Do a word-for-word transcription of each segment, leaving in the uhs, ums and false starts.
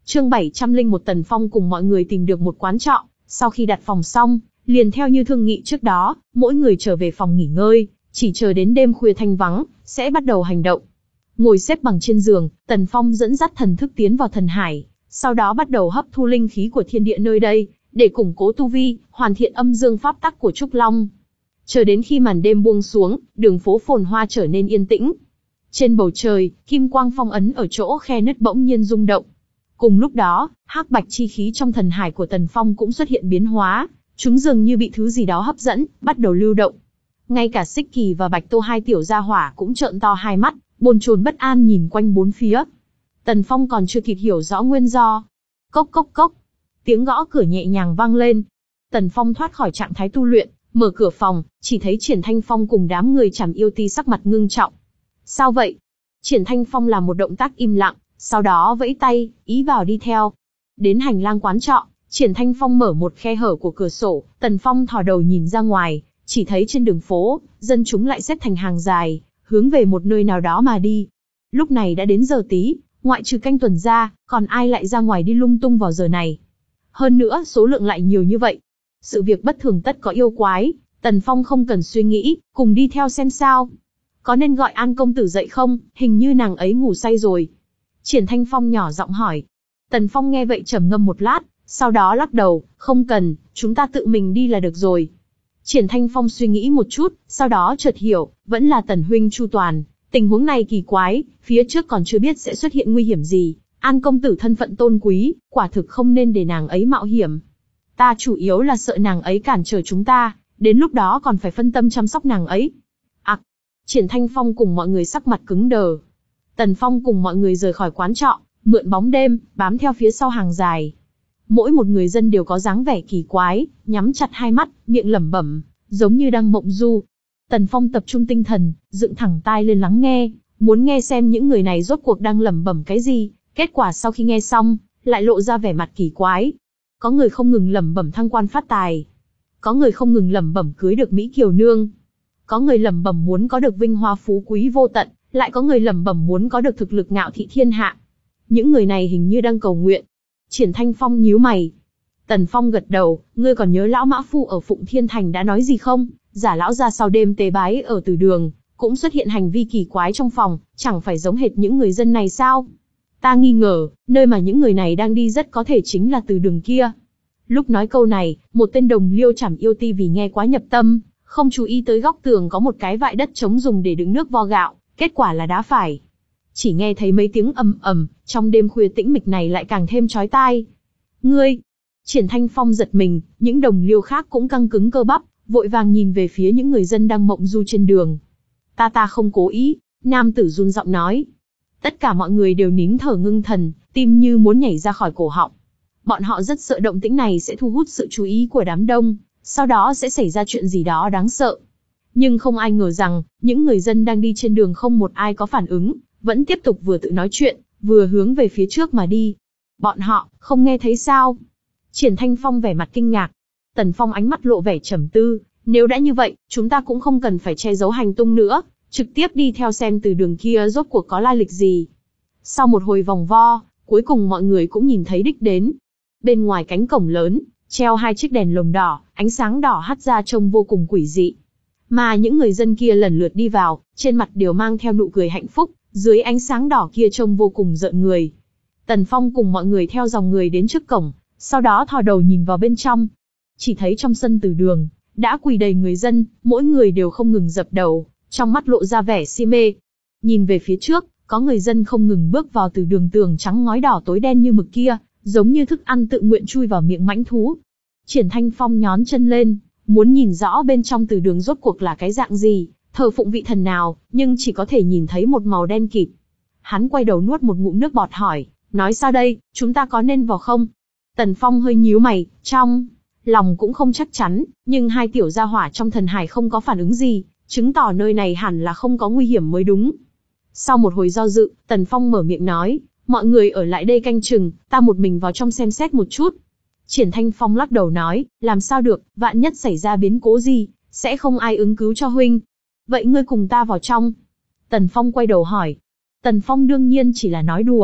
Chương bảy trăm lẻ một Tần Phong cùng mọi người tìm được một quán trọ, sau khi đặt phòng xong, liền theo như thương nghị trước đó, mỗi người trở về phòng nghỉ ngơi, chỉ chờ đến đêm khuya thanh vắng, sẽ bắt đầu hành động. Ngồi xếp bằng trên giường, Tần Phong dẫn dắt thần thức tiến vào thần hải, sau đó bắt đầu hấp thu linh khí của thiên địa nơi đây, để củng cố tu vi, hoàn thiện âm dương pháp tắc của Trúc Long. Chờ đến khi màn đêm buông xuống, đường phố phồn hoa trở nên yên tĩnh. Trên bầu trời, kim quang phong ấn ở chỗ khe nứt bỗng nhiên rung động. Cùng lúc đó, hắc bạch chi khí trong thần hải của Tần Phong cũng xuất hiện biến hóa, chúng dường như bị thứ gì đó hấp dẫn, bắt đầu lưu động. Ngay cả Xích Kỳ và Bạch Tô hai tiểu gia hỏa cũng trợn to hai mắt, bồn chồn bất an nhìn quanh bốn phía. Tần Phong còn chưa kịp hiểu rõ nguyên do. Cốc cốc cốc, tiếng gõ cửa nhẹ nhàng vang lên. Tần Phong thoát khỏi trạng thái tu luyện, mở cửa phòng, chỉ thấy Triển Thanh Phong cùng đám người Trảm Yêu Ti sắc mặt ngưng trọng. Sao vậy? Triển Thanh Phong làm một động tác im lặng, sau đó vẫy tay, ý bảo đi theo. Đến hành lang quán trọ, Triển Thanh Phong mở một khe hở của cửa sổ, Tần Phong thò đầu nhìn ra ngoài, chỉ thấy trên đường phố, dân chúng lại xếp thành hàng dài, hướng về một nơi nào đó mà đi. Lúc này đã đến giờ tí, ngoại trừ canh tuần ra, còn ai lại ra ngoài đi lung tung vào giờ này. Hơn nữa, số lượng lại nhiều như vậy. Sự việc bất thường tất có yêu quái, Tần Phong không cần suy nghĩ, cùng đi theo xem sao. Có nên gọi An công tử dậy không, hình như nàng ấy ngủ say rồi. Triển Thanh Phong nhỏ giọng hỏi. Tần Phong nghe vậy trầm ngâm một lát, sau đó lắc đầu, không cần, chúng ta tự mình đi là được rồi. Triển Thanh Phong suy nghĩ một chút, sau đó chợt hiểu, vẫn là Tần huynh chu toàn, tình huống này kỳ quái, phía trước còn chưa biết sẽ xuất hiện nguy hiểm gì, An công tử thân phận tôn quý, quả thực không nên để nàng ấy mạo hiểm. Ta chủ yếu là sợ nàng ấy cản trở chúng ta, đến lúc đó còn phải phân tâm chăm sóc nàng ấy. Ặc, Triển Thanh Phong cùng mọi người sắc mặt cứng đờ. Tần Phong cùng mọi người rời khỏi quán trọ, mượn bóng đêm, bám theo phía sau hàng dài. Mỗi một người dân đều có dáng vẻ kỳ quái, nhắm chặt hai mắt, miệng lẩm bẩm, giống như đang mộng du. Tần Phong tập trung tinh thần, dựng thẳng tai lên lắng nghe, muốn nghe xem những người này rốt cuộc đang lẩm bẩm cái gì. Kết quả sau khi nghe xong, lại lộ ra vẻ mặt kỳ quái. Có người không ngừng lẩm bẩm thăng quan phát tài, có người không ngừng lẩm bẩm cưới được Mỹ Kiều Nương, có người lẩm bẩm muốn có được vinh hoa phú quý vô tận, lại có người lẩm bẩm muốn có được thực lực ngạo thị thiên hạ. Những người này hình như đang cầu nguyện. Triển Thanh Phong nhíu mày. Tần Phong gật đầu, ngươi còn nhớ lão mã phu ở Phụng Thiên Thành đã nói gì không? Giả lão ra sau đêm tế bái ở từ đường, cũng xuất hiện hành vi kỳ quái trong phòng, chẳng phải giống hệt những người dân này sao? Ta nghi ngờ, nơi mà những người này đang đi rất có thể chính là từ đường kia. Lúc nói câu này, một tên đồng liêu Trảm Yêu Ti vì nghe quá nhập tâm, không chú ý tới góc tường có một cái vại đất trống dùng để đựng nước vo gạo, kết quả là đá phải. Chỉ nghe thấy mấy tiếng ầm ầm, trong đêm khuya tĩnh mịch này lại càng thêm chói tai. Ngươi! Triển Thanh Phong giật mình, những đồng liêu khác cũng căng cứng cơ bắp, vội vàng nhìn về phía những người dân đang mộng du trên đường. Ta ta không cố ý, nam tử run giọng nói. Tất cả mọi người đều nín thở ngưng thần, tim như muốn nhảy ra khỏi cổ họng. Bọn họ rất sợ động tĩnh này sẽ thu hút sự chú ý của đám đông, sau đó sẽ xảy ra chuyện gì đó đáng sợ. Nhưng không ai ngờ rằng, những người dân đang đi trên đường không một ai có phản ứng, vẫn tiếp tục vừa tự nói chuyện, vừa hướng về phía trước mà đi. Bọn họ, không nghe thấy sao? Triển Thanh Phong vẻ mặt kinh ngạc. Tần Phong ánh mắt lộ vẻ trầm tư, nếu đã như vậy, chúng ta cũng không cần phải che giấu hành tung nữa, trực tiếp đi theo xem từ đường kia rốt cuộc có lai lịch gì. Sau một hồi vòng vo, cuối cùng mọi người cũng nhìn thấy đích đến. Bên ngoài cánh cổng lớn, treo hai chiếc đèn lồng đỏ, ánh sáng đỏ hắt ra trông vô cùng quỷ dị. Mà những người dân kia lần lượt đi vào, trên mặt đều mang theo nụ cười hạnh phúc, dưới ánh sáng đỏ kia trông vô cùng rợn người. Tần Phong cùng mọi người theo dòng người đến trước cổng, sau đó thò đầu nhìn vào bên trong. Chỉ thấy trong sân từ đường, đã quỳ đầy người dân, mỗi người đều không ngừng dập đầu, trong mắt lộ ra vẻ si mê. Nhìn về phía trước, có người dân không ngừng bước vào từ đường tường trắng ngói đỏ tối đen như mực kia, giống như thức ăn tự nguyện chui vào miệng mãnh thú. Triển Thanh Phong nhón chân lên, muốn nhìn rõ bên trong từ đường rốt cuộc là cái dạng gì, thờ phụng vị thần nào, nhưng chỉ có thể nhìn thấy một màu đen kịt. Hắn quay đầu nuốt một ngụm nước bọt hỏi, nói sao đây, chúng ta có nên vào không? Tần Phong hơi nhíu mày, trong lòng cũng không chắc chắn, nhưng hai tiểu gia hỏa trong thần hải không có phản ứng gì, chứng tỏ nơi này hẳn là không có nguy hiểm mới đúng. Sau một hồi do dự, Tần Phong mở miệng nói, mọi người ở lại đây canh chừng, ta một mình vào trong xem xét một chút. Triển Thanh Phong lắc đầu nói, làm sao được, vạn nhất xảy ra biến cố gì, sẽ không ai ứng cứu cho huynh. Vậy ngươi cùng ta vào trong. Tần Phong quay đầu hỏi. Tần Phong đương nhiên chỉ là nói đùa,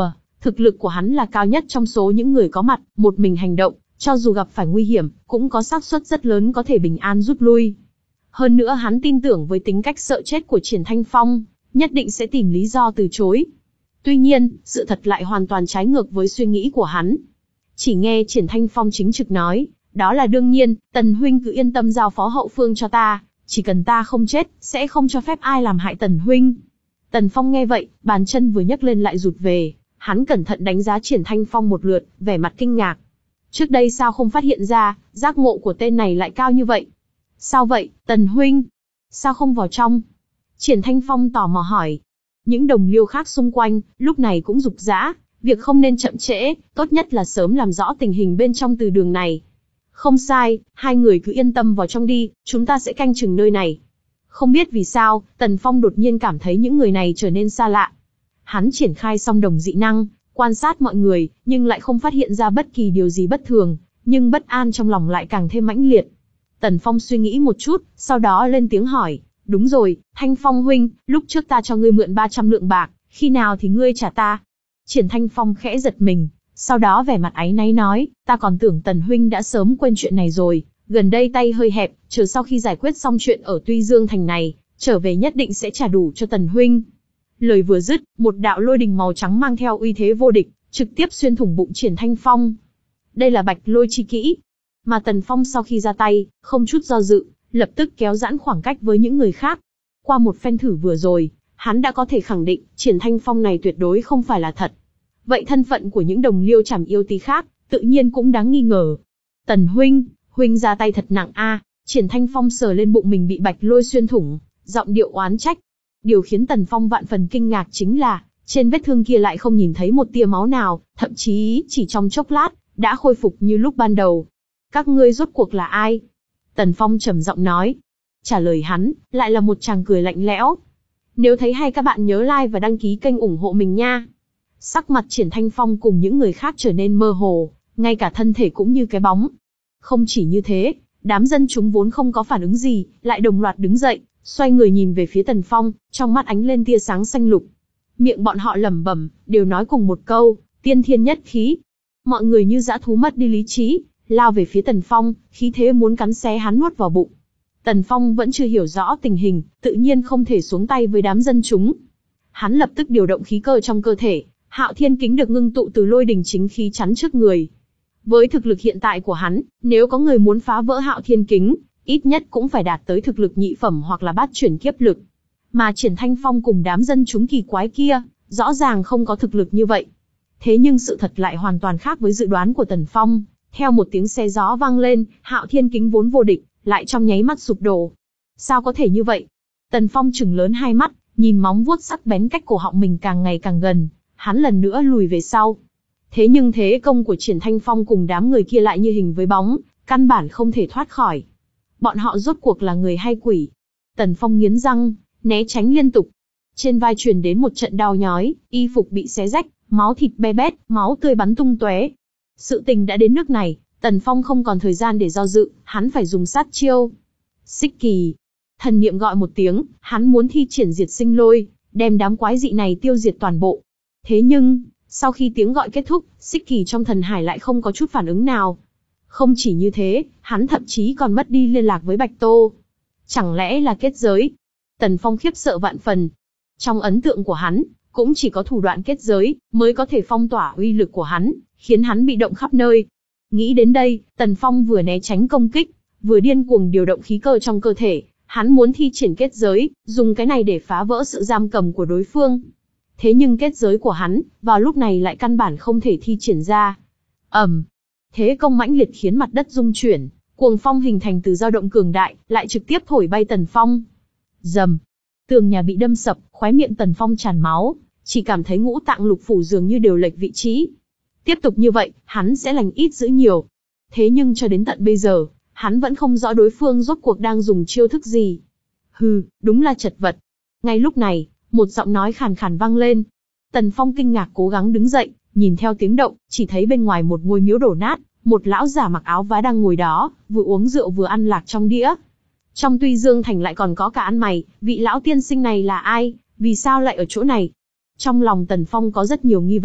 Thực lực của hắn là cao nhất trong số những người có mặt, một mình hành động, cho dù gặp phải nguy hiểm, cũng có xác suất rất lớn có thể bình an rút lui. Hơn nữa hắn tin tưởng với tính cách sợ chết của Triển Thanh Phong, nhất định sẽ tìm lý do từ chối. Tuy nhiên, sự thật lại hoàn toàn trái ngược với suy nghĩ của hắn. Chỉ nghe Triển Thanh Phong chính trực nói, đó là đương nhiên, Tần huynh cứ yên tâm giao phó hậu phương cho ta, chỉ cần ta không chết, sẽ không cho phép ai làm hại Tần huynh. Tần Phong nghe vậy, bàn chân vừa nhấc lên lại rụt về, hắn cẩn thận đánh giá Triển Thanh Phong một lượt, vẻ mặt kinh ngạc. Trước đây sao không phát hiện ra, giác ngộ của tên này lại cao như vậy? Sao vậy, Tần huynh? Sao không vào trong? Triển Thanh Phong tò mò hỏi. Những đồng liêu khác xung quanh, lúc này cũng rục rã, việc không nên chậm trễ, tốt nhất là sớm làm rõ tình hình bên trong từ đường này. Không sai, hai người cứ yên tâm vào trong đi, chúng ta sẽ canh chừng nơi này. Không biết vì sao, Tần Phong đột nhiên cảm thấy những người này trở nên xa lạ. Hắn triển khai song đồng dị năng, quan sát mọi người, nhưng lại không phát hiện ra bất kỳ điều gì bất thường, nhưng bất an trong lòng lại càng thêm mãnh liệt. Tần Phong suy nghĩ một chút, sau đó lên tiếng hỏi, đúng rồi, Thanh Phong huynh, lúc trước ta cho ngươi mượn ba trăm lượng bạc, khi nào thì ngươi trả ta? Triển Thanh Phong khẽ giật mình, sau đó vẻ mặt áy náy nói, ta còn tưởng Tần huynh đã sớm quên chuyện này rồi, gần đây tay hơi hẹp, chờ sau khi giải quyết xong chuyện ở Tuy Dương thành này, trở về nhất định sẽ trả đủ cho Tần huynh. Lời vừa dứt, một đạo lôi đình màu trắng mang theo uy thế vô địch, trực tiếp xuyên thủng bụng Triển Thanh Phong. Đây là Bạch Lôi chi kỹ. Mà Tần Phong sau khi ra tay, không chút do dự, lập tức kéo giãn khoảng cách với những người khác. Qua một phen thử vừa rồi, hắn đã có thể khẳng định, Triển Thanh Phong này tuyệt đối không phải là thật. Vậy thân phận của những đồng liêu trảm yêu tí khác, tự nhiên cũng đáng nghi ngờ. Tần huynh, huynh ra tay thật nặng a. Triển Thanh Phong sờ lên bụng mình bị Bạch Lôi xuyên thủng, giọng điệu oán trách. Điều khiến Tần Phong vạn phần kinh ngạc chính là, trên vết thương kia lại không nhìn thấy một tia máu nào, thậm chí chỉ trong chốc lát, đã khôi phục như lúc ban đầu. Các ngươi rốt cuộc là ai? Tần Phong trầm giọng nói. Trả lời hắn, lại là một chàng cười lạnh lẽo. Nếu thấy hay các bạn nhớ like và đăng ký kênh ủng hộ mình nha. Sắc mặt Triển Thanh Phong cùng những người khác trở nên mơ hồ, ngay cả thân thể cũng như cái bóng. Không chỉ như thế, đám dân chúng vốn không có phản ứng gì, lại đồng loạt đứng dậy, xoay người nhìn về phía Tần Phong, trong mắt ánh lên tia sáng xanh lục. Miệng bọn họ lẩm bẩm, đều nói cùng một câu, tiên thiên nhất khí. Mọi người như dã thú mất đi lý trí, lao về phía Tần Phong, khí thế muốn cắn xé hắn nuốt vào bụng. Tần Phong vẫn chưa hiểu rõ tình hình, tự nhiên không thể xuống tay với đám dân chúng. Hắn lập tức điều động khí cơ trong cơ thể, Hạo Thiên Kính được ngưng tụ từ lôi đình chính khí chắn trước người. Với thực lực hiện tại của hắn, nếu có người muốn phá vỡ Hạo Thiên Kính, ít nhất cũng phải đạt tới thực lực nhị phẩm hoặc là bát chuyển kiếp lực. Mà Triển Thanh Phong cùng đám dân chúng kỳ quái kia, rõ ràng không có thực lực như vậy. Thế nhưng sự thật lại hoàn toàn khác với dự đoán của Tần Phong. Theo một tiếng xe gió vang lên, Hạo Thiên Kính vốn vô địch, lại trong nháy mắt sụp đổ. Sao có thể như vậy? Tần Phong trừng lớn hai mắt, nhìn móng vuốt sắc bén cách cổ họng mình càng ngày càng gần, hắn lần nữa lùi về sau. Thế nhưng thế công của Triển Thanh Phong cùng đám người kia lại như hình với bóng, căn bản không thể thoát khỏi. Bọn họ rốt cuộc là người hay quỷ? Tần Phong nghiến răng, né tránh liên tục. Trên vai truyền đến một trận đau nhói, y phục bị xé rách, máu thịt be bét, máu tươi bắn tung tóe. Sự tình đã đến nước này, Tần Phong không còn thời gian để do dự, hắn phải dùng sát chiêu. Xích Kỳ. Thần niệm gọi một tiếng, hắn muốn thi triển diệt sinh lôi, đem đám quái dị này tiêu diệt toàn bộ. Thế nhưng, sau khi tiếng gọi kết thúc, Xích Kỳ trong thần hải lại không có chút phản ứng nào. Không chỉ như thế, hắn thậm chí còn mất đi liên lạc với Bạch Tô. Chẳng lẽ là kết giới? Tần Phong khiếp sợ vạn phần. Trong ấn tượng của hắn, cũng chỉ có thủ đoạn kết giới mới có thể phong tỏa uy lực của hắn, khiến hắn bị động khắp nơi. Nghĩ đến đây, Tần Phong vừa né tránh công kích, vừa điên cuồng điều động khí cơ trong cơ thể, hắn muốn thi triển kết giới, dùng cái này để phá vỡ sự giam cầm của đối phương. Thế nhưng kết giới của hắn, vào lúc này lại căn bản không thể thi triển ra. ầm, um, thế công mãnh liệt khiến mặt đất rung chuyển, cuồng phong hình thành từ dao động cường đại, lại trực tiếp thổi bay Tần Phong. Rầm, tường nhà bị đâm sập, khóe miệng Tần Phong tràn máu, chỉ cảm thấy ngũ tạng lục phủ dường như đều lệch vị trí. Tiếp tục như vậy, hắn sẽ lành ít dữ nhiều. Thế nhưng cho đến tận bây giờ, hắn vẫn không rõ đối phương rốt cuộc đang dùng chiêu thức gì. Hừ, đúng là chật vật. Ngay lúc này, một giọng nói khàn khàn vang lên. Tần Phong kinh ngạc cố gắng đứng dậy, nhìn theo tiếng động, chỉ thấy bên ngoài một ngôi miếu đổ nát, một lão già mặc áo vá đang ngồi đó, vừa uống rượu vừa ăn lạc trong đĩa. Trong Tuy Dương thành lại còn có cả ăn mày, vị lão tiên sinh này là ai, vì sao lại ở chỗ này? Trong lòng Tần Phong có rất nhiều nghi vấn,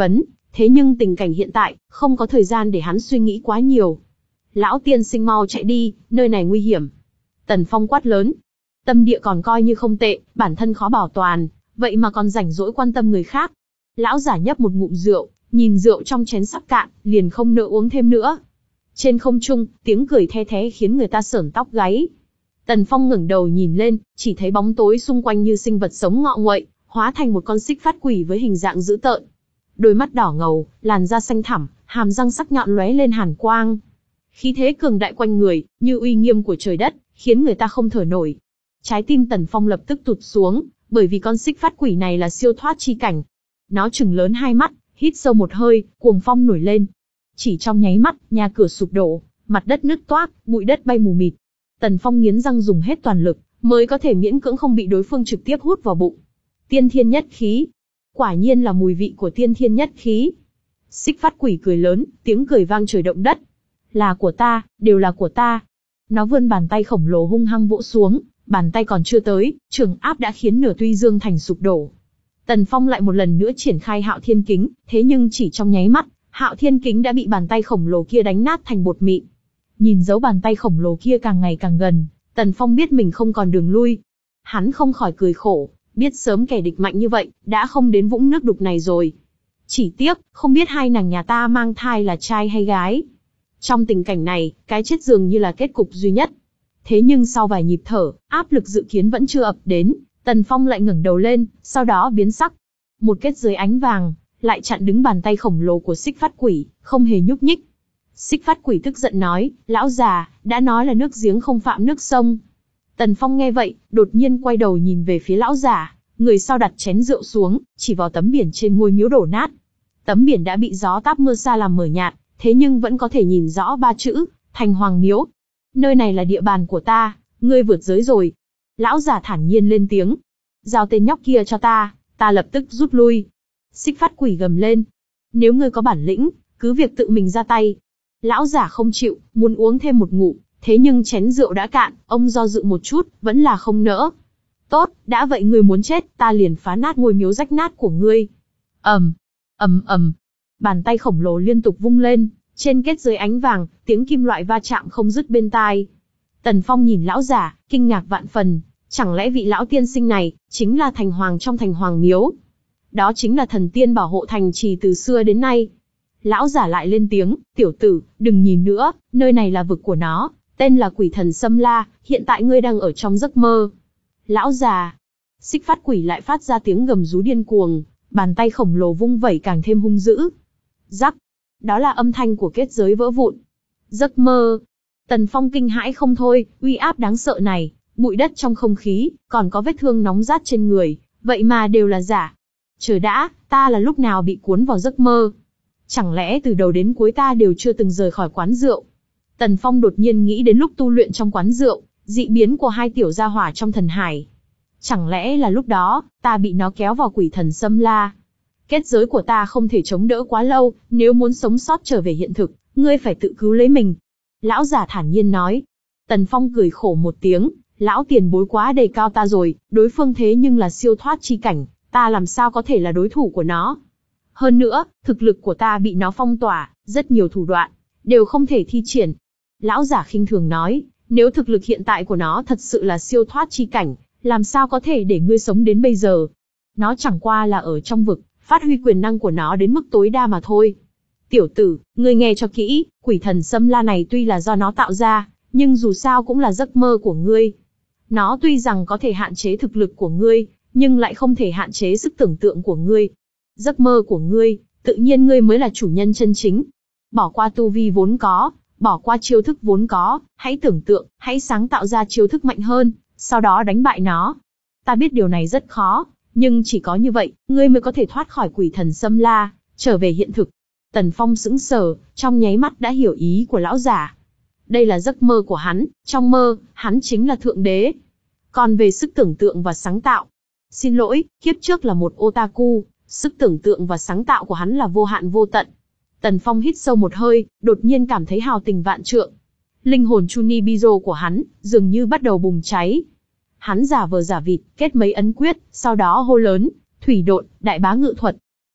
Thế nhưng tình cảnh hiện tại, không có thời gian để hắn suy nghĩ quá nhiều. Lão tiên sinh mau chạy đi, nơi này nguy hiểm. Tần Phong quát lớn. Tâm địa còn coi như không tệ, bản thân khó bảo toàn, vậy mà còn rảnh rỗi quan tâm người khác. Lão giả nhấp một ngụm rượu, nhìn rượu trong chén sắp cạn, liền không nỡ uống thêm nữa. Trên không trung, tiếng cười the thé khiến người ta sởn tóc gáy. Tần Phong ngẩng đầu nhìn lên, chỉ thấy bóng tối xung quanh như sinh vật sống ngọ nguậy, hóa thành một con xích phát quỷ với hình dạng dữ tợn. Đôi mắt đỏ ngầu, làn da xanh thẳm, hàm răng sắc nhọn lóe lên hàn quang. Khí thế cường đại quanh người, như uy nghiêm của trời đất, khiến người ta không thở nổi. Trái tim Tần Phong lập tức tụt xuống, bởi vì con xích phát quỷ này là siêu thoát chi cảnh. Nó trừng lớn hai mắt, hít sâu một hơi, cuồng phong nổi lên. Chỉ trong nháy mắt, nhà cửa sụp đổ, mặt đất nứt toác, bụi đất bay mù mịt. Tần Phong nghiến răng dùng hết toàn lực, mới có thể miễn cưỡng không bị đối phương trực tiếp hút vào bụng. Tiên thiên nhất khí. Quả nhiên là mùi vị của tiên thiên nhất khí. Xích phát quỷ cười lớn, tiếng cười vang trời động đất. Là của ta, đều là của ta. Nó vươn bàn tay khổng lồ hung hăng vỗ xuống, bàn tay còn chưa tới, trường áp đã khiến nửa Tuy Dương Thành sụp đổ. Tần Phong lại một lần nữa triển khai Hạo Thiên Kính, thế nhưng chỉ trong nháy mắt, Hạo Thiên Kính đã bị bàn tay khổng lồ kia đánh nát thành bột mịn. Nhìn dấu bàn tay khổng lồ kia càng ngày càng gần, Tần Phong biết mình không còn đường lui. Hắn không khỏi cười khổ, biết sớm kẻ địch mạnh như vậy, đã không đến vũng nước đục này rồi. Chỉ tiếc, không biết hai nàng nhà ta mang thai là trai hay gái. Trong tình cảnh này, cái chết dường như là kết cục duy nhất. Thế nhưng sau vài nhịp thở, áp lực dự kiến vẫn chưa ập đến, Tần Phong lại ngẩng đầu lên, sau đó biến sắc. Một kết giới ánh vàng, lại chặn đứng bàn tay khổng lồ của xích phát quỷ, không hề nhúc nhích. Xích phát quỷ tức giận nói, lão già, đã nói là nước giếng không phạm nước sông. Tần Phong nghe vậy, đột nhiên quay đầu nhìn về phía lão già, người sau đặt chén rượu xuống, chỉ vào tấm biển trên ngôi miếu đổ nát. Tấm biển đã bị gió táp mưa sa làm mờ nhạt, thế nhưng vẫn có thể nhìn rõ ba chữ, Thành Hoàng Miếu. Nơi này là địa bàn của ta, ngươi vượt giới rồi. Lão già thản nhiên lên tiếng. Giao tên nhóc kia cho ta, ta lập tức rút lui. Xích phát quỷ gầm lên. Nếu ngươi có bản lĩnh, cứ việc tự mình ra tay. Lão già không chịu, muốn uống thêm một ngụm, thế nhưng chén rượu đã cạn, ông do dự một chút, vẫn là không nỡ. Tốt, đã vậy ngươi muốn chết, ta liền phá nát ngôi miếu rách nát của ngươi. ầm, ầm ầm, bàn tay khổng lồ liên tục vung lên, trên kết giới ánh vàng, tiếng kim loại va chạm không dứt bên tai. Tần Phong nhìn lão giả, kinh ngạc vạn phần, chẳng lẽ vị lão tiên sinh này chính là thành hoàng trong Thành Hoàng Miếu? Đó chính là thần tiên bảo hộ thành trì từ xưa đến nay. Lão giả lại lên tiếng, tiểu tử, đừng nhìn nữa, nơi này là vực của nó, tên là Quỷ Thần Sâm La, hiện tại ngươi đang ở trong giấc mơ. Lão già, xích phát quỷ lại phát ra tiếng gầm rú điên cuồng, bàn tay khổng lồ vung vẩy càng thêm hung dữ. Rắc, đó là âm thanh của kết giới vỡ vụn. Giấc mơ. Tần Phong kinh hãi không thôi, uy áp đáng sợ này, bụi đất trong không khí, còn có vết thương nóng rát trên người, vậy mà đều là giả. Chờ đã, ta là lúc nào bị cuốn vào giấc mơ? Chẳng lẽ từ đầu đến cuối ta đều chưa từng rời khỏi quán rượu? Tần Phong đột nhiên nghĩ đến lúc tu luyện trong quán rượu, dị biến của hai tiểu gia hỏa trong thần hải. Chẳng lẽ là lúc đó, ta bị nó kéo vào Quỷ Thần Sâm La? Kết giới của ta không thể chống đỡ quá lâu, nếu muốn sống sót trở về hiện thực, ngươi phải tự cứu lấy mình. Lão già thản nhiên nói. Tần Phong cười khổ một tiếng, lão tiền bối quá đề cao ta rồi, đối phương thế nhưng là siêu thoát chi cảnh, ta làm sao có thể là đối thủ của nó. Hơn nữa, thực lực của ta bị nó phong tỏa, rất nhiều thủ đoạn, đều không thể thi triển. Lão giả khinh thường nói, nếu thực lực hiện tại của nó thật sự là siêu thoát chi cảnh, làm sao có thể để ngươi sống đến bây giờ. Nó chẳng qua là ở trong vực, phát huy quyền năng của nó đến mức tối đa mà thôi. Tiểu tử, ngươi nghe cho kỹ, Quỷ Thần Sâm La này tuy là do nó tạo ra, nhưng dù sao cũng là giấc mơ của ngươi. Nó tuy rằng có thể hạn chế thực lực của ngươi, nhưng lại không thể hạn chế sức tưởng tượng của ngươi. Giấc mơ của ngươi, tự nhiên ngươi mới là chủ nhân chân chính. Bỏ qua tu vi vốn có, bỏ qua chiêu thức vốn có, hãy tưởng tượng, hãy sáng tạo ra chiêu thức mạnh hơn, sau đó đánh bại nó. Ta biết điều này rất khó, nhưng chỉ có như vậy, ngươi mới có thể thoát khỏi Quỷ Thần Sâm La, trở về hiện thực. Tần Phong sững sờ, trong nháy mắt đã hiểu ý của lão giả. Đây là giấc mơ của hắn, trong mơ, hắn chính là thượng đế. Còn về sức tưởng tượng và sáng tạo, xin lỗi, kiếp trước là một otaku, sức tưởng tượng và sáng tạo của hắn là vô hạn vô tận. Tần Phong hít sâu một hơi, đột nhiên cảm thấy hào tình vạn trượng. Linh hồn Chunibizo của hắn, dường như bắt đầu bùng cháy. Hắn giả vờ giả vịt, kết mấy ấn quyết, sau đó hô lớn, thủy độn, đại bá ngự thuật.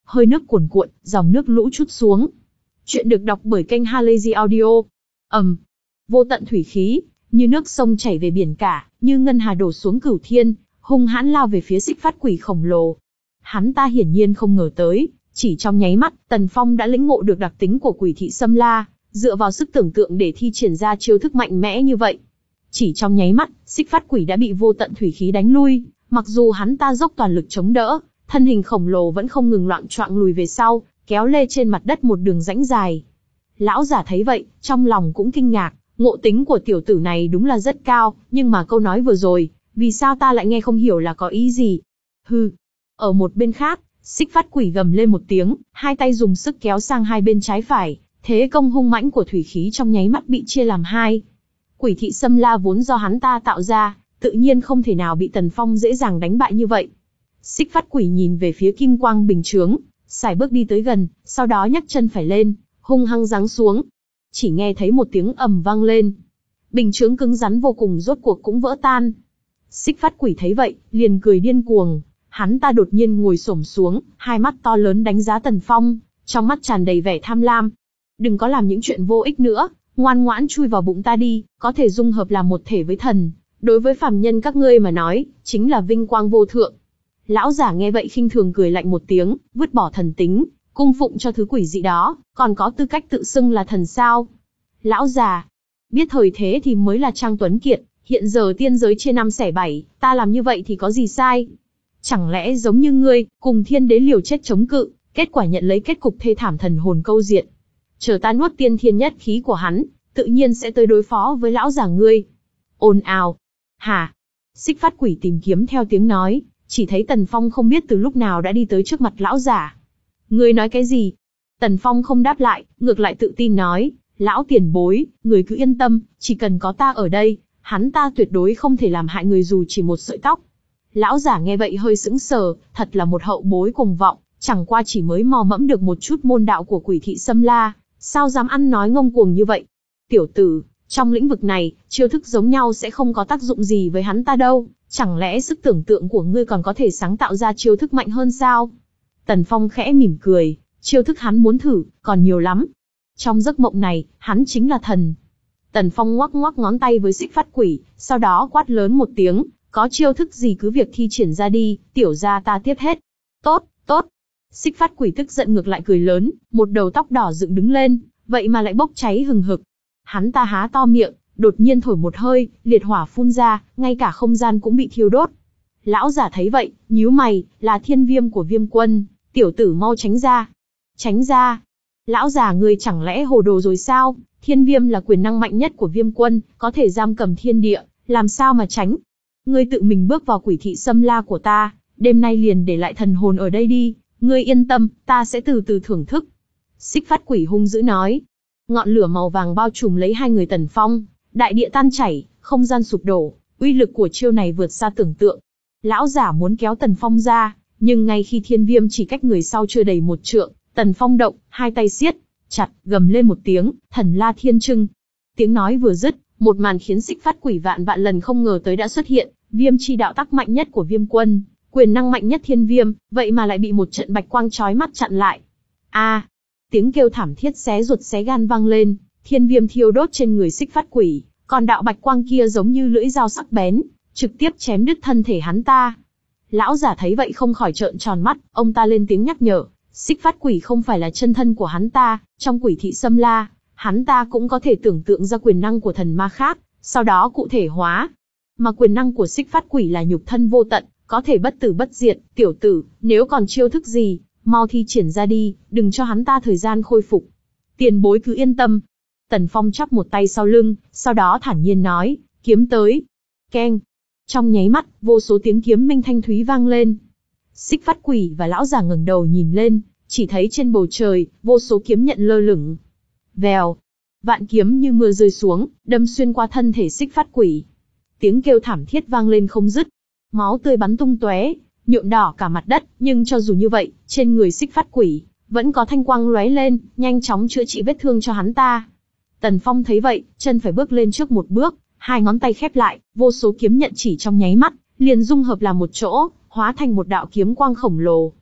hơi nước cuồn cuộn, dòng nước lũ trút xuống. Chuyện được đọc bởi kênh Halazy Audio. Ầm, vô tận thủy khí, như nước sông chảy về biển cả, như ngân hà đổ xuống cửu thiên, hung hãn lao về phía xích phát quỷ khổng lồ. Hắn ta hiển nhiên không ngờ tới, chỉ trong nháy mắt, Tần Phong đã lĩnh ngộ được đặc tính của quỷ thị Sâm La, dựa vào sức tưởng tượng để thi triển ra chiêu thức mạnh mẽ như vậy. Chỉ trong nháy mắt, xích phát quỷ đã bị vô tận thủy khí đánh lui, mặc dù hắn ta dốc toàn lực chống đỡ, thân hình khổng lồ vẫn không ngừng loạng choạng lùi về sau, kéo lê trên mặt đất một đường rãnh dài. Lão giả thấy vậy, trong lòng cũng kinh ngạc, ngộ tính của tiểu tử này đúng là rất cao, nhưng mà câu nói vừa rồi, vì sao ta lại nghe không hiểu là có ý gì? Hừ. Ở một bên khác, xích phát quỷ gầm lên một tiếng, hai tay dùng sức kéo sang hai bên trái phải, thế công hung mãnh của thủy khí trong nháy mắt bị chia làm hai. Quỷ thị Sâm La vốn do hắn ta tạo ra, tự nhiên không thể nào bị Tần Phong dễ dàng đánh bại như vậy. Xích phát quỷ nhìn về phía kim quang bình chướng, sải bước đi tới gần, sau đó nhấc chân phải lên, hung hăng giáng xuống. Chỉ nghe thấy một tiếng ầm vang lên. Bình chướng cứng rắn vô cùng rốt cuộc cũng vỡ tan. Xích phát quỷ thấy vậy, liền cười điên cuồng. Hắn ta đột nhiên ngồi xổm xuống, hai mắt to lớn đánh giá Tần Phong, trong mắt tràn đầy vẻ tham lam. Đừng có làm những chuyện vô ích nữa, ngoan ngoãn chui vào bụng ta đi, có thể dung hợp làm một thể với thần. Đối với phàm nhân các ngươi mà nói, chính là vinh quang vô thượng. Lão giả nghe vậy khinh thường cười lạnh một tiếng, vứt bỏ thần tính, cung phụng cho thứ quỷ dị đó, còn có tư cách tự xưng là thần sao? Lão già, biết thời thế thì mới là Trang Tuấn Kiệt, hiện giờ tiên giới chia năm xẻ bảy, ta làm như vậy thì có gì sai? Chẳng lẽ giống như ngươi, cùng thiên đế liều chết chống cự, kết quả nhận lấy kết cục thê thảm thần hồn câu diệt. Chờ ta nuốt tiên thiên nhất khí của hắn, tự nhiên sẽ tới đối phó với lão già ngươi. Ồn ào. Hả? Xích phát quỷ tìm kiếm theo tiếng nói, chỉ thấy Tần Phong không biết từ lúc nào đã đi tới trước mặt lão giả. Ngươi nói cái gì? Tần Phong không đáp lại, ngược lại tự tin nói, lão tiền bối, người cứ yên tâm, chỉ cần có ta ở đây, hắn ta tuyệt đối không thể làm hại người dù chỉ một sợi tóc. Lão giả nghe vậy hơi sững sờ, thật là một hậu bối cuồng vọng, chẳng qua chỉ mới mò mẫm được một chút môn đạo của quỷ thị Sâm La, sao dám ăn nói ngông cuồng như vậy? Tiểu tử, trong lĩnh vực này, chiêu thức giống nhau sẽ không có tác dụng gì với hắn ta đâu, chẳng lẽ sức tưởng tượng của ngươi còn có thể sáng tạo ra chiêu thức mạnh hơn sao? Tần Phong khẽ mỉm cười, chiêu thức hắn muốn thử, còn nhiều lắm. Trong giấc mộng này, hắn chính là thần. Tần Phong ngoắc ngoắc ngón tay với xích phát quỷ, sau đó quát lớn một tiếng, có chiêu thức gì cứ việc thi triển ra đi, tiểu gia ta tiếp hết. Tốt, tốt. Xích phát quỷ tức giận ngược lại cười lớn, một đầu tóc đỏ dựng đứng lên, vậy mà lại bốc cháy hừng hực. Hắn ta há to miệng, đột nhiên thổi một hơi, liệt hỏa phun ra, ngay cả không gian cũng bị thiêu đốt. Lão giả thấy vậy, nhíu mày, là thiên viêm của Viêm Quân, tiểu tử mau tránh ra. Tránh ra. Lão già ngươi chẳng lẽ hồ đồ rồi sao? Thiên viêm là quyền năng mạnh nhất của Viêm Quân, có thể giam cầm thiên địa, làm sao mà tránh? Ngươi tự mình bước vào quỷ thị Sâm La của ta, đêm nay liền để lại thần hồn ở đây đi, ngươi yên tâm, ta sẽ từ từ thưởng thức. Xích phát quỷ hung dữ nói. Ngọn lửa màu vàng bao trùm lấy hai người Tần Phong, đại địa tan chảy, không gian sụp đổ, uy lực của chiêu này vượt xa tưởng tượng. Lão giả muốn kéo Tần Phong ra, nhưng ngay khi thiên viêm chỉ cách người sau chưa đầy một trượng, Tần Phong động, hai tay siết chặt, gầm lên một tiếng, thần la thiên trưng. Tiếng nói vừa dứt, một màn khiến xích phát quỷ vạn vạn lần không ngờ tới đã xuất hiện, viêm chi đạo tắc mạnh nhất của Viêm Quân, quyền năng mạnh nhất thiên viêm, vậy mà lại bị một trận bạch quang chói mắt chặn lại. A! Tiếng kêu thảm thiết xé ruột xé gan vang lên, thiên viêm thiêu đốt trên người xích phát quỷ, còn đạo bạch quang kia giống như lưỡi dao sắc bén, trực tiếp chém đứt thân thể hắn ta. Lão giả thấy vậy không khỏi trợn tròn mắt, ông ta lên tiếng nhắc nhở, xích phát quỷ không phải là chân thân của hắn ta, trong quỷ thị Sâm La, hắn ta cũng có thể tưởng tượng ra quyền năng của thần ma khác, sau đó cụ thể hóa. Mà quyền năng của xích phát quỷ là nhục thân vô tận, có thể bất tử bất diệt, tiểu tử, nếu còn chiêu thức gì, mau thi triển ra đi, đừng cho hắn ta thời gian khôi phục. Tiền bối cứ yên tâm. Tần Phong chắp một tay sau lưng, sau đó thản nhiên nói, kiếm tới. Keng. Trong nháy mắt, vô số tiếng kiếm minh thanh thúy vang lên. Xích phát quỷ và lão già ngẩng đầu nhìn lên, chỉ thấy trên bầu trời, vô số kiếm nhận lơ lửng. Vèo. Vạn kiếm như mưa rơi xuống, đâm xuyên qua thân thể xích phát quỷ. Tiếng kêu thảm thiết vang lên không dứt. Máu tươi bắn tung tóe, nhuộm đỏ cả mặt đất, nhưng cho dù như vậy, trên người xích phát quỷ, vẫn có thanh quang lóe lên, nhanh chóng chữa trị vết thương cho hắn ta. Tần Phong thấy vậy, chân phải bước lên trước một bước, hai ngón tay khép lại, vô số kiếm nhận chỉ trong nháy mắt, liền dung hợp làm một chỗ, hóa thành một đạo kiếm quang khổng lồ.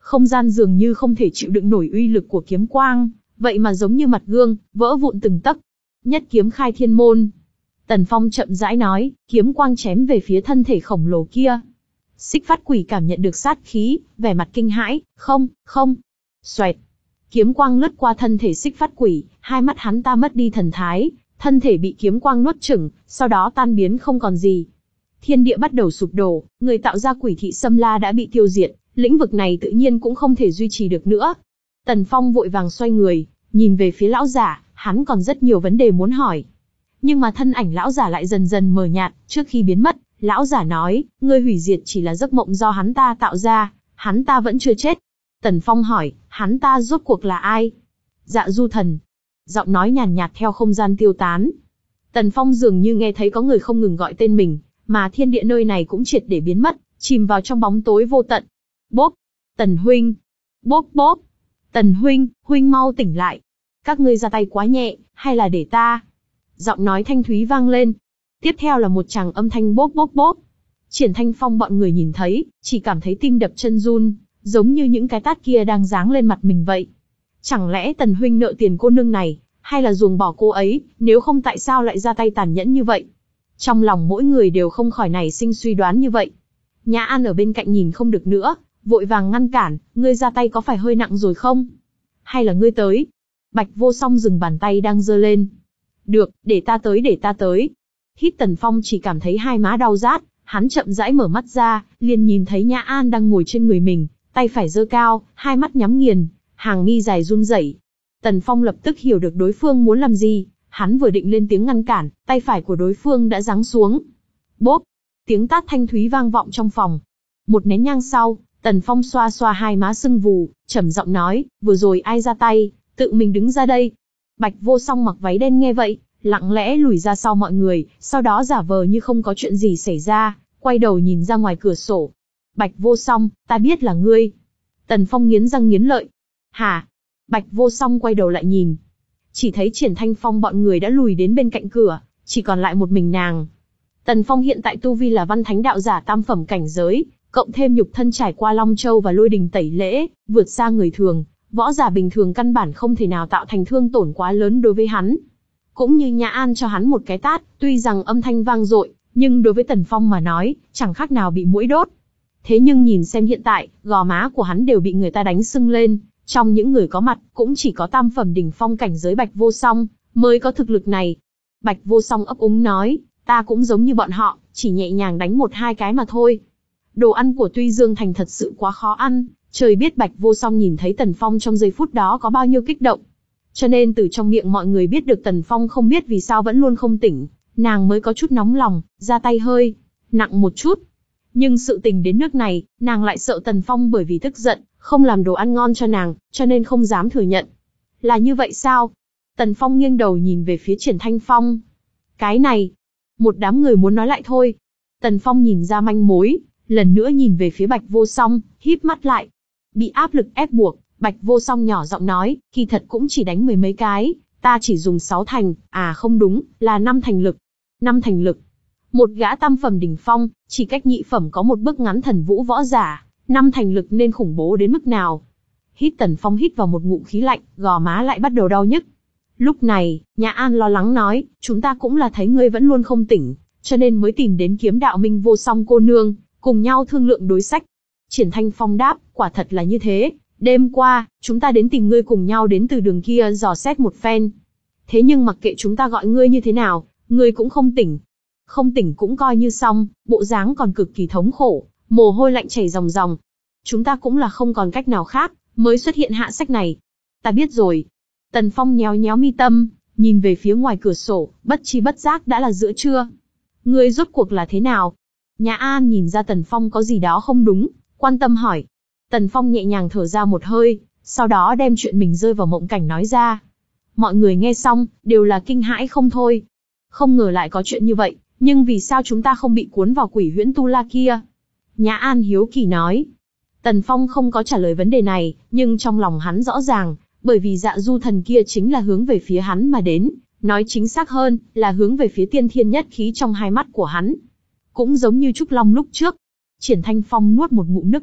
Không gian dường như không thể chịu đựng nổi uy lực của kiếm quang, vậy mà giống như mặt gương, vỡ vụn từng tấc. Nhất kiếm khai thiên môn. Tần Phong chậm rãi nói, kiếm quang chém về phía thân thể khổng lồ kia. Xích Phát Quỷ cảm nhận được sát khí, vẻ mặt kinh hãi, không, không. Xoẹt. Kiếm quang lướt qua thân thể Xích Phát Quỷ, hai mắt hắn ta mất đi thần thái, thân thể bị kiếm quang nuốt chửng, sau đó tan biến không còn gì. Thiên địa bắt đầu sụp đổ, người tạo ra Quỷ Thị Sâm La đã bị tiêu diệt, lĩnh vực này tự nhiên cũng không thể duy trì được nữa. Tần Phong vội vàng xoay người, nhìn về phía lão giả, hắn còn rất nhiều vấn đề muốn hỏi. Nhưng mà thân ảnh lão giả lại dần dần mờ nhạt, trước khi biến mất, lão giả nói, ngươi hủy diệt chỉ là giấc mộng do hắn ta tạo ra, hắn ta vẫn chưa chết. Tần Phong hỏi, hắn ta rốt cuộc là ai? Dạ Du Thần. Giọng nói nhàn nhạt theo không gian tiêu tán. Tần Phong dường như nghe thấy có người không ngừng gọi tên mình, mà thiên địa nơi này cũng triệt để biến mất, chìm vào trong bóng tối vô tận. Bốp! Tần huynh! Bốp bốp! Tần huynh, huynh mau tỉnh lại. Các ngươi ra tay quá nhẹ, hay là để ta? Giọng nói thanh thúy vang lên. Tiếp theo là một tràng âm thanh bốp bốp bốp. Triển Thanh Phong bọn người nhìn thấy, chỉ cảm thấy tim đập chân run, giống như những cái tát kia đang giáng lên mặt mình vậy. Chẳng lẽ Tần huynh nợ tiền cô nương này, hay là ruồng bỏ cô ấy, nếu không tại sao lại ra tay tàn nhẫn như vậy? Trong lòng mỗi người đều không khỏi nảy sinh suy đoán như vậy. Nhã An ở bên cạnh nhìn không được nữa, vội vàng ngăn cản, ngươi ra tay có phải hơi nặng rồi không? Hay là ngươi tới? Bạch Vô Song dừng bàn tay đang giơ lên. Được, để ta tới để ta tới. Hít Tần Phong chỉ cảm thấy hai má đau rát, hắn chậm rãi mở mắt ra, liền nhìn thấy Nhã An đang ngồi trên người mình, tay phải giơ cao, hai mắt nhắm nghiền, hàng mi dài run rẩy. Tần Phong lập tức hiểu được đối phương muốn làm gì, hắn vừa định lên tiếng ngăn cản, tay phải của đối phương đã giáng xuống. Bốp, tiếng tát thanh thúy vang vọng trong phòng. Một nén nhang sau, Tần Phong xoa xoa hai má sưng vù, trầm giọng nói, vừa rồi ai ra tay, tự mình đứng ra đây. Bạch Vô Song mặc váy đen nghe vậy, lặng lẽ lùi ra sau mọi người, sau đó giả vờ như không có chuyện gì xảy ra, quay đầu nhìn ra ngoài cửa sổ. Bạch Vô Song, ta biết là ngươi. Tần Phong nghiến răng nghiến lợi. Hả? Bạch Vô Song quay đầu lại nhìn. Chỉ thấy Triển Thanh Phong bọn người đã lùi đến bên cạnh cửa, chỉ còn lại một mình nàng. Tần Phong hiện tại tu vi là văn thánh đạo giả tam phẩm cảnh giới, cộng thêm nhục thân trải qua Long Châu và Lôi Đình tẩy lễ, vượt xa người thường, võ giả bình thường căn bản không thể nào tạo thành thương tổn quá lớn đối với hắn. Cũng như Nhã An cho hắn một cái tát, tuy rằng âm thanh vang dội, nhưng đối với Tần Phong mà nói, chẳng khác nào bị muỗi đốt. Thế nhưng nhìn xem hiện tại, gò má của hắn đều bị người ta đánh sưng lên, trong những người có mặt, cũng chỉ có tam phẩm đỉnh phong cảnh giới Bạch Vô Song mới có thực lực này. Bạch Vô Song ấp úng nói, ta cũng giống như bọn họ, chỉ nhẹ nhàng đánh một hai cái mà thôi. Đồ ăn của Tuy Dương Thành thật sự quá khó ăn, trời biết Bạch Vô Song nhìn thấy Tần Phong trong giây phút đó có bao nhiêu kích động. Cho nên từ trong miệng mọi người biết được Tần Phong không biết vì sao vẫn luôn không tỉnh, nàng mới có chút nóng lòng, ra tay hơi nặng một chút. Nhưng sự tình đến nước này, nàng lại sợ Tần Phong bởi vì tức giận, không làm đồ ăn ngon cho nàng, cho nên không dám thừa nhận. Là như vậy sao? Tần Phong nghiêng đầu nhìn về phía Triển Thanh Phong. Cái này, một đám người muốn nói lại thôi. Tần Phong nhìn ra manh mối, lần nữa nhìn về phía Bạch Vô Song, híp mắt lại. Bị áp lực ép buộc, Bạch Vô Song nhỏ giọng nói, kỳ thật cũng chỉ đánh mười mấy cái, ta chỉ dùng sáu thành, à không đúng, là năm thành lực. Năm thành lực. Một gã tam phẩm đỉnh phong, chỉ cách nhị phẩm có một bước ngắn thần vũ võ giả, năm thành lực nên khủng bố đến mức nào. Hít Tần Phong hít vào một ngụm khí lạnh, gò má lại bắt đầu đau nhức. Lúc này, Nhã An lo lắng nói, chúng ta cũng là thấy ngươi vẫn luôn không tỉnh, cho nên mới tìm đến Kiếm Đạo Minh Vô Song cô nương, cùng nhau thương lượng đối sách. Triển Thanh Phong đáp, quả thật là như thế, đêm qua, chúng ta đến tìm ngươi cùng nhau đến từ đường kia dò xét một phen. Thế nhưng mặc kệ chúng ta gọi ngươi như thế nào, ngươi cũng không tỉnh. Không tỉnh cũng coi như xong, bộ dáng còn cực kỳ thống khổ, mồ hôi lạnh chảy ròng ròng. Chúng ta cũng là không còn cách nào khác, mới xuất hiện hạ sách này. Ta biết rồi. Tần Phong nhéo nhéo mi tâm, nhìn về phía ngoài cửa sổ, bất chi bất giác đã là giữa trưa. Ngươi rốt cuộc là thế nào? Nhã An nhìn ra Tần Phong có gì đó không đúng, quan tâm hỏi. Tần Phong nhẹ nhàng thở ra một hơi, sau đó đem chuyện mình rơi vào mộng cảnh nói ra. Mọi người nghe xong, đều là kinh hãi không thôi. Không ngờ lại có chuyện như vậy, nhưng vì sao chúng ta không bị cuốn vào quỷ huyễn tu la kia? Nhã An hiếu kỳ nói. Tần Phong không có trả lời vấn đề này, nhưng trong lòng hắn rõ ràng, bởi vì Dạ Du Thần kia chính là hướng về phía hắn mà đến, nói chính xác hơn, là hướng về phía tiên thiên nhất khí trong hai mắt của hắn. Cũng giống như Trúc Long lúc trước. Triển Thanh Phong nuốt một ngụm nước bọt,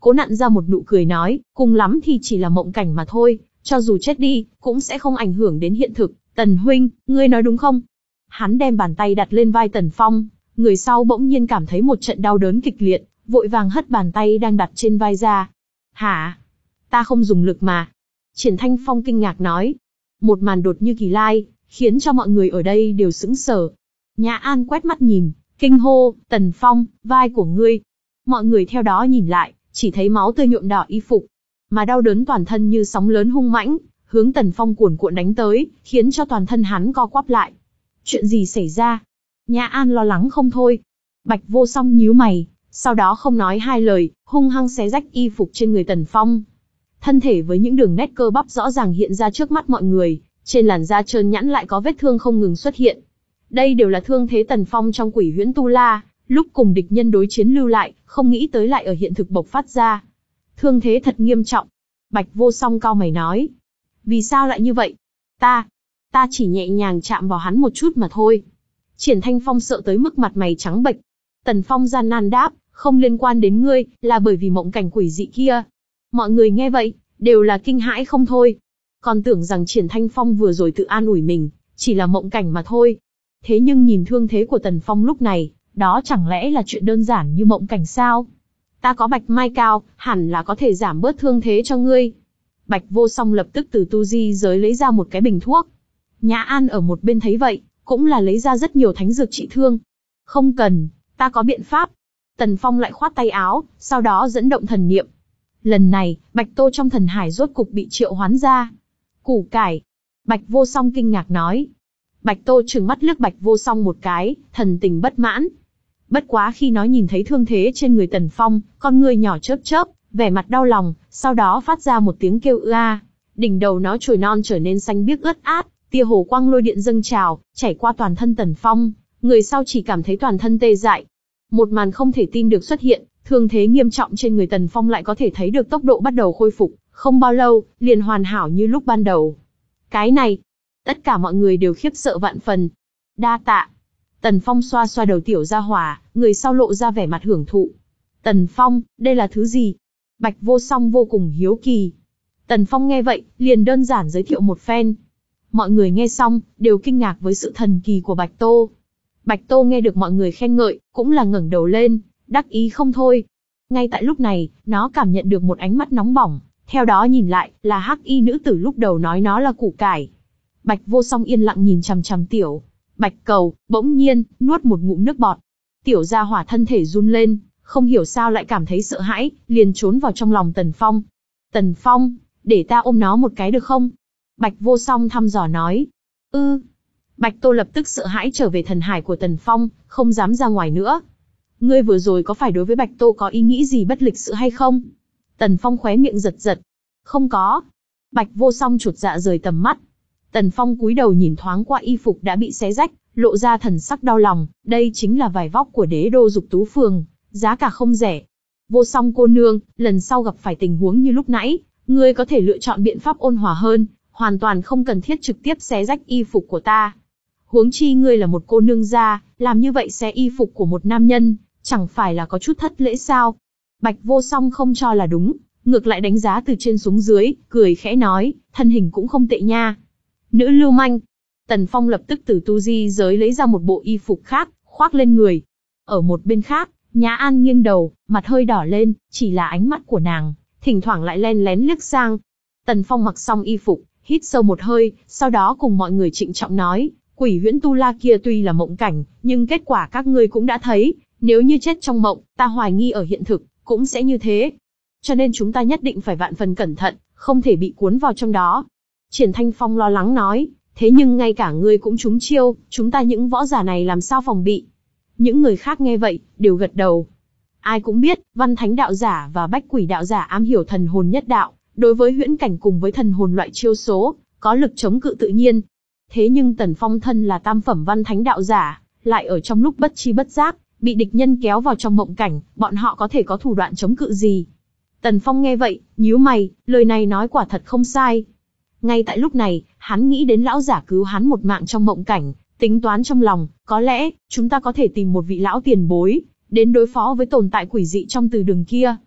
cố nặn ra một nụ cười nói, cùng lắm thì chỉ là mộng cảnh mà thôi, cho dù chết đi, cũng sẽ không ảnh hưởng đến hiện thực. Tần huynh, ngươi nói đúng không? Hắn đem bàn tay đặt lên vai Tần Phong, người sau bỗng nhiên cảm thấy một trận đau đớn kịch liệt, vội vàng hất bàn tay đang đặt trên vai ra. Hả? Ta không dùng lực mà. Triển Thanh Phong kinh ngạc nói. Một màn đột như kỳ lai, khiến cho mọi người ở đây đều sững sờ. Nhã An quét mắt nhìn, kinh hô, Tần Phong, vai của ngươi. Mọi người theo đó nhìn lại, chỉ thấy máu tươi nhuộm đỏ y phục, mà đau đớn toàn thân như sóng lớn hung mãnh, hướng Tần Phong cuồn cuộn đánh tới, khiến cho toàn thân hắn co quắp lại. Chuyện gì xảy ra? Nhã An lo lắng không thôi. Bạch Vô Song nhíu mày, sau đó không nói hai lời, hung hăng xé rách y phục trên người Tần Phong. Thân thể với những đường nét cơ bắp rõ ràng hiện ra trước mắt mọi người, trên làn da trơn nhẵn lại có vết thương không ngừng xuất hiện. Đây đều là thương thế Tần Phong trong Quỷ Huyễn Tu La, lúc cùng địch nhân đối chiến lưu lại, không nghĩ tới lại ở hiện thực bộc phát ra. Thương thế thật nghiêm trọng. Bạch Vô Song cau mày nói. Vì sao lại như vậy? Ta, ta chỉ nhẹ nhàng chạm vào hắn một chút mà thôi. Triển Thanh Phong sợ tới mức mặt mày trắng bệch. Tần Phong gian nan đáp, không liên quan đến ngươi, là bởi vì mộng cảnh quỷ dị kia. Mọi người nghe vậy, đều là kinh hãi không thôi. Còn tưởng rằng Triển Thanh Phong vừa rồi tự an ủi mình, chỉ là mộng cảnh mà thôi. Thế nhưng nhìn thương thế của Tần Phong lúc này, đó chẳng lẽ là chuyện đơn giản như mộng cảnh sao? Ta có bạch mai cao, hẳn là có thể giảm bớt thương thế cho ngươi. Bạch Vô Song lập tức từ tu di giới lấy ra một cái bình thuốc. Nhã An ở một bên thấy vậy, cũng là lấy ra rất nhiều thánh dược trị thương. Không cần, ta có biện pháp. Tần Phong lại khoát tay áo, sau đó dẫn động thần niệm. Lần này, Bạch Tô trong thần hải rốt cục bị triệu hoán ra. Củ cải. Bạch Vô Song kinh ngạc nói. Bạch Tô trừng mắt liếc Bạch Vô Song một cái, thần tình bất mãn. Bất quá khi nó nhìn thấy thương thế trên người Tần Phong, con người nhỏ chớp chớp, vẻ mặt đau lòng, sau đó phát ra một tiếng kêu ư a. Đỉnh đầu nó chồi non trở nên xanh biếc ướt át, tia hồ quang lôi điện dâng trào, chảy qua toàn thân Tần Phong, người sau chỉ cảm thấy toàn thân tê dại. Một màn không thể tin được xuất hiện, thương thế nghiêm trọng trên người Tần Phong lại có thể thấy được tốc độ bắt đầu khôi phục, không bao lâu, liền hoàn hảo như lúc ban đầu. Cái này, tất cả mọi người đều khiếp sợ vạn phần. Đa tạ. Tần Phong xoa xoa đầu tiểu gia hỏa, người sau lộ ra vẻ mặt hưởng thụ. Tần Phong, đây là thứ gì? Bạch Vô Song vô cùng hiếu kỳ. Tần Phong nghe vậy, liền đơn giản giới thiệu một phen. Mọi người nghe xong, đều kinh ngạc với sự thần kỳ của Bạch Tô. Bạch Tô nghe được mọi người khen ngợi, cũng là ngẩng đầu lên, đắc ý không thôi. Ngay tại lúc này, nó cảm nhận được một ánh mắt nóng bỏng, theo đó nhìn lại, là hắc y nữ tử lúc đầu nói nó là củ cải. Bạch Vô Song yên lặng nhìn chằm chằm tiểu Bạch Cầu, bỗng nhiên, nuốt một ngụm nước bọt. Tiểu gia hỏa thân thể run lên, không hiểu sao lại cảm thấy sợ hãi, liền trốn vào trong lòng Tần Phong. Tần Phong, để ta ôm nó một cái được không? Bạch Vô Song thăm dò nói. Ư. Bạch Tô lập tức sợ hãi trở về thần hải của Tần Phong, không dám ra ngoài nữa. Ngươi vừa rồi có phải đối với Bạch Tô có ý nghĩ gì bất lịch sự hay không? Tần Phong khóe miệng giật giật. Không có. Bạch Vô Song chột dạ rời tầm mắt. Tần Phong cúi đầu nhìn thoáng qua y phục đã bị xé rách, lộ ra thần sắc đau lòng. Đây chính là vải vóc của đế đô Dục Tú Phường, giá cả không rẻ. Vô Song cô nương, lần sau gặp phải tình huống như lúc nãy, ngươi có thể lựa chọn biện pháp ôn hòa hơn, hoàn toàn không cần thiết trực tiếp xé rách y phục của ta. Huống chi ngươi là một cô nương gia, làm như vậy xé y phục của một nam nhân, chẳng phải là có chút thất lễ sao? Bạch Vô Song không cho là đúng, ngược lại đánh giá từ trên xuống dưới, cười khẽ nói, thân hình cũng không tệ nha. Nữ lưu manh. Tần Phong lập tức từ tu di giới lấy ra một bộ y phục khác, khoác lên người. Ở một bên khác, Nhã An nghiêng đầu, mặt hơi đỏ lên, chỉ là ánh mắt của nàng, thỉnh thoảng lại len lén liếc sang. Tần Phong mặc xong y phục, hít sâu một hơi, sau đó cùng mọi người trịnh trọng nói, Quỷ Huyễn Tu La kia tuy là mộng cảnh, nhưng kết quả các ngươi cũng đã thấy, nếu như chết trong mộng, ta hoài nghi ở hiện thực, cũng sẽ như thế. Cho nên chúng ta nhất định phải vạn phần cẩn thận, không thể bị cuốn vào trong đó. Triển Thanh Phong lo lắng nói, thế nhưng ngay cả ngươi cũng trúng chiêu, chúng ta những võ giả này làm sao phòng bị? Những người khác nghe vậy, đều gật đầu. Ai cũng biết, Văn Thánh đạo giả và Bách Quỷ đạo giả am hiểu thần hồn nhất đạo, đối với huyễn cảnh cùng với thần hồn loại chiêu số, có lực chống cự tự nhiên. Thế nhưng Tần Phong thân là tam phẩm Văn Thánh đạo giả, lại ở trong lúc bất chi bất giác, bị địch nhân kéo vào trong mộng cảnh, bọn họ có thể có thủ đoạn chống cự gì? Tần Phong nghe vậy, nhíu mày, lời này nói quả thật không sai. Ngay tại lúc này, hắn nghĩ đến lão giả cứu hắn một mạng trong mộng cảnh, tính toán trong lòng, có lẽ, chúng ta có thể tìm một vị lão tiền bối, đến đối phó với tồn tại quỷ dị trong từ đường kia.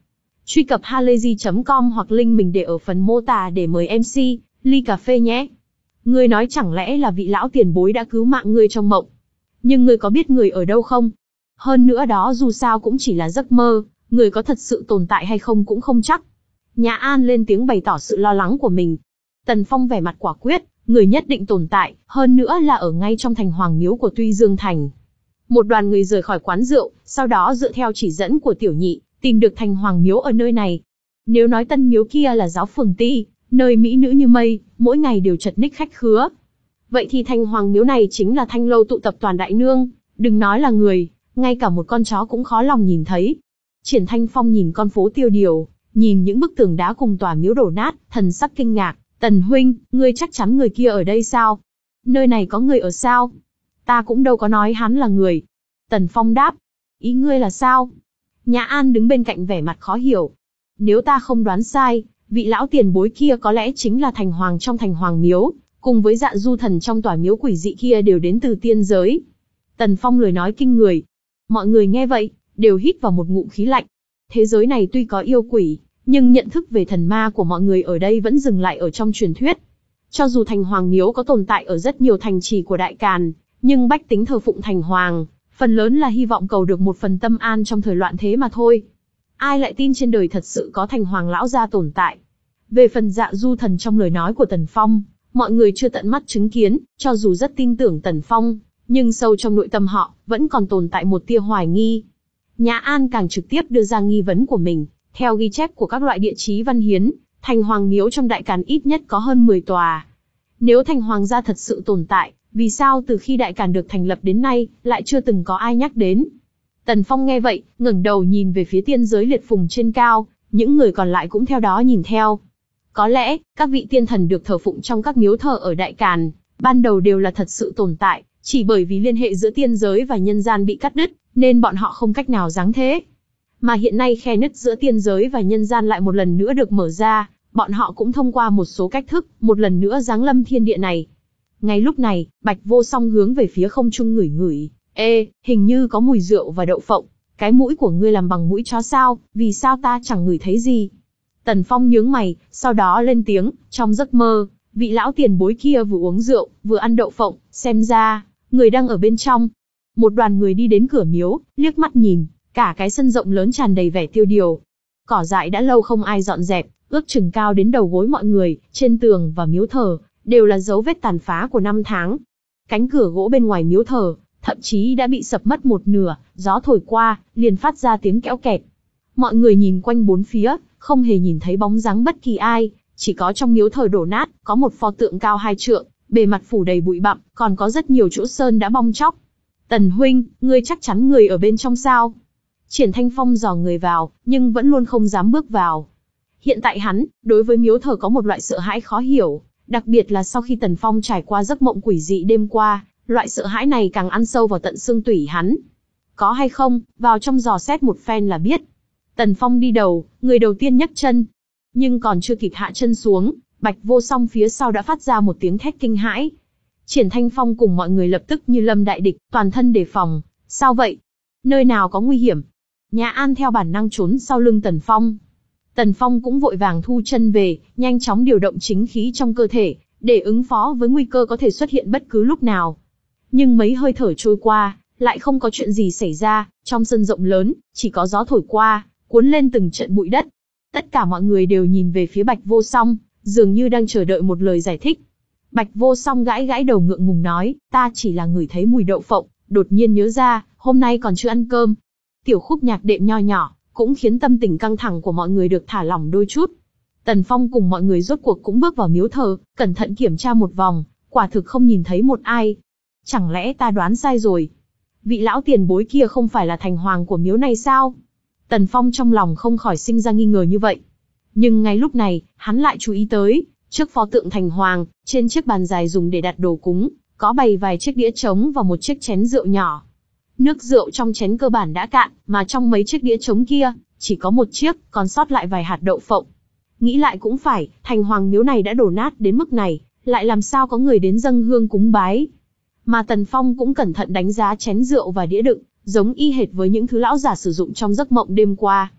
Truy cập halayzi chấm com hoặc link mình để ở phần mô tả để mời em xê, ly cà phê nhé. Ngươi nói chẳng lẽ là vị lão tiền bối đã cứu mạng ngươi trong mộng? Nhưng ngươi có biết người ở đâu không? Hơn nữa đó dù sao cũng chỉ là giấc mơ, người có thật sự tồn tại hay không cũng không chắc. Nhã An lên tiếng bày tỏ sự lo lắng của mình. Tần Phong vẻ mặt quả quyết, người nhất định tồn tại, hơn nữa là ở ngay trong thành hoàng miếu của Tuy Dương Thành. Một đoàn người rời khỏi quán rượu, sau đó dựa theo chỉ dẫn của tiểu nhị, tìm được thành hoàng miếu ở nơi này. Nếu nói tân miếu kia là giáo phường Ti, nơi mỹ nữ như mây, mỗi ngày đều chật ních khách khứa. Vậy thì thành hoàng miếu này chính là thanh lâu tụ tập toàn đại nương, đừng nói là người, ngay cả một con chó cũng khó lòng nhìn thấy. Triển Thanh Phong nhìn con phố tiêu điều, nhìn những bức tường đá cùng tòa miếu đổ nát, thần sắc kinh ngạc. Tần huynh, ngươi chắc chắn người kia ở đây sao? Nơi này có người ở sao? Ta cũng đâu có nói hắn là người. Tần Phong đáp. Ý ngươi là sao? Nhã An đứng bên cạnh vẻ mặt khó hiểu. Nếu ta không đoán sai, vị lão tiền bối kia có lẽ chính là thành hoàng trong thành hoàng miếu, cùng với Dạ Du thần trong tòa miếu quỷ dị kia đều đến từ tiên giới. Tần Phong lời nói kinh người. Mọi người nghe vậy, đều hít vào một ngụm khí lạnh. Thế giới này tuy có yêu quỷ, nhưng nhận thức về thần ma của mọi người ở đây vẫn dừng lại ở trong truyền thuyết. Cho dù thành hoàng miếu có tồn tại ở rất nhiều thành trì của Đại Càn, nhưng bách tính thờ phụng thành hoàng, phần lớn là hy vọng cầu được một phần tâm an trong thời loạn thế mà thôi. Ai lại tin trên đời thật sự có thành hoàng lão gia tồn tại? Về phần Dạ Du thần trong lời nói của Tần Phong, mọi người chưa tận mắt chứng kiến, cho dù rất tin tưởng Tần Phong, nhưng sâu trong nội tâm họ, vẫn còn tồn tại một tia hoài nghi. Nhã An càng trực tiếp đưa ra nghi vấn của mình. Theo ghi chép của các loại địa chí văn hiến, thành hoàng miếu trong Đại Càn ít nhất có hơn mười tòa. Nếu thành hoàng gia thật sự tồn tại, vì sao từ khi Đại Càn được thành lập đến nay, lại chưa từng có ai nhắc đến? Tần Phong nghe vậy, ngẩng đầu nhìn về phía tiên giới liệt phùng trên cao, những người còn lại cũng theo đó nhìn theo. Có lẽ, các vị tiên thần được thờ phụng trong các miếu thờ ở Đại Càn, ban đầu đều là thật sự tồn tại, chỉ bởi vì liên hệ giữa tiên giới và nhân gian bị cắt đứt, nên bọn họ không cách nào giáng thế. Mà hiện nay khe nứt giữa tiên giới và nhân gian lại một lần nữa được mở ra, bọn họ cũng thông qua một số cách thức, một lần nữa giáng lâm thiên địa này. Ngay lúc này, Bạch Vô Song hướng về phía không trung ngửi ngửi, ê, hình như có mùi rượu và đậu phộng, cái mũi của ngươi làm bằng mũi chó sao, vì sao ta chẳng ngửi thấy gì? Tần Phong nhướng mày, sau đó lên tiếng, trong giấc mơ, vị lão tiền bối kia vừa uống rượu, vừa ăn đậu phộng, xem ra, người đang ở bên trong. Một đoàn người đi đến cửa miếu, liếc mắt nhìn. Cả cái sân rộng lớn tràn đầy vẻ tiêu điều. Cỏ dại đã lâu không ai dọn dẹp, ước chừng cao đến đầu gối mọi người, trên tường và miếu thờ, đều là dấu vết tàn phá của năm tháng. Cánh cửa gỗ bên ngoài miếu thờ, thậm chí đã bị sập mất một nửa, gió thổi qua, liền phát ra tiếng kẽo kẹt. Mọi người nhìn quanh bốn phía, không hề nhìn thấy bóng dáng bất kỳ ai, chỉ có trong miếu thờ đổ nát, có một pho tượng cao hai trượng, bề mặt phủ đầy bụi bặm, còn có rất nhiều chỗ sơn đã bong tróc. Tần huynh, ngươi chắc chắn người ở bên trong sao? Triển Thanh Phong dò người vào, nhưng vẫn luôn không dám bước vào. Hiện tại hắn, đối với miếu thờ có một loại sợ hãi khó hiểu, đặc biệt là sau khi Tần Phong trải qua giấc mộng quỷ dị đêm qua, loại sợ hãi này càng ăn sâu vào tận xương tủy hắn. Có hay không, vào trong dò xét một phen là biết. Tần Phong đi đầu, người đầu tiên nhấc chân. Nhưng còn chưa kịp hạ chân xuống, Bạch Vô Song phía sau đã phát ra một tiếng thét kinh hãi. Triển Thanh Phong cùng mọi người lập tức như lâm đại địch, toàn thân đề phòng. Sao vậy? Nơi nào có nguy hiểm? Nhã An theo bản năng trốn sau lưng Tần Phong. Tần Phong cũng vội vàng thu chân về, nhanh chóng điều động chính khí trong cơ thể, để ứng phó với nguy cơ có thể xuất hiện bất cứ lúc nào. Nhưng mấy hơi thở trôi qua, lại không có chuyện gì xảy ra, trong sân rộng lớn, chỉ có gió thổi qua, cuốn lên từng trận bụi đất. Tất cả mọi người đều nhìn về phía Bạch Vô Song, dường như đang chờ đợi một lời giải thích. Bạch Vô Song gãi gãi đầu ngượng ngùng nói, ta chỉ là ngửi thấy mùi đậu phộng, đột nhiên nhớ ra, hôm nay còn chưa ăn cơm. Tiểu khúc nhạc đệm nho nhỏ, cũng khiến tâm tình căng thẳng của mọi người được thả lỏng đôi chút. Tần Phong cùng mọi người rốt cuộc cũng bước vào miếu thờ, cẩn thận kiểm tra một vòng, quả thực không nhìn thấy một ai. Chẳng lẽ ta đoán sai rồi? Vị lão tiền bối kia không phải là thành hoàng của miếu này sao? Tần Phong trong lòng không khỏi sinh ra nghi ngờ như vậy. Nhưng ngay lúc này, hắn lại chú ý tới, trước pho tượng thành hoàng, trên chiếc bàn dài dùng để đặt đồ cúng, có bày vài chiếc đĩa trống và một chiếc chén rượu nhỏ. Nước rượu trong chén cơ bản đã cạn, mà trong mấy chiếc đĩa trống kia, chỉ có một chiếc, còn sót lại vài hạt đậu phộng. Nghĩ lại cũng phải, thành hoàng miếu này đã đổ nát đến mức này, lại làm sao có người đến dâng hương cúng bái. Mà Tần Phong cũng cẩn thận đánh giá chén rượu và đĩa đựng, giống y hệt với những thứ lão giả sử dụng trong giấc mộng đêm qua.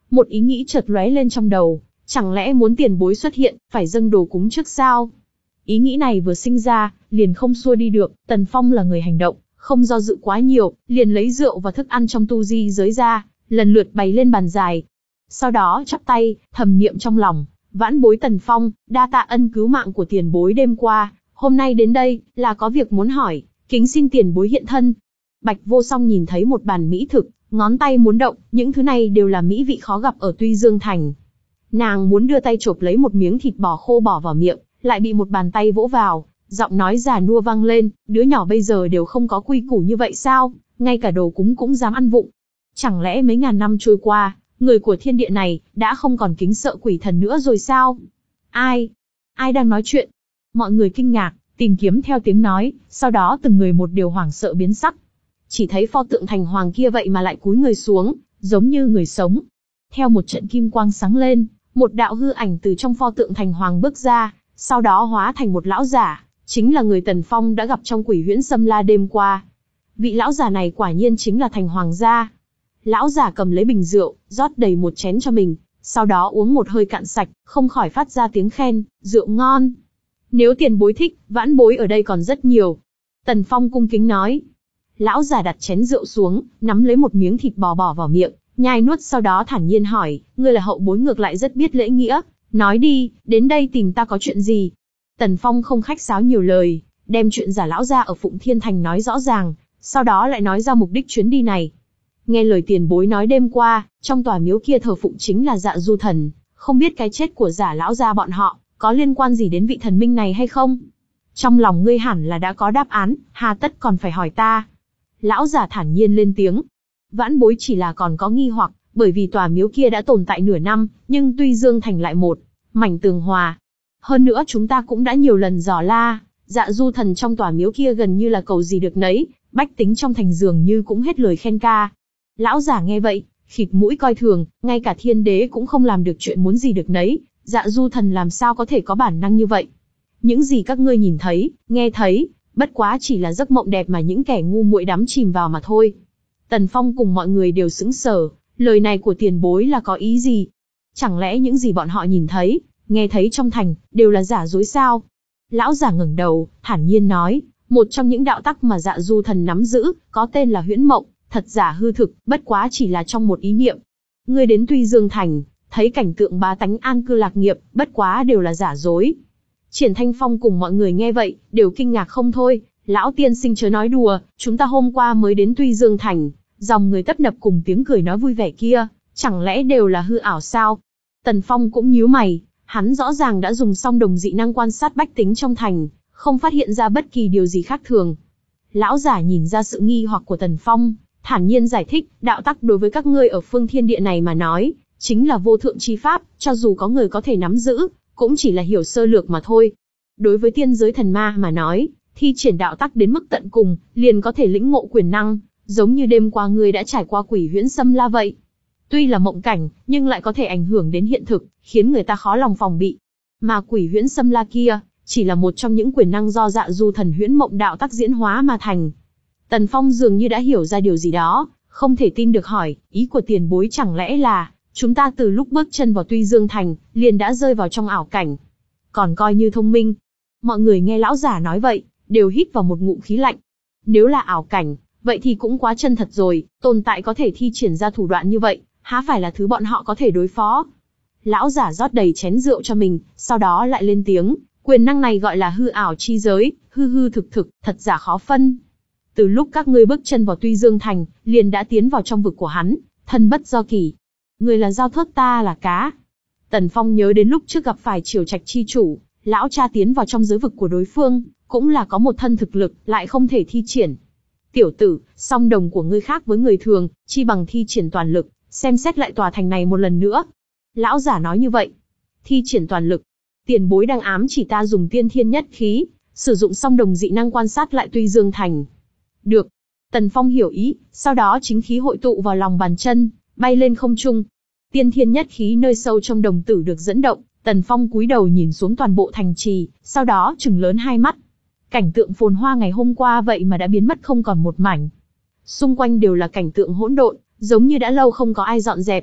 Một ý nghĩ chợt lóe lên trong đầu, chẳng lẽ muốn tiền bối xuất hiện, phải dâng đồ cúng trước sao? Ý nghĩ này vừa sinh ra, liền không xua đi được. Tần Phong là người hành động, không do dự quá nhiều, liền lấy rượu và thức ăn trong tu di giới ra, lần lượt bày lên bàn dài. Sau đó chắp tay, thầm niệm trong lòng, vãn bối Tần Phong, đa tạ ân cứu mạng của tiền bối đêm qua, hôm nay đến đây, là có việc muốn hỏi, kính xin tiền bối hiện thân. Bạch Vô Song nhìn thấy một bàn mỹ thực, ngón tay muốn động, những thứ này đều là mỹ vị khó gặp ở Tuy Dương Thành. Nàng muốn đưa tay chộp lấy một miếng thịt bò khô bỏ vào miệng, lại bị một bàn tay vỗ vào, giọng nói già nua vang lên, đứa nhỏ bây giờ đều không có quy củ như vậy sao, ngay cả đồ cúng cũng dám ăn vụng. Chẳng lẽ mấy ngàn năm trôi qua, người của thiên địa này, đã không còn kính sợ quỷ thần nữa rồi sao? Ai? Ai đang nói chuyện? Mọi người kinh ngạc, tìm kiếm theo tiếng nói, sau đó từng người một đều hoảng sợ biến sắc. Chỉ thấy pho tượng thành hoàng kia vậy mà lại cúi người xuống, giống như người sống. Theo một trận kim quang sáng lên, một đạo hư ảnh từ trong pho tượng thành hoàng bước ra, sau đó hóa thành một lão giả, chính là người Tần Phong đã gặp trong Quỷ Huyễn Sâm La đêm qua. Vị lão giả này quả nhiên chính là thành hoàng gia. Lão giả cầm lấy bình rượu, rót đầy một chén cho mình, sau đó uống một hơi cạn sạch, không khỏi phát ra tiếng khen, rượu ngon. Nếu tiền bối thích, vãn bối ở đây còn rất nhiều. Tần Phong cung kính nói. Lão già đặt chén rượu xuống, nắm lấy một miếng thịt bò bỏ vào miệng, nhai nuốt sau đó thản nhiên hỏi, ngươi là hậu bối ngược lại rất biết lễ nghĩa, nói đi, đến đây tìm ta có chuyện gì? Tần Phong không khách sáo nhiều lời, đem chuyện giả lão gia ở Phụng Thiên Thành nói rõ ràng, sau đó lại nói ra mục đích chuyến đi này. Nghe lời tiền bối nói đêm qua, trong tòa miếu kia thờ phụng chính là Dạ Du Thần, không biết cái chết của giả lão gia bọn họ, có liên quan gì đến vị thần minh này hay không? Trong lòng ngươi hẳn là đã có đáp án, hà tất còn phải hỏi ta? Lão giả thản nhiên lên tiếng. Vãn bối chỉ là còn có nghi hoặc, bởi vì tòa miếu kia đã tồn tại nửa năm, nhưng Tuy Dương Thành lại một mảnh tường hòa. Hơn nữa chúng ta cũng đã nhiều lần dò la, Dạ Du Thần trong tòa miếu kia gần như là cầu gì được nấy, bách tính trong thành dường như cũng hết lời khen ca. Lão giả nghe vậy, khịt mũi coi thường, ngay cả thiên đế cũng không làm được chuyện muốn gì được nấy, Dạ Du Thần làm sao có thể có bản năng như vậy? Những gì các ngươi nhìn thấy, nghe thấy, bất quá chỉ là giấc mộng đẹp mà những kẻ ngu muội đắm chìm vào mà thôi. Tần Phong cùng mọi người đều sững sờ, lời này của tiền bối là có ý gì? Chẳng lẽ những gì bọn họ nhìn thấy, nghe thấy trong thành, đều là giả dối sao? Lão giả ngẩng đầu, thản nhiên nói, một trong những đạo tắc mà Dạ Du Thần nắm giữ, có tên là huyễn mộng, thật giả hư thực, bất quá chỉ là trong một ý niệm. Ngươi đến Tuy Dương Thành, thấy cảnh tượng bá tánh an cư lạc nghiệp, bất quá đều là giả dối. Triển Thanh Phong cùng mọi người nghe vậy, đều kinh ngạc không thôi, lão tiên sinh chớ nói đùa, chúng ta hôm qua mới đến Tuy Dương Thành, dòng người tấp nập cùng tiếng cười nói vui vẻ kia, chẳng lẽ đều là hư ảo sao? Tần Phong cũng nhíu mày, hắn rõ ràng đã dùng song đồng dị năng quan sát bách tính trong thành, không phát hiện ra bất kỳ điều gì khác thường. Lão giả nhìn ra sự nghi hoặc của Tần Phong, thản nhiên giải thích, đạo tắc đối với các ngươi ở phương thiên địa này mà nói, chính là vô thượng chi pháp, cho dù có người có thể nắm giữ, cũng chỉ là hiểu sơ lược mà thôi. Đối với tiên giới thần ma mà nói, thi triển đạo tắc đến mức tận cùng, liền có thể lĩnh ngộ quyền năng, giống như đêm qua ngươi đã trải qua Quỷ Huyễn Sâm La vậy. Tuy là mộng cảnh, nhưng lại có thể ảnh hưởng đến hiện thực, khiến người ta khó lòng phòng bị. Mà Quỷ Huyễn Sâm La kia, chỉ là một trong những quyền năng do Dạ Du Thần huyễn mộng đạo tắc diễn hóa mà thành. Tần Phong dường như đã hiểu ra điều gì đó, không thể tin được hỏi, ý của tiền bối chẳng lẽ là, chúng ta từ lúc bước chân vào Tuy Dương Thành, liền đã rơi vào trong ảo cảnh. Còn coi như thông minh. Mọi người nghe lão giả nói vậy, đều hít vào một ngụm khí lạnh. Nếu là ảo cảnh, vậy thì cũng quá chân thật rồi, tồn tại có thể thi triển ra thủ đoạn như vậy, há phải là thứ bọn họ có thể đối phó. Lão giả rót đầy chén rượu cho mình, sau đó lại lên tiếng, quyền năng này gọi là hư ảo chi giới, hư hư thực thực, thật giả khó phân. Từ lúc các ngươi bước chân vào Tuy Dương Thành, liền đã tiến vào trong vực của hắn, thân bất do kỳ. Người là dao thớt, ta là cá. Tần Phong nhớ đến lúc trước gặp phải Triều Trạch chi chủ, lão cha tiến vào trong giới vực của đối phương, cũng là có một thân thực lực, lại không thể thi triển. Tiểu tử, song đồng của ngươi khác với người thường, chi bằng thi triển toàn lực, xem xét lại tòa thành này một lần nữa. Lão giả nói như vậy. Thi triển toàn lực. Tiền bối đang ám chỉ ta dùng tiên thiên nhất khí, sử dụng song đồng dị năng quan sát lại Tuy Dương Thành. Được. Tần Phong hiểu ý, sau đó chính khí hội tụ vào lòng bàn chân, bay lên không trung. Tiên thiên nhất khí nơi sâu trong đồng tử được dẫn động, Tần Phong cúi đầu nhìn xuống toàn bộ thành trì, sau đó trừng lớn hai mắt. Cảnh tượng phồn hoa ngày hôm qua vậy mà đã biến mất không còn một mảnh. Xung quanh đều là cảnh tượng hỗn độn, giống như đã lâu không có ai dọn dẹp.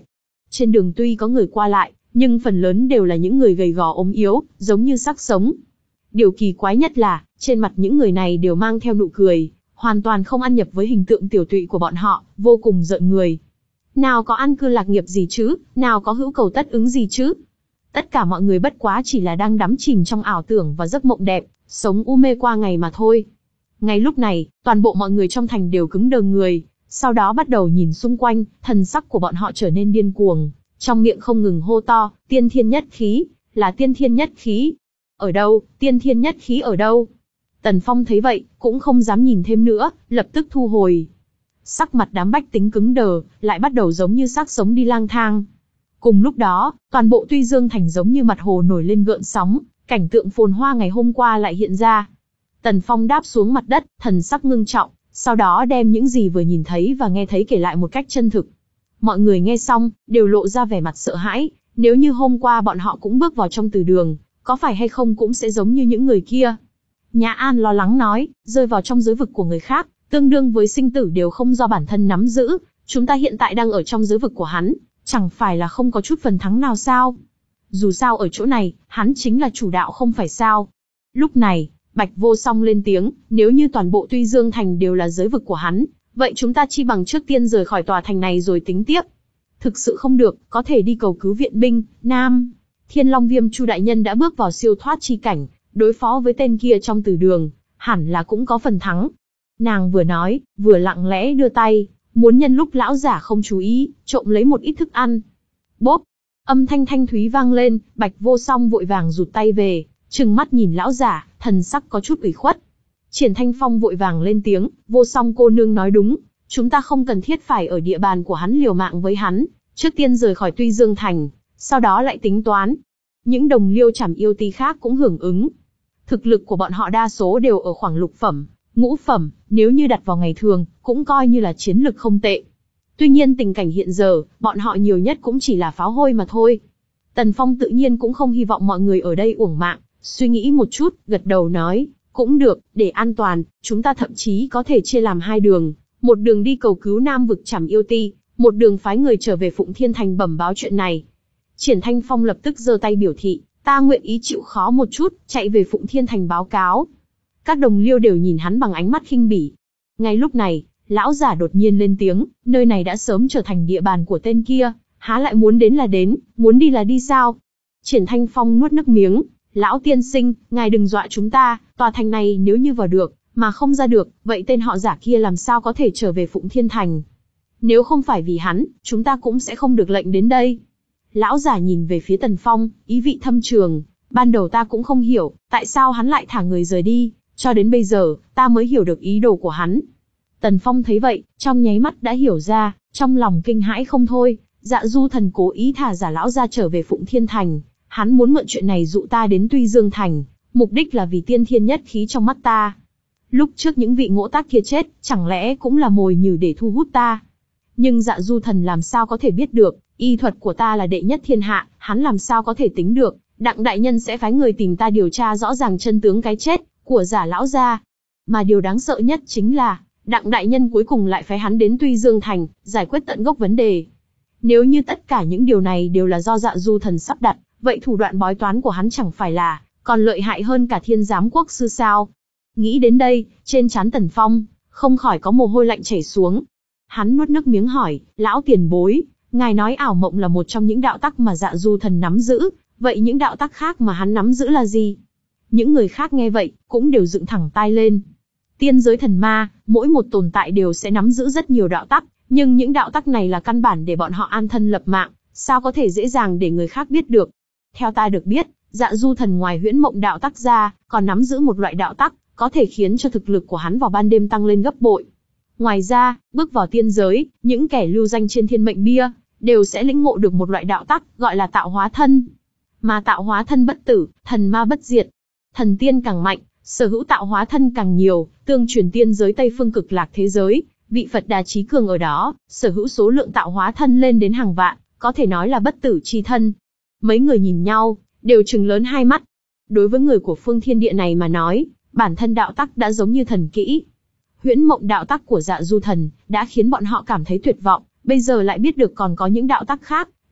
Trên đường tuy có người qua lại, nhưng phần lớn đều là những người gầy gò ốm yếu, giống như xác sống. Điều kỳ quái nhất là, trên mặt những người này đều mang theo nụ cười, hoàn toàn không ăn nhập với hình tượng tiểu tụy của bọn họ, vô cùng rợn người. Nào có an cư lạc nghiệp gì chứ, nào có hữu cầu tất ứng gì chứ. Tất cả mọi người bất quá chỉ là đang đắm chìm trong ảo tưởng và giấc mộng đẹp, sống u mê qua ngày mà thôi. Ngay lúc này, toàn bộ mọi người trong thành đều cứng đờ người, sau đó bắt đầu nhìn xung quanh, thần sắc của bọn họ trở nên điên cuồng, trong miệng không ngừng hô to, tiên thiên nhất khí, là tiên thiên nhất khí. Ở đâu, tiên thiên nhất khí ở đâu? Tần Phong thấy vậy, cũng không dám nhìn thêm nữa, lập tức thu hồi. Sắc mặt đám bách tính cứng đờ, lại bắt đầu giống như xác sống đi lang thang. Cùng lúc đó, toàn bộ Tuy Dương Thành giống như mặt hồ nổi lên gợn sóng, cảnh tượng phồn hoa ngày hôm qua lại hiện ra. Tần Phong đáp xuống mặt đất, thần sắc ngưng trọng, sau đó đem những gì vừa nhìn thấy và nghe thấy kể lại một cách chân thực. Mọi người nghe xong, đều lộ ra vẻ mặt sợ hãi, nếu như hôm qua bọn họ cũng bước vào trong từ đường, có phải hay không cũng sẽ giống như những người kia. Nhã An lo lắng nói, rơi vào trong giới vực của người khác, tương đương với sinh tử đều không do bản thân nắm giữ, chúng ta hiện tại đang ở trong giới vực của hắn, chẳng phải là không có chút phần thắng nào sao? Dù sao ở chỗ này, hắn chính là chủ đạo không phải sao? Lúc này, Bạch Vô Song lên tiếng, nếu như toàn bộ Tuy Dương Thành đều là giới vực của hắn, vậy chúng ta chi bằng trước tiên rời khỏi tòa thành này rồi tính tiếp. Thực sự không được, có thể đi cầu cứu viện binh. Nam, Thiên Long Viêm Chu đại nhân đã bước vào siêu thoát chi cảnh, đối phó với tên kia trong từ đường, hẳn là cũng có phần thắng. Nàng vừa nói, vừa lặng lẽ đưa tay, muốn nhân lúc lão giả không chú ý, trộm lấy một ít thức ăn. Bốp, âm thanh thanh thúy vang lên, Bạch Vô Song vội vàng rụt tay về, trừng mắt nhìn lão giả, thần sắc có chút ủy khuất. Triển Thanh Phong vội vàng lên tiếng, Vô Song cô nương nói đúng, chúng ta không cần thiết phải ở địa bàn của hắn liều mạng với hắn, trước tiên rời khỏi Tuy Dương Thành, sau đó lại tính toán. Những đồng liêu trảm yêu ti khác cũng hưởng ứng. Thực lực của bọn họ đa số đều ở khoảng lục phẩm, ngũ phẩm, nếu như đặt vào ngày thường, cũng coi như là chiến lực không tệ. Tuy nhiên tình cảnh hiện giờ, bọn họ nhiều nhất cũng chỉ là pháo hôi mà thôi. Tần Phong tự nhiên cũng không hy vọng mọi người ở đây uổng mạng, suy nghĩ một chút, gật đầu nói, cũng được, để an toàn, chúng ta thậm chí có thể chia làm hai đường, một đường đi cầu cứu Nam vực trảm yêu ti, một đường phái người trở về Phụng Thiên Thành bẩm báo chuyện này. Triển Thanh Phong lập tức giơ tay biểu thị, ta nguyện ý chịu khó một chút, chạy về Phụng Thiên Thành báo cáo. Các đồng liêu đều nhìn hắn bằng ánh mắt khinh bỉ. Ngay lúc này, lão giả đột nhiên lên tiếng, nơi này đã sớm trở thành địa bàn của tên kia, há lại muốn đến là đến, muốn đi là đi sao? Triển Thanh Phong nuốt nước miếng, lão tiên sinh, ngài đừng dọa chúng ta, tòa thành này nếu như vào được, mà không ra được, vậy tên họ giả kia làm sao có thể trở về Phụng Thiên Thành? Nếu không phải vì hắn, chúng ta cũng sẽ không được lệnh đến đây. Lão giả nhìn về phía Tần Phong, ý vị thâm trường, ban đầu ta cũng không hiểu, tại sao hắn lại thả người rời đi, cho đến bây giờ, ta mới hiểu được ý đồ của hắn. Tần Phong thấy vậy, trong nháy mắt đã hiểu ra, trong lòng kinh hãi không thôi, Dạ Du Thần cố ý thả giả lão ra trở về Phụng Thiên Thành, hắn muốn mượn chuyện này dụ ta đến Tuy Dương Thành, mục đích là vì tiên thiên nhất khí trong mắt ta. Lúc trước những vị ngỗ tác kia chết, chẳng lẽ cũng là mồi nhử để thu hút ta? Nhưng Dạ Du Thần làm sao có thể biết được, y thuật của ta là đệ nhất thiên hạ, hắn làm sao có thể tính được, Đặng đại nhân sẽ phái người tìm ta điều tra rõ ràng chân tướng cái chết của giả lão gia. Mà điều đáng sợ nhất chính là, Đặng đại nhân cuối cùng lại phái hắn đến Tuy Dương Thành, giải quyết tận gốc vấn đề. Nếu như tất cả những điều này đều là do Dạ Du Thần sắp đặt, vậy thủ đoạn bói toán của hắn chẳng phải là còn lợi hại hơn cả Thiên Giám Quốc sư sao? Nghĩ đến đây, trên trán Tần Phong không khỏi có mồ hôi lạnh chảy xuống. Hắn nuốt nước miếng hỏi, lão tiền bối, ngài nói ảo mộng là một trong những đạo tắc mà Dạ Du Thần nắm giữ, vậy những đạo tắc khác mà hắn nắm giữ là gì? Những người khác nghe vậy, cũng đều dựng thẳng tai lên. Tiên giới thần ma, mỗi một tồn tại đều sẽ nắm giữ rất nhiều đạo tắc, nhưng những đạo tắc này là căn bản để bọn họ an thân lập mạng, sao có thể dễ dàng để người khác biết được? Theo ta được biết, Dạ Du Thần ngoài huyễn mộng đạo tắc ra, còn nắm giữ một loại đạo tắc, có thể khiến cho thực lực của hắn vào ban đêm tăng lên gấp bội. Ngoài ra, bước vào tiên giới, những kẻ lưu danh trên thiên mệnh bia, đều sẽ lĩnh ngộ được một loại đạo tắc, gọi là tạo hóa thân. Mà tạo hóa thân bất tử, thần ma bất diệt. Thần tiên càng mạnh, sở hữu tạo hóa thân càng nhiều, tương truyền tiên giới Tây Phương Cực Lạc thế giới, vị Phật Đà Chí Cường ở đó, sở hữu số lượng tạo hóa thân lên đến hàng vạn, có thể nói là bất tử chi thân. Mấy người nhìn nhau, đều trừng lớn hai mắt. Đối với người của phương thiên địa này mà nói, bản thân đạo tắc đã giống như thần kỹ. Huyễn mộng đạo tắc của Dạ Du Thần đã khiến bọn họ cảm thấy tuyệt vọng, bây giờ lại biết được còn có những đạo tắc khác,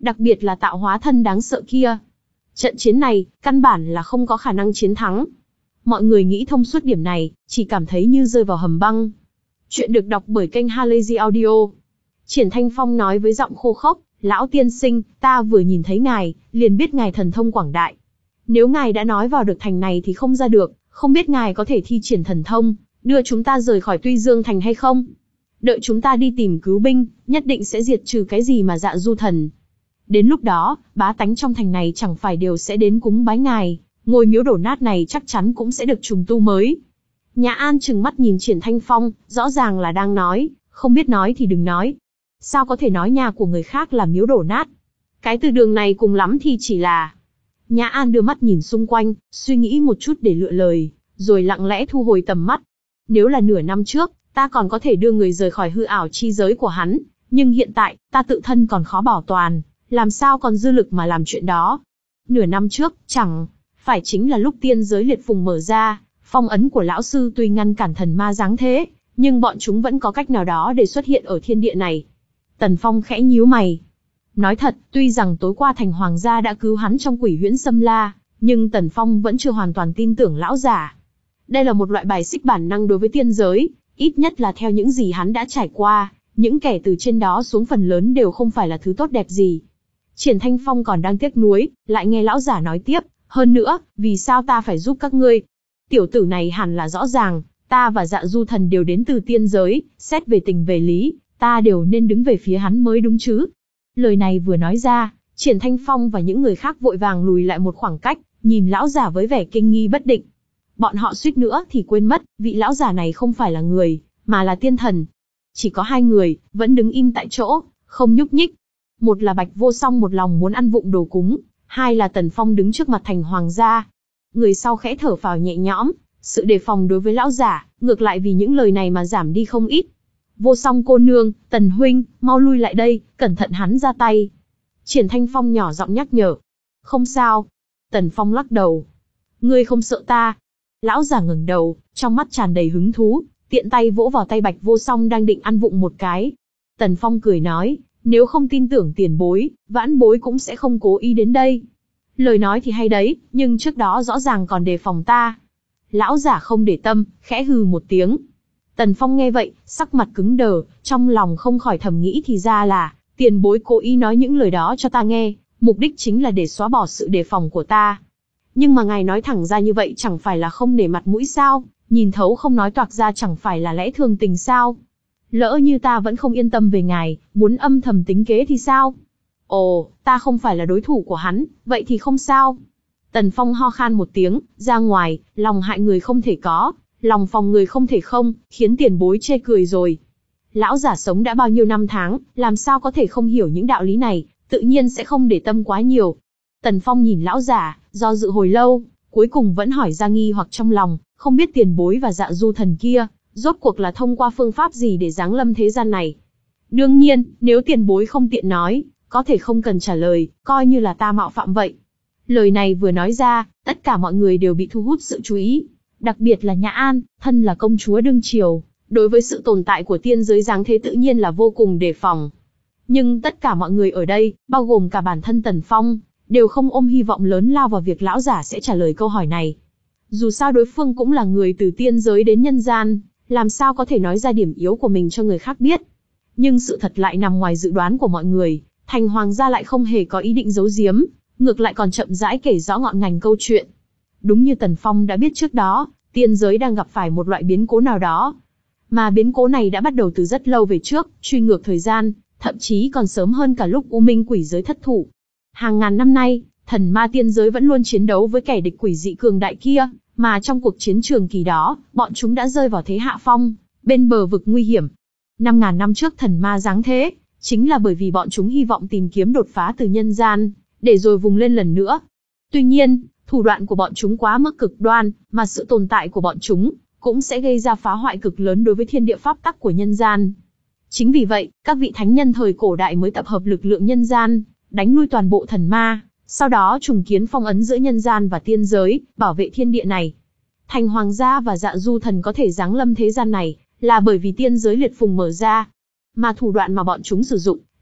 đặc biệt là tạo hóa thân đáng sợ kia. Trận chiến này, căn bản là không có khả năng chiến thắng. Mọi người nghĩ thông suốt điểm này, chỉ cảm thấy như rơi vào hầm băng. Chuyện được đọc bởi kênh Halazy Audio. Triển Thanh Phong nói với giọng khô khốc, lão tiên sinh, ta vừa nhìn thấy ngài, liền biết ngài thần thông quảng đại. Nếu ngài đã nói vào được thành này thì không ra được, không biết ngài có thể thi triển thần thông, đưa chúng ta rời khỏi Tuy Dương Thành hay không? Đợi chúng ta đi tìm cứu binh, nhất định sẽ diệt trừ cái gì mà Dạ Du Thần. Đến lúc đó, bá tánh trong thành này chẳng phải đều sẽ đến cúng bái ngài, ngôi miếu đổ nát này chắc chắn cũng sẽ được trùng tu mới. Nhã An trừng mắt nhìn Triển Thanh Phong, rõ ràng là đang nói, không biết nói thì đừng nói. Sao có thể nói nhà của người khác là miếu đổ nát? Cái từ đường này cùng lắm thì chỉ là... Nhã An đưa mắt nhìn xung quanh, suy nghĩ một chút để lựa lời, rồi lặng lẽ thu hồi tầm mắt. Nếu là nửa năm trước, ta còn có thể đưa người rời khỏi hư ảo chi giới của hắn, nhưng hiện tại, ta tự thân còn khó bảo toàn, làm sao còn dư lực mà làm chuyện đó. Nửa năm trước, chẳng phải chính là lúc tiên giới liệt phùng mở ra, phong ấn của lão sư tuy ngăn cản thần ma giáng thế, nhưng bọn chúng vẫn có cách nào đó để xuất hiện ở thiên địa này. Tần Phong khẽ nhíu mày. Nói thật, tuy rằng tối qua thành hoàng gia đã cứu hắn trong quỷ huyễn xâm la, nhưng Tần Phong vẫn chưa hoàn toàn tin tưởng lão giả. Đây là một loại bài xích bản năng đối với tiên giới, ít nhất là theo những gì hắn đã trải qua, những kẻ từ trên đó xuống phần lớn đều không phải là thứ tốt đẹp gì. Triển Thanh Phong còn đang tiếc nuối, lại nghe lão giả nói tiếp, hơn nữa, vì sao ta phải giúp các ngươi? Tiểu tử này hẳn là rõ ràng, ta và Dạ Du Thần đều đến từ tiên giới, xét về tình về lý, ta đều nên đứng về phía hắn mới đúng chứ. Lời này vừa nói ra, Triển Thanh Phong và những người khác vội vàng lùi lại một khoảng cách, nhìn lão giả với vẻ kinh nghi bất định. Bọn họ suýt nữa thì quên mất, vị lão giả này không phải là người, mà là tiên thần. Chỉ có hai người, vẫn đứng im tại chỗ, không nhúc nhích. Một là Bạch Vô Song một lòng muốn ăn vụng đồ cúng, hai là Tần Phong đứng trước mặt thành hoàng gia. Người sau khẽ thở phào nhẹ nhõm, sự đề phòng đối với lão giả, ngược lại vì những lời này mà giảm đi không ít. Vô Song cô nương, Tần huynh, mau lui lại đây, cẩn thận hắn ra tay. Triển Thanh Phong nhỏ giọng nhắc nhở. Không sao. Tần Phong lắc đầu. Ngươi không sợ ta? Lão giả ngẩng đầu, trong mắt tràn đầy hứng thú, tiện tay vỗ vào tay Bạch Vô Song đang định ăn vụng một cái. Tần Phong cười nói, nếu không tin tưởng tiền bối, vãn bối cũng sẽ không cố ý đến đây. Lời nói thì hay đấy, nhưng trước đó rõ ràng còn đề phòng ta. Lão giả không để tâm, khẽ hừ một tiếng. Tần Phong nghe vậy, sắc mặt cứng đờ, trong lòng không khỏi thầm nghĩ thì ra là, tiền bối cố ý nói những lời đó cho ta nghe, mục đích chính là để xóa bỏ sự đề phòng của ta. Nhưng mà ngài nói thẳng ra như vậy chẳng phải là không nể mặt mũi sao, nhìn thấu không nói toạc ra chẳng phải là lẽ thường tình sao. Lỡ như ta vẫn không yên tâm về ngài, muốn âm thầm tính kế thì sao? Ồ, ta không phải là đối thủ của hắn, vậy thì không sao. Tần Phong ho khan một tiếng, ra ngoài, lòng hại người không thể có, lòng phòng người không thể không, khiến tiền bối chê cười rồi. Lão giả sống đã bao nhiêu năm tháng, làm sao có thể không hiểu những đạo lý này, tự nhiên sẽ không để tâm quá nhiều. Tần Phong nhìn lão giả, do dự hồi lâu, cuối cùng vẫn hỏi ra nghi hoặc trong lòng, không biết tiền bối và Dạ Du Thần kia, rốt cuộc là thông qua phương pháp gì để giáng lâm thế gian này. Đương nhiên, nếu tiền bối không tiện nói, có thể không cần trả lời, coi như là ta mạo phạm vậy. Lời này vừa nói ra, tất cả mọi người đều bị thu hút sự chú ý. Đặc biệt là Nhã An, thân là công chúa đương triều, đối với sự tồn tại của tiên giới giáng thế tự nhiên là vô cùng đề phòng. Nhưng tất cả mọi người ở đây, bao gồm cả bản thân Tần Phong, đều không ôm hy vọng lớn lao vào việc lão giả sẽ trả lời câu hỏi này. Dù sao đối phương cũng là người từ tiên giới đến nhân gian, làm sao có thể nói ra điểm yếu của mình cho người khác biết. Nhưng sự thật lại nằm ngoài dự đoán của mọi người, thành hoàng gia lại không hề có ý định giấu giếm, ngược lại còn chậm rãi kể rõ ngọn ngành câu chuyện. Đúng như Tần Phong đã biết trước đó, tiên giới đang gặp phải một loại biến cố nào đó. Mà biến cố này đã bắt đầu từ rất lâu về trước, truy ngược thời gian, thậm chí còn sớm hơn cả lúc U Minh quỷ giới thất thủ. Hàng ngàn năm nay, thần ma tiên giới vẫn luôn chiến đấu với kẻ địch quỷ dị cường đại kia, mà trong cuộc chiến trường kỳ đó, bọn chúng đã rơi vào thế hạ phong, bên bờ vực nguy hiểm. Năm ngàn năm trước thần ma giáng thế, chính là bởi vì bọn chúng hy vọng tìm kiếm đột phá từ nhân gian, để rồi vùng lên lần nữa. Tuy nhiên, thủ đoạn của bọn chúng quá mức cực đoan, mà sự tồn tại của bọn chúng cũng sẽ gây ra phá hoại cực lớn đối với thiên địa pháp tắc của nhân gian. Chính vì vậy, các vị thánh nhân thời cổ đại mới tập hợp lực lượng nhân gian, đánh lui toàn bộ thần ma, sau đó trùng kiến phong ấn giữa nhân gian và tiên giới, bảo vệ thiên địa này. Thành hoàng gia và Dạ Du Thần có thể giáng lâm thế gian này, là bởi vì tiên giới liệt phùng mở ra. Mà thủ đoạn mà bọn chúng sử dụng,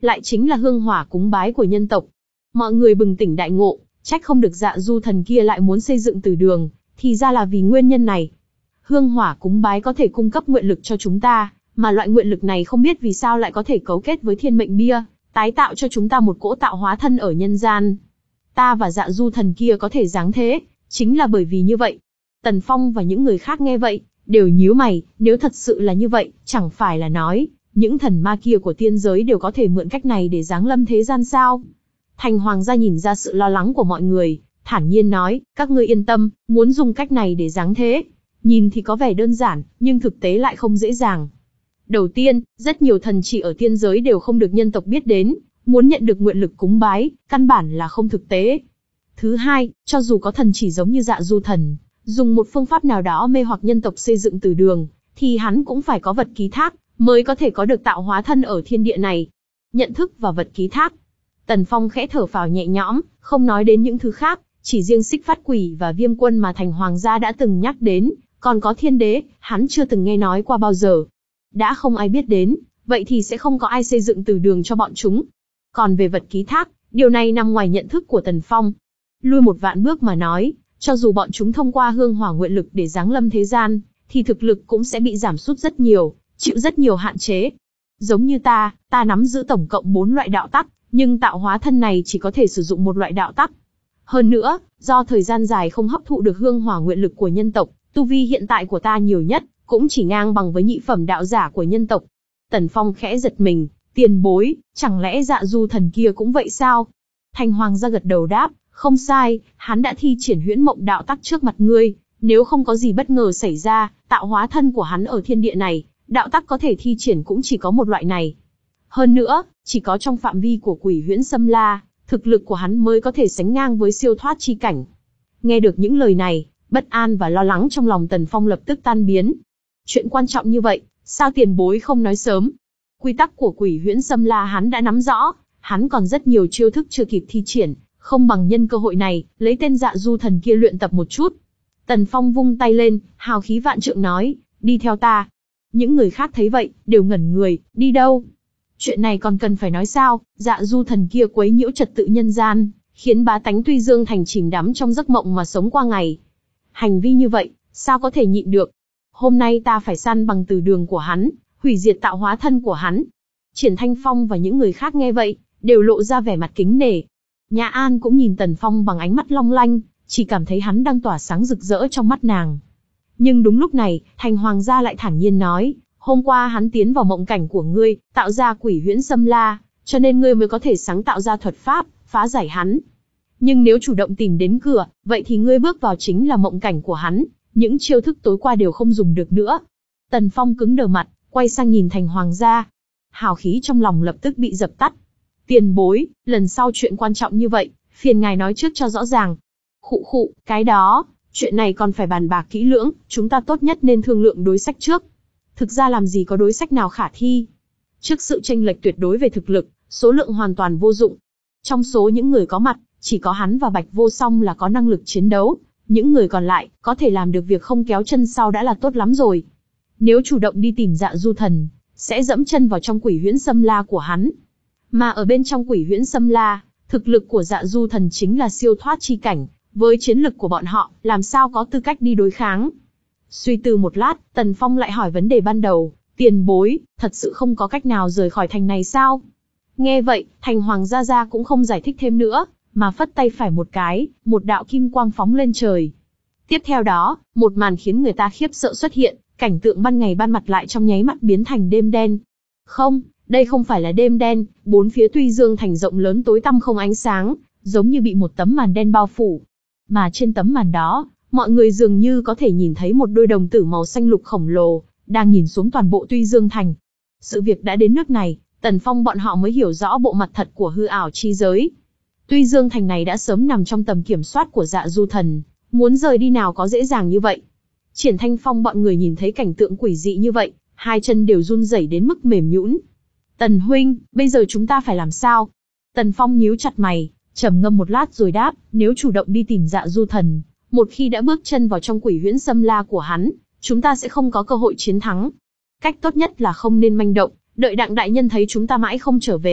lại chính là hương hỏa cúng bái của nhân tộc. Mọi người bừng tỉnh đại ngộ, trách không được Dạ Du Thần kia lại muốn xây dựng từ đường, thì ra là vì nguyên nhân này. Hương hỏa cúng bái có thể cung cấp nguyện lực cho chúng ta, mà loại nguyện lực này không biết vì sao lại có thể cấu kết với thiên mệnh bia, tái tạo cho chúng ta một cỗ tạo hóa thân ở nhân gian. Ta và Dạ Du Thần kia có thể dáng thế, chính là bởi vì như vậy. Tần Phong và những người khác nghe vậy, đều nhíu mày, nếu thật sự là như vậy, chẳng phải là nói, những thần ma kia của tiên giới đều có thể mượn cách này để giáng lâm thế gian sao? Thành Hoàng gia nhìn ra sự lo lắng của mọi người, thản nhiên nói, các ngươi yên tâm, muốn dùng cách này để giáng thế. Nhìn thì có vẻ đơn giản, nhưng thực tế lại không dễ dàng. Đầu tiên, rất nhiều thần chỉ ở tiên giới đều không được nhân tộc biết đến, muốn nhận được nguyện lực cúng bái, căn bản là không thực tế. Thứ hai, cho dù có thần chỉ giống như Dạ Du Thần, dùng một phương pháp nào đó mê hoặc nhân tộc xây dựng từ đường, thì hắn cũng phải có vật ký thác, mới có thể có được tạo hóa thân ở thiên địa này. Nhận thức và vật ký thác. Tần Phong khẽ thở phào nhẹ nhõm, không nói đến những thứ khác, chỉ riêng Xích Phát Quỷ và Viêm Quân mà Thành Hoàng gia đã từng nhắc đến, còn có Thiên Đế, hắn chưa từng nghe nói qua bao giờ. Đã không ai biết đến, vậy thì sẽ không có ai xây dựng từ đường cho bọn chúng. Còn về vật ký thác, điều này nằm ngoài nhận thức của Tần Phong. Lui một vạn bước mà nói, cho dù bọn chúng thông qua hương hỏa nguyện lực để giáng lâm thế gian, thì thực lực cũng sẽ bị giảm sút rất nhiều, chịu rất nhiều hạn chế. Giống như ta, ta nắm giữ tổng cộng bốn loại đạo tắc, nhưng tạo hóa thân này chỉ có thể sử dụng một loại đạo tắc. Hơn nữa, do thời gian dài không hấp thụ được hương hỏa nguyện lực của nhân tộc, tu vi hiện tại của ta nhiều nhất, cũng chỉ ngang bằng với nhị phẩm đạo giả của nhân tộc. Tần Phong khẽ giật mình, tiền bối, chẳng lẽ Dạ Du Thần kia cũng vậy sao? Thành Hoàng gia gật đầu đáp, không sai, hắn đã thi triển huyễn mộng đạo tắc trước mặt ngươi, nếu không có gì bất ngờ xảy ra, tạo hóa thân của hắn ở thiên địa này, đạo tắc có thể thi triển cũng chỉ có một loại này. Hơn nữa, chỉ có trong phạm vi của Quỷ Huyễn Xâm La, thực lực của hắn mới có thể sánh ngang với siêu thoát chi cảnh. Nghe được những lời này, bất an và lo lắng trong lòng Tần Phong lập tức tan biến. Chuyện quan trọng như vậy, sao tiền bối không nói sớm? Quy tắc của Quỷ Huyễn Xâm La hắn đã nắm rõ, hắn còn rất nhiều chiêu thức chưa kịp thi triển, không bằng nhân cơ hội này, lấy tên Dạ Du Thần kia luyện tập một chút. Tần Phong vung tay lên, hào khí vạn trượng nói, đi theo ta. Những người khác thấy vậy, đều ngẩn người, đi đâu? Chuyện này còn cần phải nói sao, Dạ Du Thần kia quấy nhiễu trật tự nhân gian, khiến bá tánh Tuy Dương Thành chìm đắm trong giấc mộng mà sống qua ngày. Hành vi như vậy, sao có thể nhịn được? Hôm nay ta phải săn bằng từ đường của hắn, hủy diệt tạo hóa thân của hắn. Triển Thanh Phong và những người khác nghe vậy, đều lộ ra vẻ mặt kính nể. Nhã An cũng nhìn Tần Phong bằng ánh mắt long lanh, chỉ cảm thấy hắn đang tỏa sáng rực rỡ trong mắt nàng. Nhưng đúng lúc này, Thành Hoàng gia lại thản nhiên nói, hôm qua hắn tiến vào mộng cảnh của ngươi, tạo ra Quỷ Huyễn Xâm La, cho nên ngươi mới có thể sáng tạo ra thuật pháp, phá giải hắn. Nhưng nếu chủ động tìm đến cửa, vậy thì ngươi bước vào chính là mộng cảnh của hắn, những chiêu thức tối qua đều không dùng được nữa. Tần Phong cứng đờ mặt, quay sang nhìn Thành Hoàng gia. Hào khí trong lòng lập tức bị dập tắt. Tiền bối, lần sau chuyện quan trọng như vậy, phiền ngài nói trước cho rõ ràng. Khụ khụ, cái đó, chuyện này còn phải bàn bạc kỹ lưỡng, chúng ta tốt nhất nên thương lượng đối sách trước. Thực ra làm gì có đối sách nào khả thi. Trước sự chênh lệch tuyệt đối về thực lực, số lượng hoàn toàn vô dụng. Trong số những người có mặt, chỉ có hắn và Bạch Vô Song là có năng lực chiến đấu. Những người còn lại, có thể làm được việc không kéo chân sau đã là tốt lắm rồi. Nếu chủ động đi tìm Dạ Du Thần, sẽ dẫm chân vào trong Quỷ Huyễn Xâm La của hắn. Mà ở bên trong Quỷ Huyễn Xâm La, thực lực của Dạ Du Thần chính là siêu thoát chi cảnh, với chiến lực của bọn họ, làm sao có tư cách đi đối kháng. Suy tư một lát, Tần Phong lại hỏi vấn đề ban đầu, tiền bối, thật sự không có cách nào rời khỏi thành này sao? Nghe vậy, Thành Hoàng gia gia cũng không giải thích thêm nữa, mà phất tay phải một cái, một đạo kim quang phóng lên trời. Tiếp theo đó, một màn khiến người ta khiếp sợ xuất hiện, cảnh tượng ban ngày ban mặt lại trong nháy mắt biến thành đêm đen. Không, đây không phải là đêm đen, bốn phía Tuy Dương Thành rộng lớn tối tăm không ánh sáng, giống như bị một tấm màn đen bao phủ. Mà trên tấm màn đó, mọi người dường như có thể nhìn thấy một đôi đồng tử màu xanh lục khổng lồ, đang nhìn xuống toàn bộ Tuy Dương Thành. Sự việc đã đến nước này, Tần Phong bọn họ mới hiểu rõ bộ mặt thật của hư ảo chi giới. Tuy Dương Thành này đã sớm nằm trong tầm kiểm soát của Dạ Du Thần, muốn rời đi nào có dễ dàng như vậy. Triển Thanh Phong bọn người nhìn thấy cảnh tượng quỷ dị như vậy, hai chân đều run rẩy đến mức mềm nhũn. Tần huynh, bây giờ chúng ta phải làm sao? Tần Phong nhíu chặt mày, trầm ngâm một lát rồi đáp, nếu chủ động đi tìm Dạ Du Thần, một khi đã bước chân vào trong Quỷ Huyễn Xâm La của hắn, chúng ta sẽ không có cơ hội chiến thắng. Cách tốt nhất là không nên manh động, đợi Đặng đại nhân thấy chúng ta mãi không trở về,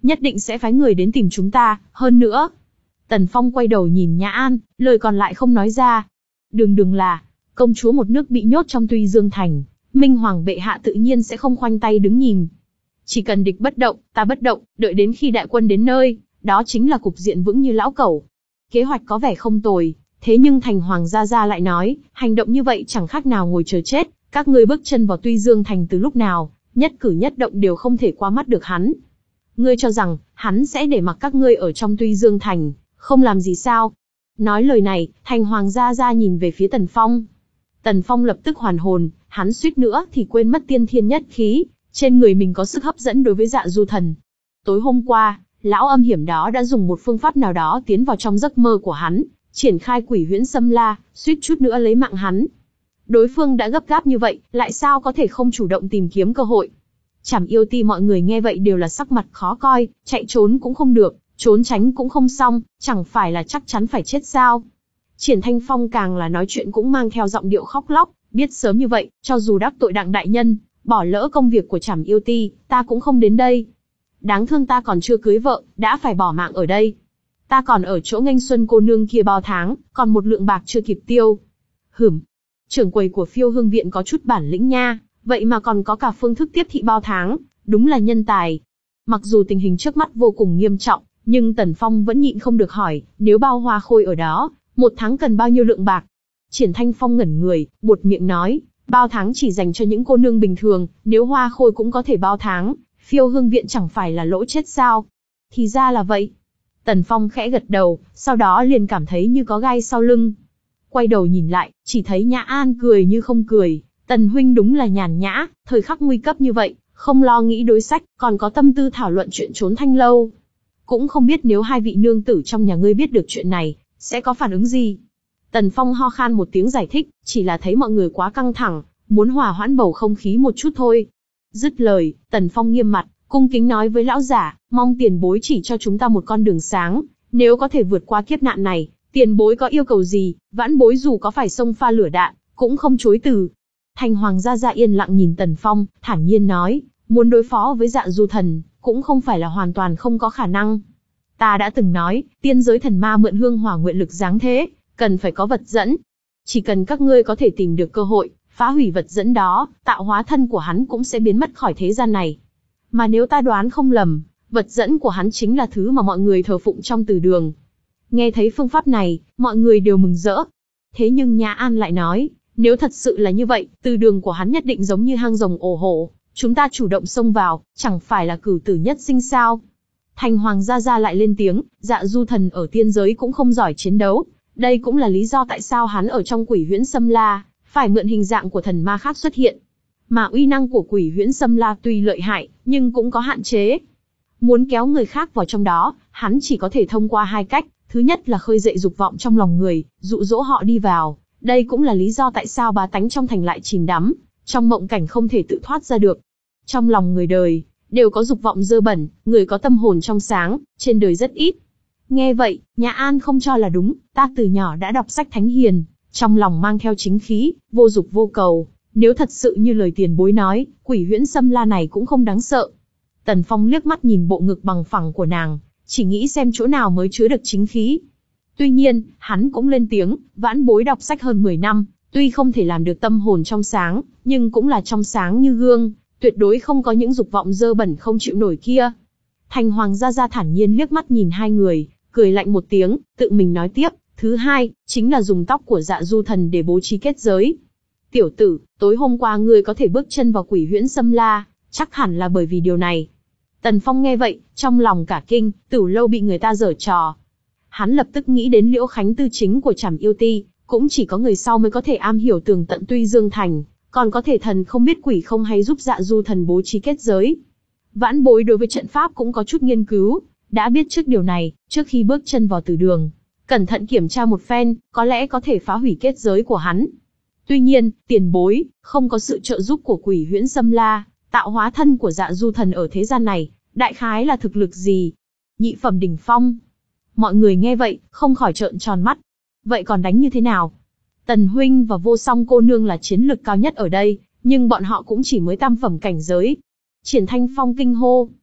nhất định sẽ phái người đến tìm chúng ta, hơn nữa. Tần Phong quay đầu nhìn Nhã An, lời còn lại không nói ra. Đường đường là công chúa một nước bị nhốt trong Tuy Dương Thành, Minh Hoàng bệ hạ tự nhiên sẽ không khoanh tay đứng nhìn. Chỉ cần địch bất động, ta bất động, đợi đến khi đại quân đến nơi, đó chính là cục diện vững như lão cẩu. Kế hoạch có vẻ không tồi, thế nhưng Thành Hoàng gia gia lại nói, hành động như vậy chẳng khác nào ngồi chờ chết, các ngươi bước chân vào Tuy Dương Thành từ lúc nào, nhất cử nhất động đều không thể qua mắt được hắn. Ngươi cho rằng, hắn sẽ để mặc các ngươi ở trong Tuy Dương Thành, không làm gì sao? Nói lời này, Thành Hoàng gia gia nhìn về phía Tần Phong. Tần Phong lập tức hoàn hồn, hắn suýt nữa thì quên mất tiên thiên nhất khí, trên người mình có sức hấp dẫn đối với Dạ Du Thần. Tối hôm qua, lão âm hiểm đó đã dùng một phương pháp nào đó tiến vào trong giấc mơ của hắn, triển khai Quỷ Huyễn Xâm La, suýt chút nữa lấy mạng hắn. Đối phương đã gấp gáp như vậy, lại sao có thể không chủ động tìm kiếm cơ hội? Trảm Yêu Ti mọi người nghe vậy đều là sắc mặt khó coi, chạy trốn cũng không được, trốn tránh cũng không xong, chẳng phải là chắc chắn phải chết sao? Triển Thanh Phong càng là nói chuyện cũng mang theo giọng điệu khóc lóc, biết sớm như vậy, cho dù đắc tội Đặng đại nhân, bỏ lỡ công việc của Trảm Yêu Ti, ta cũng không đến đây. Đáng thương ta còn chưa cưới vợ, đã phải bỏ mạng ở đây. Ta còn ở chỗ nghênh xuân cô nương kia bao tháng, còn một lượng bạc chưa kịp tiêu. Hửm, trưởng quầy của Phiêu Hương Viện có chút bản lĩnh nha, vậy mà còn có cả phương thức tiếp thị bao tháng, đúng là nhân tài. Mặc dù tình hình trước mắt vô cùng nghiêm trọng, nhưng Tần Phong vẫn nhịn không được hỏi, nếu bao hoa khôi ở đó, một tháng cần bao nhiêu lượng bạc? Triển Thanh Phong ngẩn người, buột miệng nói, bao tháng chỉ dành cho những cô nương bình thường, nếu hoa khôi cũng có thể bao tháng, Phiêu Hương Viện chẳng phải là lỗ chết sao? Thì ra là vậy. Tần Phong khẽ gật đầu, sau đó liền cảm thấy như có gai sau lưng. Quay đầu nhìn lại, chỉ thấy Nhã An cười như không cười, Tần huynh đúng là nhàn nhã, thời khắc nguy cấp như vậy, không lo nghĩ đối sách, còn có tâm tư thảo luận chuyện trốn thanh lâu. Cũng không biết nếu hai vị nương tử trong nhà ngươi biết được chuyện này, sẽ có phản ứng gì? Tần Phong ho khan một tiếng giải thích, chỉ là thấy mọi người quá căng thẳng, muốn hòa hoãn bầu không khí một chút thôi. Dứt lời, Tần Phong nghiêm mặt, cung kính nói với lão giả, mong tiền bối chỉ cho chúng ta một con đường sáng, nếu có thể vượt qua kiếp nạn này, tiền bối có yêu cầu gì, vãn bối dù có phải xông pha lửa đạn, cũng không chối từ. Thành Hoàng gia gia yên lặng nhìn Tần Phong, thản nhiên nói, muốn đối phó với Dạ Du Thần, cũng không phải là hoàn toàn không có khả năng. Ta đã từng nói, tiên giới thần ma mượn hương hỏa nguyện lực giáng thế, cần phải có vật dẫn. Chỉ cần các ngươi có thể tìm được cơ hội, phá hủy vật dẫn đó, tạo hóa thân của hắn cũng sẽ biến mất khỏi thế gian này. Mà nếu ta đoán không lầm, vật dẫn của hắn chính là thứ mà mọi người thờ phụng trong từ đường. Nghe thấy phương pháp này, mọi người đều mừng rỡ. Thế nhưng Nhã An lại nói, nếu thật sự là như vậy, từ đường của hắn nhất định giống như hang rồng ổ hổ, chúng ta chủ động xông vào, chẳng phải là cửu tử nhất sinh sao? Thành Hoàng gia gia lại lên tiếng, Dạ Du Thần ở tiên giới cũng không giỏi chiến đấu, đây cũng là lý do tại sao hắn ở trong Quỷ Huyễn Xâm La, phải mượn hình dạng của thần ma khác xuất hiện. Mà uy năng của Quỷ Huyễn Xâm La tuy lợi hại, nhưng cũng có hạn chế. Muốn kéo người khác vào trong đó, hắn chỉ có thể thông qua hai cách, thứ nhất là khơi dậy dục vọng trong lòng người, dụ dỗ họ đi vào. Đây cũng là lý do tại sao bá tánh trong thành lại chìm đắm, trong mộng cảnh không thể tự thoát ra được. Trong lòng người đời, đều có dục vọng dơ bẩn, người có tâm hồn trong sáng, trên đời rất ít. Nghe vậy, Nhã An không cho là đúng, ta từ nhỏ đã đọc sách thánh hiền, trong lòng mang theo chính khí, vô dục vô cầu, nếu thật sự như lời tiền bối nói, Quỷ Huyễn Xâm La này cũng không đáng sợ. Tần Phong liếc mắt nhìn bộ ngực bằng phẳng của nàng, chỉ nghĩ xem chỗ nào mới chứa được chính khí. Tuy nhiên, hắn cũng lên tiếng, vãn bối đọc sách hơn mười năm, tuy không thể làm được tâm hồn trong sáng, nhưng cũng là trong sáng như gương, tuyệt đối không có những dục vọng dơ bẩn không chịu nổi kia. Thành Hoàng gia gia thản nhiên liếc mắt nhìn hai người, cười lạnh một tiếng, tự mình nói tiếp, thứ hai, chính là dùng tóc của Dạ Du Thần để bố trí kết giới. Tiểu tử, tối hôm qua ngươi có thể bước chân vào Quỷ Huyễn Xâm La, chắc hẳn là bởi vì điều này. Tần Phong nghe vậy, trong lòng cả kinh, Tử Lâu bị người ta giở trò. Hắn lập tức nghĩ đến Liễu Khánh tư chính của Trảm Yêu Ti, cũng chỉ có người sau mới có thể am hiểu tường tận Tuy Dương Thành, còn có thể thần không biết quỷ không hay giúp Dạ Du Thần bố trí kết giới. Vãn bối đối với trận pháp cũng có chút nghiên cứu, đã biết trước điều này, trước khi bước chân vào từ đường, cẩn thận kiểm tra một phen, có lẽ có thể phá hủy kết giới của hắn. Tuy nhiên, tiền bối, không có sự trợ giúp của Quỷ Huyễn Xâm La, tạo hóa thân của Dạ Du Thần ở thế gian này, đại khái là thực lực gì? Nhị phẩm đỉnh phong. Mọi người nghe vậy, không khỏi trợn tròn mắt. Vậy còn đánh như thế nào? Tần huynh và Vô Song cô nương là chiến lực cao nhất ở đây, nhưng bọn họ cũng chỉ mới tam phẩm cảnh giới. Triển Thanh Phong kinh hô.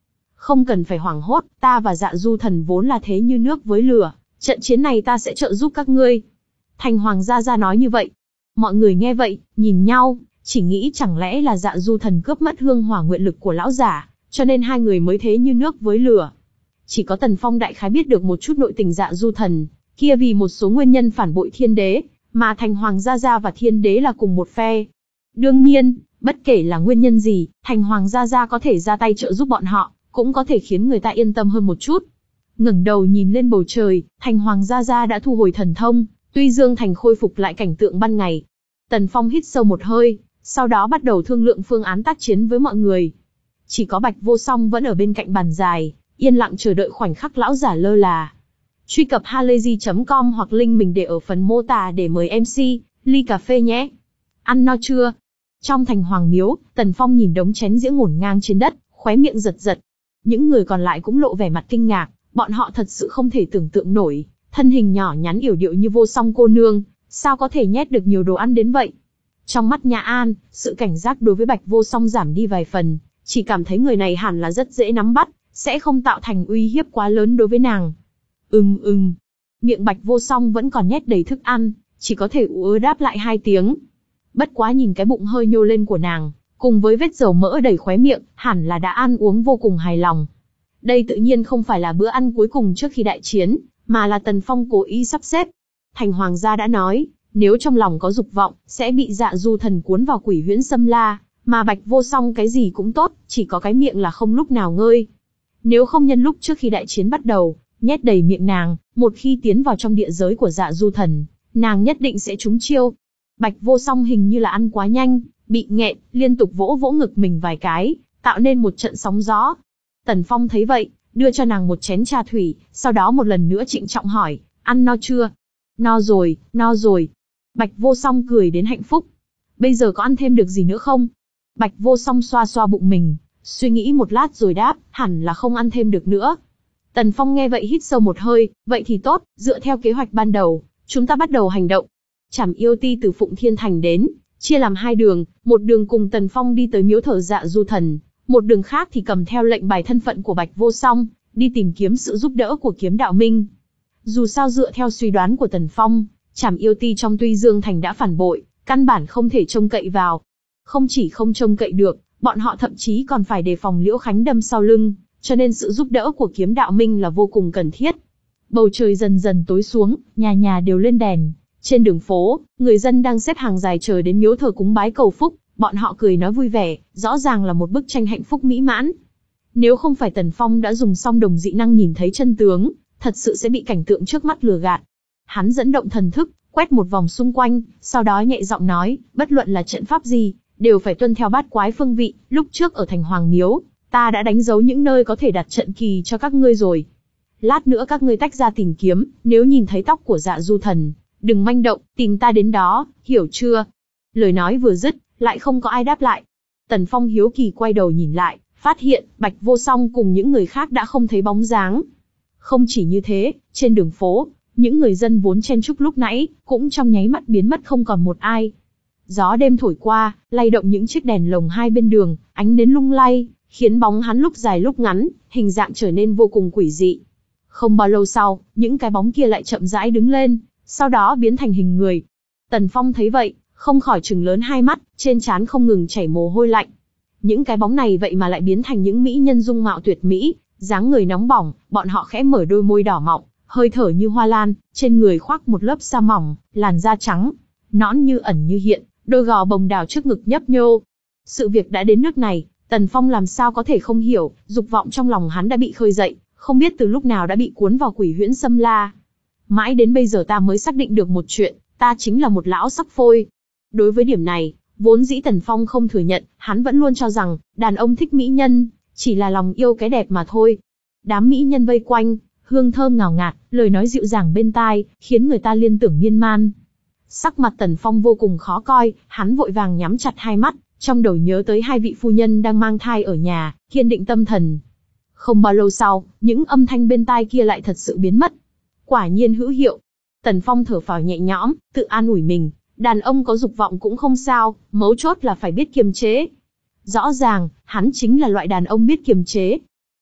Không cần phải hoảng hốt, ta và Dạ Du Thần vốn là thế như nước với lửa, trận chiến này ta sẽ trợ giúp các ngươi. Thành Hoàng Gia Gia nói như vậy. Mọi người nghe vậy, nhìn nhau, chỉ nghĩ chẳng lẽ là Dạ Du Thần cướp mất hương hỏa nguyện lực của lão giả, cho nên hai người mới thế như nước với lửa. Chỉ có Tần Phong đại khái biết được một chút nội tình Dạ Du Thần, kia vì một số nguyên nhân phản bội Thiên Đế, mà Thành Hoàng Gia Gia và Thiên Đế là cùng một phe. Đương nhiên, bất kể là nguyên nhân gì, Thành Hoàng Gia Gia có thể ra tay trợ giúp bọn họ, cũng có thể khiến người ta yên tâm hơn một chút. Ngẩng đầu nhìn lên bầu trời, Thành Hoàng Gia Gia đã thu hồi thần thông, Tuy Dương Thành khôi phục lại cảnh tượng ban ngày. Tần Phong hít sâu một hơi, sau đó bắt đầu thương lượng phương án tác chiến với mọi người. Chỉ có Bạch Vô Song vẫn ở bên cạnh bàn dài, yên lặng chờ đợi khoảnh khắc lão giả lơ là. Truy cập halayzi chấm com hoặc link mình để ở phần mô tả để mời em xê, ly cà phê nhé. Ăn no chưa? Trong thành Hoàng Miếu, Tần Phong nhìn đống chén dĩa ngổn ngang trên đất, khóe miệng giật giật. Những người còn lại cũng lộ vẻ mặt kinh ngạc, bọn họ thật sự không thể tưởng tượng nổi, thân hình nhỏ nhắn yểu điệu như Vô Song cô nương, sao có thể nhét được nhiều đồ ăn đến vậy. Trong mắt Nhã An, sự cảnh giác đối với Bạch Vô Song giảm đi vài phần, chỉ cảm thấy người này hẳn là rất dễ nắm bắt, sẽ không tạo thành uy hiếp quá lớn đối với nàng. Ừm ừm, miệng Bạch Vô Song vẫn còn nhét đầy thức ăn, chỉ có thể ú ớ đáp lại hai tiếng. Bất quá nhìn cái bụng hơi nhô lên của nàng, cùng với vết dầu mỡ đầy khóe miệng, hẳn là đã ăn uống vô cùng hài lòng. Đây tự nhiên không phải là bữa ăn cuối cùng trước khi đại chiến, mà là Tần Phong cố ý sắp xếp. Thành Hoàng gia đã nói, nếu trong lòng có dục vọng, sẽ bị Dạ Du Thần cuốn vào Quỷ Huyễn Xâm La, mà Bạch Vô Song cái gì cũng tốt, chỉ có cái miệng là không lúc nào ngơi. Nếu không nhân lúc trước khi đại chiến bắt đầu, nhét đầy miệng nàng, một khi tiến vào trong địa giới của Dạ Du Thần, nàng nhất định sẽ trúng chiêu. Bạch Vô Song hình như là ăn quá nhanh, bị nghẹn, liên tục vỗ vỗ ngực mình vài cái, tạo nên một trận sóng gió. Tần Phong thấy vậy, đưa cho nàng một chén trà thủy, sau đó một lần nữa trịnh trọng hỏi, ăn no chưa? No rồi, no rồi. Bạch Vô Song cười đến hạnh phúc. Bây giờ có ăn thêm được gì nữa không? Bạch Vô Song xoa xoa bụng mình, suy nghĩ một lát rồi đáp, hẳn là không ăn thêm được nữa. Tần Phong nghe vậy hít sâu một hơi, vậy thì tốt, dựa theo kế hoạch ban đầu, chúng ta bắt đầu hành động. Trảm yêu ti từ Phụng Thiên Thành đến, chia làm hai đường, một đường cùng Tần Phong đi tới miếu thờ Dạ Du Thần, một đường khác thì cầm theo lệnh bài thân phận của Bạch Vô Song, đi tìm kiếm sự giúp đỡ của Kiếm Đạo Minh. Dù sao dựa theo suy đoán của Tần Phong, Trảm yêu ti trong Tuy Dương Thành đã phản bội, căn bản không thể trông cậy vào. Không chỉ không trông cậy được, bọn họ thậm chí còn phải đề phòng Liễu Khánh đâm sau lưng, cho nên sự giúp đỡ của Kiếm Đạo Minh là vô cùng cần thiết. Bầu trời dần dần tối xuống, nhà nhà đều lên đèn. Trên đường phố, người dân đang xếp hàng dài chờ đến miếu thờ cúng bái cầu phúc, bọn họ cười nói vui vẻ, rõ ràng là một bức tranh hạnh phúc mỹ mãn. Nếu không phải Tần Phong đã dùng song đồng dị năng nhìn thấy chân tướng, thật sự sẽ bị cảnh tượng trước mắt lừa gạt. Hắn dẫn động thần thức, quét một vòng xung quanh, sau đó nhẹ giọng nói, bất luận là trận pháp gì, đều phải tuân theo bát quái phương vị, lúc trước ở thành Hoàng Miếu, ta đã đánh dấu những nơi có thể đặt trận kỳ cho các ngươi rồi. Lát nữa các ngươi tách ra tìm kiếm, nếu nhìn thấy tóc của Dạ Du Thần, đừng manh động, tìm ta đến đó, hiểu chưa? Lời nói vừa dứt, lại không có ai đáp lại. Tần Phong hiếu kỳ quay đầu nhìn lại, phát hiện Bạch Vô Song cùng những người khác đã không thấy bóng dáng. Không chỉ như thế, trên đường phố, những người dân vốn chen chúc lúc nãy, cũng trong nháy mắt biến mất không còn một ai. Gió đêm thổi qua, lay động những chiếc đèn lồng hai bên đường, ánh nến lung lay, khiến bóng hắn lúc dài lúc ngắn, hình dạng trở nên vô cùng quỷ dị. Không bao lâu sau, những cái bóng kia lại chậm rãi đứng lên, sau đó biến thành hình người. Tần Phong thấy vậy, không khỏi trừng lớn hai mắt, trên trán không ngừng chảy mồ hôi lạnh. Những cái bóng này vậy mà lại biến thành những mỹ nhân dung mạo tuyệt mỹ, dáng người nóng bỏng, bọn họ khẽ mở đôi môi đỏ mọng, hơi thở như hoa lan, trên người khoác một lớp sa mỏng, làn da trắng, nõn như ẩn như hiện, đôi gò bồng đào trước ngực nhấp nhô. Sự việc đã đến nước này, Tần Phong làm sao có thể không hiểu, dục vọng trong lòng hắn đã bị khơi dậy, không biết từ lúc nào đã bị cuốn vào Quỷ Huyễn Xâm La. Mãi đến bây giờ ta mới xác định được một chuyện, ta chính là một lão sắc phôi. Đối với điểm này, vốn dĩ Tần Phong không thừa nhận, hắn vẫn luôn cho rằng, đàn ông thích mỹ nhân, chỉ là lòng yêu cái đẹp mà thôi. Đám mỹ nhân vây quanh, hương thơm ngào ngạt, lời nói dịu dàng bên tai, khiến người ta liên tưởng miên man. Sắc mặt Tần Phong vô cùng khó coi, hắn vội vàng nhắm chặt hai mắt, trong đầu nhớ tới hai vị phu nhân đang mang thai ở nhà, kiên định tâm thần. Không bao lâu sau, những âm thanh bên tai kia lại thật sự biến mất. Quả nhiên hữu hiệu. Tần Phong thở phào nhẹ nhõm, tự an ủi mình, đàn ông có dục vọng cũng không sao, mấu chốt là phải biết kiềm chế. Rõ ràng, hắn chính là loại đàn ông biết kiềm chế.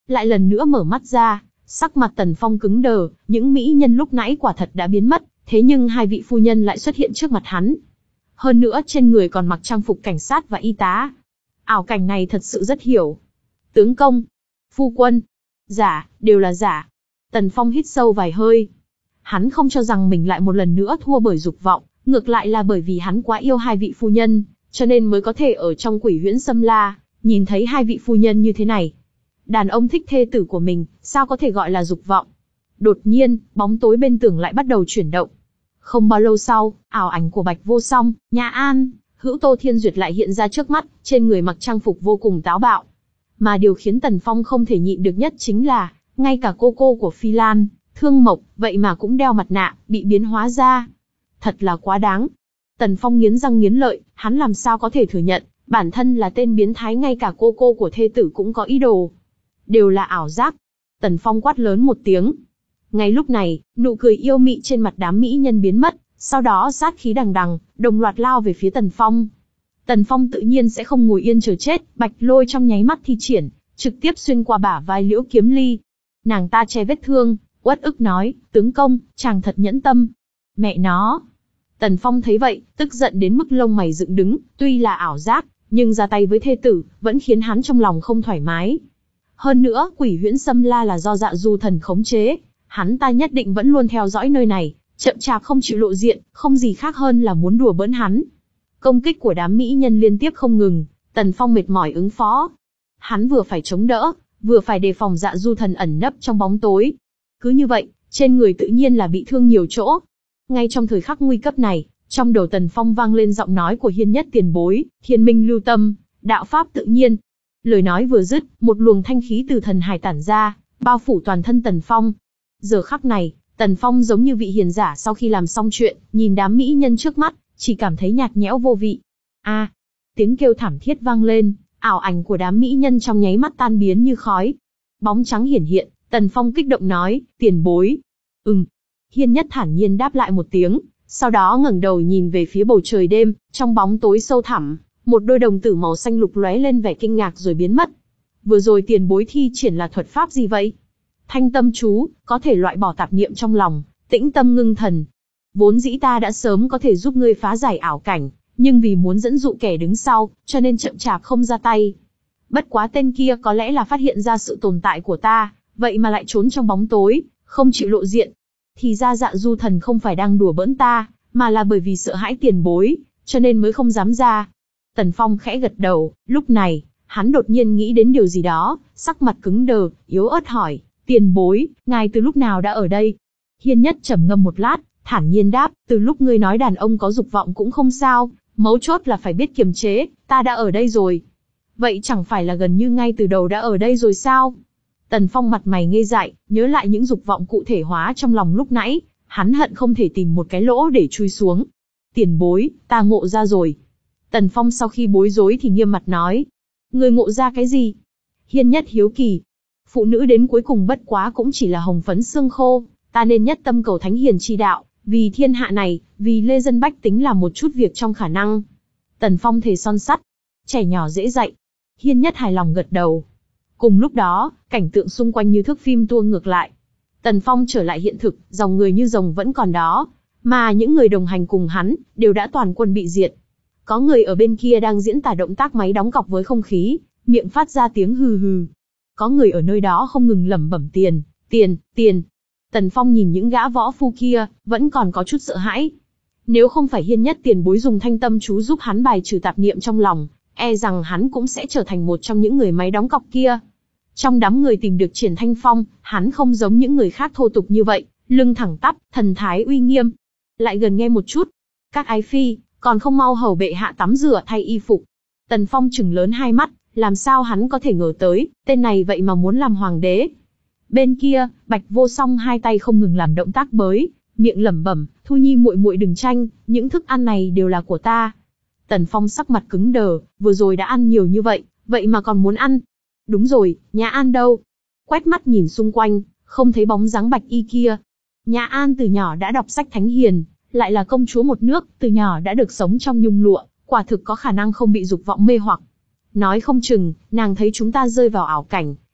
lại lần nữa mở mắt ra, sắc mặt Tần Phong cứng đờ, những mỹ nhân lúc nãy quả thật đã biến mất, thế nhưng hai vị phu nhân lại xuất hiện trước mặt hắn. Hơn nữa trên người còn mặc trang phục cảnh sát và y tá. Ảo cảnh này thật sự rất hiểu. Tướng công, phu quân, giả, đều là giả. Tần Phong hít sâu vài hơi. Hắn không cho rằng mình lại một lần nữa thua bởi dục vọng, ngược lại là bởi vì hắn quá yêu hai vị phu nhân, cho nên mới có thể ở trong Quỷ Huyễn Sâm La, nhìn thấy hai vị phu nhân như thế này. Đàn ông thích thê tử của mình, sao có thể gọi là dục vọng? Đột nhiên, bóng tối bên tường lại bắt đầu chuyển động. Không bao lâu sau, ảo ảnh của Bạch Vô Song, Nhã An, Hữu Tô Thiên Duyệt lại hiện ra trước mắt, trên người mặc trang phục vô cùng táo bạo. Mà điều khiến Tần Phong không thể nhịn được nhất chính là, ngay cả cô cô của Phi Lan, Thương Mộc, vậy mà cũng đeo mặt nạ, bị biến hóa ra. Thật là quá đáng. Tần Phong nghiến răng nghiến lợi, hắn làm sao có thể thừa nhận, bản thân là tên biến thái, ngay cả cô cô của thê tử cũng có ý đồ. Đều là ảo giác. Tần Phong quát lớn một tiếng. Ngay lúc này, nụ cười yêu mị trên mặt đám mỹ nhân biến mất, sau đó sát khí đằng đằng, đồng loạt lao về phía Tần Phong. Tần Phong tự nhiên sẽ không ngồi yên chờ chết, bạch lôi trong nháy mắt thi triển, trực tiếp xuyên qua bả vai Liễu Kiếm Ly. Nàng ta che vết thương, uất ức nói, tướng công, chàng thật nhẫn tâm. Mẹ nó. Tần Phong thấy vậy, tức giận đến mức lông mày dựng đứng, tuy là ảo giác, nhưng ra tay với thê tử, vẫn khiến hắn trong lòng không thoải mái. Hơn nữa, Quỷ Huyễn Sâm La là do Dạ Du Thần khống chế, hắn ta nhất định vẫn luôn theo dõi nơi này, chậm chạp không chịu lộ diện, không gì khác hơn là muốn đùa bỡn hắn. Công kích của đám mỹ nhân liên tiếp không ngừng, Tần Phong mệt mỏi ứng phó. Hắn vừa phải chống đỡ, vừa phải đề phòng Dạ Du Thần ẩn nấp trong bóng tối. Cứ như vậy, trên người tự nhiên là bị thương nhiều chỗ. Ngay trong thời khắc nguy cấp này, trong đầu Tần Phong vang lên giọng nói của Hiên Nhất tiền bối, Thiên Minh lưu tâm, đạo pháp tự nhiên. Lời nói vừa dứt, một luồng thanh khí từ thần hải tản ra, bao phủ toàn thân Tần Phong. Giờ khắc này, Tần Phong giống như vị hiền giả sau khi làm xong chuyện, nhìn đám mỹ nhân trước mắt, chỉ cảm thấy nhạt nhẽo vô vị. A! À, tiếng kêu thảm thiết vang lên, ảo ảnh của đám mỹ nhân trong nháy mắt tan biến như khói. Bóng trắng hiển hiện, Tần Phong kích động nói, tiền bối. Ừm. Hiên Nhất thản nhiên đáp lại một tiếng, sau đó ngẩng đầu nhìn về phía bầu trời đêm, trong bóng tối sâu thẳm, một đôi đồng tử màu xanh lục lóe lên vẻ kinh ngạc rồi biến mất. Vừa rồi tiền bối thi triển là thuật pháp gì vậy? Thanh tâm chú, có thể loại bỏ tạp niệm trong lòng, tĩnh tâm ngưng thần. Vốn dĩ ta đã sớm có thể giúp ngươi phá giải ảo cảnh, nhưng vì muốn dẫn dụ kẻ đứng sau, cho nên chậm chạp không ra tay. Bất quá tên kia có lẽ là phát hiện ra sự tồn tại của ta, vậy mà lại trốn trong bóng tối, không chịu lộ diện. Thì ra Dạ Du Thần không phải đang đùa bỡn ta, mà là bởi vì sợ hãi tiền bối, cho nên mới không dám ra. Tần Phong khẽ gật đầu, lúc này, hắn đột nhiên nghĩ đến điều gì đó, sắc mặt cứng đờ, yếu ớt hỏi, tiền bối, ngài từ lúc nào đã ở đây? Hiên Nhất trầm ngâm một lát, thản nhiên đáp, từ lúc ngươi nói đàn ông có dục vọng cũng không sao, mấu chốt là phải biết kiềm chế, ta đã ở đây rồi. Vậy chẳng phải là gần như ngay từ đầu đã ở đây rồi sao? Tần Phong mặt mày ngây dại, nhớ lại những dục vọng cụ thể hóa trong lòng lúc nãy, hắn hận không thể tìm một cái lỗ để chui xuống. Tiền bối, ta ngộ ra rồi. Tần Phong sau khi bối rối thì nghiêm mặt nói. Ngươi ngộ ra cái gì? Hiên Nhất hiếu kỳ. Phụ nữ đến cuối cùng bất quá cũng chỉ là hồng phấn xương khô, ta nên nhất tâm cầu thánh hiền chi đạo, vì thiên hạ này, vì lê dân bách tính làm một chút việc trong khả năng. Tần Phong thề son sắt. Trẻ nhỏ dễ dạy. Hiên Nhất hài lòng gật đầu. Cùng lúc đó, cảnh tượng xung quanh như thước phim tua ngược lại. Tần Phong trở lại hiện thực, dòng người như rồng vẫn còn đó, mà những người đồng hành cùng hắn, đều đã toàn quân bị diệt. Có người ở bên kia đang diễn tả động tác máy đóng cọc với không khí, miệng phát ra tiếng hừ hừ. Có người ở nơi đó không ngừng lẩm bẩm tiền, tiền, tiền. Tần Phong nhìn những gã võ phu kia, vẫn còn có chút sợ hãi. Nếu không phải Hiên Nhất tiền bối dùng thanh tâm chú giúp hắn bài trừ tạp niệm trong lòng, e rằng hắn cũng sẽ trở thành một trong những người máy đóng cọc kia. Trong đám người tìm được Triển Thanh Phong, hắn không giống những người khác thô tục như vậy, lưng thẳng tắp, thần thái uy nghiêm. Lại gần nghe một chút. Các ái phi, còn không mau hầu bệ hạ tắm rửa thay y phục. Tần Phong trừng lớn hai mắt, làm sao hắn có thể ngờ tới, tên này vậy mà muốn làm hoàng đế. Bên kia, Bạch Vô Song hai tay không ngừng làm động tác bới, miệng lẩm bẩm, Thu Nhi muội muội đừng tranh, những thức ăn này đều là của ta. Tần Phong sắc mặt cứng đờ, vừa rồi đã ăn nhiều như vậy, vậy mà còn muốn ăn. Đúng rồi, Nhã An đâu? Quét mắt nhìn xung quanh, không thấy bóng dáng Bạch Y kia. Nhã An từ nhỏ đã đọc sách thánh hiền, lại là công chúa một nước, từ nhỏ đã được sống trong nhung lụa, quả thực có khả năng không bị dục vọng mê hoặc. Nói không chừng, nàng thấy chúng ta rơi vào ảo cảnh,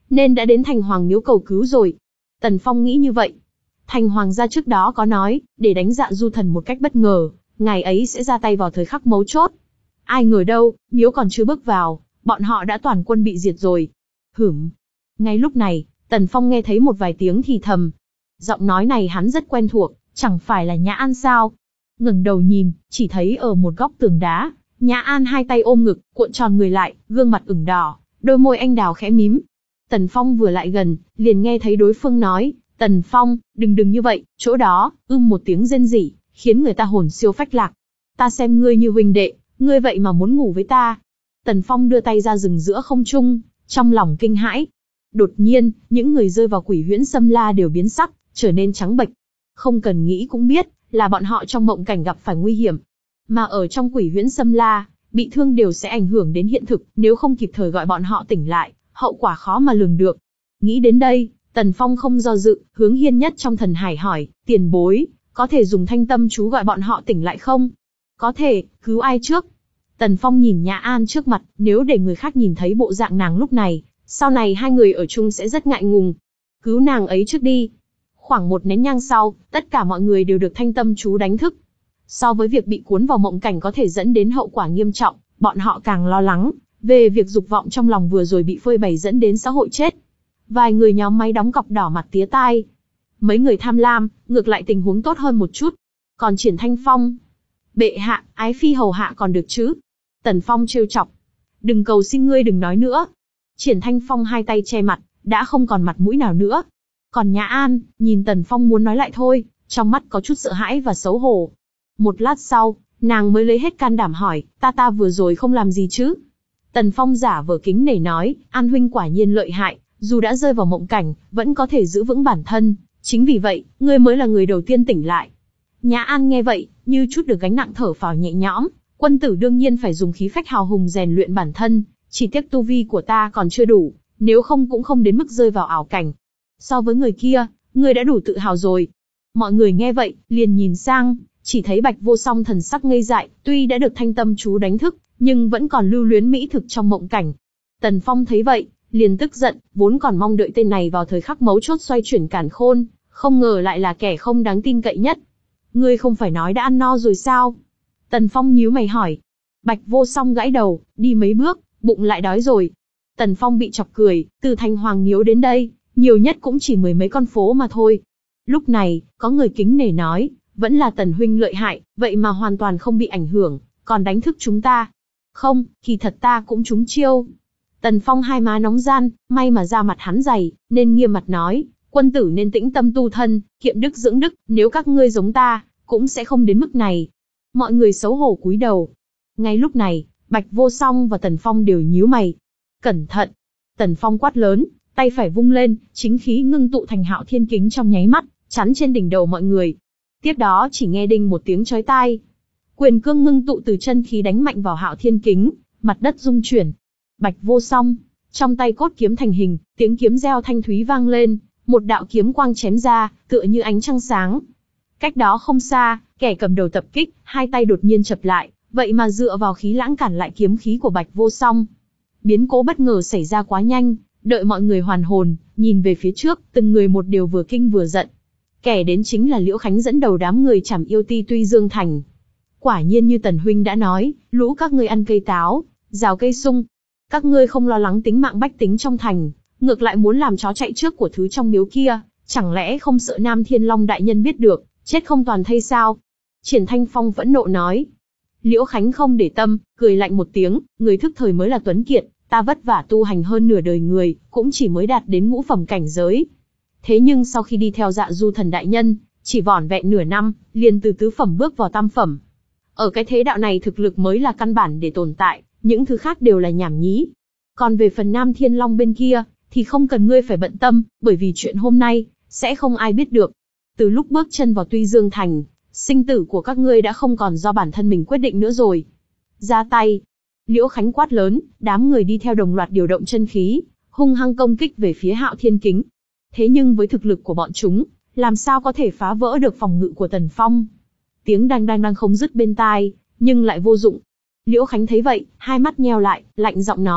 nên đã đến Thành Hoàng miếu cầu cứu rồi. Tần Phong nghĩ như vậy. Thành Hoàng gia trước đó có nói, để đánh Dạ Du Thần một cách bất ngờ, ngài ấy sẽ ra tay vào thời khắc mấu chốt. Ai ngờ đâu, miếu còn chưa bước vào, bọn họ đã toàn quân bị diệt rồi. Hửm. Ngay lúc này, Tần Phong nghe thấy một vài tiếng thì thầm. Giọng nói này hắn rất quen thuộc, chẳng phải là Nhã An sao? Ngẩng đầu nhìn, chỉ thấy ở một góc tường đá, Nhã An hai tay ôm ngực, cuộn tròn người lại, gương mặt ửng đỏ, đôi môi anh đào khẽ mím. Tần Phong vừa lại gần, liền nghe thấy đối phương nói, Tần Phong, đừng đừng như vậy, chỗ đó, ưm một tiếng rên rỉ, khiến người ta hồn siêu phách lạc. Ta xem ngươi như huynh đệ, ngươi vậy mà muốn ngủ với ta. Tần Phong đưa tay ra dừng giữa không trung, trong lòng kinh hãi. Đột nhiên, những người rơi vào Quỷ Huyễn Sâm La đều biến sắc, trở nên trắng bệch. Không cần nghĩ cũng biết, là bọn họ trong mộng cảnh gặp phải nguy hiểm. Mà ở trong Quỷ Huyễn Sâm La, bị thương đều sẽ ảnh hưởng đến hiện thực, nếu không kịp thời gọi bọn họ tỉnh lại, hậu quả khó mà lường được. Nghĩ đến đây, Tần Phong không do dự, hướng Hiên Nhất trong thần hải hỏi, tiền bối, có thể dùng thanh tâm chú gọi bọn họ tỉnh lại không? Có thể, cứu ai trước? Tần Phong nhìn Nhã An trước mặt, nếu để người khác nhìn thấy bộ dạng nàng lúc này, sau này hai người ở chung sẽ rất ngại ngùng. Cứu nàng ấy trước đi. Khoảng một nén nhang sau, tất cả mọi người đều được thanh tâm chú đánh thức. So với việc bị cuốn vào mộng cảnh có thể dẫn đến hậu quả nghiêm trọng, bọn họ càng lo lắng về việc dục vọng trong lòng vừa rồi bị phơi bày dẫn đến xã hội chết. Vài người nhóm máy đóng cọc đỏ mặt tía tai. Mấy người tham lam, ngược lại tình huống tốt hơn một chút. Còn Triển Thanh Phong, bệ hạ, ái phi hầu hạ còn được chứ? Tần Phong trêu chọc. Đừng cầu xin ngươi đừng nói nữa. Triển Thanh Phong hai tay che mặt, đã không còn mặt mũi nào nữa. Còn Nhã An, nhìn Tần Phong muốn nói lại thôi, trong mắt có chút sợ hãi và xấu hổ. Một lát sau, nàng mới lấy hết can đảm hỏi, ta ta vừa rồi không làm gì chứ? Tần Phong giả vờ kính nể nói, An huynh quả nhiên lợi hại, dù đã rơi vào mộng cảnh, vẫn có thể giữ vững bản thân. Chính vì vậy, ngươi mới là người đầu tiên tỉnh lại. Nhã An nghe vậy, như chút được gánh nặng thở phào nhẹ nhõm. Quân tử đương nhiên phải dùng khí phách hào hùng rèn luyện bản thân, chỉ tiếc tu vi của ta còn chưa đủ, nếu không cũng không đến mức rơi vào ảo cảnh. So với người kia, ngươi đã đủ tự hào rồi. Mọi người nghe vậy, liền nhìn sang, chỉ thấy Bạch Vô Song thần sắc ngây dại, tuy đã được thanh tâm chú đánh thức, nhưng vẫn còn lưu luyến mỹ thực trong mộng cảnh. Tần Phong thấy vậy, liền tức giận, vốn còn mong đợi tên này vào thời khắc mấu chốt xoay chuyển càn khôn, không ngờ lại là kẻ không đáng tin cậy nhất. Ngươi không phải nói đã ăn no rồi sao? Tần Phong nhíu mày hỏi. Bạch Vô Song gãi đầu, đi mấy bước, bụng lại đói rồi. Tần Phong bị chọc cười, từ Thành Hoàng miếu đến đây, nhiều nhất cũng chỉ mười mấy con phố mà thôi. Lúc này, có người kính nể nói, vẫn là Tần huynh lợi hại, vậy mà hoàn toàn không bị ảnh hưởng, còn đánh thức chúng ta. Không, kỳ thật ta cũng trúng chiêu. Tần Phong hai má nóng gian, may mà da mặt hắn dày, nên nghiêm mặt nói, quân tử nên tĩnh tâm tu thân, kiệm đức dưỡng đức, nếu các ngươi giống ta, cũng sẽ không đến mức này. Mọi người xấu hổ cúi đầu. Ngay lúc này, Bạch Vô Song và Tần Phong đều nhíu mày. Cẩn thận! Tần Phong quát lớn, tay phải vung lên, chính khí ngưng tụ thành Hạo Thiên Kính trong nháy mắt, chắn trên đỉnh đầu mọi người. Tiếp đó chỉ nghe đinh một tiếng chói tai. Quyền cương ngưng tụ từ chân khí đánh mạnh vào Hạo Thiên Kính, mặt đất rung chuyển. Bạch Vô Song, trong tay cốt kiếm thành hình, tiếng kiếm reo thanh thúy vang lên, một đạo kiếm quang chém ra, tựa như ánh trăng sáng. Cách đó không xa, kẻ cầm đầu tập kích, hai tay đột nhiên chập lại, vậy mà dựa vào khí lãng cản lại kiếm khí của Bạch Vô Song. Biến cố bất ngờ xảy ra quá nhanh, đợi mọi người hoàn hồn, nhìn về phía trước, từng người một đều vừa kinh vừa giận. Kẻ đến chính là Liễu Khánh dẫn đầu đám người Trảm Yêu Ti Tuy Dương Thành. Quả nhiên như Tần huynh đã nói, lũ các ngươi ăn cây táo, rào cây sung. Các ngươi không lo lắng tính mạng bách tính trong thành, ngược lại muốn làm chó chạy trước của thứ trong miếu kia, chẳng lẽ không sợ Nam Thiên Long đại nhân biết được, chết không toàn thây sao? Triển Thanh Phong phẫn nộ nói. Liễu Khánh không để tâm, cười lạnh một tiếng, người thức thời mới là tuấn kiệt, ta vất vả tu hành hơn nửa đời người, cũng chỉ mới đạt đến ngũ phẩm cảnh giới. Thế nhưng sau khi đi theo Dạ Du Thần đại nhân, chỉ vỏn vẹn nửa năm, liền từ tứ phẩm bước vào tam phẩm. Ở cái thế đạo này thực lực mới là căn bản để tồn tại, những thứ khác đều là nhảm nhí. Còn về phần Nam Thiên Long bên kia, thì không cần ngươi phải bận tâm, bởi vì chuyện hôm nay, sẽ không ai biết được. Từ lúc bước chân vào Tuy Dương Thành, sinh tử của các ngươi đã không còn do bản thân mình quyết định nữa rồi. Ra tay. Liễu Khánh quát lớn, đám người đi theo đồng loạt điều động chân khí, hung hăng công kích về phía Hạo Thiên Kính. Thế nhưng với thực lực của bọn chúng, làm sao có thể phá vỡ được phòng ngự của Tần Phong? Tiếng đang đang đang không dứt bên tai, nhưng lại vô dụng. Liễu Khánh thấy vậy, hai mắt nheo lại, lạnh giọng nói,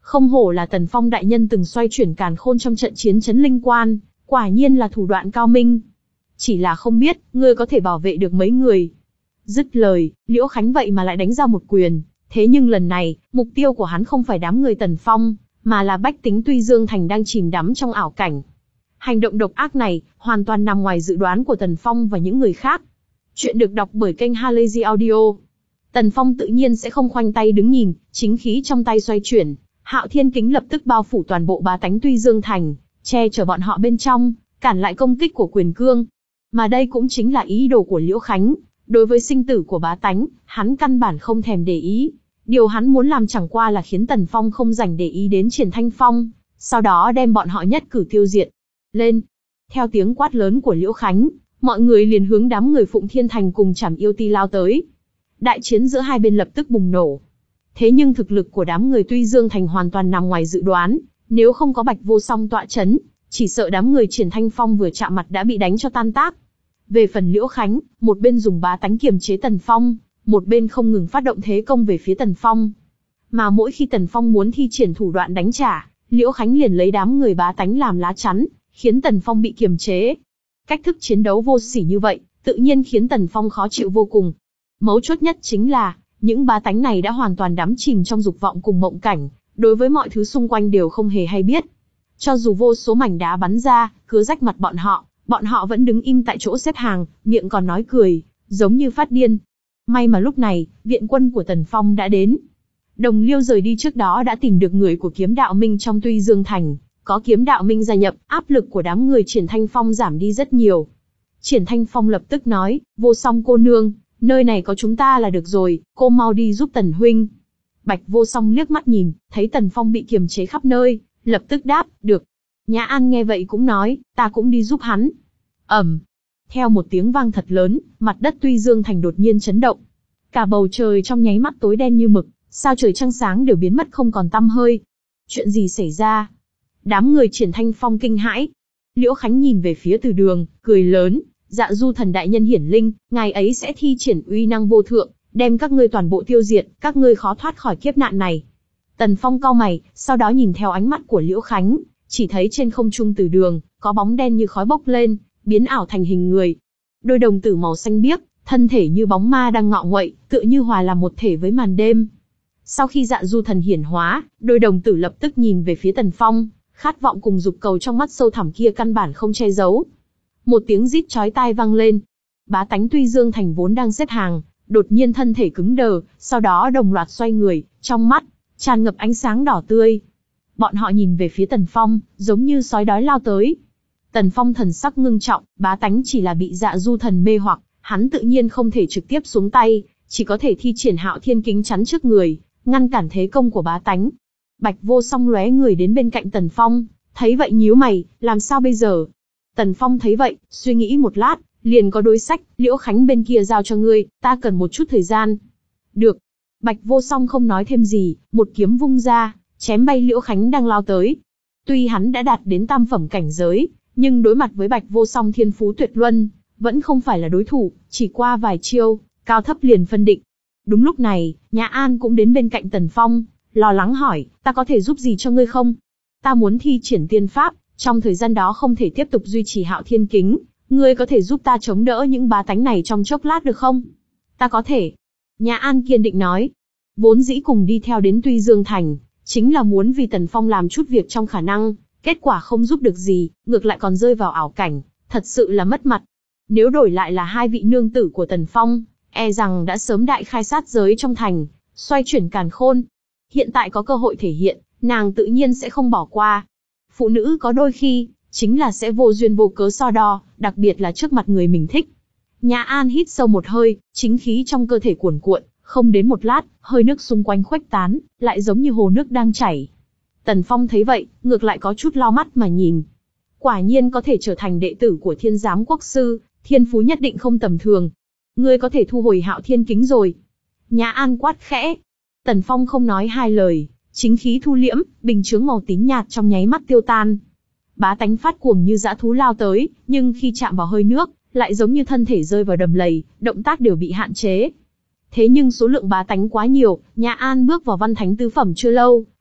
Không hổ là Tần Phong đại nhân từng xoay chuyển càn khôn trong trận chiến chấn linh quan, quả nhiên là thủ đoạn cao minh. Chỉ là không biết, ngươi có thể bảo vệ được mấy người. Dứt lời, Liễu Khánh vậy mà lại đánh ra một quyền. Thế nhưng lần này, mục tiêu của hắn không phải đám người Tần Phong, mà là bách tính Tuy Dương Thành đang chìm đắm trong ảo cảnh. Hành động độc ác này, hoàn toàn nằm ngoài dự đoán của Tần Phong và những người khác. Chuyện được đọc bởi kênh Halazy Audio. Tần Phong tự nhiên sẽ không khoanh tay đứng nhìn, chính khí trong tay xoay chuyển. Hạo Thiên Kính lập tức bao phủ toàn bộ bá tánh Tuy Dương Thành, che chở bọn họ bên trong, cản lại công kích của Quyền Cương. Mà đây cũng chính là ý đồ của Liễu Khánh. Đối với sinh tử của bá tánh, hắn căn bản không thèm để ý. Điều hắn muốn làm chẳng qua là khiến Tần Phong không dành để ý đến Triển Thanh Phong, sau đó đem bọn họ nhất cử tiêu diệt. Lên! Theo tiếng quát lớn của Liễu Khánh, mọi người liền hướng đám người Phụng Thiên Thành cùng Trảm Yêu Ti lao tới. Đại chiến giữa hai bên lập tức bùng nổ. Thế nhưng thực lực của đám người Tuy Dương Thành hoàn toàn nằm ngoài dự đoán, nếu không có Bạch Vô Song tọa chấn, chỉ sợ đám người Triển Thanh Phong vừa chạm mặt đã bị đánh cho tan tác. Về phần Liễu Khánh, một bên dùng bá tánh kiềm chế Tần Phong, một bên không ngừng phát động thế công về phía Tần Phong. Mà mỗi khi Tần Phong muốn thi triển thủ đoạn đánh trả, Liễu Khánh liền lấy đám người bá tánh làm lá chắn, khiến Tần Phong bị kiềm chế. Cách thức chiến đấu vô sỉ như vậy, tự nhiên khiến Tần Phong khó chịu vô cùng. Mấu chốt nhất chính là, những bá tánh này đã hoàn toàn đắm chìm trong dục vọng cùng mộng cảnh, đối với mọi thứ xung quanh đều không hề hay biết. Cho dù vô số mảnh đá bắn ra, cứa rách mặt bọn họ, bọn họ vẫn đứng im tại chỗ xếp hàng, miệng còn nói cười, giống như phát điên. May mà lúc này, viện quân của Tần Phong đã đến. Đồng Liêu rời đi trước đó đã tìm được người của Kiếm Đạo Minh trong Tuy Dương Thành, có Kiếm Đạo Minh gia nhập, áp lực của đám người Triển Thanh Phong giảm đi rất nhiều. Triển Thanh Phong lập tức nói, Vô Song cô nương, nơi này có chúng ta là được rồi, cô mau đi giúp Tần huynh. Bạch Vô Song liếc mắt nhìn, thấy Tần Phong bị kiềm chế khắp nơi, lập tức đáp, được. Nhã An nghe vậy cũng nói, ta cũng đi giúp hắn. Ầm. Theo một tiếng vang thật lớn, mặt đất Tuy Dương Thành đột nhiên chấn động. Cả bầu trời trong nháy mắt tối đen như mực, sao trời trăng sáng đều biến mất không còn tăm hơi. Chuyện gì xảy ra? Đám người Triển Thanh Phong kinh hãi. Liễu Khánh nhìn về phía Từ Đường, cười lớn, Dạ Du Thần đại nhân hiển linh, ngài ấy sẽ thi triển uy năng vô thượng, đem các ngươi toàn bộ tiêu diệt, các ngươi khó thoát khỏi kiếp nạn này. Tần Phong cau mày, sau đó nhìn theo ánh mắt của Liễu Khánh, chỉ thấy trên không trung Từ Đường, có bóng đen như khói bốc lên, biến ảo thành hình người. Đôi đồng tử màu xanh biếc, thân thể như bóng ma đang ngọ nguậy, tựa như hòa làm một thể với màn đêm. Sau khi Dạ Du Thần hiển hóa, đôi đồng tử lập tức nhìn về phía Tần Phong, khát vọng cùng dục cầu trong mắt sâu thẳm kia căn bản không che giấu. Một tiếng rít chói tai vang lên. Bá tánh Tuy Dương Thành vốn đang xếp hàng, đột nhiên thân thể cứng đờ, sau đó đồng loạt xoay người, trong mắt tràn ngập ánh sáng đỏ tươi. Bọn họ nhìn về phía Tần Phong, giống như sói đói lao tới. Tần Phong thần sắc ngưng trọng, bá tánh chỉ là bị Dạ Du Thần mê hoặc, hắn tự nhiên không thể trực tiếp xuống tay, chỉ có thể thi triển Hạo Thiên Kính chắn trước người, ngăn cản thế công của bá tánh. Bạch Vô Song lóe người đến bên cạnh Tần Phong, thấy vậy nhíu mày, làm sao bây giờ? Tần Phong thấy vậy, suy nghĩ một lát, liền có đối sách, Liễu Khánh bên kia giao cho ngươi, ta cần một chút thời gian. Được. Bạch Vô Song không nói thêm gì, một kiếm vung ra, chém bay Liễu Khánh đang lao tới. Tuy hắn đã đạt đến tam phẩm cảnh giới, nhưng đối mặt với Bạch Vô Song thiên phú tuyệt luân, vẫn không phải là đối thủ, chỉ qua vài chiêu, cao thấp liền phân định. Đúng lúc này, Nhã An cũng đến bên cạnh Tần Phong, lo lắng hỏi, ta có thể giúp gì cho ngươi không? Ta muốn thi triển tiên pháp, trong thời gian đó không thể tiếp tục duy trì Hạo Thiên Kính, ngươi có thể giúp ta chống đỡ những bá tánh này trong chốc lát được không? Ta có thể. Nhã An kiên định nói. Vốn dĩ cùng đi theo đến Tuy Dương Thành, chính là muốn vì Tần Phong làm chút việc trong khả năng, kết quả không giúp được gì, ngược lại còn rơi vào ảo cảnh, thật sự là mất mặt. Nếu đổi lại là hai vị nương tử của Tần Phong, e rằng đã sớm đại khai sát giới trong thành, xoay chuyển càn khôn. Hiện tại có cơ hội thể hiện, nàng tự nhiên sẽ không bỏ qua. Phụ nữ có đôi khi, chính là sẽ vô duyên vô cớ so đo, đặc biệt là trước mặt người mình thích. Nhã An hít sâu một hơi, chính khí trong cơ thể cuồn cuộn, không đến một lát, hơi nước xung quanh khuếch tán, lại giống như hồ nước đang chảy. Tần Phong thấy vậy, ngược lại có chút lau mắt mà nhìn. Quả nhiên có thể trở thành đệ tử của Thiên Giám Quốc Sư, thiên phú nhất định không tầm thường. Ngươi có thể thu hồi Hạo Thiên Kính rồi. Nhã An quát khẽ. Tần Phong không nói hai lời, chính khí thu liễm, bình chướng màu tím nhạt trong nháy mắt tiêu tan. Bá tánh phát cuồng như dã thú lao tới, nhưng khi chạm vào hơi nước, lại giống như thân thể rơi vào đầm lầy, động tác đều bị hạn chế. Thế nhưng số lượng bá tánh quá nhiều, Nhã An bước vào văn thánh tứ phẩm chưa lâu,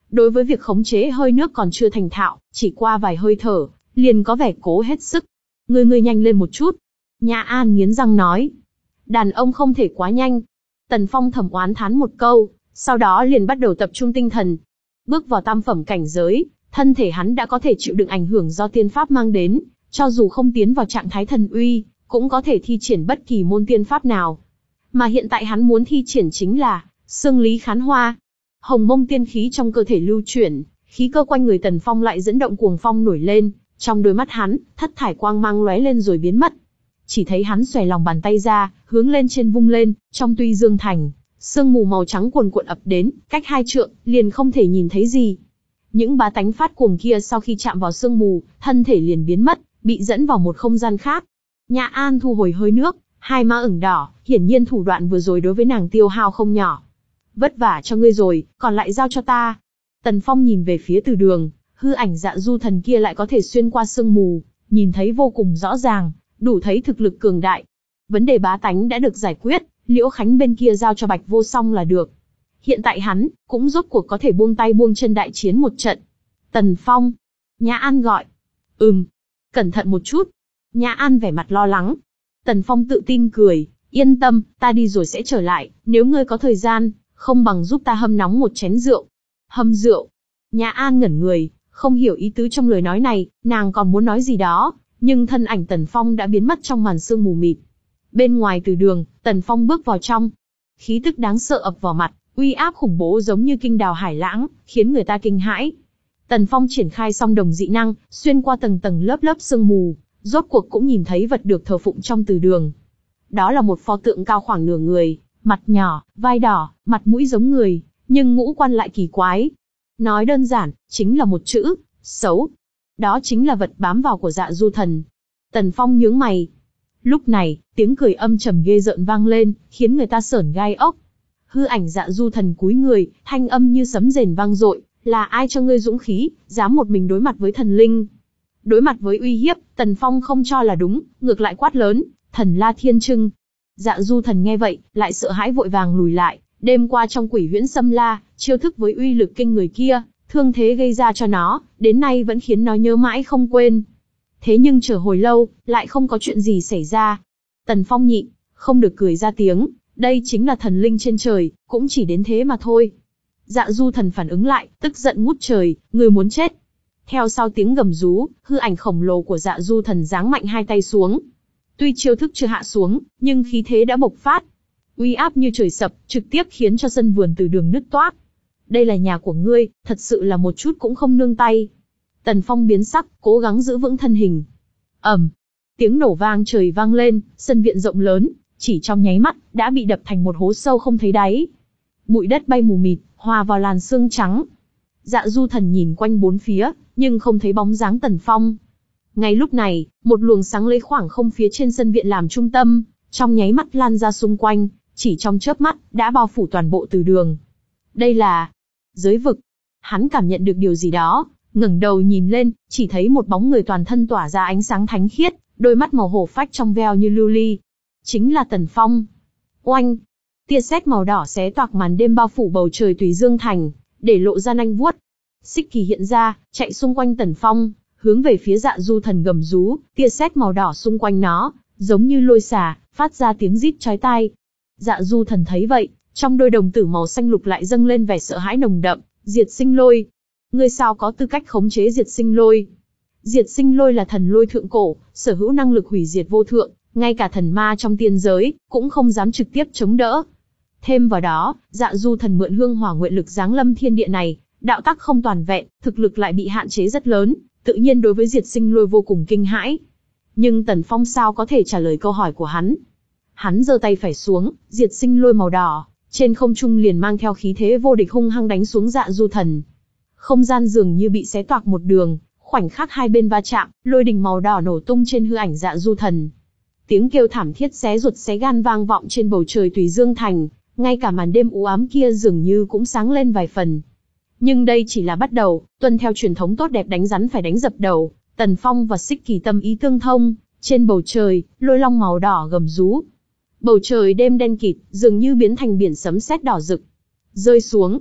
đối với việc khống chế hơi nước còn chưa thành thạo, chỉ qua vài hơi thở, liền có vẻ cố hết sức. Ngươi ngươi nhanh lên một chút. Nhã An nghiến răng nói. Đàn ông không thể quá nhanh. Tần Phong thầm oán thán một câu, sau đó liền bắt đầu tập trung tinh thần. Bước vào tam phẩm cảnh giới, thân thể hắn đã có thể chịu đựng ảnh hưởng do tiên pháp mang đến, cho dù không tiến vào trạng thái thần uy, cũng có thể thi triển bất kỳ môn tiên pháp nào. Mà hiện tại hắn muốn thi triển chính là Xương Lý Khán Hoa. Hồng mông tiên khí trong cơ thể lưu chuyển, khí cơ quanh người Tần Phong lại dẫn động cuồng phong nổi lên, trong đôi mắt hắn, thất thải quang mang lóe lên rồi biến mất. Chỉ thấy hắn xòe lòng bàn tay ra, hướng lên trên vung lên, trong Tuy Dương Thành, sương mù màu trắng cuồn cuộn ập đến, cách hai trượng, liền không thể nhìn thấy gì. Những bá tánh phát cuồng kia sau khi chạm vào sương mù, thân thể liền biến mất, bị dẫn vào một không gian khác. Nhã An thu hồi hơi nước, hai má ửng đỏ, hiển nhiên thủ đoạn vừa rồi đối với nàng tiêu hao không nhỏ. Vất vả cho ngươi rồi, còn lại giao cho ta. Tần Phong nhìn về phía Từ Đường, hư ảnh Dạ Du Thần kia lại có thể xuyên qua sương mù, nhìn thấy vô cùng rõ ràng, đủ thấy thực lực cường đại. Vấn đề bá tánh đã được giải quyết, Liễu Khánh bên kia giao cho Bạch Vô Song là được. Hiện tại hắn, cũng rốt cuộc có thể buông tay buông chân đại chiến một trận. Tần Phong. Nhã An gọi. Ừm. Cẩn thận một chút. Nhã An vẻ mặt lo lắng. Tần Phong tự tin cười. Yên tâm, ta đi rồi sẽ trở lại, nếu ngươi có thời gian, không bằng giúp ta hâm nóng một chén rượu. Hâm rượu. Nhã An ngẩn người, không hiểu ý tứ trong lời nói này, nàng còn muốn nói gì đó, nhưng thân ảnh Tần Phong đã biến mất trong màn sương mù mịt. Bên ngoài Từ Đường, Tần Phong bước vào trong. Khí tức đáng sợ ập vào mặt, uy áp khủng bố giống như kinh đào hải lãng, khiến người ta kinh hãi. Tần Phong triển khai song đồng dị năng, xuyên qua tầng tầng lớp lớp sương mù, rốt cuộc cũng nhìn thấy vật được thờ phụng trong Từ Đường. Đó là một pho tượng cao khoảng nửa người, mặt nhỏ, vai đỏ, mặt mũi giống người, nhưng ngũ quan lại kỳ quái. Nói đơn giản, chính là một chữ, xấu. Đó chính là vật bám vào của Dạ Du Thần. Tần Phong nhướng mày. Lúc này, tiếng cười âm trầm ghê rợn vang lên, khiến người ta sởn gai ốc. Hư ảnh Dạ Du Thần cúi người, thanh âm như sấm rền vang dội, là ai cho ngươi dũng khí, dám một mình đối mặt với thần linh? Đối mặt với uy hiếp, Tần Phong không cho là đúng, ngược lại quát lớn, Thần La Thiên Trưng. Dạ Du Thần nghe vậy, lại sợ hãi vội vàng lùi lại, đêm qua trong Quỷ Huyễn Xâm La, chiêu thức với uy lực kinh người kia, thương thế gây ra cho nó, đến nay vẫn khiến nó nhớ mãi không quên. Thế nhưng chờ hồi lâu, lại không có chuyện gì xảy ra. Tần Phong nhịn, không được cười ra tiếng, đây chính là thần linh trên trời, cũng chỉ đến thế mà thôi. Dạ Du Thần phản ứng lại, tức giận ngút trời, người muốn chết. Theo sau tiếng gầm rú, hư ảnh khổng lồ của Dạ Du Thần giáng mạnh hai tay xuống. Tuy chiêu thức chưa hạ xuống, nhưng khí thế đã bộc phát. Uy áp như trời sập, trực tiếp khiến cho sân vườn Từ Đường nứt toác. Đây là nhà của ngươi, thật sự là một chút cũng không nương tay. Tần Phong biến sắc, cố gắng giữ vững thân hình. ầm, tiếng nổ vang trời vang lên, sân viện rộng lớn, chỉ trong nháy mắt đã bị đập thành một hố sâu không thấy đáy. Bụi đất bay mù mịt, hòa vào làn sương trắng. Dạ Du Thần nhìn quanh bốn phía, nhưng không thấy bóng dáng Tần Phong. Ngay lúc này, một luồng sáng lấy khoảng không phía trên sân viện làm trung tâm, trong nháy mắt lan ra xung quanh, chỉ trong chớp mắt đã bao phủ toàn bộ Từ Đường. Đây là giới vực. Hắn cảm nhận được điều gì đó, ngẩng đầu nhìn lên, chỉ thấy một bóng người toàn thân tỏa ra ánh sáng thánh khiết, đôi mắt màu hổ phách trong veo như lưu ly. Chính là Tần Phong. Oanh! Tia sét màu đỏ xé toạc màn đêm bao phủ bầu trời Tùy Dương Thành, để lộ ra nanh vuốt. Xích Kỳ hiện ra, chạy xung quanh Tần Phong, hướng về phía Dạ Du Thần gầm rú, tia sét màu đỏ xung quanh nó, giống như lôi xả, phát ra tiếng rít chói tai. Dạ Du Thần thấy vậy, trong đôi đồng tử màu xanh lục lại dâng lên vẻ sợ hãi nồng đậm. Diệt Sinh Lôi. Ngươi sao có tư cách khống chế Diệt Sinh Lôi? Diệt Sinh Lôi là thần lôi thượng cổ, sở hữu năng lực hủy diệt vô thượng, ngay cả thần ma trong tiên giới cũng không dám trực tiếp chống đỡ. Thêm vào đó, Dạ Du Thần mượn hương hỏa nguyện lực giáng lâm thiên địa này, đạo tắc không toàn vẹn, thực lực lại bị hạn chế rất lớn, tự nhiên đối với Diệt Sinh Lôi vô cùng kinh hãi. Nhưng Tần Phong sao có thể trả lời câu hỏi của hắn? Hắn giơ tay phải xuống, Diệt Sinh Lôi màu đỏ, trên không trung liền mang theo khí thế vô địch hung hăng đánh xuống Dạ Du Thần. Không gian dường như bị xé toạc một đường, khoảnh khắc hai bên va chạm, lôi đình màu đỏ nổ tung trên hư ảnh Dạ Du Thần. Tiếng kêu thảm thiết xé ruột xé gan vang vọng trên bầu trời Tùy Dương Thành, ngay cả màn đêm u ám kia dường như cũng sáng lên vài phần. Nhưng đây chỉ là bắt đầu, tuân theo truyền thống tốt đẹp đánh rắn phải đánh dập đầu, Tần Phong và Xích Kỳ tâm ý tương thông, trên bầu trời, lôi long màu đỏ gầm rú. Bầu trời đêm đen kịt, dường như biến thành biển sấm sét đỏ rực. Rơi xuống.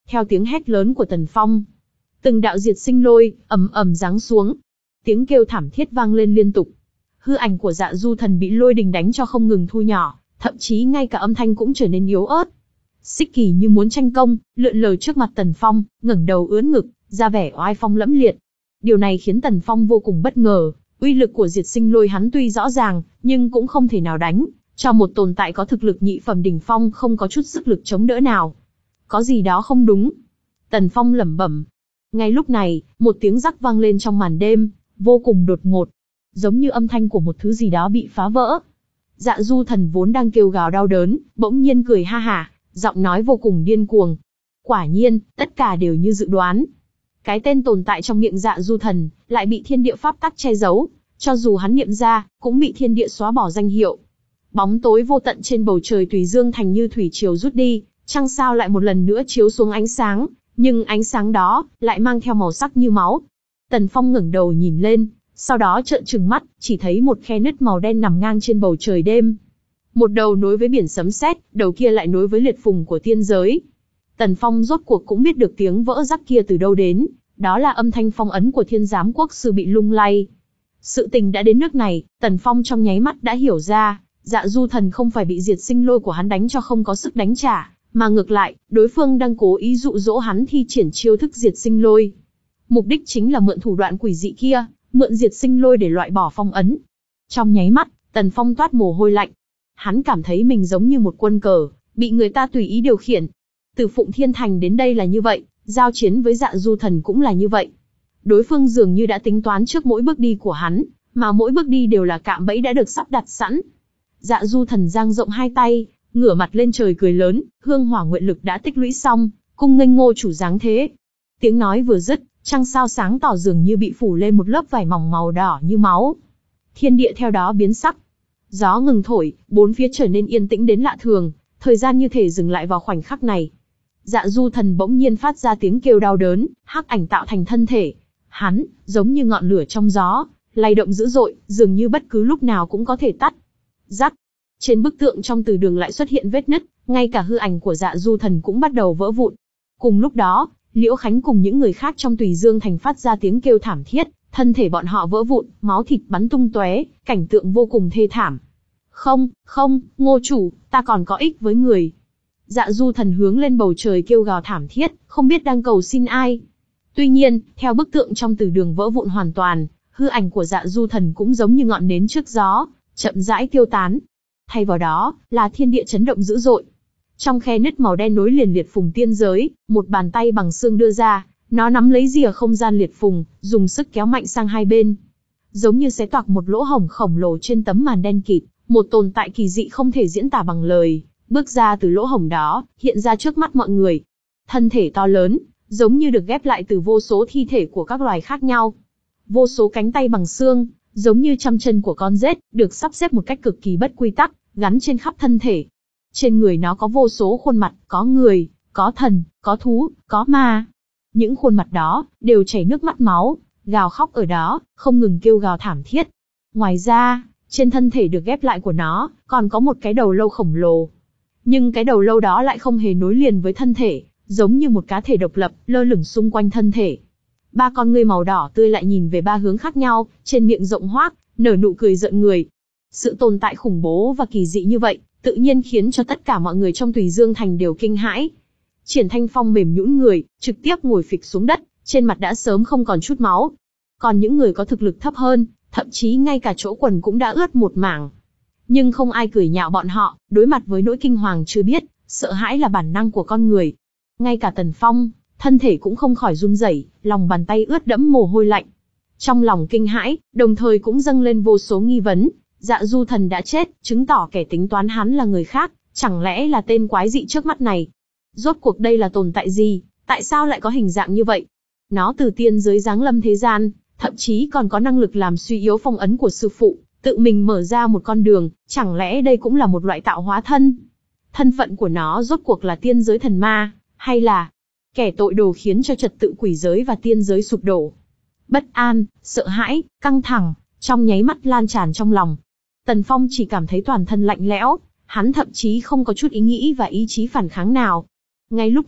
Theo tiếng hét lớn của Tần Phong, từng đạo diệt sinh lôi ầm ầm giáng xuống. Tiếng kêu thảm thiết vang lên liên tục. Hư ảnh của Dạ Du Thần bị lôi đình đánh cho không ngừng thu nhỏ, thậm chí ngay cả âm thanh cũng trở nên yếu ớt. Xích Kỳ như muốn tranh công, lượn lờ trước mặt Tần Phong, ngẩng đầu ưỡn ngực, ra vẻ oai phong lẫm liệt. Điều này khiến Tần Phong vô cùng bất ngờ, uy lực của diệt sinh lôi hắn tuy rõ ràng, nhưng cũng không thể nào đánh cho một tồn tại có thực lực nhị phẩm đỉnh phong không có chút sức lực chống đỡ nào. Có gì đó không đúng. Tần Phong lẩm bẩm. Ngay lúc này, một tiếng rắc vang lên trong màn đêm, vô cùng đột ngột, giống như âm thanh của một thứ gì đó bị phá vỡ. Dạ Du Thần vốn đang kêu gào đau đớn, bỗng nhiên cười ha hả, giọng nói vô cùng điên cuồng. Quả nhiên, tất cả đều như dự đoán. Cái tên tồn tại trong miệng Dạ Du Thần lại bị thiên địa pháp tắc che giấu, cho dù hắn niệm ra, cũng bị thiên địa xóa bỏ danh hiệu. Bóng tối vô tận trên bầu trời Tùy Dương Thành như thủy triều rút đi, trăng sao lại một lần nữa chiếu xuống ánh sáng, nhưng ánh sáng đó lại mang theo màu sắc như máu. Tần Phong ngẩng đầu nhìn lên, sau đó trợn trừng mắt, chỉ thấy một khe nứt màu đen nằm ngang trên bầu trời đêm. Một đầu nối với biển sấm sét, đầu kia lại nối với liệt phùng của tiên giới. Tần Phong rốt cuộc cũng biết được tiếng vỡ rắc kia từ đâu đến, đó là âm thanh phong ấn của Thiên Giám Quốc sư bị lung lay. Sự tình đã đến nước này, Tần Phong trong nháy mắt đã hiểu ra, Dạ Du Thần không phải bị diệt sinh lôi của hắn đánh cho không có sức đánh trả, mà ngược lại, đối phương đang cố ý dụ dỗ hắn thi triển chiêu thức diệt sinh lôi. Mục đích chính là mượn thủ đoạn quỷ dị kia, mượn diệt sinh lôi để loại bỏ phong ấn. Trong nháy mắt, Tần Phong toát mồ hôi lạnh. Hắn cảm thấy mình giống như một quân cờ, bị người ta tùy ý điều khiển. Từ Phụng Thiên Thành đến đây là như vậy, giao chiến với Dạ Du Thần cũng là như vậy. Đối phương dường như đã tính toán trước mỗi bước đi của hắn, mà mỗi bước đi đều là cạm bẫy đã được sắp đặt sẵn. Dạ Du Thần dang rộng hai tay, ngửa mặt lên trời cười lớn, hương hỏa nguyện lực đã tích lũy xong, cung nghênh Ngô chủ giáng thế. Tiếng nói vừa dứt, trăng sao sáng tỏ dường như bị phủ lên một lớp vải mỏng màu đỏ như máu. Thiên địa theo đó biến sắc. Gió ngừng thổi, bốn phía trở nên yên tĩnh đến lạ thường, thời gian như thể dừng lại vào khoảnh khắc này. Dạ Du Thần bỗng nhiên phát ra tiếng kêu đau đớn, hắc ảnh tạo thành thân thể. Hắn, giống như ngọn lửa trong gió, lay động dữ dội, dường như bất cứ lúc nào cũng có thể tắt. Rắc. Trên bức tượng trong từ đường lại xuất hiện vết nứt, ngay cả hư ảnh của Dạ Du Thần cũng bắt đầu vỡ vụn. Cùng lúc đó, Liễu Khánh cùng những người khác trong Tùy Dương Thành phát ra tiếng kêu thảm thiết, thân thể bọn họ vỡ vụn, máu thịt bắn tung tóe, cảnh tượng vô cùng thê thảm. Không, không, Ngô chủ, ta còn có ích với người. Dạ Du Thần hướng lên bầu trời kêu gào thảm thiết, không biết đang cầu xin ai. Tuy nhiên, theo bức tượng trong từ đường vỡ vụn hoàn toàn, hư ảnh của Dạ Du Thần cũng giống như ngọn nến trước gió, chậm rãi tiêu tán. Thay vào đó, là thiên địa chấn động dữ dội. Trong khe nứt màu đen nối liền liệt phùng tiên giới, một bàn tay bằng xương đưa ra, nó nắm lấy rìa không gian liệt phùng, dùng sức kéo mạnh sang hai bên. Giống như xé toạc một lỗ hổng khổng lồ trên tấm màn đen kịt, một tồn tại kỳ dị không thể diễn tả bằng lời, bước ra từ lỗ hổng đó, hiện ra trước mắt mọi người. Thân thể to lớn, giống như được ghép lại từ vô số thi thể của các loài khác nhau. Vô số cánh tay bằng xương, giống như trăm chân của con rết, được sắp xếp một cách cực kỳ bất quy tắc, gắn trên khắp thân thể. Trên người nó có vô số khuôn mặt, có người, có thần, có thú, có ma. Những khuôn mặt đó, đều chảy nước mắt máu, gào khóc ở đó, không ngừng kêu gào thảm thiết. Ngoài ra, trên thân thể được ghép lại của nó, còn có một cái đầu lâu khổng lồ. Nhưng cái đầu lâu đó lại không hề nối liền với thân thể, giống như một cá thể độc lập, lơ lửng xung quanh thân thể. Ba con ngươi màu đỏ tươi lại nhìn về ba hướng khác nhau, trên miệng rộng hoác, nở nụ cười rợn người. Sự tồn tại khủng bố và kỳ dị như vậy, tự nhiên khiến cho tất cả mọi người trong Tùy Dương Thành đều kinh hãi. Triển Thanh Phong mềm nhũn người, trực tiếp ngồi phịch xuống đất, trên mặt đã sớm không còn chút máu. Còn những người có thực lực thấp hơn, thậm chí ngay cả chỗ quần cũng đã ướt một mảng. Nhưng không ai cười nhạo bọn họ, đối mặt với nỗi kinh hoàng chưa biết, sợ hãi là bản năng của con người. Ngay cả Tần Phong, thân thể cũng không khỏi run rẩy, lòng bàn tay ướt đẫm mồ hôi lạnh. Trong lòng kinh hãi, đồng thời cũng dâng lên vô số nghi vấn. Dạ Du Thần đã chết, chứng tỏ kẻ tính toán hắn là người khác, chẳng lẽ là tên quái dị trước mắt này? Rốt cuộc đây là tồn tại gì, tại sao lại có hình dạng như vậy? Nó từ tiên giới giáng lâm thế gian, thậm chí còn có năng lực làm suy yếu phong ấn của sư phụ, tự mình mở ra một con đường, chẳng lẽ đây cũng là một loại tạo hóa thân? Thân phận của nó rốt cuộc là tiên giới thần ma, hay là kẻ tội đồ khiến cho trật tự quỷ giới và tiên giới sụp đổ? Bất an, sợ hãi, căng thẳng, trong nháy mắt lan tràn trong lòng. Tần Phong chỉ cảm thấy toàn thân lạnh lẽo, hắn thậm chí không có chút ý nghĩ và ý chí phản kháng nào. Ngay lúc này,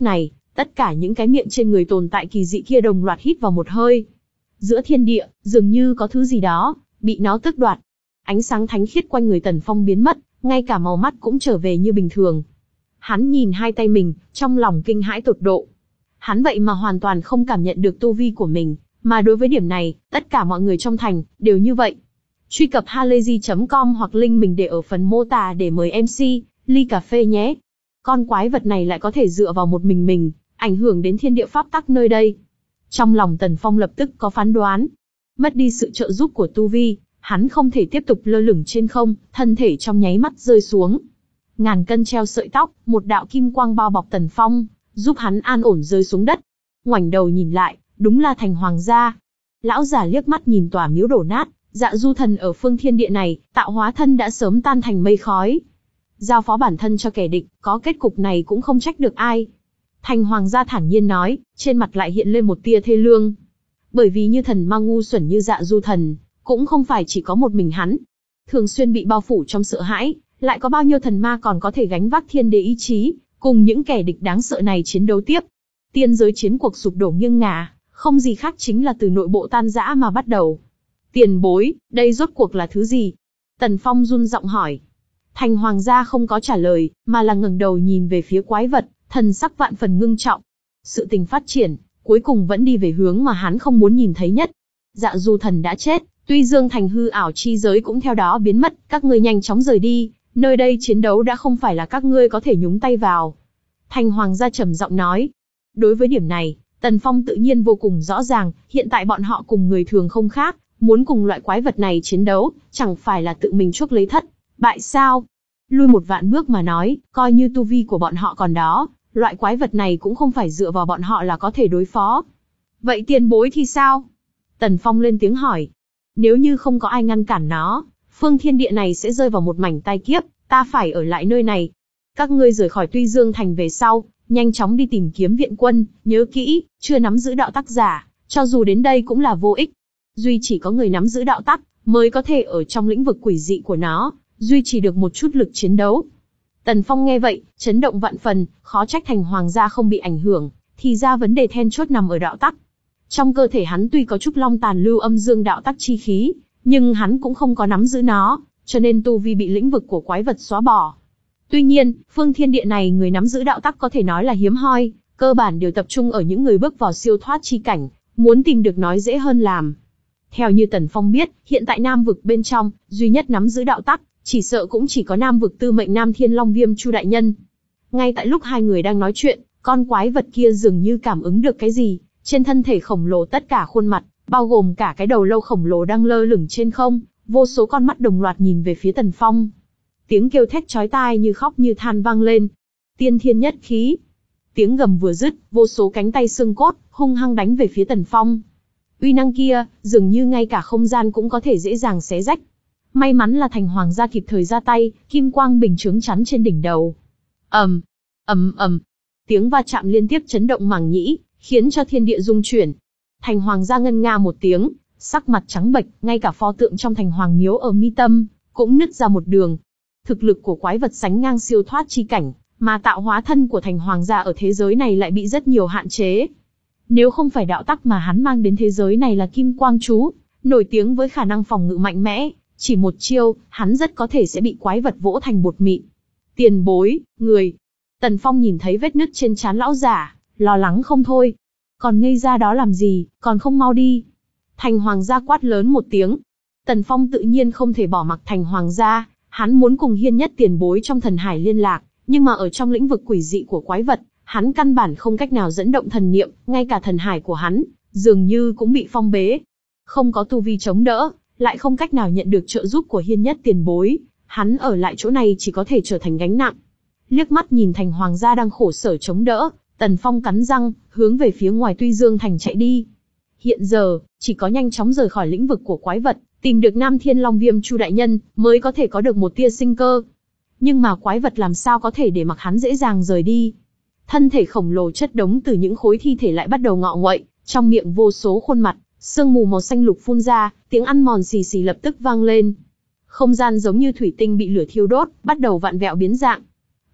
Tất cả những cái miệng trên người tồn tại kỳ dị kia đồng loạt hít vào một hơi. Giữa thiên địa, dường như có thứ gì đó, bị nó tước đoạt. Ánh sáng thánh khiết quanh người Tần Phong biến mất, ngay cả màu mắt cũng trở về như bình thường. Hắn nhìn hai tay mình, trong lòng kinh hãi tột độ. Hắn vậy mà hoàn toàn không cảm nhận được tu vi của mình, mà đối với điểm này, tất cả mọi người trong thành, đều như vậy. Truy cập halayzi chấm com hoặc link mình để ở phần mô tả để mời em xê, ly cà phê nhé. Con quái vật này lại có thể dựa vào một mình mình, ảnh hưởng đến thiên địa pháp tắc nơi đây. Trong lòng Tần Phong lập tức có phán đoán. Mất đi sự trợ giúp của tu vi, hắn không thể tiếp tục lơ lửng trên không, thân thể trong nháy mắt rơi xuống. Ngàn cân treo sợi tóc, một đạo kim quang bao bọc Tần Phong, giúp hắn an ổn rơi xuống đất. Ngoảnh đầu nhìn lại, đúng là thành hoàng gia. Lão già liếc mắt nhìn tòa miếu đổ nát, Dạ Du Thần ở phương thiên địa này, tạo hóa thân đã sớm tan thành mây khói. Giao phó bản thân cho kẻ địch, có kết cục này cũng không trách được ai. Thành hoàng gia thản nhiên nói, trên mặt lại hiện lên một tia thê lương. Bởi vì như thần ma ngu xuẩn như Dạ Du Thần, cũng không phải chỉ có một mình hắn. Thường xuyên bị bao phủ trong sợ hãi, lại có bao nhiêu thần ma còn có thể gánh vác thiên đế ý chí, cùng những kẻ địch đáng sợ này chiến đấu tiếp. Tiên giới chiến cuộc sụp đổ nghiêng ngả, không gì khác chính là từ nội bộ tan rã mà bắt đầu. Tiền bối, đây rốt cuộc là thứ gì? Tần Phong run giọng hỏi. Thành hoàng gia không có trả lời, mà là ngẩng đầu nhìn về phía quái vật, thần sắc vạn phần ngưng trọng. Sự tình phát triển, cuối cùng vẫn đi về hướng mà hắn không muốn nhìn thấy nhất. Dạ Du Thần đã chết, Tuy Dương Thành hư ảo chi giới cũng theo đó biến mất, các ngươi nhanh chóng rời đi, nơi đây chiến đấu đã không phải là các ngươi có thể nhúng tay vào. Thành hoàng gia trầm giọng nói. Đối với điểm này, Tần Phong tự nhiên vô cùng rõ ràng, hiện tại bọn họ cùng người thường không khác, muốn cùng loại quái vật này chiến đấu, chẳng phải là tự mình chuốc lấy thất bại sao? Lui một vạn bước mà nói, coi như tu vi của bọn họ còn đó, loại quái vật này cũng không phải dựa vào bọn họ là có thể đối phó. Vậy tiền bối thì sao? Tần Phong lên tiếng hỏi. Nếu như không có ai ngăn cản nó, phương thiên địa này sẽ rơi vào một mảnh tai kiếp, ta phải ở lại nơi này. Các ngươi rời khỏi Tuy Dương Thành về sau, nhanh chóng đi tìm kiếm viện quân, nhớ kỹ, chưa nắm giữ đạo tắc giả, cho dù đến đây cũng là vô ích. Duy chỉ có người nắm giữ đạo tắc, mới có thể ở trong lĩnh vực quỷ dị của nó, duy trì được một chút lực chiến đấu. Tần Phong nghe vậy, chấn động vạn phần, khó trách thành hoàng gia không bị ảnh hưởng, thì ra vấn đề then chốt nằm ở đạo tắc. Trong cơ thể hắn tuy có Trúc Long tàn lưu âm dương đạo tắc chi khí, nhưng hắn cũng không có nắm giữ nó, cho nên tu vi bị lĩnh vực của quái vật xóa bỏ. Tuy nhiên, phương thiên địa này người nắm giữ đạo tắc có thể nói là hiếm hoi, cơ bản đều tập trung ở những người bước vào siêu thoát chi cảnh, muốn tìm được nói dễ hơn làm. Theo như Tần Phong biết, hiện tại Nam vực bên trong, duy nhất nắm giữ đạo tắc, chỉ sợ cũng chỉ có Nam vực tư mệnh Nam Thiên Long Viêm Chu đại nhân. Ngay tại lúc hai người đang nói chuyện, con quái vật kia dường như cảm ứng được cái gì, trên thân thể khổng lồ tất cả khuôn mặt, bao gồm cả cái đầu lâu khổng lồ đang lơ lửng trên không, vô số con mắt đồng loạt nhìn về phía Tần Phong. Tiếng kêu thét chói tai như khóc như than vang lên. Tiên thiên nhất khí. Tiếng gầm vừa dứt, vô số cánh tay xương cốt, hung hăng đánh về phía Tần Phong. Uy năng kia, dường như ngay cả không gian cũng có thể dễ dàng xé rách. May mắn là thành hoàng gia kịp thời ra tay, kim quang bình chướng chắn trên đỉnh đầu. ầm, ầm ầm, tiếng va chạm liên tiếp chấn động màng nhĩ, khiến cho thiên địa rung chuyển. Thành hoàng gia ngân nga một tiếng, sắc mặt trắng bệch, ngay cả pho tượng trong thành hoàng miếu ở mi tâm cũng nứt ra một đường. Thực lực của quái vật sánh ngang siêu thoát chi cảnh, mà tạo hóa thân của thành hoàng gia ở thế giới này lại bị rất nhiều hạn chế. Nếu không phải đạo tắc mà hắn mang đến thế giới này là kim quang chú, nổi tiếng với khả năng phòng ngự mạnh mẽ, chỉ một chiêu, hắn rất có thể sẽ bị quái vật vỗ thành bột mịn. Tiền bối, người. Tần Phong nhìn thấy vết nứt trên trán lão giả, lo lắng không thôi. Còn ngây ra đó làm gì, còn không mau đi. Thành hoàng gia quát lớn một tiếng. Tần Phong tự nhiên không thể bỏ mặc thành hoàng gia, hắn muốn cùng hiên nhất tiền bối trong thần hải liên lạc, nhưng mà ở trong lĩnh vực quỷ dị của quái vật, hắn căn bản không cách nào dẫn động thần niệm, ngay cả thần hải của hắn, dường như cũng bị phong bế. Không có tu vi chống đỡ, lại không cách nào nhận được trợ giúp của hiên nhất tiền bối, hắn ở lại chỗ này chỉ có thể trở thành gánh nặng. Liếc mắt nhìn thành hoàng gia đang khổ sở chống đỡ, Tần Phong cắn răng, hướng về phía ngoài Tuy Dương Thành chạy đi. Hiện giờ, chỉ có nhanh chóng rời khỏi lĩnh vực của quái vật, tìm được Nam Thiên Long Viêm Chu đại nhân, mới có thể có được một tia sinh cơ. Nhưng mà quái vật làm sao có thể để mặc hắn dễ dàng rời đi. Thân thể khổng lồ chất đống từ những khối thi thể lại bắt đầu ngọ nguậy, trong miệng vô số khuôn mặt, sương mù màu xanh lục phun ra, tiếng ăn mòn xì xì lập tức vang lên. Không gian giống như thủy tinh bị lửa thiêu đốt, bắt đầu vặn vẹo biến dạng.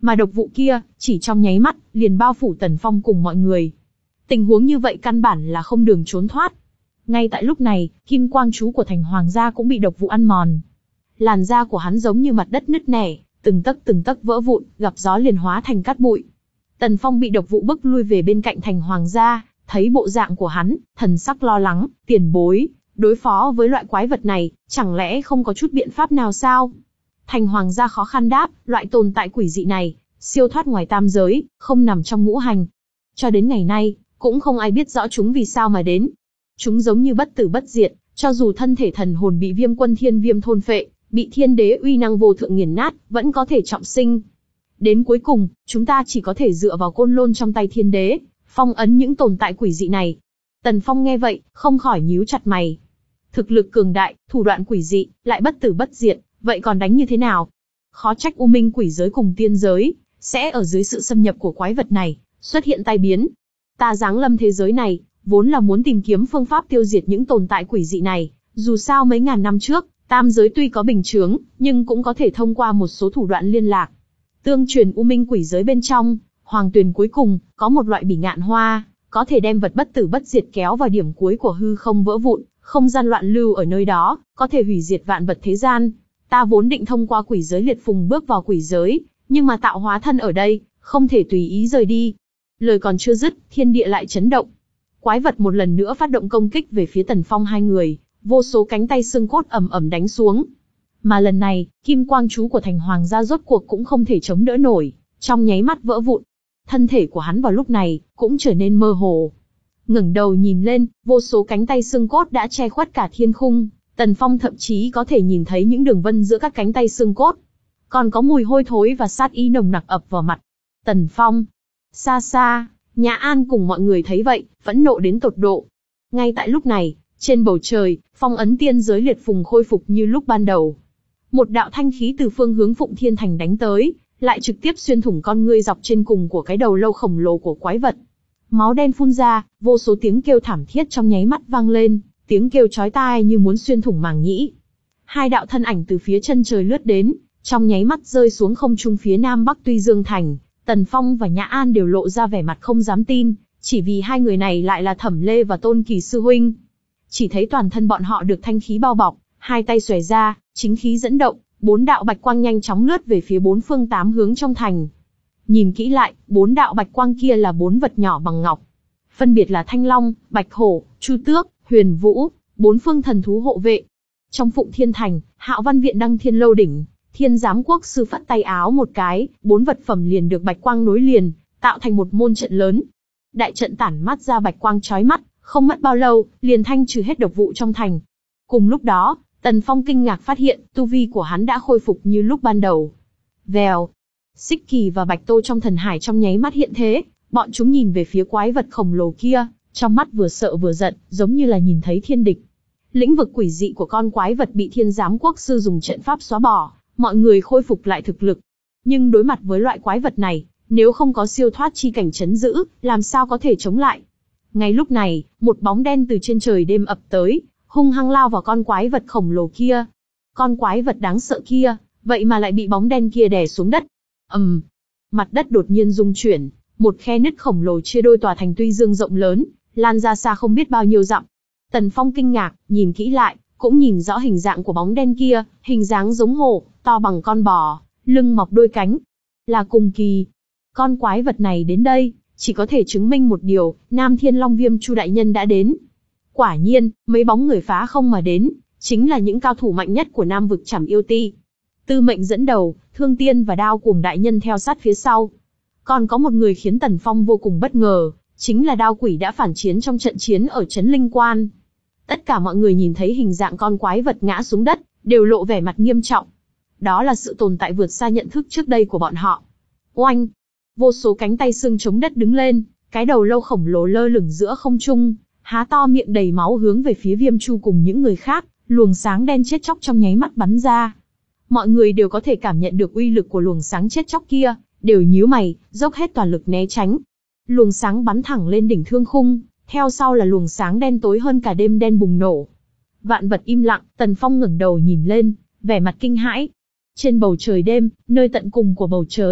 Mà độc vụ kia, chỉ trong nháy mắt, liền bao phủ Tần Phong cùng mọi người. Tình huống như vậy căn bản là không đường trốn thoát. Ngay tại lúc này, kim quang chú của thành hoàng gia cũng bị độc vụ ăn mòn. Làn da của hắn giống như mặt đất nứt nẻ, từng tấc từng tấc vỡ vụn, gặp gió liền hóa thành cát bụi. Tần Phong bị độc vụ bức lui về bên cạnh thành hoàng gia, thấy bộ dạng của hắn, thần sắc lo lắng, tiền bối, đối phó với loại quái vật này, chẳng lẽ không có chút biện pháp nào sao? Thành hoàng gia khó khăn đáp, loại tồn tại quỷ dị này, siêu thoát ngoài tam giới, không nằm trong ngũ hành. Cho đến ngày nay, cũng không ai biết rõ chúng vì sao mà đến. Chúng giống như bất tử bất diệt, cho dù thân thể thần hồn bị Viêm Quân Thiên Viêm thôn phệ, bị thiên đế uy năng vô thượng nghiền nát, vẫn có thể trọng sinh. Đến cuối cùng, chúng ta chỉ có thể dựa vào côn lôn trong tay thiên đế, phong ấn những tồn tại quỷ dị này. Tần Phong nghe vậy, không khỏi nhíu chặt mày. Thực lực cường đại, thủ đoạn quỷ dị, lại bất tử bất diệt, vậy còn đánh như thế nào? Khó trách U Minh quỷ giới cùng tiên giới, sẽ ở dưới sự xâm nhập của quái vật này, xuất hiện tai biến. Ta giáng lâm thế giới này, vốn là muốn tìm kiếm phương pháp tiêu diệt những tồn tại quỷ dị này, dù sao mấy ngàn năm trước, tam giới tuy có bình chướng, nhưng cũng có thể thông qua một số thủ đoạn liên lạc. Tương truyền U Minh quỷ giới bên trong, hoàng tuyền cuối cùng, có một loại bỉ ngạn hoa, có thể đem vật bất tử bất diệt kéo vào điểm cuối của hư không vỡ vụn, không gian loạn lưu ở nơi đó, có thể hủy diệt vạn vật thế gian. Ta vốn định thông qua quỷ giới liệt phùng bước vào quỷ giới, nhưng mà tạo hóa thân ở đây, không thể tùy ý rời đi. Lời còn chưa dứt, thiên địa lại chấn động. Quái vật một lần nữa phát động công kích về phía Tần Phong hai người, vô số cánh tay xương cốt ầm ầm đánh xuống. Mà lần này, kim quang chú của thành hoàng gia rốt cuộc cũng không thể chống đỡ nổi, trong nháy mắt vỡ vụn. Thân thể của hắn vào lúc này, cũng trở nên mơ hồ. Ngẩng đầu nhìn lên, vô số cánh tay xương cốt đã che khuất cả thiên khung. Tần Phong thậm chí có thể nhìn thấy những đường vân giữa các cánh tay xương cốt. Còn có mùi hôi thối và sát ý nồng nặc ập vào mặt. Tần Phong. Xa xa, Nhã An cùng mọi người thấy vậy, phẫn nộ đến tột độ. Ngay tại lúc này, trên bầu trời, phong ấn tiên giới liệt phùng khôi phục như lúc ban đầu. Một đạo thanh khí từ phương hướng Phụng Thiên Thành đánh tới, lại trực tiếp xuyên thủng con ngươi dọc trên cùng của cái đầu lâu khổng lồ của quái vật. Máu đen phun ra, vô số tiếng kêu thảm thiết trong nháy mắt vang lên, tiếng kêu chói tai như muốn xuyên thủng màng nhĩ. Hai đạo thân ảnh từ phía chân trời lướt đến, trong nháy mắt rơi xuống không trung phía nam bắc Tuy Dương Thành. Tần Phong và Nhã An đều lộ ra vẻ mặt không dám tin, chỉ vì hai người này lại là Thẩm Lê và Tôn Kỳ sư huynh. Chỉ thấy toàn thân bọn họ được thanh khí bao bọc, hai tay xòe ra, chính khí dẫn động, bốn đạo bạch quang nhanh chóng lướt về phía bốn phương tám hướng trong thành. Nhìn kỹ lại, bốn đạo bạch quang kia là bốn vật nhỏ bằng ngọc. Phân biệt là Thanh Long, Bạch Hổ, Chu Tước, Huyền Vũ, bốn phương thần thú hộ vệ. Trong Phụng Thiên Thành, Hạo Văn Viện Đăng Thiên Lâu đỉnh, Thiên Giám Quốc sư phất tay áo một cái, bốn vật phẩm liền được bạch quang nối liền, tạo thành một môn trận lớn. Đại trận tản mát ra bạch quang chói mắt, không mất bao lâu, liền thanh trừ hết độc vụ trong thành. Cùng lúc đó, Tần Phong kinh ngạc phát hiện, tu vi của hắn đã khôi phục như lúc ban đầu. Vèo, Xích Kỳ và Bạch Tô trong thần hải trong nháy mắt hiện thế, bọn chúng nhìn về phía quái vật khổng lồ kia, trong mắt vừa sợ vừa giận, giống như là nhìn thấy thiên địch. Lĩnh vực quỷ dị của con quái vật bị Thiên Giám Quốc sư dùng trận pháp xóa bỏ, mọi người khôi phục lại thực lực. Nhưng đối mặt với loại quái vật này, nếu không có siêu thoát chi cảnh chấn giữ, làm sao có thể chống lại? Ngay lúc này, một bóng đen từ trên trời đêm ập tới, hung hăng lao vào con quái vật khổng lồ kia. Con quái vật đáng sợ kia, vậy mà lại bị bóng đen kia đè xuống đất. ầm, um, mặt đất đột nhiên rung chuyển, một khe nứt khổng lồ chia đôi tòa thành Tuy Dương rộng lớn, lan ra xa không biết bao nhiêu dặm. Tần Phong kinh ngạc, nhìn kỹ lại, cũng nhìn rõ hình dạng của bóng đen kia, hình dáng giống hổ, to bằng con bò, lưng mọc đôi cánh. Là Cùng Kỳ. Con quái vật này đến đây, chỉ có thể chứng minh một điều, Nam Thiên Long Viêm Chu đại nhân đã đến. Quả nhiên, mấy bóng người phá không mà đến, chính là những cao thủ mạnh nhất của Nam vực Trảm Yêu Ti. Tư Mệnh dẫn đầu, Thương Tiên và Đao Cuồng đại nhân theo sát phía sau. Còn có một người khiến Tần Phong vô cùng bất ngờ, chính là Đao Quỷ đã phản chiến trong trận chiến ở Trấn Linh Quan. Tất cả mọi người nhìn thấy hình dạng con quái vật ngã xuống đất, đều lộ vẻ mặt nghiêm trọng. Đó là sự tồn tại vượt xa nhận thức trước đây của bọn họ. Oanh! Vô số cánh tay xương chống đất đứng lên, cái đầu lâu khổng lồ lơ lửng giữa không trung, há to miệng đầy máu hướng về phía Viêm Chu cùng những người khác, luồng sáng đen chết chóc trong nháy mắt bắn ra. Mọi người đều có thể cảm nhận được uy lực của luồng sáng chết chóc kia, đều nhíu mày, dốc hết toàn lực né tránh. Luồng sáng bắn thẳng lên đỉnh thương khung, theo sau là luồng sáng đen tối hơn cả đêm đen bùng nổ. Vạn vật im lặng, Tần Phong ngẩng đầu nhìn lên, vẻ mặt kinh hãi. Trên bầu trời đêm, nơi tận cùng của bầu trời,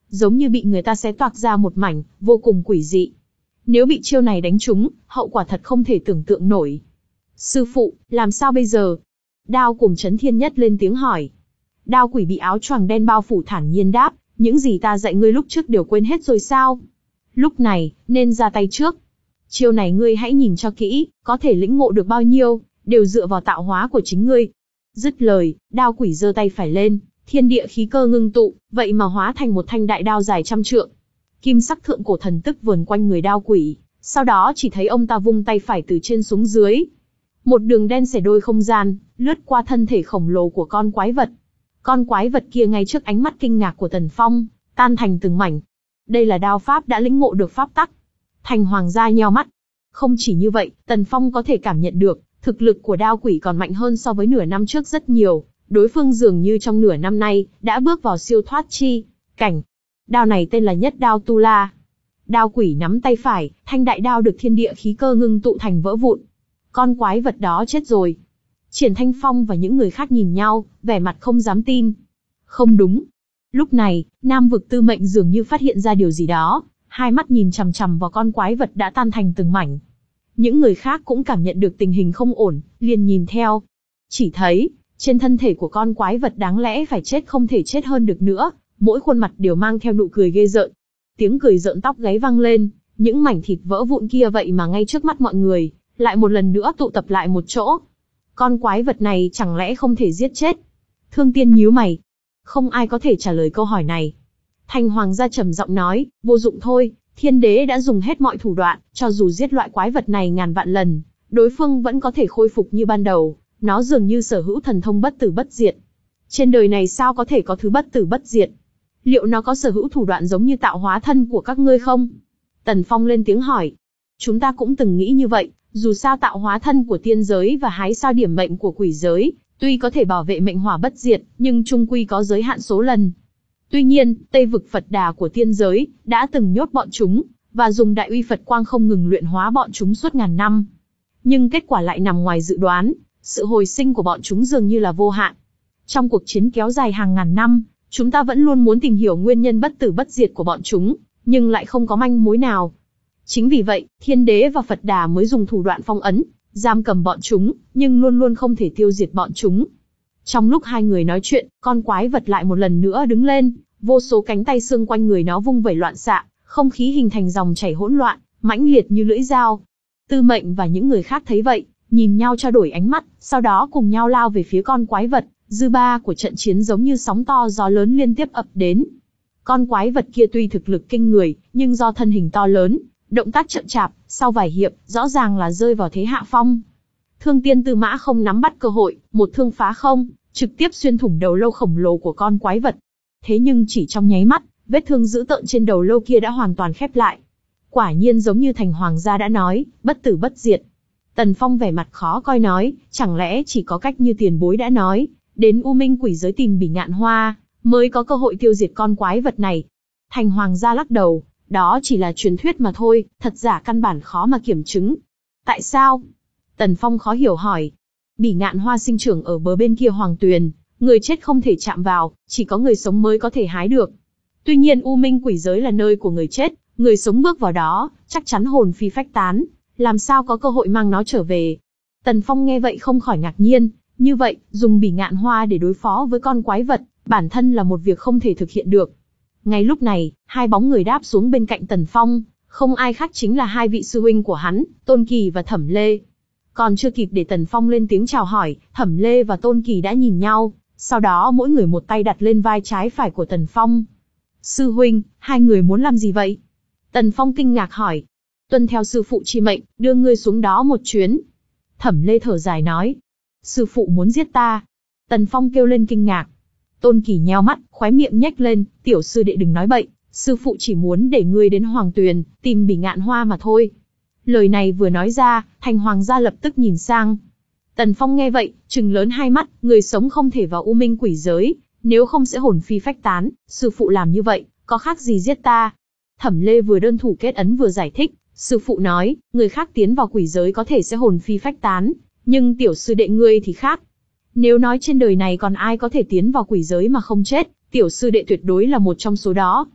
giống như bị người ta xé toạc ra một mảnh, vô cùng quỷ dị. Nếu bị chiêu này đánh trúng, hậu quả thật không thể tưởng tượng nổi. Sư phụ, làm sao bây giờ? Đao cùng Chấn Thiên Nhất lên tiếng hỏi. Đao quỷ bị áo choàng đen bao phủ thản nhiên đáp, những gì ta dạy ngươi lúc trước đều quên hết rồi sao? Lúc này, nên ra tay trước. Chiêu này ngươi hãy nhìn cho kỹ, có thể lĩnh ngộ được bao nhiêu, đều dựa vào tạo hóa của chính ngươi. Dứt lời, đao quỷ giơ tay phải lên, thiên địa khí cơ ngưng tụ, vậy mà hóa thành một thanh đại đao dài trăm trượng. Kim sắc thượng cổ thần tức vờn quanh người đao quỷ, sau đó chỉ thấy ông ta vung tay phải từ trên xuống dưới. Một đường đen xẻ đôi không gian, lướt qua thân thể khổng lồ của con quái vật. Con quái vật kia ngay trước ánh mắt kinh ngạc của Tần Phong, tan thành từng mảnh. Đây là đao pháp đã lĩnh ngộ được pháp tắc. Thành Hoàng gia nheo mắt. Không chỉ như vậy, Tần Phong có thể cảm nhận được, thực lực của đao quỷ còn mạnh hơn so với nửa năm trước rất nhiều. Đối phương dường như trong nửa năm nay, đã bước vào siêu thoát chi cảnh. Đao này tên là Nhất Đao Tu La. Đao quỷ nắm tay phải, thanh đại đao được thiên địa khí cơ ngưng tụ thành vỡ vụn. Con quái vật đó chết rồi. Triển Thanh Phong và những người khác nhìn nhau, vẻ mặt không dám tin. Không đúng. Lúc này, Nam Vực Tư Mệnh dường như phát hiện ra điều gì đó, hai mắt nhìn chằm chằm vào con quái vật đã tan thành từng mảnh. Những người khác cũng cảm nhận được tình hình không ổn, liền nhìn theo. Chỉ thấy, trên thân thể của con quái vật đáng lẽ phải chết không thể chết hơn được nữa, mỗi khuôn mặt đều mang theo nụ cười ghê rợn. Tiếng cười rợn tóc gáy vang lên, những mảnh thịt vỡ vụn kia vậy mà ngay trước mắt mọi người, lại một lần nữa tụ tập lại một chỗ. Con quái vật này chẳng lẽ không thể giết chết? Thương Tiên nhíu mày. Không ai có thể trả lời câu hỏi này. Thành Hoàng gia trầm giọng nói, vô dụng thôi, Thiên Đế đã dùng hết mọi thủ đoạn, cho dù giết loại quái vật này ngàn vạn lần, đối phương vẫn có thể khôi phục như ban đầu, nó dường như sở hữu thần thông bất tử bất diệt. Trên đời này sao có thể có thứ bất tử bất diệt? Liệu nó có sở hữu thủ đoạn giống như tạo hóa thân của các ngươi không? Tần Phong lên tiếng hỏi. Chúng ta cũng từng nghĩ như vậy, dù sao tạo hóa thân của tiên giới và hái sao điểm mệnh của quỷ giới, tuy có thể bảo vệ mệnh hỏa bất diệt, nhưng chung quy có giới hạn số lần. Tuy nhiên, Tây vực Phật Đà của tiên giới, đã từng nhốt bọn chúng, và dùng đại uy Phật Quang không ngừng luyện hóa bọn chúng suốt ngàn năm. Nhưng kết quả lại nằm ngoài dự đoán, sự hồi sinh của bọn chúng dường như là vô hạn. Trong cuộc chiến kéo dài hàng ngàn năm, chúng ta vẫn luôn muốn tìm hiểu nguyên nhân bất tử bất diệt của bọn chúng, nhưng lại không có manh mối nào. Chính vì vậy, Thiên Đế và Phật Đà mới dùng thủ đoạn phong ấn, giam cầm bọn chúng, nhưng luôn luôn không thể tiêu diệt bọn chúng. Trong lúc hai người nói chuyện, con quái vật lại một lần nữa đứng lên, vô số cánh tay xương quanh người nó vung vẩy loạn xạ, không khí hình thành dòng chảy hỗn loạn, mãnh liệt như lưỡi dao. Tư Mệnh và những người khác thấy vậy, nhìn nhau trao đổi ánh mắt, sau đó cùng nhau lao về phía con quái vật. Dư ba của trận chiến giống như sóng to gió lớn liên tiếp ập đến. Con quái vật kia tuy thực lực kinh người, nhưng do thân hình to lớn, động tác chậm chạp, sau vài hiệp, rõ ràng là rơi vào thế hạ phong. Thương Tiên Tư Mã không nắm bắt cơ hội, một thương phá không, trực tiếp xuyên thủng đầu lâu khổng lồ của con quái vật. Thế nhưng chỉ trong nháy mắt, vết thương dữ tợn trên đầu lâu kia đã hoàn toàn khép lại. Quả nhiên giống như Thành Hoàng gia đã nói, bất tử bất diệt. Tần Phong vẻ mặt khó coi nói, chẳng lẽ chỉ có cách như tiền bối đã nói, đến U Minh quỷ giới tìm Bỉ Ngạn Hoa, mới có cơ hội tiêu diệt con quái vật này. Thành Hoàng gia lắc đầu, đó chỉ là truyền thuyết mà thôi, thật giả căn bản khó mà kiểm chứng. Tại sao? Tần Phong khó hiểu hỏi. Bỉ Ngạn Hoa sinh trưởng ở bờ bên kia Hoàng Tuyền, người chết không thể chạm vào, chỉ có người sống mới có thể hái được. Tuy nhiên U Minh quỷ giới là nơi của người chết, người sống bước vào đó, chắc chắn hồn phi phách tán, làm sao có cơ hội mang nó trở về. Tần Phong nghe vậy không khỏi ngạc nhiên. Như vậy, dùng Bỉ Ngạn Hoa để đối phó với con quái vật, bản thân là một việc không thể thực hiện được. Ngay lúc này, hai bóng người đáp xuống bên cạnh Tần Phong, không ai khác chính là hai vị sư huynh của hắn, Tôn Kỳ và Thẩm Lê. Còn chưa kịp để Tần Phong lên tiếng chào hỏi, Thẩm Lê và Tôn Kỳ đã nhìn nhau, sau đó mỗi người một tay đặt lên vai trái phải của Tần Phong. Sư huynh, hai người muốn làm gì vậy? Tần Phong kinh ngạc hỏi. Tuân theo sư phụ chi mệnh, đưa ngươi xuống đó một chuyến. Thẩm Lê thở dài nói. Sư phụ muốn giết ta. Tần Phong kêu lên kinh ngạc. Tôn Kỳ nheo mắt, khóe miệng nhếch lên, tiểu sư đệ đừng nói bậy, sư phụ chỉ muốn để ngươi đến Hoàng Tuyền, tìm Bỉ Ngạn Hoa mà thôi. Lời này vừa nói ra, Thành Hoàng gia lập tức nhìn sang. Tần Phong nghe vậy, trừng lớn hai mắt, người sống không thể vào U Minh quỷ giới, nếu không sẽ hồn phi phách tán, sư phụ làm như vậy, có khác gì giết ta. Thẩm Lê vừa đơn thủ kết ấn vừa giải thích, sư phụ nói, người khác tiến vào quỷ giới có thể sẽ hồn phi phách tán, nhưng tiểu sư đệ ngươi thì khác. Nếu nói trên đời này còn ai có thể tiến vào quỷ giới mà không chết, tiểu sư đệ tuyệt đối là một trong số đó.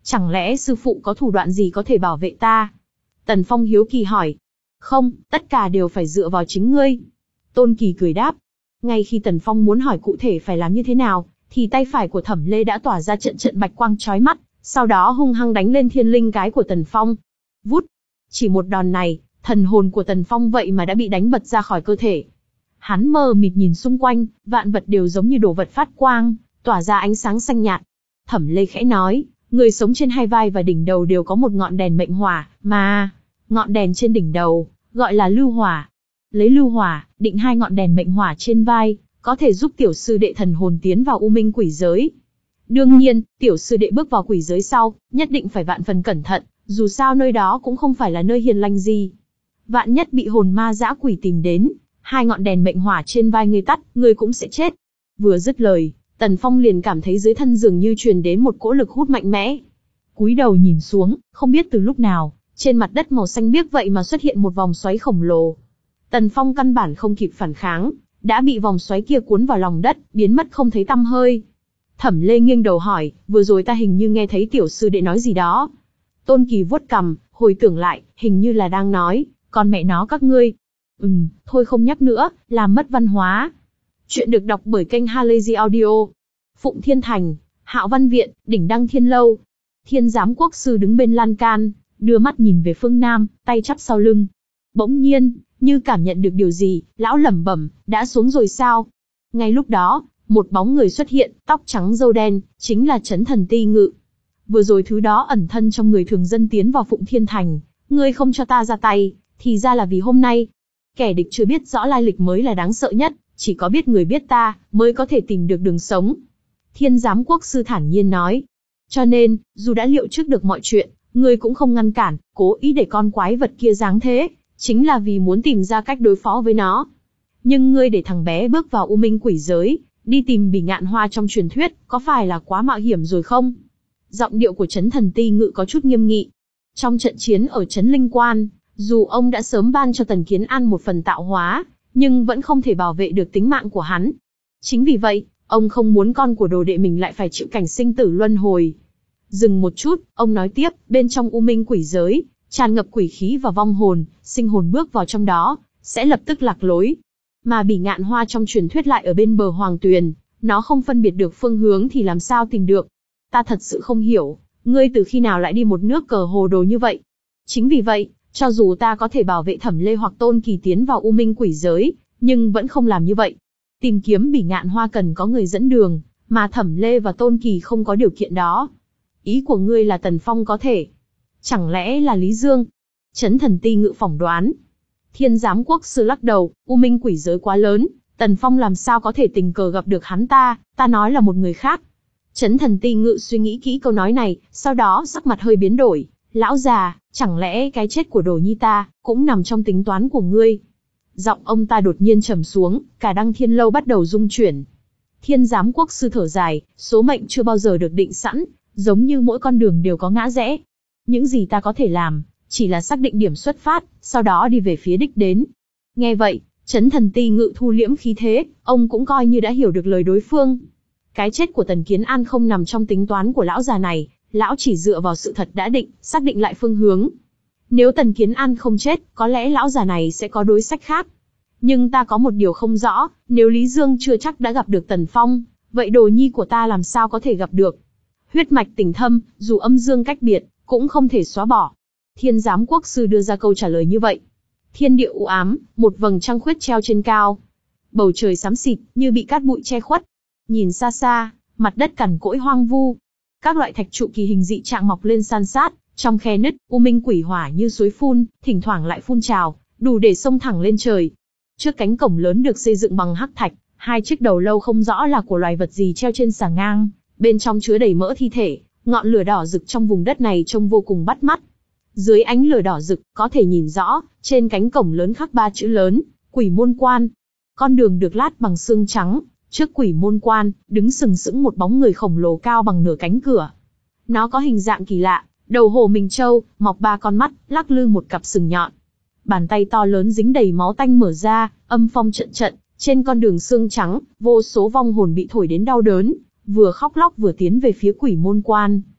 Chẳng lẽ sư phụ có thủ đoạn gì có thể bảo vệ ta? Tần Phong hiếu kỳ hỏi. Không, tất cả đều phải dựa vào chính ngươi. Tôn Kỳ cười đáp. Ngay khi Tần Phong muốn hỏi cụ thể phải làm như thế nào, thì tay phải của Thẩm Lê đã tỏa ra trận trận bạch quang chói mắt, sau đó hung hăng đánh lên thiên linh cái của Tần Phong. Vút! Chỉ một đòn này, thần hồn của Tần Phong vậy mà đã bị đánh bật ra khỏi cơ thể. Hắn mờ mịt nhìn xung quanh, vạn vật đều giống như đồ vật phát quang, tỏa ra ánh sáng xanh nhạt. Thẩm Lê khẽ nói, người sống trên hai vai và đỉnh đầu đều có một ngọn đèn mệnh hỏa, mà ngọn đèn trên đỉnh đầu gọi là lưu hỏa. Lấy lưu hỏa định hai ngọn đèn mệnh hỏa trên vai, có thể giúp tiểu sư đệ thần hồn tiến vào u minh quỷ giới. Đương nhiên, tiểu sư đệ bước vào quỷ giới sau, nhất định phải vạn phần cẩn thận, dù sao nơi đó cũng không phải là nơi hiền lành gì. Vạn nhất bị hồn ma dã quỷ tìm đến, hai ngọn đèn mệnh hỏa trên vai ngươi tắt, ngươi cũng sẽ chết. Vừa dứt lời, Tần Phong liền cảm thấy dưới thân dường như truyền đến một cỗ lực hút mạnh mẽ. Cúi đầu nhìn xuống, không biết từ lúc nào, trên mặt đất màu xanh biếc vậy mà xuất hiện một vòng xoáy khổng lồ. Tần Phong căn bản không kịp phản kháng, đã bị vòng xoáy kia cuốn vào lòng đất, biến mất không thấy tăm hơi. Thẩm Lê nghiêng đầu hỏi, vừa rồi ta hình như nghe thấy tiểu sư đệ nói gì đó. Tôn Kỳ vuốt cằm, hồi tưởng lại, hình như là đang nói, còn mẹ nó các ngươi. Ừm, thôi không nhắc nữa, làm mất văn hóa. Chuyện được đọc bởi kênh Halazy Audio. Phụng Thiên Thành, Hạo Văn Viện, Đỉnh Đăng Thiên Lâu. Thiên Giám Quốc Sư đứng bên lan can, đưa mắt nhìn về phương Nam, tay chắp sau lưng. Bỗng nhiên, như cảm nhận được điều gì, lão lẩm bẩm, đã xuống rồi sao? Ngay lúc đó, một bóng người xuất hiện, tóc trắng râu đen, chính là Chấn Thần Ti Ngự. Vừa rồi thứ đó ẩn thân trong người thường dân tiến vào Phụng Thiên Thành, ngươi không cho ta ra tay, thì ra là vì hôm nay. Kẻ địch chưa biết rõ lai lịch mới là đáng sợ nhất, chỉ có biết người biết ta, mới có thể tìm được đường sống. Thiên Giám Quốc Sư thản nhiên nói. Cho nên, dù đã liệu trước được mọi chuyện, ngươi cũng không ngăn cản, cố ý để con quái vật kia giáng thế, chính là vì muốn tìm ra cách đối phó với nó. Nhưng ngươi để thằng bé bước vào u minh quỷ giới, đi tìm Bỉ Ngạn Hoa trong truyền thuyết, có phải là quá mạo hiểm rồi không? Giọng điệu của Chấn Thần Ti Ngự có chút nghiêm nghị. Trong trận chiến ở Chấn Linh Quan, dù ông đã sớm ban cho Tần Kiến An một phần tạo hóa, nhưng vẫn không thể bảo vệ được tính mạng của hắn. Chính vì vậy, ông không muốn con của đồ đệ mình lại phải chịu cảnh sinh tử luân hồi. Dừng một chút, ông nói tiếp, bên trong u minh quỷ giới, tràn ngập quỷ khí và vong hồn, sinh hồn bước vào trong đó, sẽ lập tức lạc lối. Mà Bỉ Ngạn Hoa trong truyền thuyết lại ở bên bờ Hoàng Tuyền, nó không phân biệt được phương hướng thì làm sao tìm được. Ta thật sự không hiểu, ngươi từ khi nào lại đi một nước cờ hồ đồ như vậy. Chính vì vậy, cho dù ta có thể bảo vệ Thẩm Lê hoặc Tôn Kỳ tiến vào u minh quỷ giới, nhưng vẫn không làm như vậy. Tìm kiếm Bỉ Ngạn Hoa cần có người dẫn đường, mà Thẩm Lê và Tôn Kỳ không có điều kiện đó. Ý của ngươi là Tần Phong có thể. Chẳng lẽ là Lý Dương? Chấn Thần Ti Ngự phỏng đoán. Thiên Giám Quốc Sư lắc đầu, u minh quỷ giới quá lớn, Tần Phong làm sao có thể tình cờ gặp được hắn ta, ta nói là một người khác. Chấn Thần Ti Ngự suy nghĩ kỹ câu nói này, sau đó sắc mặt hơi biến đổi. Lão già, chẳng lẽ cái chết của đồ nhi ta, cũng nằm trong tính toán của ngươi? Giọng ông ta đột nhiên trầm xuống, cả Đăng Thiên Lâu bắt đầu rung chuyển. Thiên Giám Quốc Sư thở dài, số mệnh chưa bao giờ được định sẵn, giống như mỗi con đường đều có ngã rẽ. Những gì ta có thể làm, chỉ là xác định điểm xuất phát, sau đó đi về phía đích đến. Nghe vậy, Chấn Thần Ti Ngự thu liễm khí thế, ông cũng coi như đã hiểu được lời đối phương. Cái chết của Tần Kiến An không nằm trong tính toán của lão già này, lão chỉ dựa vào sự thật đã định, xác định lại phương hướng. Nếu Tần Kiến An không chết, có lẽ lão già này sẽ có đối sách khác. Nhưng ta có một điều không rõ, nếu Lý Dương chưa chắc đã gặp được Tần Phong, vậy đồ nhi của ta làm sao có thể gặp được? Huyết mạch tình thâm, dù âm dương cách biệt, cũng không thể xóa bỏ. Thiên Giám Quốc Sư đưa ra câu trả lời như vậy. Thiên địa u ám, một vầng trăng khuyết treo trên cao. Bầu trời xám xịt, như bị cát bụi che khuất. Nhìn xa xa, mặt đất cằn cỗi hoang vu. Các loại thạch trụ kỳ hình dị trạng mọc lên san sát, trong khe nứt, u minh quỷ hỏa như suối phun, thỉnh thoảng lại phun trào, đủ để xông thẳng lên trời. Trước cánh cổng lớn được xây dựng bằng hắc thạch, hai chiếc đầu lâu không rõ là của loài vật gì treo trên xà ngang, bên trong chứa đầy mỡ thi thể, ngọn lửa đỏ rực trong vùng đất này trông vô cùng bắt mắt. Dưới ánh lửa đỏ rực, có thể nhìn rõ, trên cánh cổng lớn khắc ba chữ lớn, Quỷ Môn Quan. Con đường được lát bằng xương trắng, trước Quỷ Môn Quan, đứng sừng sững một bóng người khổng lồ cao bằng nửa cánh cửa. Nó có hình dạng kỳ lạ, đầu hổ mình trâu, mọc ba con mắt, lắc lư một cặp sừng nhọn. Bàn tay to lớn dính đầy máu tanh mở ra, âm phong trận trận, trên con đường xương trắng, vô số vong hồn bị thổi đến đau đớn, vừa khóc lóc vừa tiến về phía Quỷ Môn Quan.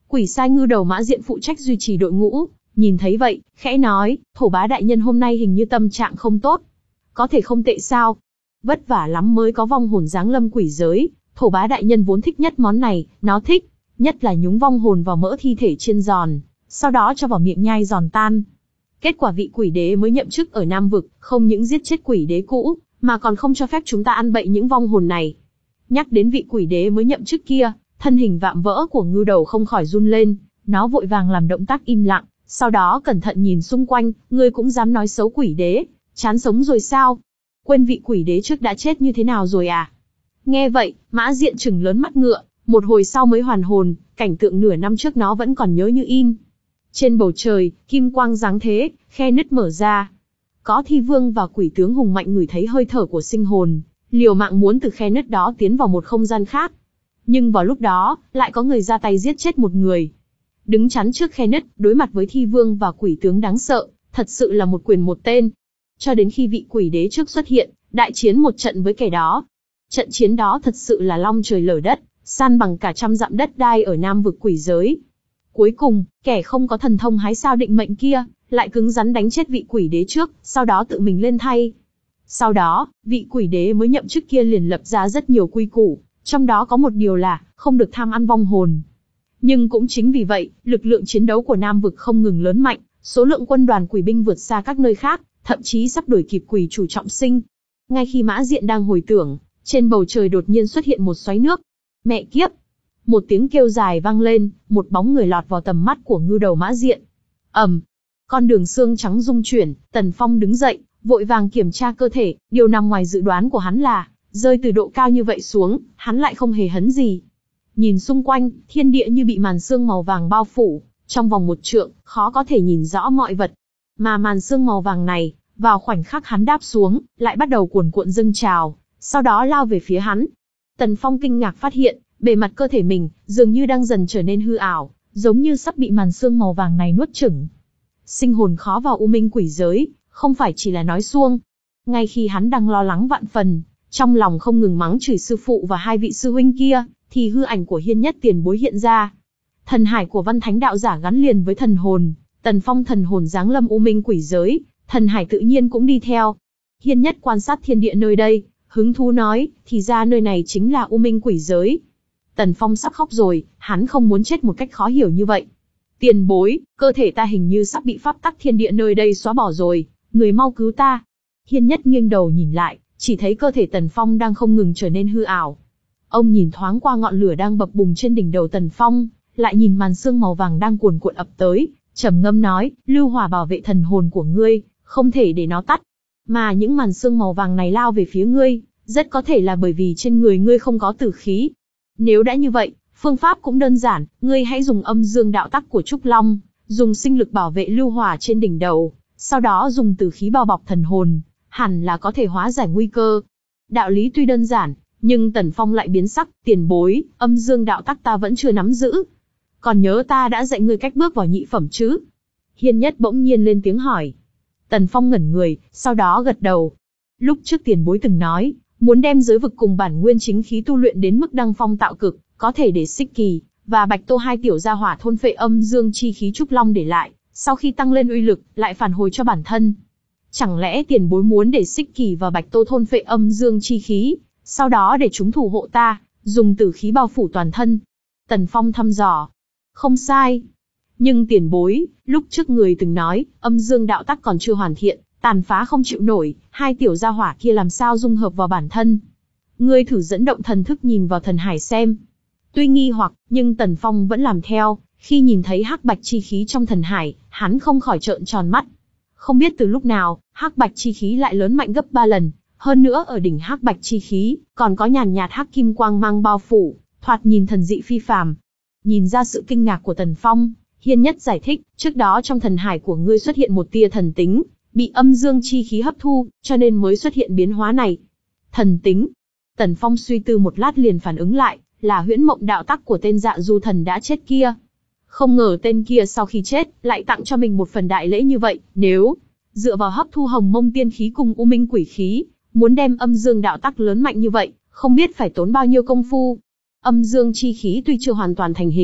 Quỷ sai ngư đầu Mã Diện phụ trách duy trì đội ngũ, nhìn thấy vậy, khẽ nói, Thổ bá đại nhân hôm nay hình như tâm trạng không tốt. Có thể không tệ sao? Vất vả lắm mới có vong hồn giáng lâm quỷ giới, Thổ bá đại nhân vốn thích nhất món này, nó thích, nhất là nhúng vong hồn vào mỡ thi thể chiên giòn, sau đó cho vào miệng nhai giòn tan. Kết quả vị quỷ đế mới nhậm chức ở Nam Vực, không những giết chết quỷ đế cũ, mà còn không cho phép chúng ta ăn bậy những vong hồn này. Nhắc đến vị quỷ đế mới nhậm chức kia, thân hình vạm vỡ của ngư đầu không khỏi run lên, nó vội vàng làm động tác im lặng, sau đó cẩn thận nhìn xung quanh, ngươi cũng dám nói xấu quỷ đế, chán sống rồi sao? Quên vị quỷ đế trước đã chết như thế nào rồi à? Nghe vậy, Mã Diện trừng lớn mắt ngựa, một hồi sau mới hoàn hồn, cảnh tượng nửa năm trước nó vẫn còn nhớ như in. Trên bầu trời, kim quang giáng thế, khe nứt mở ra. Có thi vương và quỷ tướng hùng mạnh ngửi thấy hơi thở của sinh hồn, liều mạng muốn từ khe nứt đó tiến vào một không gian khác. Nhưng vào lúc đó, lại có người ra tay giết chết một người. Đứng chắn trước khe nứt, đối mặt với thi vương và quỷ tướng đáng sợ, thật sự là một quyền một tên. Cho đến khi vị quỷ đế trước xuất hiện, đại chiến một trận với kẻ đó. Trận chiến đó thật sự là long trời lở đất, san bằng cả trăm dặm đất đai ở Nam Vực quỷ giới. Cuối cùng, kẻ không có thần thông hái sao định mệnh kia, lại cứng rắn đánh chết vị quỷ đế trước, sau đó tự mình lên thay. Sau đó, vị quỷ đế mới nhậm chức kia liền lập ra rất nhiều quy củ, trong đó có một điều là, không được tham ăn vong hồn. Nhưng cũng chính vì vậy, lực lượng chiến đấu của Nam Vực không ngừng lớn mạnh, số lượng quân đoàn quỷ binh vượt xa các nơi khác, thậm chí sắp đuổi kịp quỷ chủ trọng sinh. Ngay khi Mã Diện đang hồi tưởng, trên bầu trời đột nhiên xuất hiện một xoáy nước. Mẹ kiếp! Một tiếng kêu dài vang lên, một bóng người lọt vào tầm mắt của ngư đầu Mã Diện. ầm, con đường xương trắng rung chuyển, Tần Phong đứng dậy, vội vàng kiểm tra cơ thể, điều nằm ngoài dự đoán của hắn là, rơi từ độ cao như vậy xuống, hắn lại không hề hấn gì. Nhìn xung quanh, thiên địa như bị màn sương màu vàng bao phủ, trong vòng một trượng, khó có thể nhìn rõ mọi vật. Mà màn sương màu vàng này, vào khoảnh khắc hắn đáp xuống, lại bắt đầu cuồn cuộn dâng trào, sau đó lao về phía hắn. Tần Phong kinh ngạc phát hiện, bề mặt cơ thể mình, dường như đang dần trở nên hư ảo, giống như sắp bị màn sương màu vàng này nuốt chửng. Sinh hồn khó vào U Minh quỷ giới, không phải chỉ là nói suông. Ngay khi hắn đang lo lắng vạn phần, trong lòng không ngừng mắng chửi sư phụ và hai vị sư huynh kia, thì hư ảnh của Hiên Nhất tiền bối hiện ra. Thần hải của Văn Thánh đạo giả gắn liền với thần hồn, Tần Phong thần hồn giáng lâm U Minh quỷ giới, thần hải tự nhiên cũng đi theo. Hiên Nhất quan sát thiên địa nơi đây, hứng thú nói, thì ra nơi này chính là U Minh quỷ giới. Tần Phong sắp khóc rồi, hắn không muốn chết một cách khó hiểu như vậy. Tiền bối, cơ thể ta hình như sắp bị pháp tắc thiên địa nơi đây xóa bỏ rồi, người mau cứu ta. Hiên Nhất nghiêng đầu nhìn lại, chỉ thấy cơ thể Tần Phong đang không ngừng trở nên hư ảo. Ông nhìn thoáng qua ngọn lửa đang bập bùng trên đỉnh đầu Tần Phong, lại nhìn màn sương màu vàng đang cuồn cuộn ập tới, trầm ngâm nói, lưu hỏa bảo vệ thần hồn của ngươi, không thể để nó tắt. Mà những màn sương màu vàng này lao về phía ngươi, rất có thể là bởi vì trên người ngươi không có tử khí. Nếu đã như vậy, phương pháp cũng đơn giản, ngươi hãy dùng âm dương đạo tắc của Trúc Long, dùng sinh lực bảo vệ lưu hỏa trên đỉnh đầu, sau đó dùng tử khí bao bọc thần hồn, hẳn là có thể hóa giải nguy cơ. Đạo lý tuy đơn giản, nhưng Tần Phong lại biến sắc, tiền bối, âm dương đạo tắc ta vẫn chưa nắm giữ. Còn nhớ ta đã dạy ngươi cách bước vào nhị phẩm chứ? Hiên Nhất bỗng nhiên lên tiếng hỏi. Tần Phong ngẩn người, sau đó gật đầu. Lúc trước tiền bối từng nói, muốn đem giới vực cùng bản nguyên chính khí tu luyện đến mức đăng phong tạo cực, có thể để Xích Kỳ và Bạch Tô hai tiểu gia hỏa thôn phệ âm dương chi khí Trúc Long để lại, sau khi tăng lên uy lực, lại phản hồi cho bản thân. Chẳng lẽ tiền bối muốn để Xích Kỳ và Bạch Tô thôn phệ âm dương chi khí, sau đó để chúng thủ hộ ta, dùng tử khí bao phủ toàn thân? Tần Phong thăm dò. Không sai. Nhưng tiền bối, lúc trước người từng nói, âm dương đạo tắc còn chưa hoàn thiện, tàn phá không chịu nổi, hai tiểu gia hỏa kia làm sao dung hợp vào bản thân? Ngươi thử dẫn động thần thức nhìn vào thần hải xem. Tuy nghi hoặc, nhưng Tần Phong vẫn làm theo, khi nhìn thấy hắc bạch chi khí trong thần hải, hắn không khỏi trợn tròn mắt. Không biết từ lúc nào, hắc bạch chi khí lại lớn mạnh gấp ba lần, hơn nữa ở đỉnh hắc bạch chi khí, còn có nhàn nhạt hắc kim quang mang bao phủ, thoạt nhìn thần dị phi phàm. Nhìn ra sự kinh ngạc của Tần Phong, Hiên Nhất giải thích, trước đó trong thần hải của ngươi xuất hiện một tia thần tính, bị âm dương chi khí hấp thu, cho nên mới xuất hiện biến hóa này. Thần tính. Tần Phong suy tư một lát liền phản ứng lại, là huyễn mộng đạo tắc của tên Dạ Du thần đã chết kia. Không ngờ tên kia sau khi chết, lại tặng cho mình một phần đại lễ như vậy, nếu dựa vào hấp thu hồng mông tiên khí cùng u minh quỷ khí, muốn đem âm dương đạo tắc lớn mạnh như vậy, không biết phải tốn bao nhiêu công phu. Âm dương chi khí tuy chưa hoàn toàn thành hình,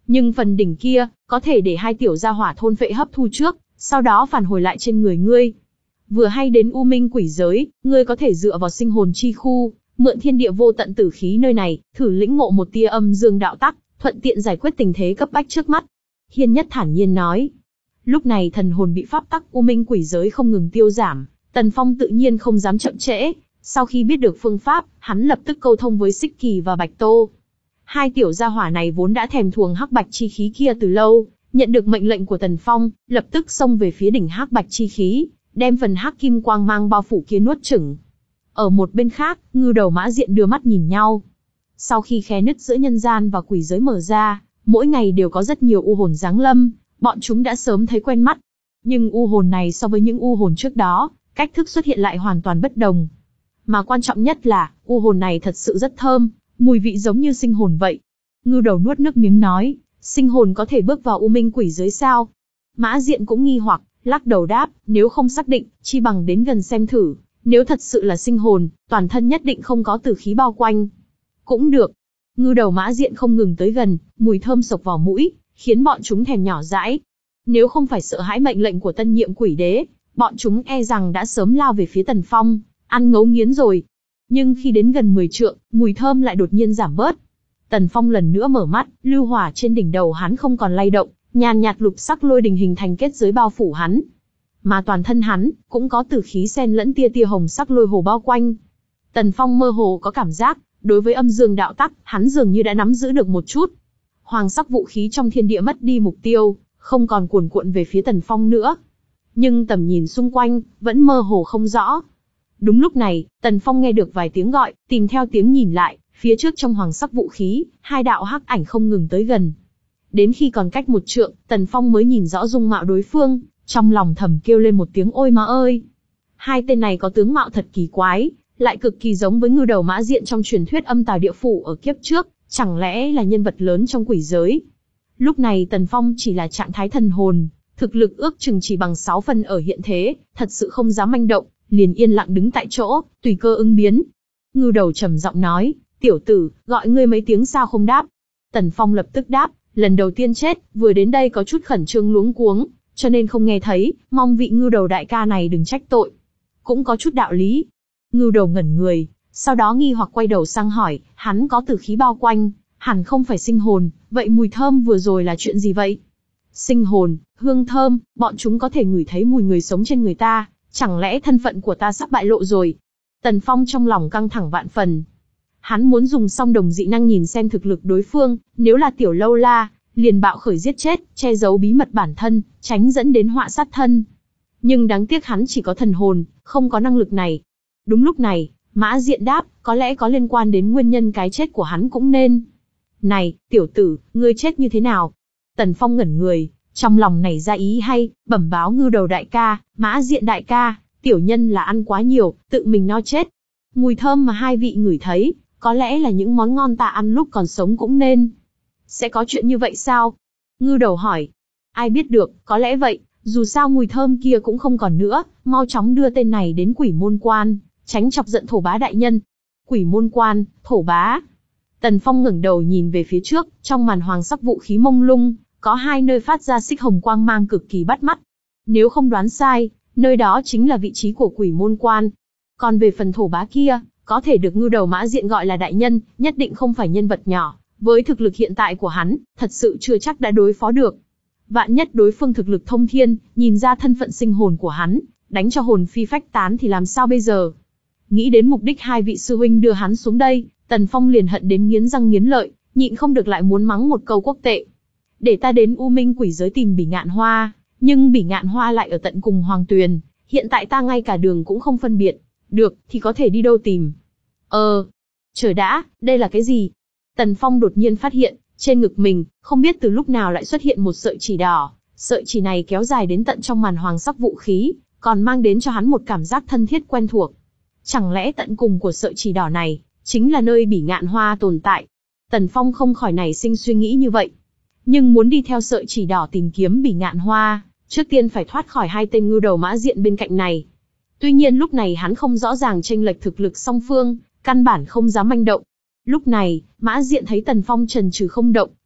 Nhưng phần đỉnh kia, có thể để hai tiểu gia hỏa thôn phệ hấp thu trước, sau đó phản hồi lại trên người ngươi. Vừa hay đến U Minh quỷ giới, ngươi có thể dựa vào sinh hồn chi khu, mượn thiên địa vô tận tử khí nơi này, thử lĩnh ngộ một tia âm dương đạo tắc, thuận tiện giải quyết tình thế cấp bách trước mắt. Hiên Nhất thản nhiên nói. Lúc này thần hồn bị pháp tắc U Minh quỷ giới không ngừng tiêu giảm, Tần Phong tự nhiên không dám chậm trễ. Sau khi biết được phương pháp, hắn lập tức câu thông với Xích Kỳ và Bạch Tô. Hai tiểu gia hỏa này vốn đã thèm thuồng hắc bạch chi khí kia từ lâu, nhận được mệnh lệnh của Tần Phong, lập tức xông về phía đỉnh hắc bạch chi khí, đem phần hắc kim quang mang bao phủ kia nuốt chửng. Ở một bên khác, Ngưu Đầu Mã Diện đưa mắt nhìn nhau. Sau khi khe nứt giữa nhân gian và quỷ giới mở ra, mỗi ngày đều có rất nhiều u hồn giáng lâm, bọn chúng đã sớm thấy quen mắt. Nhưng u hồn này so với những u hồn trước đó, cách thức xuất hiện lại hoàn toàn bất đồng. Mà quan trọng nhất là, u hồn này thật sự rất thơm, mùi vị giống như sinh hồn vậy. Ngưu Đầu nuốt nước miếng nói, sinh hồn có thể bước vào U Minh quỷ giới sao? Mã Diện cũng nghi hoặc, lắc đầu đáp, nếu không xác định, chi bằng đến gần xem thử. Nếu thật sự là sinh hồn, toàn thân nhất định không có tử khí bao quanh. Cũng được. Ngưu Đầu Mã Diện không ngừng tới gần, mùi thơm sộc vào mũi, khiến bọn chúng thèm nhỏ dãi. Nếu không phải sợ hãi mệnh lệnh của tân nhiệm quỷ đế, bọn chúng e rằng đã sớm lao về phía Tần Phong, ăn ngấu nghiến rồi. Nhưng khi đến gần mười trượng, mùi thơm lại đột nhiên giảm bớt. Tần Phong lần nữa mở mắt, lưu hỏa trên đỉnh đầu hắn không còn lay động, nhàn nhạt lục sắc lôi đình hình thành kết giới bao phủ hắn. Mà toàn thân hắn, cũng có tử khí xen lẫn tia tia hồng sắc lôi hồ bao quanh. Tần Phong mơ hồ có cảm giác, đối với âm dương đạo tắc, hắn dường như đã nắm giữ được một chút. Hoàng sắc vũ khí trong thiên địa mất đi mục tiêu, không còn cuồn cuộn về phía Tần Phong nữa. Nhưng tầm nhìn xung quanh, vẫn mơ hồ không rõ. Đúng lúc này, Tần Phong nghe được vài tiếng gọi, tìm theo tiếng nhìn lại, phía trước trong hoàng sắc vũ khí, hai đạo hắc ảnh không ngừng tới gần. Đến khi còn cách một trượng, Tần Phong mới nhìn rõ dung mạo đối phương, trong lòng thầm kêu lên một tiếng ôi má ơi. Hai tên này có tướng mạo thật kỳ quái, lại cực kỳ giống với Ngưu Đầu Mã Diện trong truyền thuyết Âm Tào Địa Phủ ở kiếp trước, chẳng lẽ là nhân vật lớn trong quỷ giới. Lúc này Tần Phong chỉ là trạng thái thần hồn, thực lực ước chừng chỉ bằng sáu phần ở hiện thế, thật sự không dám manh động, liền yên lặng đứng tại chỗ, tùy cơ ứng biến. Ngưu Đầu trầm giọng nói, tiểu tử, gọi ngươi mấy tiếng sao không đáp. Tần Phong lập tức đáp, lần đầu tiên chết, vừa đến đây có chút khẩn trương luống cuống, cho nên không nghe thấy, mong vị Ngưu Đầu đại ca này đừng trách tội. Cũng có chút đạo lý. Ngưu Đầu ngẩn người, sau đó nghi hoặc quay đầu sang hỏi, hắn có tử khí bao quanh, hẳn không phải sinh hồn, vậy mùi thơm vừa rồi là chuyện gì vậy? Sinh hồn, hương thơm, bọn chúng có thể ngửi thấy mùi người sống trên người ta, chẳng lẽ thân phận của ta sắp bại lộ rồi? Tần Phong trong lòng căng thẳng vạn phần. Hắn muốn dùng song đồng dị năng nhìn xem thực lực đối phương, nếu là tiểu lâu la, liền bạo khởi giết chết, che giấu bí mật bản thân, tránh dẫn đến họa sát thân. Nhưng đáng tiếc hắn chỉ có thần hồn, không có năng lực này. Đúng lúc này, Mã Diện đáp, có lẽ có liên quan đến nguyên nhân cái chết của hắn cũng nên. Này, tiểu tử, ngươi chết như thế nào? Tần Phong ngẩn người, trong lòng nảy ra ý hay, bẩm báo Ngưu Đầu đại ca, Mã Diện đại ca, tiểu nhân là ăn quá nhiều, tự mình no chết. Mùi thơm mà hai vị ngửi thấy, có lẽ là những món ngon ta ăn lúc còn sống cũng nên. Sẽ có chuyện như vậy sao? Ngưu Đầu hỏi. Ai biết được, có lẽ vậy, dù sao mùi thơm kia cũng không còn nữa, mau chóng đưa tên này đến Quỷ Môn Quan, tránh chọc giận Thổ Bá đại nhân. Quỷ Môn Quan, Thổ Bá. Tần Phong ngẩng đầu nhìn về phía trước, trong màn hoàng sắc vũ khí mông lung, có hai nơi phát ra xích hồng quang mang cực kỳ bắt mắt. Nếu không đoán sai, nơi đó chính là vị trí của Quỷ Môn Quan. Còn về phần Thổ Bá kia, có thể được Ngưu Đầu Mã Diện gọi là đại nhân, nhất định không phải nhân vật nhỏ. Với thực lực hiện tại của hắn, thật sự chưa chắc đã đối phó được. Vạn nhất đối phương thực lực thông thiên, nhìn ra thân phận sinh hồn của hắn, đánh cho hồn phi phách tán thì làm sao bây giờ? Nghĩ đến mục đích hai vị sư huynh đưa hắn xuống đây, Tần Phong liền hận đến nghiến răng nghiến lợi, nhịn không được lại muốn mắng một câu quốc tệ. Để ta đến U Minh quỷ giới tìm Bỉ Ngạn Hoa, nhưng Bỉ Ngạn Hoa lại ở tận cùng Hoàng Tuyền, hiện tại ta ngay cả đường cũng không phân biệt. Được, thì có thể đi đâu tìm? Ờ, chờ đã, đây là cái gì? Tần Phong đột nhiên phát hiện, trên ngực mình, không biết từ lúc nào lại xuất hiện một sợi chỉ đỏ, sợi chỉ này kéo dài đến tận trong màn hoàng sắc vũ khí, còn mang đến cho hắn một cảm giác thân thiết quen thuộc. Chẳng lẽ tận cùng của sợi chỉ đỏ này, chính là nơi Bỉ Ngạn Hoa tồn tại? Tần Phong không khỏi nảy sinh suy nghĩ như vậy. Nhưng muốn đi theo sợi chỉ đỏ tìm kiếm Bỉ Ngạn Hoa, trước tiên phải thoát khỏi hai tên Ngưu Đầu Mã Diện bên cạnh này. Tuy nhiên lúc này hắn không rõ ràng chênh lệch thực lực song phương, căn bản không dám manh động. Lúc này, Mã Diện thấy Tần Phong trần trừ không động,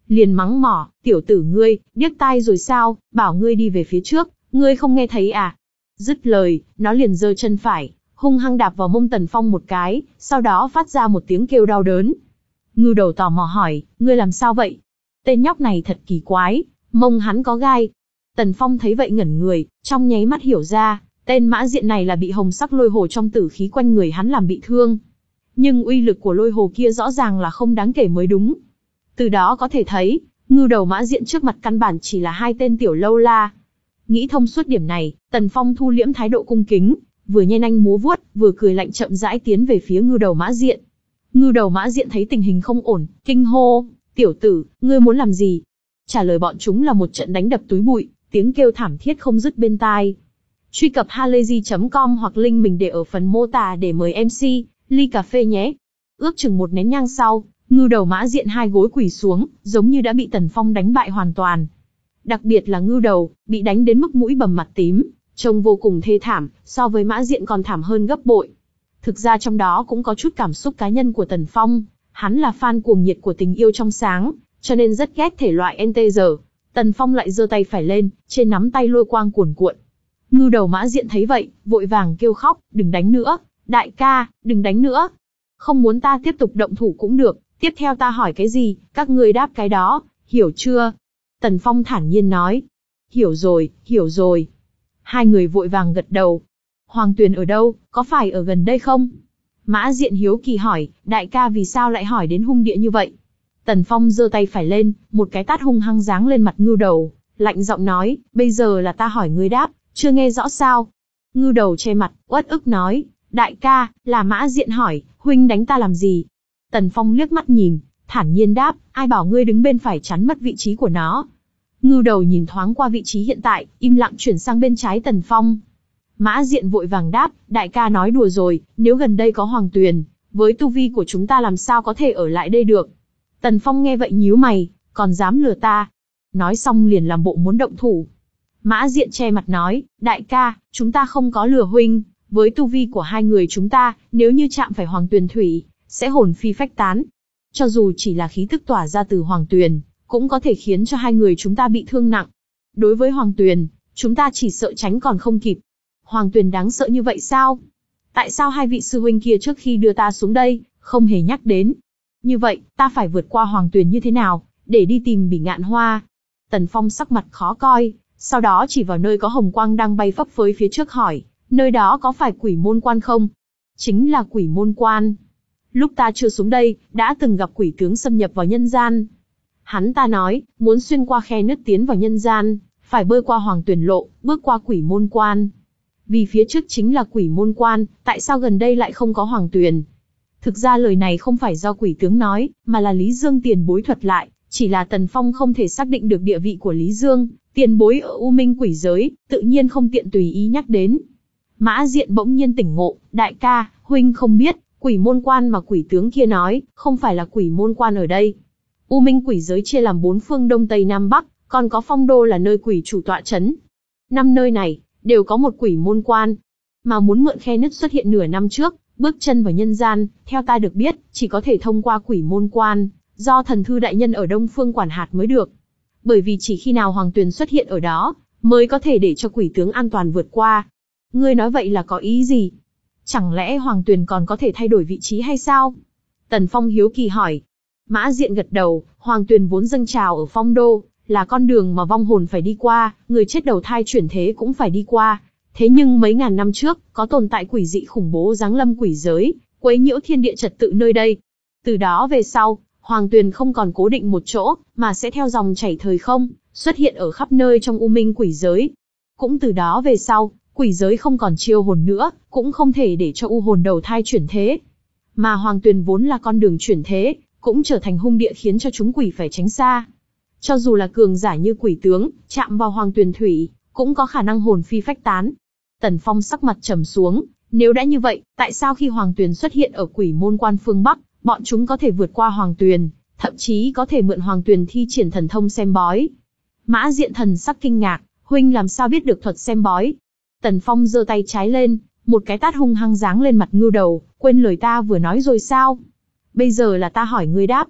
liền mắng mỏ, tiểu tử ngươi, điếc tai rồi sao, bảo ngươi đi về phía trước, ngươi không nghe thấy à? Dứt lời, nó liền giơ chân phải, hung hăng đạp vào mông Tần Phong một cái, sau đó phát ra một tiếng kêu đau đớn. Ngưu Đầu tò mò hỏi, ngươi làm sao vậy? Tên nhóc này thật kỳ quái, mông hắn có gai. Tần Phong thấy vậy ngẩn người, trong nháy mắt hiểu ra, tên Mã Diện này là bị hồng sắc lôi hồ trong tử khí quanh người hắn làm bị thương. Nhưng uy lực của lôi hồ kia rõ ràng là không đáng kể mới đúng. Từ đó có thể thấy, Ngưu Đầu Mã Diện trước mặt căn bản chỉ là hai tên tiểu lâu la. Nghĩ thông suốt điểm này, Tần Phong thu liễm thái độ cung kính, vừa nhen nanh múa vuốt, vừa cười lạnh chậm rãi tiến về phía Ngưu Đầu Mã Diện. Ngưu Đầu Mã Diện thấy tình hình không ổn, kinh hô, tiểu tử, ngươi muốn làm gì? Trả lời bọn chúng là một trận đánh đập túi bụi, tiếng kêu thảm thiết không dứt bên tai. Truy cập halayzi chấm com hoặc link mình để ở phần mô tả để mời em xê, ly cà phê nhé. Ước chừng một nén nhang sau, Ngưu Đầu Mã Diện hai gối quỳ xuống, giống như đã bị Tần Phong đánh bại hoàn toàn. Đặc biệt là Ngưu Đầu, bị đánh đến mức mũi bầm mặt tím, trông vô cùng thê thảm, so với Mã Diện còn thảm hơn gấp bội. Thực ra trong đó cũng có chút cảm xúc cá nhân của Tần Phong, hắn là fan cuồng nhiệt của tình yêu trong sáng, cho nên rất ghét thể loại en tê giê. Tần Phong lại giơ tay phải lên, trên nắm tay lôi quang cuồn cuộn. Ngưu Đầu Mã Diện thấy vậy, vội vàng kêu khóc, đừng đánh nữa, đại ca, đừng đánh nữa. Không muốn ta tiếp tục động thủ cũng được, tiếp theo ta hỏi cái gì, các ngươi đáp cái đó, hiểu chưa? Tần Phong thản nhiên nói. Hiểu rồi, hiểu rồi. Hai người vội vàng gật đầu. Hoàng Tuyền ở đâu, có phải ở gần đây không? Mã Diện hiếu kỳ hỏi, đại ca vì sao lại hỏi đến hung địa như vậy? Tần Phong giơ tay phải lên, một cái tát hung hăng giáng lên mặt Ngưu Đầu, lạnh giọng nói, bây giờ là ta hỏi ngươi đáp, chưa nghe rõ sao? Ngưu Đầu che mặt, uất ức nói, đại ca, là Mã Diện hỏi, huynh đánh ta làm gì? Tần Phong liếc mắt nhìn, thản nhiên đáp, ai bảo ngươi đứng bên phải chắn mất vị trí của nó? Ngưu Đầu nhìn thoáng qua vị trí hiện tại, im lặng chuyển sang bên trái Tần Phong. Mã Diện vội vàng đáp, đại ca nói đùa rồi, nếu gần đây có Hoàng Tuyền, với tu vi của chúng ta làm sao có thể ở lại đây được? Tần Phong nghe vậy nhíu mày, còn dám lừa ta? Nói xong liền làm bộ muốn động thủ. Mã Diện che mặt nói, đại ca, chúng ta không có lừa huynh, với tu vi của hai người chúng ta, nếu như chạm phải Hoàng Tuyền thủy, sẽ hồn phi phách tán. Cho dù chỉ là khí tức tỏa ra từ Hoàng Tuyền, cũng có thể khiến cho hai người chúng ta bị thương nặng. Đối với Hoàng Tuyền, chúng ta chỉ sợ tránh còn không kịp. Hoàng Tuyền đáng sợ như vậy sao? Tại sao hai vị sư huynh kia trước khi đưa ta xuống đây, không hề nhắc đến? Như vậy, ta phải vượt qua Hoàng Tuyền như thế nào, để đi tìm Bỉ Ngạn Hoa? Tần Phong sắc mặt khó coi, sau đó chỉ vào nơi có hồng quang đang bay phấp phới phía trước hỏi, nơi đó có phải Quỷ Môn Quan không? Chính là Quỷ Môn Quan. Lúc ta chưa xuống đây, đã từng gặp quỷ tướng xâm nhập vào nhân gian. Hắn ta nói, muốn xuyên qua khe nứt tiến vào nhân gian, phải bơi qua Hoàng Tuyền lộ, bước qua Quỷ Môn Quan. Vì phía trước chính là Quỷ Môn Quan, tại sao gần đây lại không có Hoàng Tuyền? Thực ra lời này không phải do quỷ tướng nói, mà là Lý Dương tiền bối thuật lại, chỉ là Tần Phong không thể xác định được địa vị của Lý Dương, tiền bối ở U Minh quỷ giới, tự nhiên không tiện tùy ý nhắc đến. Mã Diện bỗng nhiên tỉnh ngộ, đại ca, huynh không biết, Quỷ Môn Quan mà quỷ tướng kia nói, không phải là Quỷ Môn Quan ở đây. U Minh quỷ giới chia làm bốn phương Đông Tây Nam Bắc, còn có Phong Đô là nơi quỷ chủ tọa chấn. Năm nơi này, đều có một Quỷ Môn Quan. Mà muốn mượn khe nứt xuất hiện nửa năm trước, bước chân vào nhân gian, theo ta được biết, chỉ có thể thông qua Quỷ Môn Quan, do thần thư đại nhân ở Đông Phương quản hạt mới được. Bởi vì chỉ khi nào Hoàng Tuyền xuất hiện ở đó, mới có thể để cho quỷ tướng an toàn vượt qua. Ngươi nói vậy là có ý gì? Chẳng lẽ Hoàng Tuyền còn có thể thay đổi vị trí hay sao? Tần Phong hiếu kỳ hỏi. Mã Diện gật đầu, Hoàng Tuyền vốn dâng trào ở Phong Đô, là con đường mà vong hồn phải đi qua, người chết đầu thai chuyển thế cũng phải đi qua. Thế nhưng mấy ngàn năm trước, có tồn tại quỷ dị khủng bố giáng lâm quỷ giới, quấy nhiễu thiên địa trật tự nơi đây. Từ đó về sau, Hoàng Tuyền không còn cố định một chỗ, mà sẽ theo dòng chảy thời không, xuất hiện ở khắp nơi trong U Minh quỷ giới. Cũng từ đó về sau, quỷ giới không còn chiêu hồn nữa, cũng không thể để cho u hồn đầu thai chuyển thế. Mà Hoàng Tuyền vốn là con đường chuyển thế, cũng trở thành hung địa khiến cho chúng quỷ phải tránh xa. Cho dù là cường giả như quỷ tướng, chạm vào Hoàng Tuyền thủy, cũng có khả năng hồn phi phách tán. Tần Phong sắc mặt trầm xuống, nếu đã như vậy, tại sao khi Hoàng Tuyền xuất hiện ở Quỷ Môn Quan phương Bắc, bọn chúng có thể vượt qua Hoàng Tuyền, thậm chí có thể mượn Hoàng Tuyền thi triển thần thông xem bói? Mã Diện thần sắc kinh ngạc, huynh làm sao biết được thuật xem bói? Tần Phong giơ tay trái lên, một cái tát hung hăng giáng lên mặt Ngưu Đầu, quên lời ta vừa nói rồi sao? Bây giờ là ta hỏi ngươi đáp.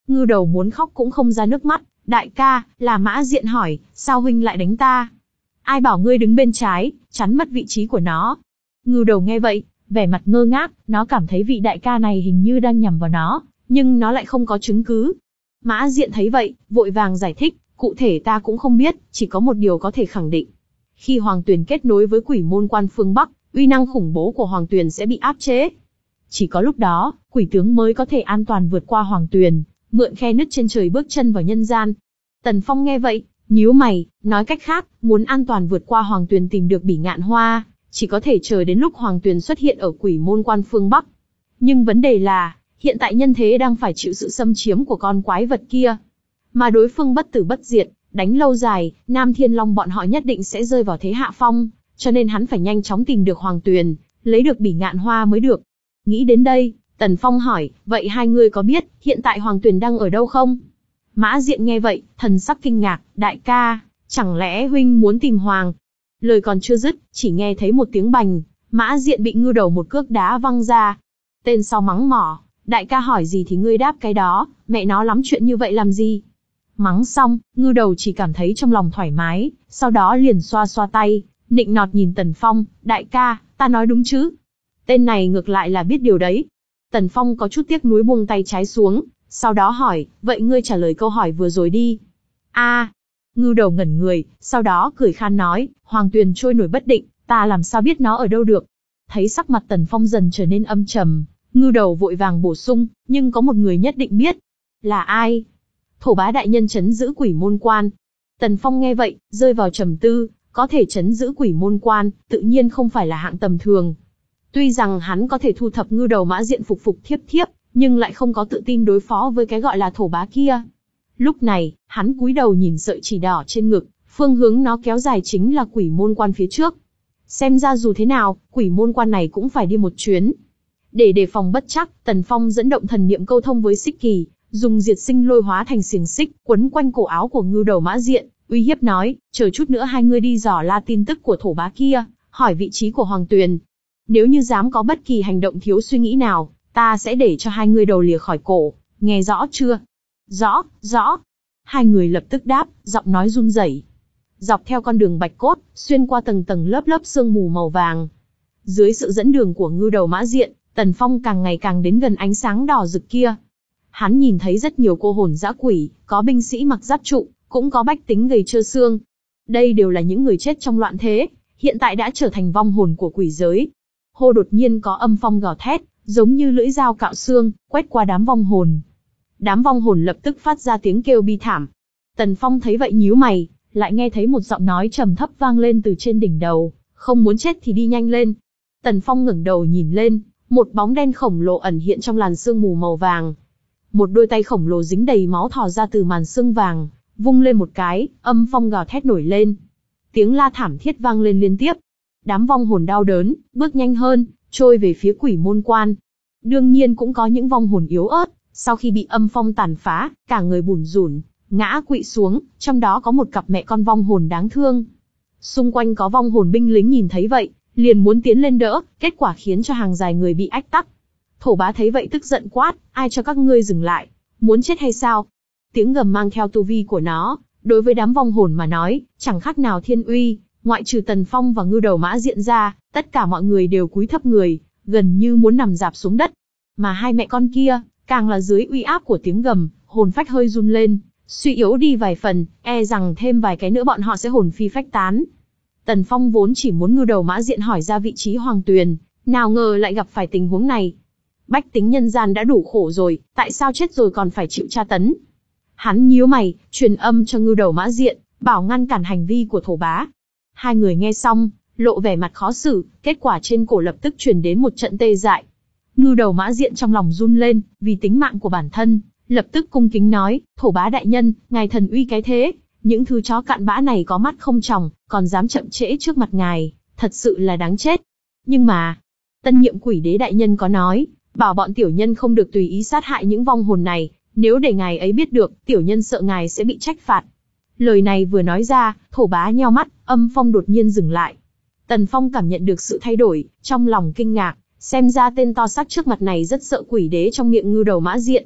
Ngưu Đầu muốn khóc cũng không ra nước mắt. Đại ca, là Mã Diện hỏi, sao huynh lại đánh ta? Ai bảo ngươi đứng bên trái, chắn mất vị trí của nó? Ngưu Đầu nghe vậy, vẻ mặt ngơ ngác, nó cảm thấy vị đại ca này hình như đang nhằm vào nó, nhưng nó lại không có chứng cứ. Mã Diện thấy vậy, vội vàng giải thích, cụ thể ta cũng không biết, chỉ có một điều có thể khẳng định. Khi Hoàng Tuyền kết nối với Quỷ Môn Quan phương Bắc, uy năng khủng bố của Hoàng Tuyền sẽ bị áp chế. Chỉ có lúc đó, quỷ tướng mới có thể an toàn vượt qua Hoàng Tuyền, mượn khe nứt trên trời bước chân vào nhân gian. Tần Phong nghe vậy, nhíu mày, nói cách khác, muốn an toàn vượt qua Hoàng Tuyền tìm được Bỉ Ngạn Hoa, chỉ có thể chờ đến lúc Hoàng Tuyền xuất hiện ở Quỷ Môn Quan phương Bắc. Nhưng vấn đề là, hiện tại nhân thế đang phải chịu sự xâm chiếm của con quái vật kia. Mà đối phương bất tử bất diệt, đánh lâu dài, Nam Thiên Long bọn họ nhất định sẽ rơi vào thế hạ phong, cho nên hắn phải nhanh chóng tìm được Hoàng Tuyền, lấy được Bỉ Ngạn Hoa mới được. Nghĩ đến đây, Tần Phong hỏi, vậy hai người có biết, hiện tại Hoàng Tuyền đang ở đâu không? Mã Diện nghe vậy, thần sắc kinh ngạc, đại ca, chẳng lẽ huynh muốn tìm Hoàng? Lời còn chưa dứt, chỉ nghe thấy một tiếng bành, Mã Diện bị Ngưu Đầu một cước đá văng ra. Tên sau mắng mỏ, đại ca hỏi gì thì ngươi đáp cái đó, mẹ nó lắm chuyện như vậy làm gì? Mắng xong, Ngưu Đầu chỉ cảm thấy trong lòng thoải mái, sau đó liền xoa xoa tay, nịnh nọt nhìn Tần Phong, đại ca, ta nói đúng chứ? Tên này ngược lại là biết điều đấy. Tần Phong có chút tiếc nuối buông tay trái xuống, sau đó hỏi, vậy ngươi trả lời câu hỏi vừa rồi đi. A, à, Ngưu Đầu ngẩn người, sau đó cười khan nói, Hoàng Tuyền trôi nổi bất định, ta làm sao biết nó ở đâu được? Thấy sắc mặt Tần Phong dần trở nên âm trầm, Ngưu Đầu vội vàng bổ sung, nhưng có một người nhất định biết. Là ai? Thổ Bá đại nhân trấn giữ Quỷ Môn Quan. Tần Phong nghe vậy, rơi vào trầm tư, có thể trấn giữ Quỷ Môn Quan, tự nhiên không phải là hạng tầm thường. Tuy rằng hắn có thể thu thập Ngưu Đầu Mã Diện phục phục thiếp thiếp, nhưng lại không có tự tin đối phó với cái gọi là Thổ Bá kia. Lúc này, hắn cúi đầu nhìn sợi chỉ đỏ trên ngực, phương hướng nó kéo dài chính là Quỷ Môn Quan phía trước. Xem ra dù thế nào, Quỷ Môn Quan này cũng phải đi một chuyến. Để đề phòng bất chắc, Tần Phong dẫn động thần niệm câu thông với Xích Kỳ, dùng diệt sinh lôi hóa thành xiềng xích, quấn quanh cổ áo của Ngưu Đầu Mã Diện, uy hiếp nói, chờ chút nữa hai ngươi đi dò la tin tức của Thổ Bá kia, hỏi vị trí của Hoàng Tuyền. Nếu như dám có bất kỳ hành động thiếu suy nghĩ nào, ta sẽ để cho hai người đầu lìa khỏi cổ, nghe rõ chưa? Rõ, rõ. Hai người lập tức đáp, giọng nói run rẩy. Dọc theo con đường bạch cốt, xuyên qua tầng tầng lớp lớp sương mù màu vàng. Dưới sự dẫn đường của Ngưu Đầu Mã Diện, Tần Phong càng ngày càng đến gần ánh sáng đỏ rực kia. Hắn nhìn thấy rất nhiều cô hồn dã quỷ, có binh sĩ mặc giáp trụ, cũng có bách tính gầy trơ xương. Đây đều là những người chết trong loạn thế, hiện tại đã trở thành vong hồn của quỷ giới. Hô đột nhiên có âm phong gào thét, giống như lưỡi dao cạo xương, quét qua đám vong hồn. Đám vong hồn lập tức phát ra tiếng kêu bi thảm. Tần Phong thấy vậy nhíu mày, lại nghe thấy một giọng nói trầm thấp vang lên từ trên đỉnh đầu, không muốn chết thì đi nhanh lên. Tần Phong ngẩng đầu nhìn lên, một bóng đen khổng lồ ẩn hiện trong làn sương mù màu vàng. Một đôi tay khổng lồ dính đầy máu thò ra từ màn sương vàng, vung lên một cái, âm phong gào thét nổi lên. Tiếng la thảm thiết vang lên liên tiếp. Đám vong hồn đau đớn, bước nhanh hơn, trôi về phía Quỷ Môn Quan. Đương nhiên cũng có những vong hồn yếu ớt, sau khi bị âm phong tàn phá, cả người bủn rủn, ngã quỵ xuống, trong đó có một cặp mẹ con vong hồn đáng thương. Xung quanh có vong hồn binh lính nhìn thấy vậy, liền muốn tiến lên đỡ, kết quả khiến cho hàng dài người bị ách tắc. Thổ Bá thấy vậy tức giận quát, ai cho các ngươi dừng lại, muốn chết hay sao? Tiếng gầm mang theo tu vi của nó, đối với đám vong hồn mà nói, chẳng khác nào thiên uy, ngoại trừ Tần Phong và Ngưu Đầu Mã Diện ra, tất cả mọi người đều cúi thấp người, gần như muốn nằm rạp xuống đất. Mà hai mẹ con kia, càng là dưới uy áp của tiếng gầm, hồn phách hơi run lên, suy yếu đi vài phần, e rằng thêm vài cái nữa bọn họ sẽ hồn phi phách tán. Tần Phong vốn chỉ muốn Ngưu Đầu Mã Diện hỏi ra vị trí Hoàng Tuyền, nào ngờ lại gặp phải tình huống này. Bách tính nhân gian đã đủ khổ rồi, tại sao chết rồi còn phải chịu tra tấn? Hắn nhíu mày, truyền âm cho Ngưu Đầu Mã Diện, bảo ngăn cản hành vi của Thổ Bá. Hai người nghe xong, lộ vẻ mặt khó xử, kết quả trên cổ lập tức truyền đến một trận tê dại. Ngưu Đầu Mã Diện trong lòng run lên, vì tính mạng của bản thân, lập tức cung kính nói, Thổ Bá đại nhân, ngài thần uy cái thế, những thứ chó cặn bã này có mắt không tròng, còn dám chậm trễ trước mặt ngài, thật sự là đáng chết. Nhưng mà, tân nhiệm Quỷ Đế đại nhân có nói, bảo bọn tiểu nhân không được tùy ý sát hại những vong hồn này, nếu để ngài ấy biết được, tiểu nhân sợ ngài sẽ bị trách phạt. Lời này vừa nói ra, Thổ Bá nheo mắt, âm phong đột nhiên dừng lại. Tần Phong cảm nhận được sự thay đổi, trong lòng kinh ngạc, xem ra tên to xác trước mặt này rất sợ Quỷ Đế trong miệng Ngưu Đầu Mã Diện.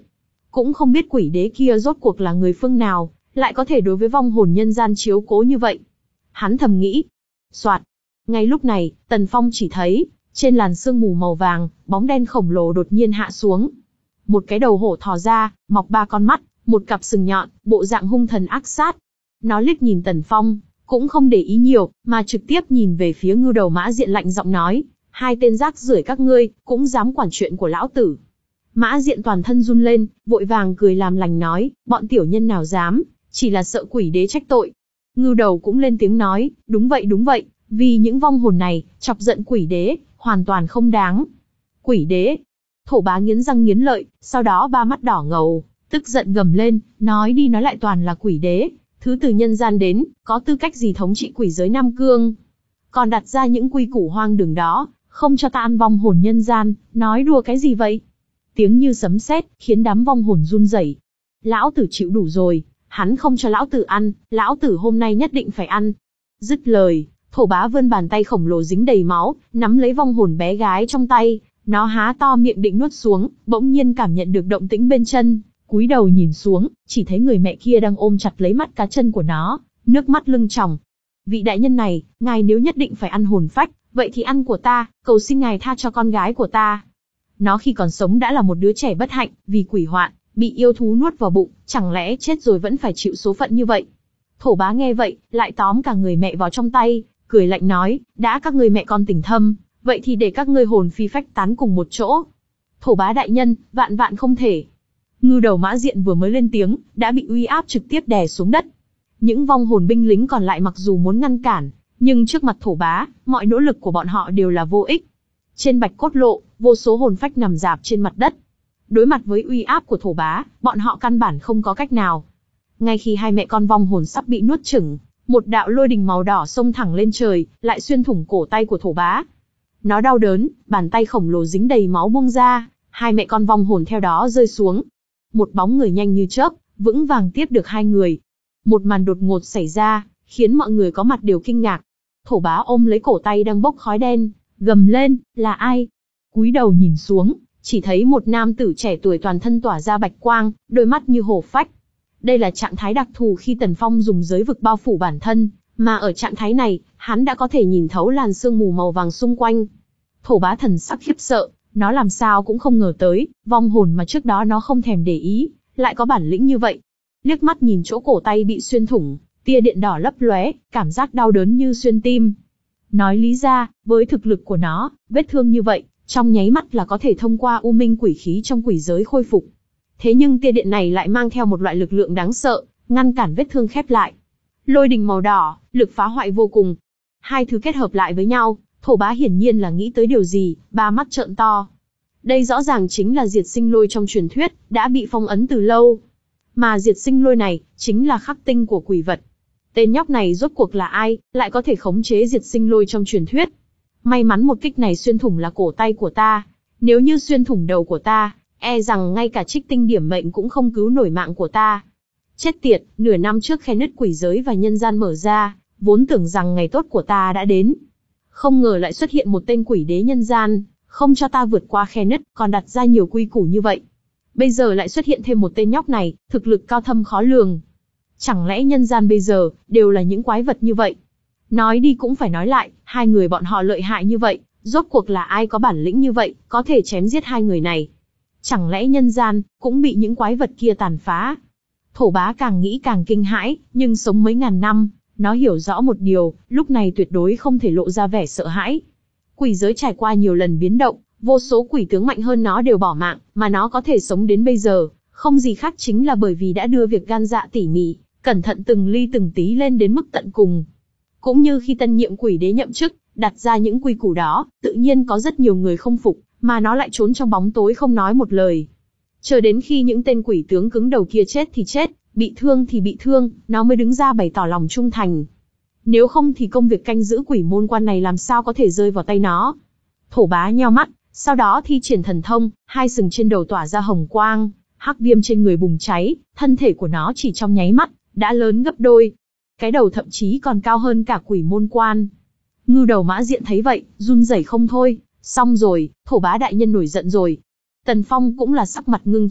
cũng không biết quỷ đế kia rốt cuộc là người phương nào, lại có thể đối với vong hồn nhân gian chiếu cố như vậy. Hắn thầm nghĩ. Soạt. Ngay lúc này, Tần Phong chỉ thấy, trên làn sương mù màu vàng, bóng đen khổng lồ đột nhiên hạ xuống. Một cái đầu hổ thò ra, mọc ba con mắt, một cặp sừng nhọn, bộ dạng hung thần ác sát. Nó liếc nhìn Tần Phong, cũng không để ý nhiều, mà trực tiếp nhìn về phía Ngưu Đầu Mã Diện lạnh giọng nói, hai tên rác rưởi các ngươi, cũng dám quản chuyện của lão tử. Mã Diện toàn thân run lên, vội vàng cười làm lành nói, bọn tiểu nhân nào dám, chỉ là sợ quỷ đế trách tội. Ngưu Đầu cũng lên tiếng nói, đúng vậy đúng vậy, vì những vong hồn này, chọc giận quỷ đế, hoàn toàn không đáng. Quỷ đế. Thổ Bá nghiến răng nghiến lợi, sau đó ba mắt đỏ ngầu, tức giận gầm lên, nói đi nói lại toàn là quỷ đế, thứ từ nhân gian đến, có tư cách gì thống trị quỷ giới Nam Cương. Còn đặt ra những quy củ hoang đường đó, không cho ta ăn vong hồn nhân gian, nói đùa cái gì vậy? Tiếng như sấm sét, khiến đám vong hồn run rẩy. Lão tử chịu đủ rồi, hắn không cho lão tử ăn, lão tử hôm nay nhất định phải ăn. Dứt lời, Thổ Bá vươn bàn tay khổng lồ dính đầy máu, nắm lấy vong hồn bé gái trong tay, nó há to miệng định nuốt xuống, bỗng nhiên cảm nhận được động tĩnh bên chân, cúi đầu nhìn xuống, chỉ thấy người mẹ kia đang ôm chặt lấy mắt cá chân của nó, nước mắt lưng tròng. Vị đại nhân này, ngài nếu nhất định phải ăn hồn phách, vậy thì ăn của ta, cầu xin ngài tha cho con gái của ta. Nó khi còn sống đã là một đứa trẻ bất hạnh, vì quỷ hoạn, bị yêu thú nuốt vào bụng, chẳng lẽ chết rồi vẫn phải chịu số phận như vậy? Thổ Bá nghe vậy, lại tóm cả người mẹ vào trong tay, cười lạnh nói, đã các ngươi mẹ con tình thâm, vậy thì để các ngươi hồn phi phách tán cùng một chỗ. Thổ Bá đại nhân, vạn vạn không thể. Ngưu Đầu Mã Diện vừa mới lên tiếng, đã bị uy áp trực tiếp đè xuống đất. Những vong hồn binh lính còn lại mặc dù muốn ngăn cản, nhưng trước mặt Thổ Bá, mọi nỗ lực của bọn họ đều là vô ích. Trên bạch cốt lộ, vô số hồn phách nằm rạp trên mặt đất. Đối mặt với uy áp của Thổ Bá, bọn họ căn bản không có cách nào. Ngay khi hai mẹ con vong hồn sắp bị nuốt chửng, một đạo lôi đình màu đỏ xông thẳng lên trời, lại xuyên thủng cổ tay của Thổ Bá. Nó đau đớn, bàn tay khổng lồ dính đầy máu buông ra, hai mẹ con vong hồn theo đó rơi xuống. Một bóng người nhanh như chớp, vững vàng tiếp được hai người. Một màn đột ngột xảy ra, khiến mọi người có mặt đều kinh ngạc. Thổ Bá ôm lấy cổ tay đang bốc khói đen, gầm lên, là ai? Cúi đầu nhìn xuống, chỉ thấy một nam tử trẻ tuổi toàn thân tỏa ra bạch quang, đôi mắt như hổ phách. Đây là trạng thái đặc thù khi Tần Phong dùng giới vực bao phủ bản thân, mà ở trạng thái này, hắn đã có thể nhìn thấu làn sương mù màu vàng xung quanh. Thổ Bá thần sắc khiếp sợ, nó làm sao cũng không ngờ tới, vong hồn mà trước đó nó không thèm để ý, lại có bản lĩnh như vậy. Liếc mắt nhìn chỗ cổ tay bị xuyên thủng, tia điện đỏ lấp lóe, cảm giác đau đớn như xuyên tim. Nói lý ra, với thực lực của nó, vết thương như vậy, trong nháy mắt là có thể thông qua u minh quỷ khí trong quỷ giới khôi phục. Thế nhưng tia điện này lại mang theo một loại lực lượng đáng sợ, ngăn cản vết thương khép lại. Lôi đình màu đỏ, lực phá hoại vô cùng. Hai thứ kết hợp lại với nhau, Thổ Bá hiển nhiên là nghĩ tới điều gì, ba mắt trợn to. Đây rõ ràng chính là diệt sinh lôi trong truyền thuyết, đã bị phong ấn từ lâu. Mà diệt sinh lôi này, chính là khắc tinh của quỷ vật. Tên nhóc này rốt cuộc là ai, lại có thể khống chế diệt sinh lôi trong truyền thuyết. May mắn một kích này xuyên thủng là cổ tay của ta. Nếu như xuyên thủng đầu của ta, e rằng ngay cả trích tinh điểm mệnh cũng không cứu nổi mạng của ta. Chết tiệt, nửa năm trước khe nứt quỷ giới và nhân gian mở ra, vốn tưởng rằng ngày tốt của ta đã đến. Không ngờ lại xuất hiện một tên quỷ đế nhân gian, không cho ta vượt qua khe nứt, còn đặt ra nhiều quy củ như vậy. Bây giờ lại xuất hiện thêm một tên nhóc này, thực lực cao thâm khó lường. Chẳng lẽ nhân gian bây giờ, đều là những quái vật như vậy? Nói đi cũng phải nói lại, hai người bọn họ lợi hại như vậy, rốt cuộc là ai có bản lĩnh như vậy, có thể chém giết hai người này? Chẳng lẽ nhân gian, cũng bị những quái vật kia tàn phá? Thổ Bá càng nghĩ càng kinh hãi, nhưng sống mấy ngàn năm, nó hiểu rõ một điều, lúc này tuyệt đối không thể lộ ra vẻ sợ hãi. Quỷ giới trải qua nhiều lần biến động, vô số quỷ tướng mạnh hơn nó đều bỏ mạng, mà nó có thể sống đến bây giờ, không gì khác chính là bởi vì đã đưa việc gan dạ tỉ mỉ, cẩn thận từng ly từng tí lên đến mức tận cùng. Cũng như khi tân nhiệm quỷ đế nhậm chức, đặt ra những quy củ đó, tự nhiên có rất nhiều người không phục, mà nó lại trốn trong bóng tối không nói một lời. Chờ đến khi những tên quỷ tướng cứng đầu kia chết thì chết, bị thương thì bị thương, nó mới đứng ra bày tỏ lòng trung thành. Nếu không thì công việc canh giữ quỷ môn quan này làm sao có thể rơi vào tay nó. Thổ Bá nheo mắt, sau đó thi triển thần thông, hai sừng trên đầu tỏa ra hồng quang, hắc viêm trên người bùng cháy, thân thể của nó chỉ trong nháy mắt, đã lớn gấp đôi. Cái đầu thậm chí còn cao hơn cả quỷ môn quan. Ngưu Đầu Mã Diện thấy vậy, run rẩy không thôi, xong rồi, Thổ Bá đại nhân nổi giận rồi. Tần Phong cũng là sắc mặt ngưng trọng,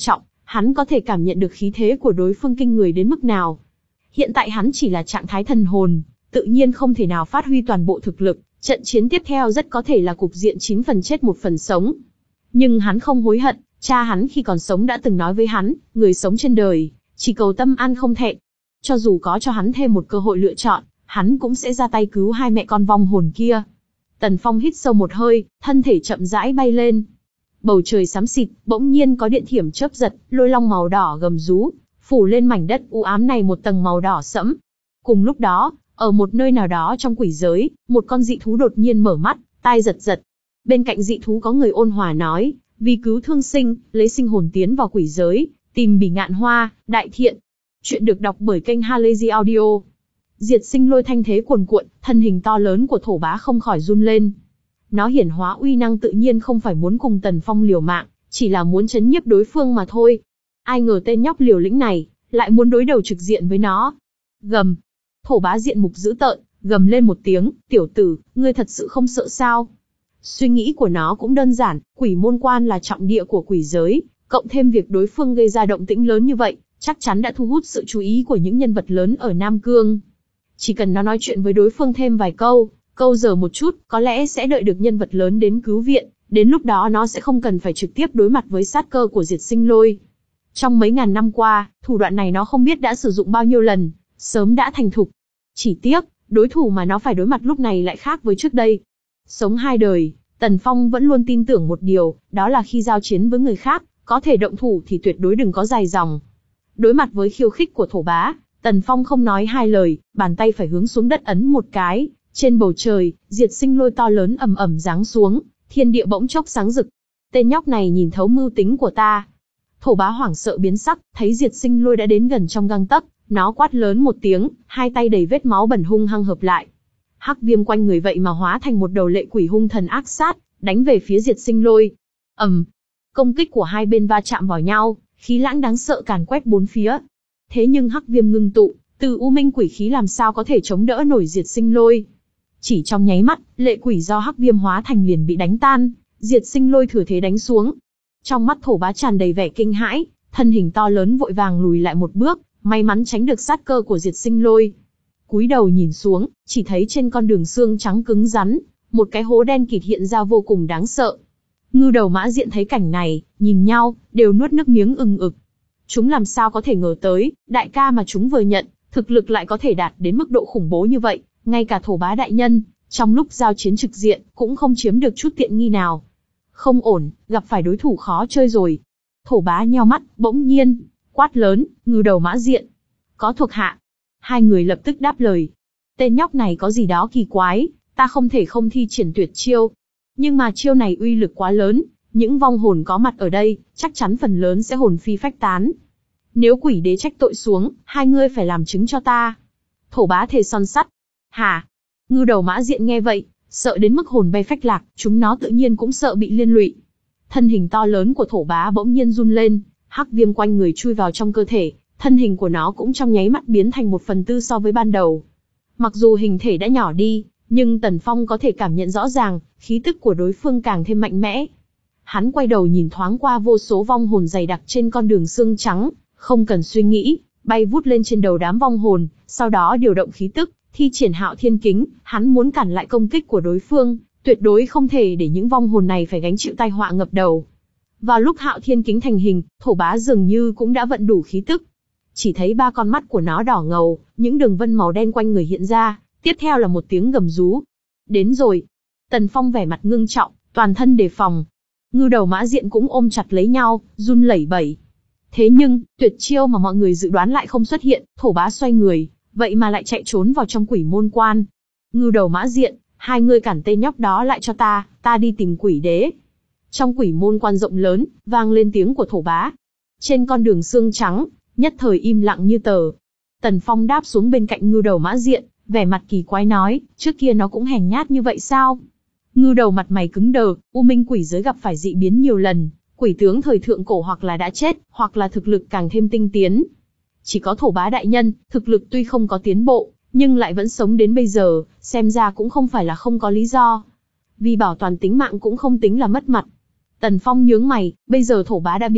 Hắn có thể cảm nhận được khí thế của đối phương kinh người đến mức nào. Hiện tại hắn chỉ là trạng thái thần hồn, tự nhiên không thể nào phát huy toàn bộ thực lực, trận chiến tiếp theo rất có thể là cục diện chín phần chết một phần sống. Nhưng hắn không hối hận, cha hắn khi còn sống đã từng nói với hắn, người sống trên đời, chỉ cầu tâm an không thẹn. Cho dù có cho hắn thêm một cơ hội lựa chọn, hắn cũng sẽ ra tay cứu hai mẹ con vong hồn kia. Tần Phong hít sâu một hơi, thân thể chậm rãi bay lên. Bầu trời xám xịt, bỗng nhiên có điện thiểm chớp giật, lôi long màu đỏ gầm rú, phủ lên mảnh đất u ám này một tầng màu đỏ sẫm. Cùng lúc đó, ở một nơi nào đó trong quỷ giới, một con dị thú đột nhiên mở mắt, tai giật giật. Bên cạnh dị thú có người ôn hòa nói, vì cứu thương sinh, lấy sinh hồn tiến vào quỷ giới, tìm Bỉ Ngạn Hoa, đại thiện. Chuyện được đọc bởi kênh Halazy Audio. Diệt sinh lôi thanh thế cuồn cuộn, thân hình to lớn của thổ bá không khỏi run lên. Nó hiển hóa uy năng tự nhiên không phải muốn cùng Tần Phong liều mạng, chỉ là muốn chấn nhiếp đối phương mà thôi. Ai ngờ tên nhóc liều lĩnh này, lại muốn đối đầu trực diện với nó. Gầm. Thổ bá diện mục dữ tợn, gầm lên một tiếng, tiểu tử, ngươi thật sự không sợ sao? Suy nghĩ của nó cũng đơn giản, quỷ môn quan là trọng địa của quỷ giới, cộng thêm việc đối phương gây ra động tĩnh lớn như vậy, chắc chắn đã thu hút sự chú ý của những nhân vật lớn ở Nam Cương. Chỉ cần nó nói chuyện với đối phương thêm vài câu, câu giờ một chút, có lẽ sẽ đợi được nhân vật lớn đến cứu viện, đến lúc đó nó sẽ không cần phải trực tiếp đối mặt với sát cơ của diệt sinh lôi. Trong mấy ngàn năm qua, thủ đoạn này nó không biết đã sử dụng bao nhiêu lần, sớm đã thành thục. Chỉ tiếc, đối thủ mà nó phải đối mặt lúc này lại khác với trước đây. Sống hai đời, Tần Phong vẫn luôn tin tưởng một điều, đó là khi giao chiến với người khác, có thể động thủ thì tuyệt đối đừng có dài dòng. Đối mặt với khiêu khích của thổ bá, Tần Phong không nói hai lời, bàn tay phải hướng xuống đất ấn một cái, trên bầu trời, diệt sinh lôi to lớn ầm ầm giáng xuống, thiên địa bỗng chốc sáng rực. Tên nhóc này nhìn thấu mưu tính của ta. Thổ bá hoảng sợ biến sắc, thấy diệt sinh lôi đã đến gần trong gang tấc, nó quát lớn một tiếng, hai tay đầy vết máu bẩn hung hăng hợp lại. Hắc viêm quanh người vậy mà hóa thành một đầu lệ quỷ hung thần ác sát, đánh về phía diệt sinh lôi. ầm, um, công kích của hai bên va chạm vào nhau, khí lãng đáng sợ càn quét bốn phía. Thế nhưng hắc viêm ngưng tụ, từ u minh quỷ khí làm sao có thể chống đỡ nổi diệt sinh lôi. Chỉ trong nháy mắt, lệ quỷ do hắc viêm hóa thành liền bị đánh tan, diệt sinh lôi thừa thế đánh xuống. Trong mắt thổ bá tràn đầy vẻ kinh hãi, thân hình to lớn vội vàng lùi lại một bước, may mắn tránh được sát cơ của diệt sinh lôi. Cúi đầu nhìn xuống, chỉ thấy trên con đường xương trắng cứng rắn, một cái hố đen kịt hiện ra vô cùng đáng sợ. Ngưu Đầu Mã Diện thấy cảnh này, nhìn nhau, đều nuốt nước miếng ừng ực. Chúng làm sao có thể ngờ tới, đại ca mà chúng vừa nhận, thực lực lại có thể đạt đến mức độ khủng bố như vậy, ngay cả thổ bá đại nhân, trong lúc giao chiến trực diện, cũng không chiếm được chút tiện nghi nào. Không ổn, gặp phải đối thủ khó chơi rồi. Thổ bá nheo mắt, bỗng nhiên, quát lớn, Ngưu Đầu Mã Diện. Có thuộc hạ. Hai người lập tức đáp lời. Tên nhóc này có gì đó kỳ quái, ta không thể không thi triển tuyệt chiêu. Nhưng mà chiêu này uy lực quá lớn, những vong hồn có mặt ở đây, chắc chắn phần lớn sẽ hồn phi phách tán. Nếu quỷ đế trách tội xuống, hai ngươi phải làm chứng cho ta. Thổ bá thề son sắt. Hả? Ngưu Đầu Mã Diện nghe vậy, sợ đến mức hồn bay phách lạc, chúng nó tự nhiên cũng sợ bị liên lụy. Thân hình to lớn của thổ bá bỗng nhiên run lên, hắc viêm quanh người chui vào trong cơ thể, thân hình của nó cũng trong nháy mắt biến thành một phần tư so với ban đầu. Mặc dù hình thể đã nhỏ đi, nhưng Tần Phong có thể cảm nhận rõ ràng, khí tức của đối phương càng thêm mạnh mẽ. Hắn quay đầu nhìn thoáng qua vô số vong hồn dày đặc trên con đường xương trắng, không cần suy nghĩ, bay vút lên trên đầu đám vong hồn, sau đó điều động khí tức, thi triển Hạo Thiên Kính, hắn muốn cản lại công kích của đối phương, tuyệt đối không thể để những vong hồn này phải gánh chịu tai họa ngập đầu. Vào lúc Hạo Thiên Kính thành hình, thổ bá dường như cũng đã vận đủ khí tức. Chỉ thấy ba con mắt của nó đỏ ngầu, những đường vân màu đen quanh người hiện ra, tiếp theo là một tiếng gầm rú. Đến rồi. Tần Phong vẻ mặt ngưng trọng, toàn thân đề phòng. Ngưu Đầu Mã Diện cũng ôm chặt lấy nhau, run lẩy bẩy. Thế nhưng, tuyệt chiêu mà mọi người dự đoán lại không xuất hiện, thổ bá xoay người, vậy mà lại chạy trốn vào trong quỷ môn quan. Ngưu Đầu Mã Diện, hai ngươi cản tên nhóc đó lại cho ta, ta đi tìm quỷ đế. Trong quỷ môn quan rộng lớn, vang lên tiếng của thổ bá. Trên con đường xương trắng, nhất thời im lặng như tờ. Tần Phong đáp xuống bên cạnh Ngưu Đầu Mã Diện, vẻ mặt kỳ quái nói, trước kia nó cũng hèn nhát như vậy sao? Ngưu Đầu mặt mày cứng đờ, u minh quỷ giới gặp phải dị biến nhiều lần, quỷ tướng thời thượng cổ hoặc là đã chết, hoặc là thực lực càng thêm tinh tiến. Chỉ có thổ bá đại nhân, thực lực tuy không có tiến bộ, nhưng lại vẫn sống đến bây giờ, xem ra cũng không phải là không có lý do. Vì bảo toàn tính mạng cũng không tính là mất mặt. Tần Phong nhướng mày, bây giờ thổ bá đã biến mất,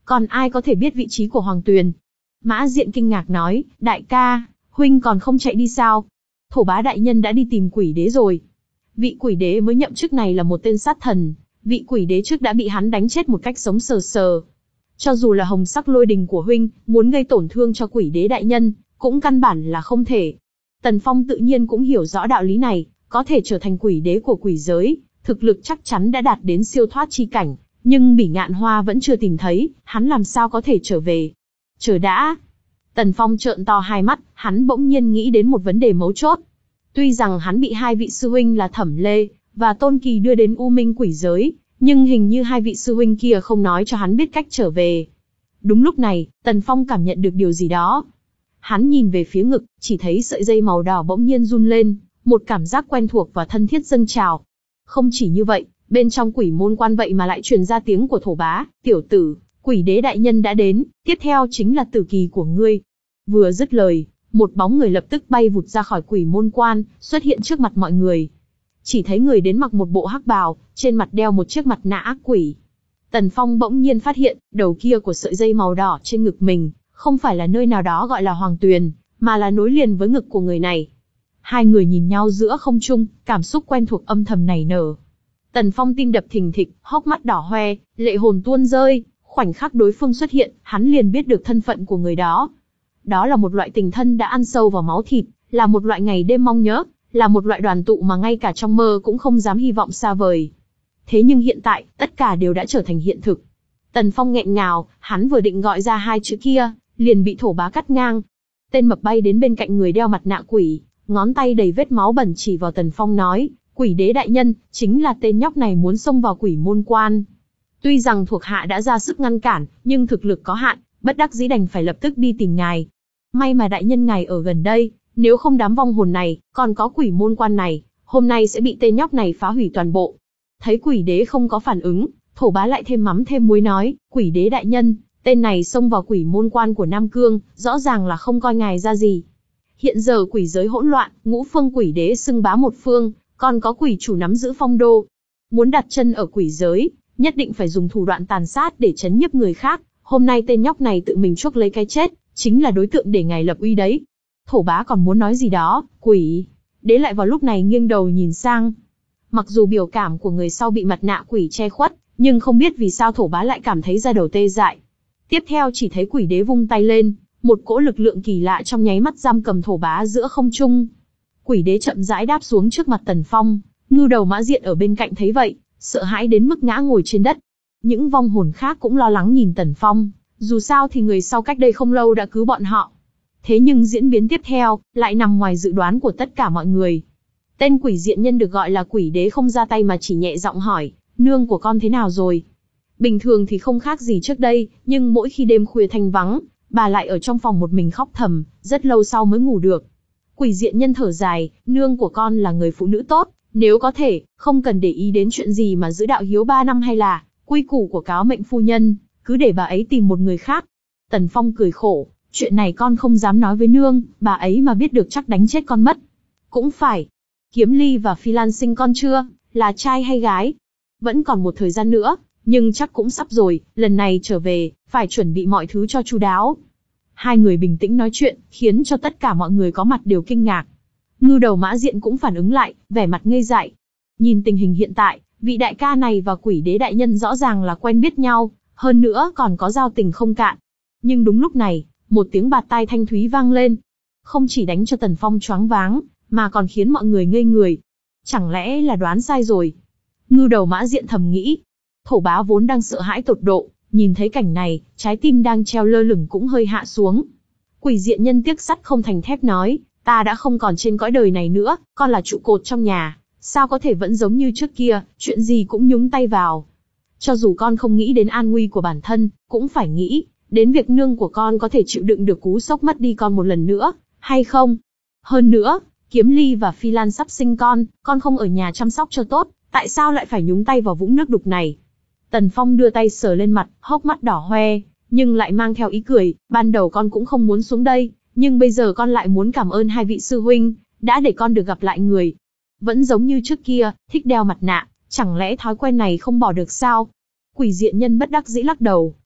còn ai có thể biết vị trí của Hoàng Tuyền? Mã Diện kinh ngạc nói, đại ca, huynh còn không chạy đi sao? Thổ bá đại nhân đã đi tìm quỷ đế rồi. Vị quỷ đế mới nhậm chức này là một tên sát thần, vị quỷ đế trước đã bị hắn đánh chết một cách sống sờ sờ. Cho dù là hồng sắc lôi đình của huynh, muốn gây tổn thương cho quỷ đế đại nhân, cũng căn bản là không thể. Tần Phong tự nhiên cũng hiểu rõ đạo lý này, có thể trở thành quỷ đế của quỷ giới, thực lực chắc chắn đã đạt đến siêu thoát chi cảnh, nhưng Bỉ Ngạn Hoa vẫn chưa tìm thấy, hắn làm sao có thể trở về. Chờ đã. Tần Phong trợn to hai mắt, hắn bỗng nhiên nghĩ đến một vấn đề mấu chốt. Tuy rằng hắn bị hai vị sư huynh là Thẩm Lê và Tôn Kỳ đưa đến U Minh quỷ giới, nhưng hình như hai vị sư huynh kia không nói cho hắn biết cách trở về. Đúng lúc này, Tần Phong cảm nhận được điều gì đó. Hắn nhìn về phía ngực, chỉ thấy sợi dây màu đỏ bỗng nhiên run lên, một cảm giác quen thuộc và thân thiết dâng trào. Không chỉ như vậy, bên trong quỷ môn quan vậy mà lại truyền ra tiếng của Thổ bá, tiểu tử, quỷ đế đại nhân đã đến, tiếp theo chính là tử kỳ của ngươi. Vừa dứt lời, một bóng người lập tức bay vụt ra khỏi quỷ môn quan, xuất hiện trước mặt mọi người. Chỉ thấy người đến mặc một bộ hắc bào, trên mặt đeo một chiếc mặt nạ ác quỷ. Tần Phong bỗng nhiên phát hiện, đầu kia của sợi dây màu đỏ trên ngực mình, không phải là nơi nào đó gọi là Hoàng Tuyền, mà là nối liền với ngực của người này. Hai người nhìn nhau giữa không trung, cảm xúc quen thuộc âm thầm nảy nở. Tần Phong tim đập thình thịch, hốc mắt đỏ hoe, lệ hồn tuôn rơi, khoảnh khắc đối phương xuất hiện, hắn liền biết được thân phận của người đó. Đó là một loại tình thân đã ăn sâu vào máu thịt, là một loại ngày đêm mong nhớ, là một loại đoàn tụ mà ngay cả trong mơ cũng không dám hy vọng xa vời. Thế nhưng hiện tại, tất cả đều đã trở thành hiện thực. Tần Phong nghẹn ngào, hắn vừa định gọi ra hai chữ kia, liền bị Thổ bá cắt ngang. Tên mập bay đến bên cạnh người đeo mặt nạ quỷ, ngón tay đầy vết máu bẩn chỉ vào Tần Phong nói, quỷ đế đại nhân, chính là tên nhóc này muốn xông vào quỷ môn quan. Tuy rằng thuộc hạ đã ra sức ngăn cản, nhưng thực lực có hạn, bất đắc dĩ đành phải lập tức đi tìm ngài. May mà đại nhân ngài ở gần đây, nếu không đám vong hồn này, còn có quỷ môn quan này, hôm nay sẽ bị tên nhóc này phá hủy toàn bộ. Thấy quỷ đế không có phản ứng, Thổ bá lại thêm mắm thêm muối nói, quỷ đế đại nhân, tên này xông vào quỷ môn quan của Nam Cương, rõ ràng là không coi ngài ra gì. Hiện giờ quỷ giới hỗn loạn, ngũ phương quỷ đế xưng bá một phương, còn có quỷ chủ nắm giữ phong đô. Muốn đặt chân ở quỷ giới, nhất định phải dùng thủ đoạn tàn sát để chấn nhiếp người khác. Hôm nay tên nhóc này tự mình chuốc lấy cái chết, chính là đối tượng để ngài lập uy đấy. Thổ bá còn muốn nói gì đó, quỷ đế lại vào lúc này nghiêng đầu nhìn sang. Mặc dù biểu cảm của người sau bị mặt nạ quỷ che khuất, nhưng không biết vì sao Thổ bá lại cảm thấy da đầu tê dại. Tiếp theo chỉ thấy quỷ đế vung tay lên, một cỗ lực lượng kỳ lạ trong nháy mắt giam cầm Thổ bá giữa không trung. Quỷ đế chậm rãi đáp xuống trước mặt Tần Phong, ngưu đầu Mã Diện ở bên cạnh thấy vậy, sợ hãi đến mức ngã ngồi trên đất. Những vong hồn khác cũng lo lắng nhìn Tần Phong, dù sao thì người sau cách đây không lâu đã cứu bọn họ. Thế nhưng diễn biến tiếp theo, lại nằm ngoài dự đoán của tất cả mọi người. Tên quỷ diện nhân được gọi là quỷ đế không ra tay mà chỉ nhẹ giọng hỏi, nương của con thế nào rồi? Bình thường thì không khác gì trước đây, nhưng mỗi khi đêm khuya thanh vắng, bà lại ở trong phòng một mình khóc thầm, rất lâu sau mới ngủ được. Quỷ diện nhân thở dài, nương của con là người phụ nữ tốt, nếu có thể, không cần để ý đến chuyện gì mà giữ đạo hiếu ba năm hay là quy củ của cáo mệnh phu nhân, cứ để bà ấy tìm một người khác. Tần Phong cười khổ, chuyện này con không dám nói với nương, bà ấy mà biết được chắc đánh chết con mất. Cũng phải. Kiếm Ly và Phi Lan sinh con chưa, là trai hay gái? Vẫn còn một thời gian nữa, nhưng chắc cũng sắp rồi, lần này trở về, phải chuẩn bị mọi thứ cho chu đáo. Hai người bình tĩnh nói chuyện, khiến cho tất cả mọi người có mặt đều kinh ngạc. Ngưu đầu Mã Diện cũng phản ứng lại, vẻ mặt ngây dại. Nhìn tình hình hiện tại, vị đại ca này và quỷ đế đại nhân rõ ràng là quen biết nhau, hơn nữa còn có giao tình không cạn. Nhưng đúng lúc này, một tiếng bạt tai thanh thúy vang lên. Không chỉ đánh cho Tần Phong choáng váng, mà còn khiến mọi người ngây người. Chẳng lẽ là đoán sai rồi? Ngưu đầu Mã Diện thầm nghĩ. Thổ bá vốn đang sợ hãi tột độ, nhìn thấy cảnh này, trái tim đang treo lơ lửng cũng hơi hạ xuống. Quỷ diện nhân tiếc sắt không thành thép nói, ta đã không còn trên cõi đời này nữa, con là trụ cột trong nhà, sao có thể vẫn giống như trước kia, chuyện gì cũng nhúng tay vào. Cho dù con không nghĩ đến an nguy của bản thân, cũng phải nghĩ đến việc nương của con có thể chịu đựng được cú sốc mất đi con một lần nữa, hay không? Hơn nữa, Kiếm Ly và Phi Lan sắp sinh con, con không ở nhà chăm sóc cho tốt, tại sao lại phải nhúng tay vào vũng nước đục này? Tần Phong đưa tay sờ lên mặt, hốc mắt đỏ hoe, nhưng lại mang theo ý cười, ban đầu con cũng không muốn xuống đây, nhưng bây giờ con lại muốn cảm ơn hai vị sư huynh, đã để con được gặp lại người. Vẫn giống như trước kia, thích đeo mặt nạ, chẳng lẽ thói quen này không bỏ được sao? Quỷ diện nhân bất đắc dĩ lắc đầu,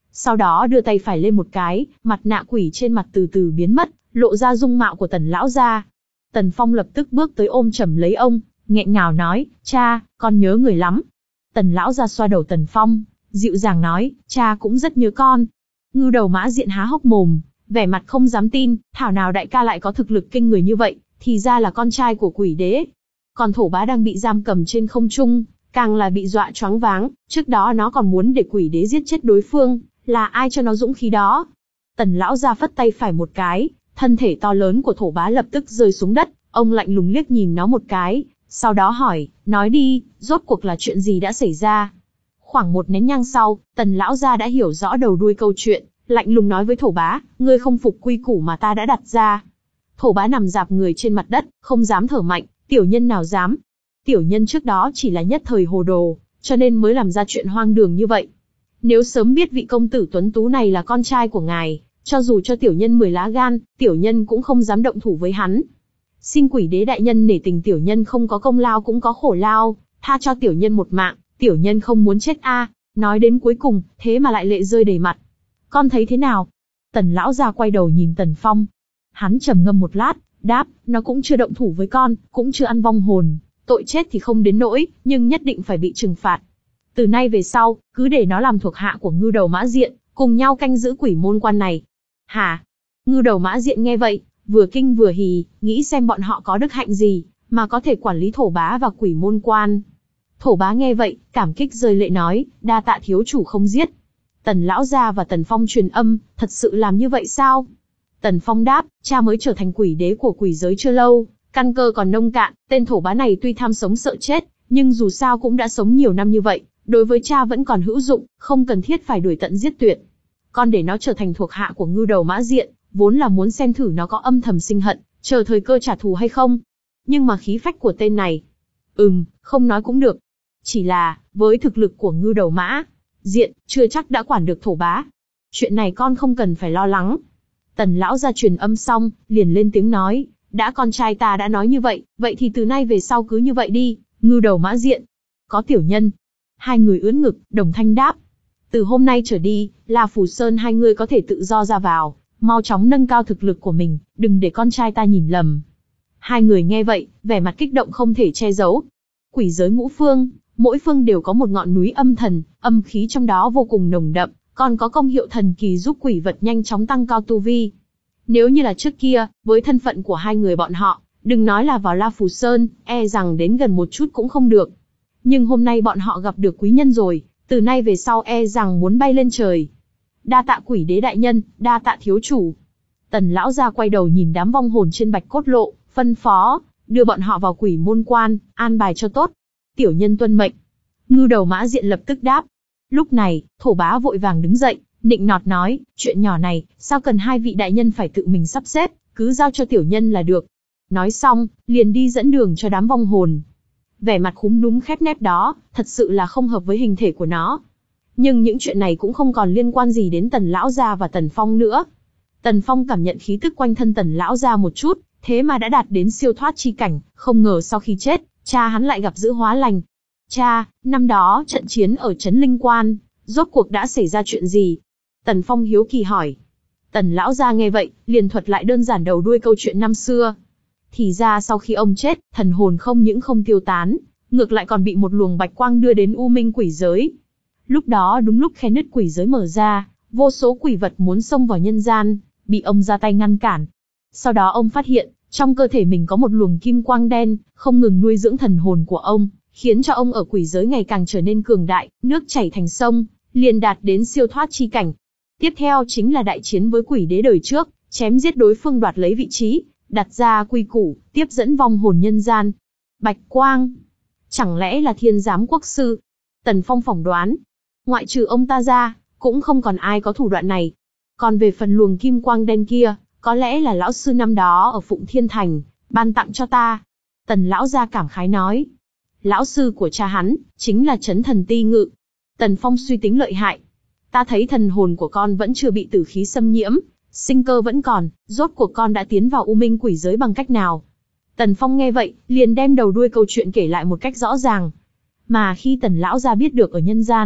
Sau đó đưa tay phải lên một cái, mặt nạ quỷ trên mặt từ từ biến mất, lộ ra dung mạo của Tần lão gia. Tần Phong lập tức bước tới ôm chầm lấy ông, nghẹn ngào nói, cha, con nhớ người lắm. Tần lão gia xoa đầu Tần Phong, dịu dàng nói, cha cũng rất nhớ con. Ngưu Đầu Mã Diện há hốc mồm, vẻ mặt không dám tin, thảo nào đại ca lại có thực lực kinh người như vậy, thì ra là con trai của quỷ đế. Còn Thổ Bá đang bị giam cầm trên không trung, càng là bị dọa choáng váng, trước đó nó còn muốn để quỷ đế giết chết đối phương, là ai cho nó dũng khí đó. Tần lão gia phất tay phải một cái, thân thể to lớn của Thổ Bá lập tức rơi xuống đất, ông lạnh lùng liếc nhìn nó một cái, sau đó hỏi, nói đi, rốt cuộc là chuyện gì đã xảy ra? Khoảng một nén nhang sau, Tần lão gia đã hiểu rõ đầu đuôi câu chuyện, lạnh lùng nói với Thổ Bá, ngươi không phục quy củ mà ta đã đặt ra. Thổ Bá nằm rạp người trên mặt đất, không dám thở mạnh, tiểu nhân nào dám. Tiểu nhân trước đó chỉ là nhất thời hồ đồ, cho nên mới làm ra chuyện hoang đường như vậy. Nếu sớm biết vị công tử tuấn tú này là con trai của ngài, cho dù cho tiểu nhân mười lá gan, tiểu nhân cũng không dám động thủ với hắn. Xin quỷ đế đại nhân nể tình tiểu nhân không có công lao cũng có khổ lao, tha cho tiểu nhân một mạng, tiểu nhân không muốn chết a. Nói đến cuối cùng, thế mà lại lệ rơi đầy mặt. Con thấy thế nào? Tần lão gia quay đầu nhìn Tần Phong. Hắn trầm ngâm một lát, đáp, nó cũng chưa động thủ với con, cũng chưa ăn vong hồn, tội chết thì không đến nỗi, nhưng nhất định phải bị trừng phạt. Từ nay về sau, cứ để nó làm thuộc hạ của Ngưu Đầu Mã Diện, cùng nhau canh giữ quỷ môn quan này. Hả? Ngưu Đầu Mã Diện nghe vậy, vừa kinh vừa hỉ, nghĩ xem bọn họ có đức hạnh gì, mà có thể quản lý Thổ Bá và quỷ môn quan. Thổ Bá nghe vậy, cảm kích rơi lệ nói, đa tạ thiếu chủ không giết. Tần lão gia và Tần Phong truyền âm, thật sự làm như vậy sao? Tần Phong đáp, cha mới trở thành quỷ đế của quỷ giới chưa lâu, căn cơ còn nông cạn, tên Thổ Bá này tuy tham sống sợ chết, nhưng dù sao cũng đã sống nhiều năm như vậy, đối với cha vẫn còn hữu dụng, không cần thiết phải đuổi tận giết tuyệt. Con để nó trở thành thuộc hạ của Ngưu Đầu Mã Diện, vốn là muốn xem thử nó có âm thầm sinh hận, chờ thời cơ trả thù hay không. Nhưng mà khí phách của tên này, ừm, không nói cũng được. Chỉ là, với thực lực của Ngưu Đầu Mã Diện, chưa chắc đã quản được Thổ Bá. Chuyện này con không cần phải lo lắng. Tần lão gia truyền âm xong, liền lên tiếng nói, đã con trai ta đã nói như vậy, vậy thì từ nay về sau cứ như vậy đi, Ngưu Đầu Mã Diện. Có tiểu nhân. Hai người ưỡn ngực, đồng thanh đáp. Từ hôm nay trở đi, La Phù Sơn hai người có thể tự do ra vào, mau chóng nâng cao thực lực của mình, đừng để con trai ta nhìn lầm. Hai người nghe vậy, vẻ mặt kích động không thể che giấu. Quỷ giới ngũ phương, mỗi phương đều có một ngọn núi âm thần, âm khí trong đó vô cùng nồng đậm, còn có công hiệu thần kỳ giúp quỷ vật nhanh chóng tăng cao tu vi. Nếu như là trước kia, với thân phận của hai người bọn họ, đừng nói là vào La Phù Sơn, e rằng đến gần một chút cũng không được. Nhưng hôm nay bọn họ gặp được quý nhân rồi, từ nay về sau e rằng muốn bay lên trời. Đa tạ quỷ đế đại nhân, đa tạ thiếu chủ. Tần lão gia quay đầu nhìn đám vong hồn trên bạch cốt lộ, phân phó, đưa bọn họ vào quỷ môn quan, an bài cho tốt. Tiểu nhân tuân mệnh. Ngưu Đầu Mã Diện lập tức đáp. Lúc này, Thổ Bá vội vàng đứng dậy, nịnh nọt nói, chuyện nhỏ này, sao cần hai vị đại nhân phải tự mình sắp xếp, cứ giao cho tiểu nhân là được. Nói xong, liền đi dẫn đường cho đám vong hồn. Vẻ mặt khúm núm khép nép đó, thật sự là không hợp với hình thể của nó. Nhưng những chuyện này cũng không còn liên quan gì đến Tần lão gia và Tần Phong nữa. Tần Phong cảm nhận khí tức quanh thân Tần lão gia một chút, thế mà đã đạt đến siêu thoát chi cảnh, không ngờ sau khi chết, cha hắn lại gặp dữ hóa lành. Cha, năm đó trận chiến ở Trấn Linh Quan, rốt cuộc đã xảy ra chuyện gì? Tần Phong hiếu kỳ hỏi. Tần lão gia nghe vậy, liền thuật lại đơn giản đầu đuôi câu chuyện năm xưa. Thì ra sau khi ông chết, thần hồn không những không tiêu tán, ngược lại còn bị một luồng bạch quang đưa đến U Minh quỷ giới. Lúc đó đúng lúc khe nứt quỷ giới mở ra, vô số quỷ vật muốn xông vào nhân gian, bị ông ra tay ngăn cản. Sau đó ông phát hiện, trong cơ thể mình có một luồng kim quang đen, không ngừng nuôi dưỡng thần hồn của ông, khiến cho ông ở quỷ giới ngày càng trở nên cường đại, nước chảy thành sông, liền đạt đến siêu thoát chi cảnh. Tiếp theo chính là đại chiến với quỷ đế đời trước, chém giết đối phương đoạt lấy vị trí, đặt ra quy củ, tiếp dẫn vong hồn nhân gian. Bạch quang, chẳng lẽ là Thiên Giám Quốc sư? Tần Phong phỏng đoán, ngoại trừ ông ta ra, cũng không còn ai có thủ đoạn này. Còn về phần luồng kim quang đen kia, có lẽ là lão sư năm đó ở Phụng Thiên Thành, ban tặng cho ta. Tần lão gia cảm khái nói. Lão sư của cha hắn, chính là Chấn Thần Ti Ngự. Tần Phong suy tính lợi hại. Ta thấy thần hồn của con vẫn chưa bị tử khí xâm nhiễm, sinh cơ vẫn còn, rốt cuộc con đã tiến vào U Minh quỷ giới bằng cách nào? Tần Phong nghe vậy, liền đem đầu đuôi câu chuyện kể lại một cách rõ ràng. Mà khi Tần lão gia biết được ở nhân gian,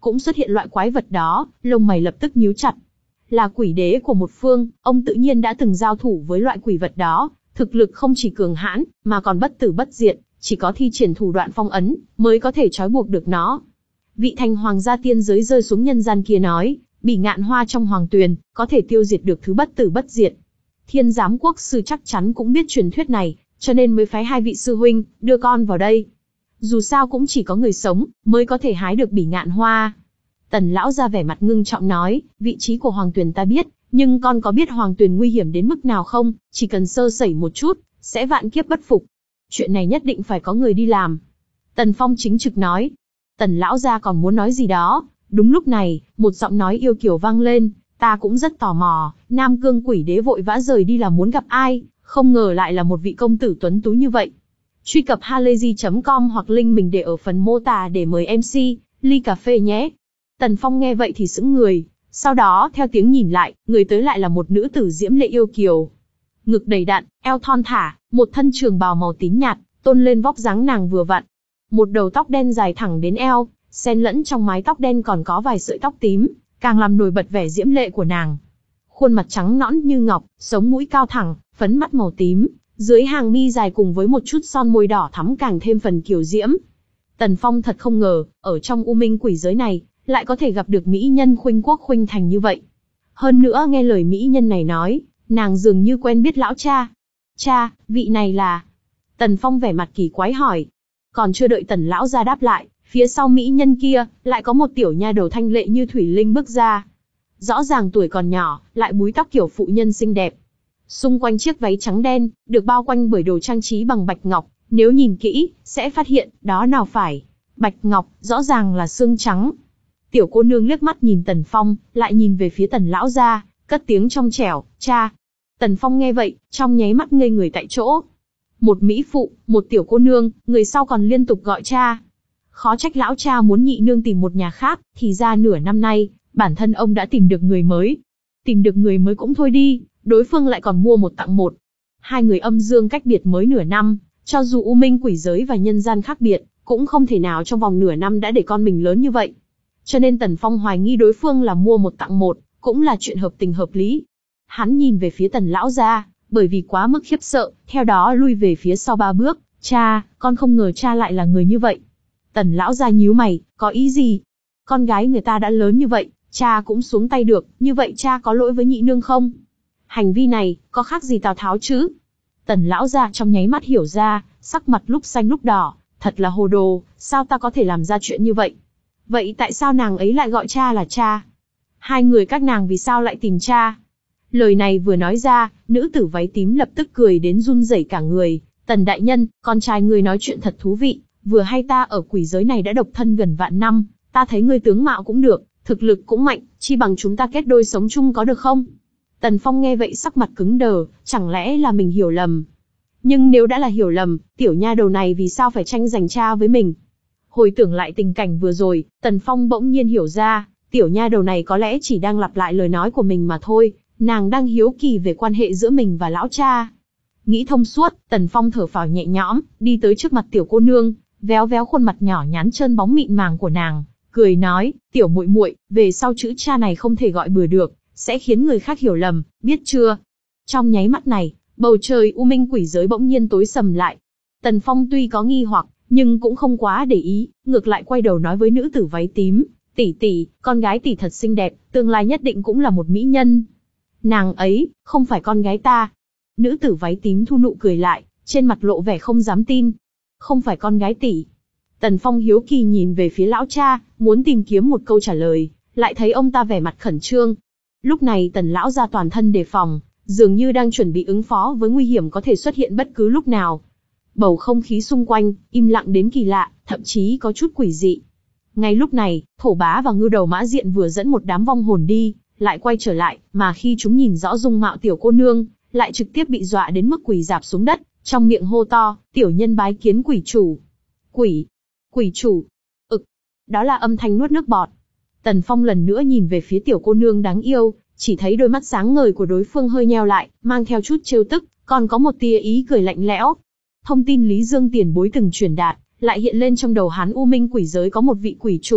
cũng xuất hiện loại quái vật đó, lông mày lập tức nhíu chặt. Là quỷ đế của một phương, ông tự nhiên đã từng giao thủ với loại quỷ vật đó, thực lực không chỉ cường hãn, mà còn bất tử bất diệt, chỉ có thi triển thủ đoạn phong ấn, mới có thể trói buộc được nó. Vị thành hoàng gia tiên giới rơi xuống nhân gian kia nói, bỉ ngạn hoa trong hoàng tuyền, có thể tiêu diệt được thứ bất tử bất diệt. Thiên giám quốc sư chắc chắn cũng biết truyền thuyết này, cho nên mới phái hai vị sư huynh, đưa con vào đây. Dù sao cũng chỉ có người sống, mới có thể hái được bỉ ngạn hoa. Tần lão ra vẻ mặt ngưng trọng nói, vị trí của hoàng tuyền ta biết, nhưng con có biết hoàng tuyền nguy hiểm đến mức nào không, chỉ cần sơ sẩy một chút, sẽ vạn kiếp bất phục. Chuyện này nhất định phải có người đi làm. Tần Phong chính trực nói. Tần lão gia còn muốn nói gì đó, đúng lúc này, một giọng nói yêu kiều vang lên, ta cũng rất tò mò, Nam Cương quỷ đế vội vã rời đi là muốn gặp ai, không ngờ lại là một vị công tử tuấn tú như vậy. Truy cập halayzi chấm com hoặc link mình để ở phần mô tả để mời em xê, ly cà phê nhé. Tần Phong nghe vậy thì sững người, sau đó theo tiếng nhìn lại, người tới lại là một nữ tử diễm lệ yêu kiều. Ngực đầy đặn, eo thon thả, một thân trường bào màu tím nhạt, tôn lên vóc dáng nàng vừa vặn. Một đầu tóc đen dài thẳng đến eo, xen lẫn trong mái tóc đen còn có vài sợi tóc tím, càng làm nổi bật vẻ diễm lệ của nàng. Khuôn mặt trắng nõn như ngọc, sống mũi cao thẳng, phấn mắt màu tím, dưới hàng mi dài cùng với một chút son môi đỏ thắm càng thêm phần kiều diễm. Tần Phong thật không ngờ, ở trong U Minh quỷ giới này, lại có thể gặp được mỹ nhân khuynh quốc khuynh thành như vậy. Hơn nữa nghe lời mỹ nhân này nói, nàng dường như quen biết lão cha. Cha, vị này là... Tần Phong vẻ mặt kỳ quái hỏi. Còn chưa đợi Tần lão ra đáp lại, phía sau mỹ nhân kia, lại có một tiểu nha đầu thanh lệ như thủy linh bước ra. Rõ ràng tuổi còn nhỏ, lại búi tóc kiểu phụ nhân xinh đẹp. Xung quanh chiếc váy trắng đen, được bao quanh bởi đồ trang trí bằng bạch ngọc, nếu nhìn kỹ, sẽ phát hiện, đó nào phải. Bạch ngọc, rõ ràng là xương trắng. Tiểu cô nương liếc mắt nhìn Tần Phong, lại nhìn về phía Tần lão gia, cất tiếng trong trẻo, cha. Tần Phong nghe vậy, trong nháy mắt ngây người tại chỗ. Một mỹ phụ, một tiểu cô nương, người sau còn liên tục gọi cha. Khó trách lão cha muốn nhị nương tìm một nhà khác, thì ra nửa năm nay, bản thân ông đã tìm được người mới. Tìm được người mới cũng thôi đi, đối phương lại còn mua một tặng một. Hai người âm dương cách biệt mới nửa năm, cho dù U Minh quỷ giới và nhân gian khác biệt, cũng không thể nào trong vòng nửa năm đã để con mình lớn như vậy. Cho nên Tần Phong hoài nghi đối phương là mua một tặng một, cũng là chuyện hợp tình hợp lý. Hắn nhìn về phía Tần lão gia, bởi vì quá mức khiếp sợ, theo đó lui về phía sau ba bước, cha, con không ngờ cha lại là người như vậy. Tần lão gia nhíu mày, có ý gì? Con gái người ta đã lớn như vậy, cha cũng xuống tay được, như vậy cha có lỗi với nhị nương không? Hành vi này, có khác gì Tào Tháo chứ? Tần lão gia trong nháy mắt hiểu ra, sắc mặt lúc xanh lúc đỏ, thật là hồ đồ, sao ta có thể làm ra chuyện như vậy? Vậy tại sao nàng ấy lại gọi cha là cha? Hai người các nàng vì sao lại tìm cha? Lời này vừa nói ra, nữ tử váy tím lập tức cười đến run rẩy cả người. Tần đại nhân, con trai ngươi nói chuyện thật thú vị, vừa hay ta ở quỷ giới này đã độc thân gần vạn năm, ta thấy ngươi tướng mạo cũng được, thực lực cũng mạnh, chi bằng chúng ta kết đôi sống chung có được không? Tần Phong nghe vậy sắc mặt cứng đờ, chẳng lẽ là mình hiểu lầm? Nhưng nếu đã là hiểu lầm, tiểu nha đầu này vì sao phải tranh giành cha với mình? Hồi tưởng lại tình cảnh vừa rồi, Tần Phong bỗng nhiên hiểu ra, tiểu nha đầu này có lẽ chỉ đang lặp lại lời nói của mình mà thôi, nàng đang hiếu kỳ về quan hệ giữa mình và lão cha. Nghĩ thông suốt, Tần Phong thở phào nhẹ nhõm, đi tới trước mặt tiểu cô nương, véo véo khuôn mặt nhỏ nhắn trơn bóng mịn màng của nàng, cười nói, tiểu muội muội, về sau chữ cha này không thể gọi bừa được, sẽ khiến người khác hiểu lầm, biết chưa? Trong nháy mắt này, bầu trời U Minh quỷ giới bỗng nhiên tối sầm lại. Tần Phong tuy có nghi hoặc, nhưng cũng không quá để ý, ngược lại quay đầu nói với nữ tử váy tím, tỷ tỷ, con gái tỷ thật xinh đẹp, tương lai nhất định cũng là một mỹ nhân. Nàng ấy, không phải con gái ta. Nữ tử váy tím thu nụ cười lại, trên mặt lộ vẻ không dám tin. Không phải con gái tỷ. Tần Phong hiếu kỳ nhìn về phía lão cha, muốn tìm kiếm một câu trả lời, lại thấy ông ta vẻ mặt khẩn trương. Lúc này Tần lão gia toàn thân đề phòng, dường như đang chuẩn bị ứng phó với nguy hiểm có thể xuất hiện bất cứ lúc nào. Bầu không khí xung quanh, im lặng đến kỳ lạ, thậm chí có chút quỷ dị. Ngay lúc này, Thổ Bá và Ngưu Đầu Mã Diện vừa dẫn một đám vong hồn đi, lại quay trở lại, mà khi chúng nhìn rõ dung mạo tiểu cô nương, lại trực tiếp bị dọa đến mức quỳ rạp xuống đất, trong miệng hô to, tiểu nhân bái kiến quỷ chủ. Quỷ, quỷ chủ, ực, đó là âm thanh nuốt nước bọt. Tần Phong lần nữa nhìn về phía tiểu cô nương đáng yêu, chỉ thấy đôi mắt sáng ngời của đối phương hơi nheo lại, mang theo chút trêu tức, còn có một tia ý cười lạnh lẽo. Thông tin Lý Dương tiền bối từng truyền đạt, lại hiện lên trong đầu hắn. U Minh quỷ giới có một vị quỷ chủ,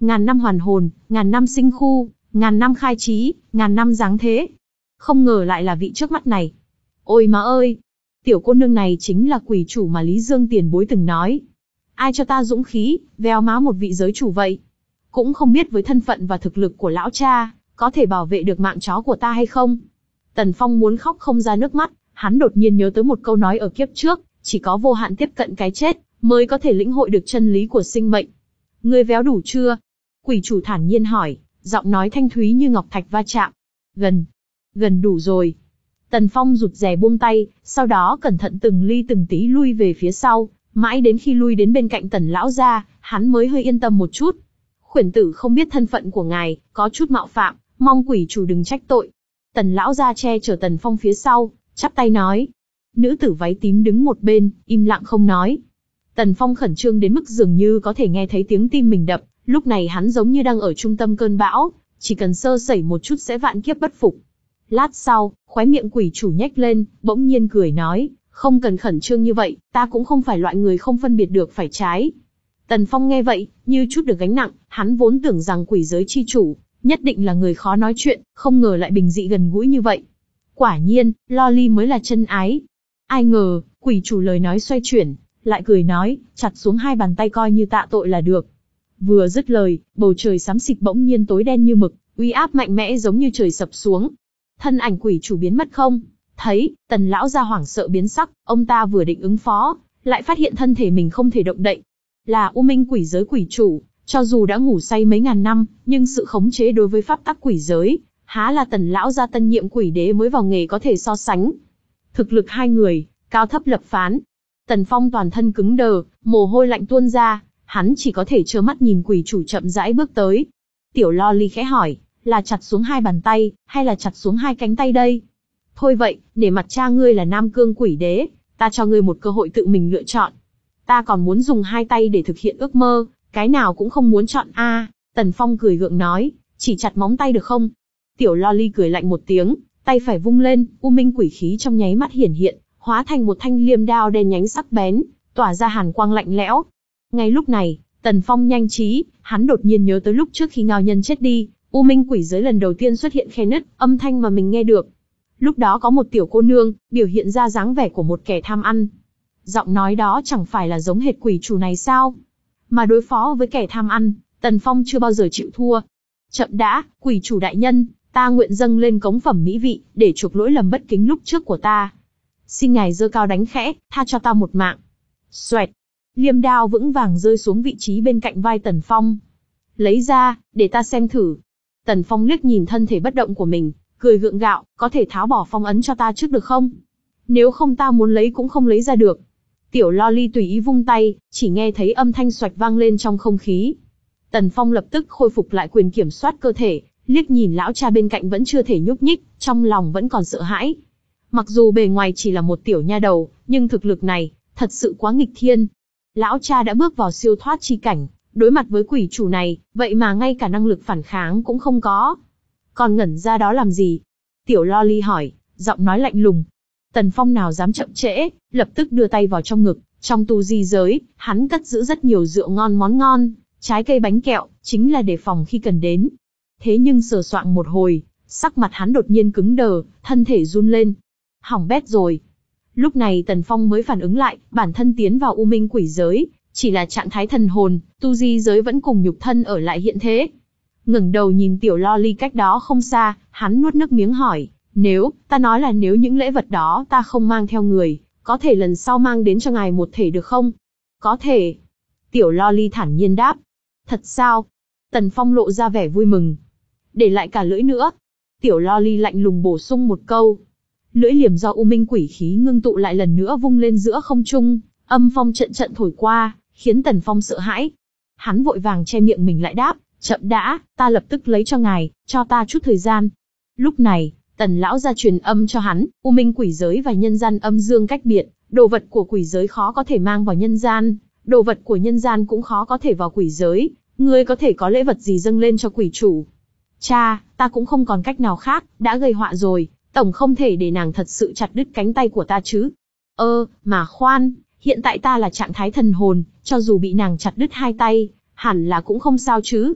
ngàn năm hoàn hồn, ngàn năm sinh khu, ngàn năm khai trí, ngàn năm giáng thế. Không ngờ lại là vị trước mắt này. Ôi má ơi! Tiểu cô nương này chính là quỷ chủ mà Lý Dương tiền bối từng nói. Ai cho ta dũng khí, veo má một vị giới chủ vậy? Cũng không biết với thân phận và thực lực của lão cha, có thể bảo vệ được mạng chó của ta hay không? Tần Phong muốn khóc không ra nước mắt, hắn đột nhiên nhớ tới một câu nói ở kiếp trước, chỉ có vô hạn tiếp cận cái chết, mới có thể lĩnh hội được chân lý của sinh mệnh. Ngươi véo đủ chưa? Quỷ chủ thản nhiên hỏi, giọng nói thanh thúy như ngọc thạch va chạm. Gần, gần đủ rồi. Tần Phong rụt rè buông tay, sau đó cẩn thận từng ly từng tí lui về phía sau, mãi đến khi lui đến bên cạnh Tần lão gia, hắn mới hơi yên tâm một chút. Khuyển tử không biết thân phận của ngài, có chút mạo phạm, mong quỷ chủ đừng trách tội. Tần lão gia che chở Tần Phong phía sau, chắp tay nói. Nữ tử váy tím đứng một bên, im lặng không nói. Tần Phong khẩn trương đến mức dường như có thể nghe thấy tiếng tim mình đập, lúc này hắn giống như đang ở trung tâm cơn bão, chỉ cần sơ sẩy một chút sẽ vạn kiếp bất phục. Lát sau, khóe miệng quỷ chủ nhếch lên, bỗng nhiên cười nói, không cần khẩn trương như vậy, ta cũng không phải loại người không phân biệt được phải trái. Tần Phong nghe vậy, như chút được gánh nặng, hắn vốn tưởng rằng quỷ giới chi chủ, nhất định là người khó nói chuyện, không ngờ lại bình dị gần gũi như vậy. Quả nhiên, Loli mới là chân ái. Ai ngờ, quỷ chủ lời nói xoay chuyển, lại cười nói, chặt xuống hai bàn tay coi như tạ tội là được. Vừa dứt lời, bầu trời xám xịt bỗng nhiên tối đen như mực, uy áp mạnh mẽ giống như trời sập xuống. Thân ảnh quỷ chủ biến mất không? Thấy, Tần lão gia hoảng sợ biến sắc, ông ta vừa định ứng phó, lại phát hiện thân thể mình không thể động đậy. Là U Minh quỷ giới quỷ chủ, cho dù đã ngủ say mấy ngàn năm, nhưng sự khống chế đối với pháp tắc quỷ giới, há là Tần lão gia tân nhiệm quỷ đế mới vào nghề có thể so sánh. Thực lực hai người, cao thấp lập phán. Tần Phong toàn thân cứng đờ, mồ hôi lạnh tuôn ra, hắn chỉ có thể trơ mắt nhìn quỷ chủ chậm rãi bước tới. Tiểu Loli khẽ hỏi, là chặt xuống hai bàn tay, hay là chặt xuống hai cánh tay đây? Thôi vậy, để mặt cha ngươi là Nam Cương quỷ đế, ta cho ngươi một cơ hội tự mình lựa chọn. Ta còn muốn dùng hai tay để thực hiện ước mơ, cái nào cũng không muốn chọn a. À, Tần Phong cười gượng nói, chỉ chặt móng tay được không? Tiểu Loli cười lạnh một tiếng, tay phải vung lên, u minh quỷ khí trong nháy mắt hiển hiện, hóa thành một thanh liêm đao đen nhánh sắc bén, tỏa ra hàn quang lạnh lẽo. Ngay lúc này, Tần Phong nhanh trí, hắn đột nhiên nhớ tới lúc trước khi Ngao Nhân chết đi, U Minh quỷ giới lần đầu tiên xuất hiện khe nứt, âm thanh mà mình nghe được. Lúc đó có một tiểu cô nương, biểu hiện ra dáng vẻ của một kẻ tham ăn. Giọng nói đó chẳng phải là giống hệt quỷ chủ này sao? Mà đối phó với kẻ tham ăn, Tần Phong chưa bao giờ chịu thua. Chậm đã, quỷ chủ đại nhân, ta nguyện dâng lên cống phẩm mỹ vị, để chuộc lỗi lầm bất kính lúc trước của ta. Xin ngài giơ cao đánh khẽ, tha cho ta một mạng. Xoẹt, liêm đao vững vàng rơi xuống vị trí bên cạnh vai Tần Phong. Lấy ra, để ta xem thử. Tần Phong liếc nhìn thân thể bất động của mình, cười gượng gạo, có thể tháo bỏ phong ấn cho ta trước được không? Nếu không ta muốn lấy cũng không lấy ra được. Tiểu Loli tùy ý vung tay, chỉ nghe thấy âm thanh xoạch vang lên trong không khí. Tần Phong lập tức khôi phục lại quyền kiểm soát cơ thể, liếc nhìn lão cha bên cạnh vẫn chưa thể nhúc nhích, trong lòng vẫn còn sợ hãi. Mặc dù bề ngoài chỉ là một tiểu nha đầu, nhưng thực lực này, thật sự quá nghịch thiên. Lão cha đã bước vào siêu thoát chi cảnh, đối mặt với quỷ chủ này, vậy mà ngay cả năng lực phản kháng cũng không có. Còn ngẩn ra đó làm gì? Tiểu Loli hỏi, giọng nói lạnh lùng. Tần Phong nào dám chậm trễ, lập tức đưa tay vào trong ngực, trong tu di giới, hắn cất giữ rất nhiều rượu ngon món ngon, trái cây bánh kẹo, chính là để phòng khi cần đến. Thế nhưng sờ soạng một hồi, sắc mặt hắn đột nhiên cứng đờ, thân thể run lên. Hỏng bét rồi. Lúc này Tần Phong mới phản ứng lại, bản thân tiến vào U Minh quỷ giới, chỉ là trạng thái thần hồn, tu di giới vẫn cùng nhục thân ở lại hiện thế. Ngẩng đầu nhìn tiểu Loli cách đó không xa, hắn nuốt nước miếng hỏi, nếu, ta nói là nếu những lễ vật đó ta không mang theo người, có thể lần sau mang đến cho ngài một thể được không? Có thể. Tiểu Loli thản nhiên đáp. Thật sao? Tần Phong lộ ra vẻ vui mừng. Để lại cả lưỡi nữa. Tiểu Loli lạnh lùng bổ sung một câu. Lưỡi liềm do U Minh quỷ khí ngưng tụ lại lần nữa vung lên giữa không trung, âm phong trận trận thổi qua, khiến Tần Phong sợ hãi. Hắn vội vàng che miệng mình lại đáp, chậm đã, ta lập tức lấy cho ngài, cho ta chút thời gian. Lúc này, Tần lão ra truyền âm cho hắn, U Minh quỷ giới và nhân gian âm dương cách biệt, đồ vật của quỷ giới khó có thể mang vào nhân gian, đồ vật của nhân gian cũng khó có thể vào quỷ giới, ngươi có thể có lễ vật gì dâng lên cho quỷ chủ? Cha, ta cũng không còn cách nào khác, đã gây họa rồi, tổng không thể để nàng thật sự chặt đứt cánh tay của ta chứ. Ơ, mà khoan, hiện tại ta là trạng thái thần hồn, cho dù bị nàng chặt đứt hai tay, hẳn là cũng không sao chứ.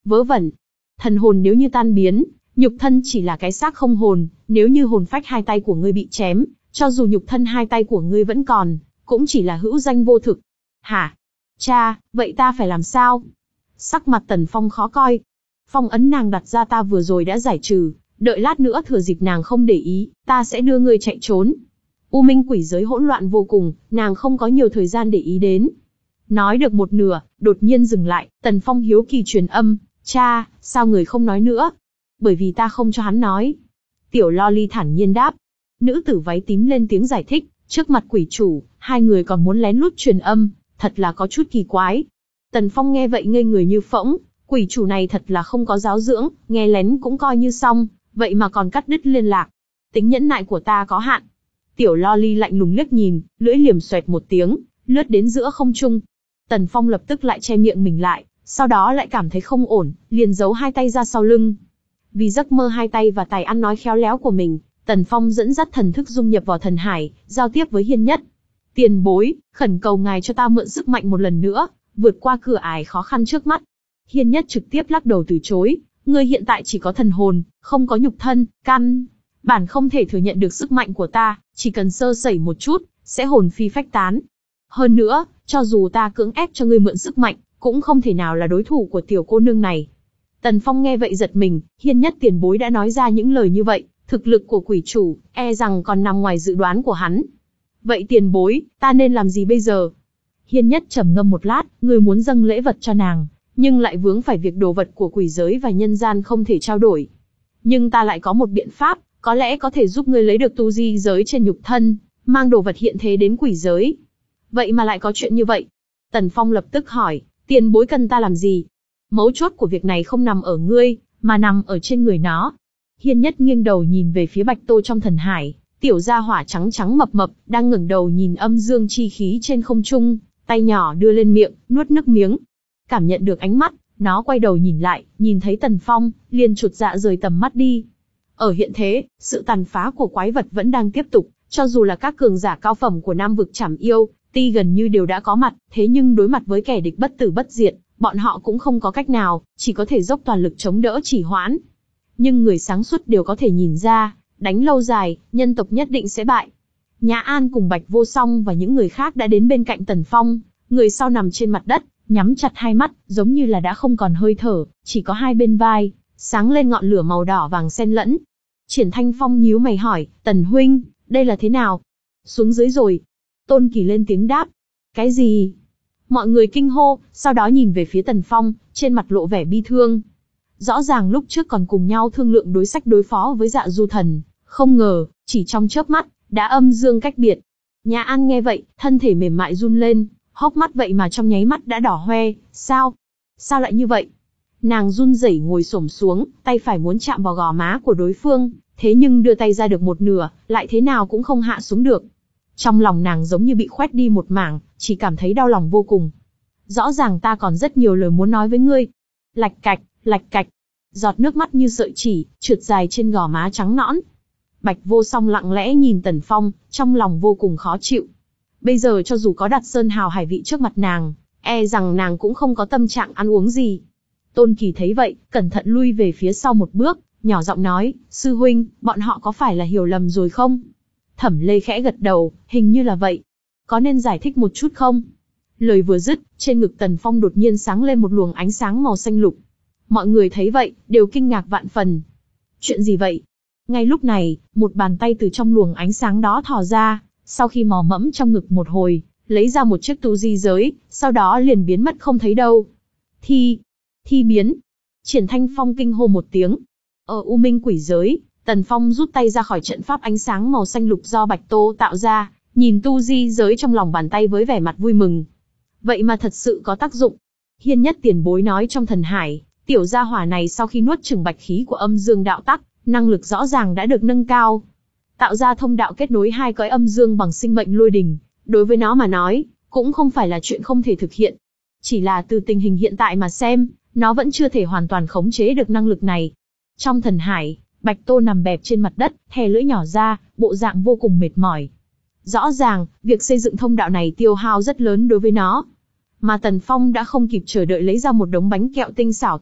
Vớ vẩn. Thần hồn nếu như tan biến, nhục thân chỉ là cái xác không hồn, nếu như hồn phách hai tay của ngươi bị chém, cho dù nhục thân hai tay của ngươi vẫn còn, cũng chỉ là hữu danh vô thực. Hả? Cha, vậy ta phải làm sao? Sắc mặt Tần Phong khó coi. Phong ấn nàng đặt ra ta vừa rồi đã giải trừ, đợi lát nữa thừa dịp nàng không để ý, ta sẽ đưa ngươi chạy trốn. U Minh quỷ giới hỗn loạn vô cùng, nàng không có nhiều thời gian để ý đến. Nói được một nửa, đột nhiên dừng lại, Tần Phong hiếu kỳ truyền âm, cha, sao người không nói nữa? Bởi vì ta không cho hắn nói. Tiểu Loli thản nhiên đáp. Nữ tử váy tím lên tiếng giải thích, trước mặt quỷ chủ, hai người còn muốn lén lút truyền âm, thật là có chút kỳ quái. Tần Phong nghe vậy ngây người như phỗng, quỷ chủ này thật là không có giáo dưỡng, nghe lén cũng coi như xong, vậy mà còn cắt đứt liên lạc. Tính nhẫn nại của ta có hạn. Tiểu Loli lạnh lùng liếc nhìn, lưỡi liềm xoẹt một tiếng, lướt đến giữa không trung. Tần Phong lập tức lại che miệng mình lại, sau đó lại cảm thấy không ổn, liền giấu hai tay ra sau lưng. Vì giấc mơ hai tay và tài ăn nói khéo léo của mình, Tần Phong dẫn dắt thần thức dung nhập vào thần hải, giao tiếp với Hiên Nhất. Tiền bối, khẩn cầu ngài cho ta mượn sức mạnh một lần nữa, vượt qua cửa ải khó khăn trước mắt. Hiên Nhất trực tiếp lắc đầu từ chối, ngươi hiện tại chỉ có thần hồn, không có nhục thân, căn bản không thể thừa nhận được sức mạnh của ta, chỉ cần sơ sẩy một chút, sẽ hồn phi phách tán. Hơn nữa, cho dù ta cưỡng ép cho ngươi mượn sức mạnh, cũng không thể nào là đối thủ của tiểu cô nương này. Tần Phong nghe vậy giật mình, Hiên Nhất tiền bối đã nói ra những lời như vậy, thực lực của quỷ chủ, e rằng còn nằm ngoài dự đoán của hắn. Vậy tiền bối, ta nên làm gì bây giờ? Hiên Nhất trầm ngâm một lát, ngươi muốn dâng lễ vật cho nàng, nhưng lại vướng phải việc đồ vật của quỷ giới và nhân gian không thể trao đổi. Nhưng ta lại có một biện pháp, có lẽ có thể giúp ngươi lấy được tu di giới trên nhục thân, mang đồ vật hiện thế đến quỷ giới. Vậy mà lại có chuyện như vậy? Tần Phong lập tức hỏi, tiền bối cần ta làm gì? Mấu chốt của việc này không nằm ở ngươi, mà nằm ở trên người nó. Hiên Nhất nghiêng đầu nhìn về phía Bạch Tô trong thần hải, tiểu gia hỏa trắng trắng mập mập, đang ngẩng đầu nhìn âm dương chi khí trên không trung, tay nhỏ đưa lên miệng, nuốt nước miếng. Cảm nhận được ánh mắt, nó quay đầu nhìn lại, nhìn thấy Tần Phong, liền chột dạ rời tầm mắt đi. Ở hiện thế, sự tàn phá của quái vật vẫn đang tiếp tục, cho dù là các cường giả cao phẩm của Nam vực Trảm Yêu, Ti gần như đều đã có mặt, thế nhưng đối mặt với kẻ địch bất tử bất diệt, bọn họ cũng không có cách nào, chỉ có thể dốc toàn lực chống đỡ trì hoãn. Nhưng người sáng suốt đều có thể nhìn ra, đánh lâu dài, nhân tộc nhất định sẽ bại. Nhã An cùng Bạch Vô Song và những người khác đã đến bên cạnh Tần Phong, người sau nằm trên mặt đất, nhắm chặt hai mắt, giống như là đã không còn hơi thở, chỉ có hai bên vai, sáng lên ngọn lửa màu đỏ vàng xen lẫn. Triển Thanh Phong nhíu mày hỏi, Tần huynh, đây là thế nào? Xuống dưới rồi. Tôn Kỳ lên tiếng đáp. Cái gì? Mọi người kinh hô, sau đó nhìn về phía Tần Phong, trên mặt lộ vẻ bi thương. Rõ ràng lúc trước còn cùng nhau thương lượng đối sách đối phó với Dạ Du Thần, không ngờ, chỉ trong chớp mắt, đã âm dương cách biệt. Nhã An nghe vậy, thân thể mềm mại run lên, hốc mắt vậy mà trong nháy mắt đã đỏ hoe, sao? Sao lại như vậy? Nàng run rẩy ngồi xổm xuống, tay phải muốn chạm vào gò má của đối phương, thế nhưng đưa tay ra được một nửa, lại thế nào cũng không hạ xuống được. Trong lòng nàng giống như bị khoét đi một mảng, chỉ cảm thấy đau lòng vô cùng. Rõ ràng ta còn rất nhiều lời muốn nói với ngươi. Lạch cạch, lạch cạch. Giọt nước mắt như sợi chỉ, trượt dài trên gò má trắng nõn. Bạch Vô Song lặng lẽ nhìn Tần Phong, trong lòng vô cùng khó chịu. Bây giờ cho dù có đặt sơn hào hải vị trước mặt nàng, e rằng nàng cũng không có tâm trạng ăn uống gì. Tôn Kỳ thấy vậy, cẩn thận lui về phía sau một bước, nhỏ giọng nói, sư huynh, bọn họ có phải là hiểu lầm rồi không? Thẩm Lê khẽ gật đầu, hình như là vậy. Có nên giải thích một chút không? Lời vừa dứt, trên ngực Tần Phong đột nhiên sáng lên một luồng ánh sáng màu xanh lục. Mọi người thấy vậy, đều kinh ngạc vạn phần. Chuyện gì vậy? Ngay lúc này, một bàn tay từ trong luồng ánh sáng đó thò ra, sau khi mò mẫm trong ngực một hồi, lấy ra một chiếc tu di giới, sau đó liền biến mất không thấy đâu. Thi, thi biến. Triển Thanh Phong kinh hô một tiếng. Ở U Minh quỷ giới, Tần Phong rút tay ra khỏi trận pháp ánh sáng màu xanh lục do Bạch Tô tạo ra, nhìn tu di giới trong lòng bàn tay với vẻ mặt vui mừng. Vậy mà thật sự có tác dụng. Hiên Nhất tiền bối nói trong thần hải, tiểu gia hỏa này sau khi nuốt chửng bạch khí của âm dương đạo tắc, năng lực rõ ràng đã được nâng cao. Tạo ra thông đạo kết nối hai cõi âm dương bằng sinh mệnh lôi đình, đối với nó mà nói, cũng không phải là chuyện không thể thực hiện. Chỉ là từ tình hình hiện tại mà xem, nó vẫn chưa thể hoàn toàn khống chế được năng lực này. Trong thần hải, Bạch Tô nằm bẹp trên mặt đất, thè lưỡi nhỏ ra, bộ dạng vô cùng mệt mỏi. Rõ ràng, việc xây dựng thông đạo này tiêu hao rất lớn đối với nó. Mà Tần Phong đã không kịp chờ đợi lấy ra một đống bánh kẹo tinh xảo từ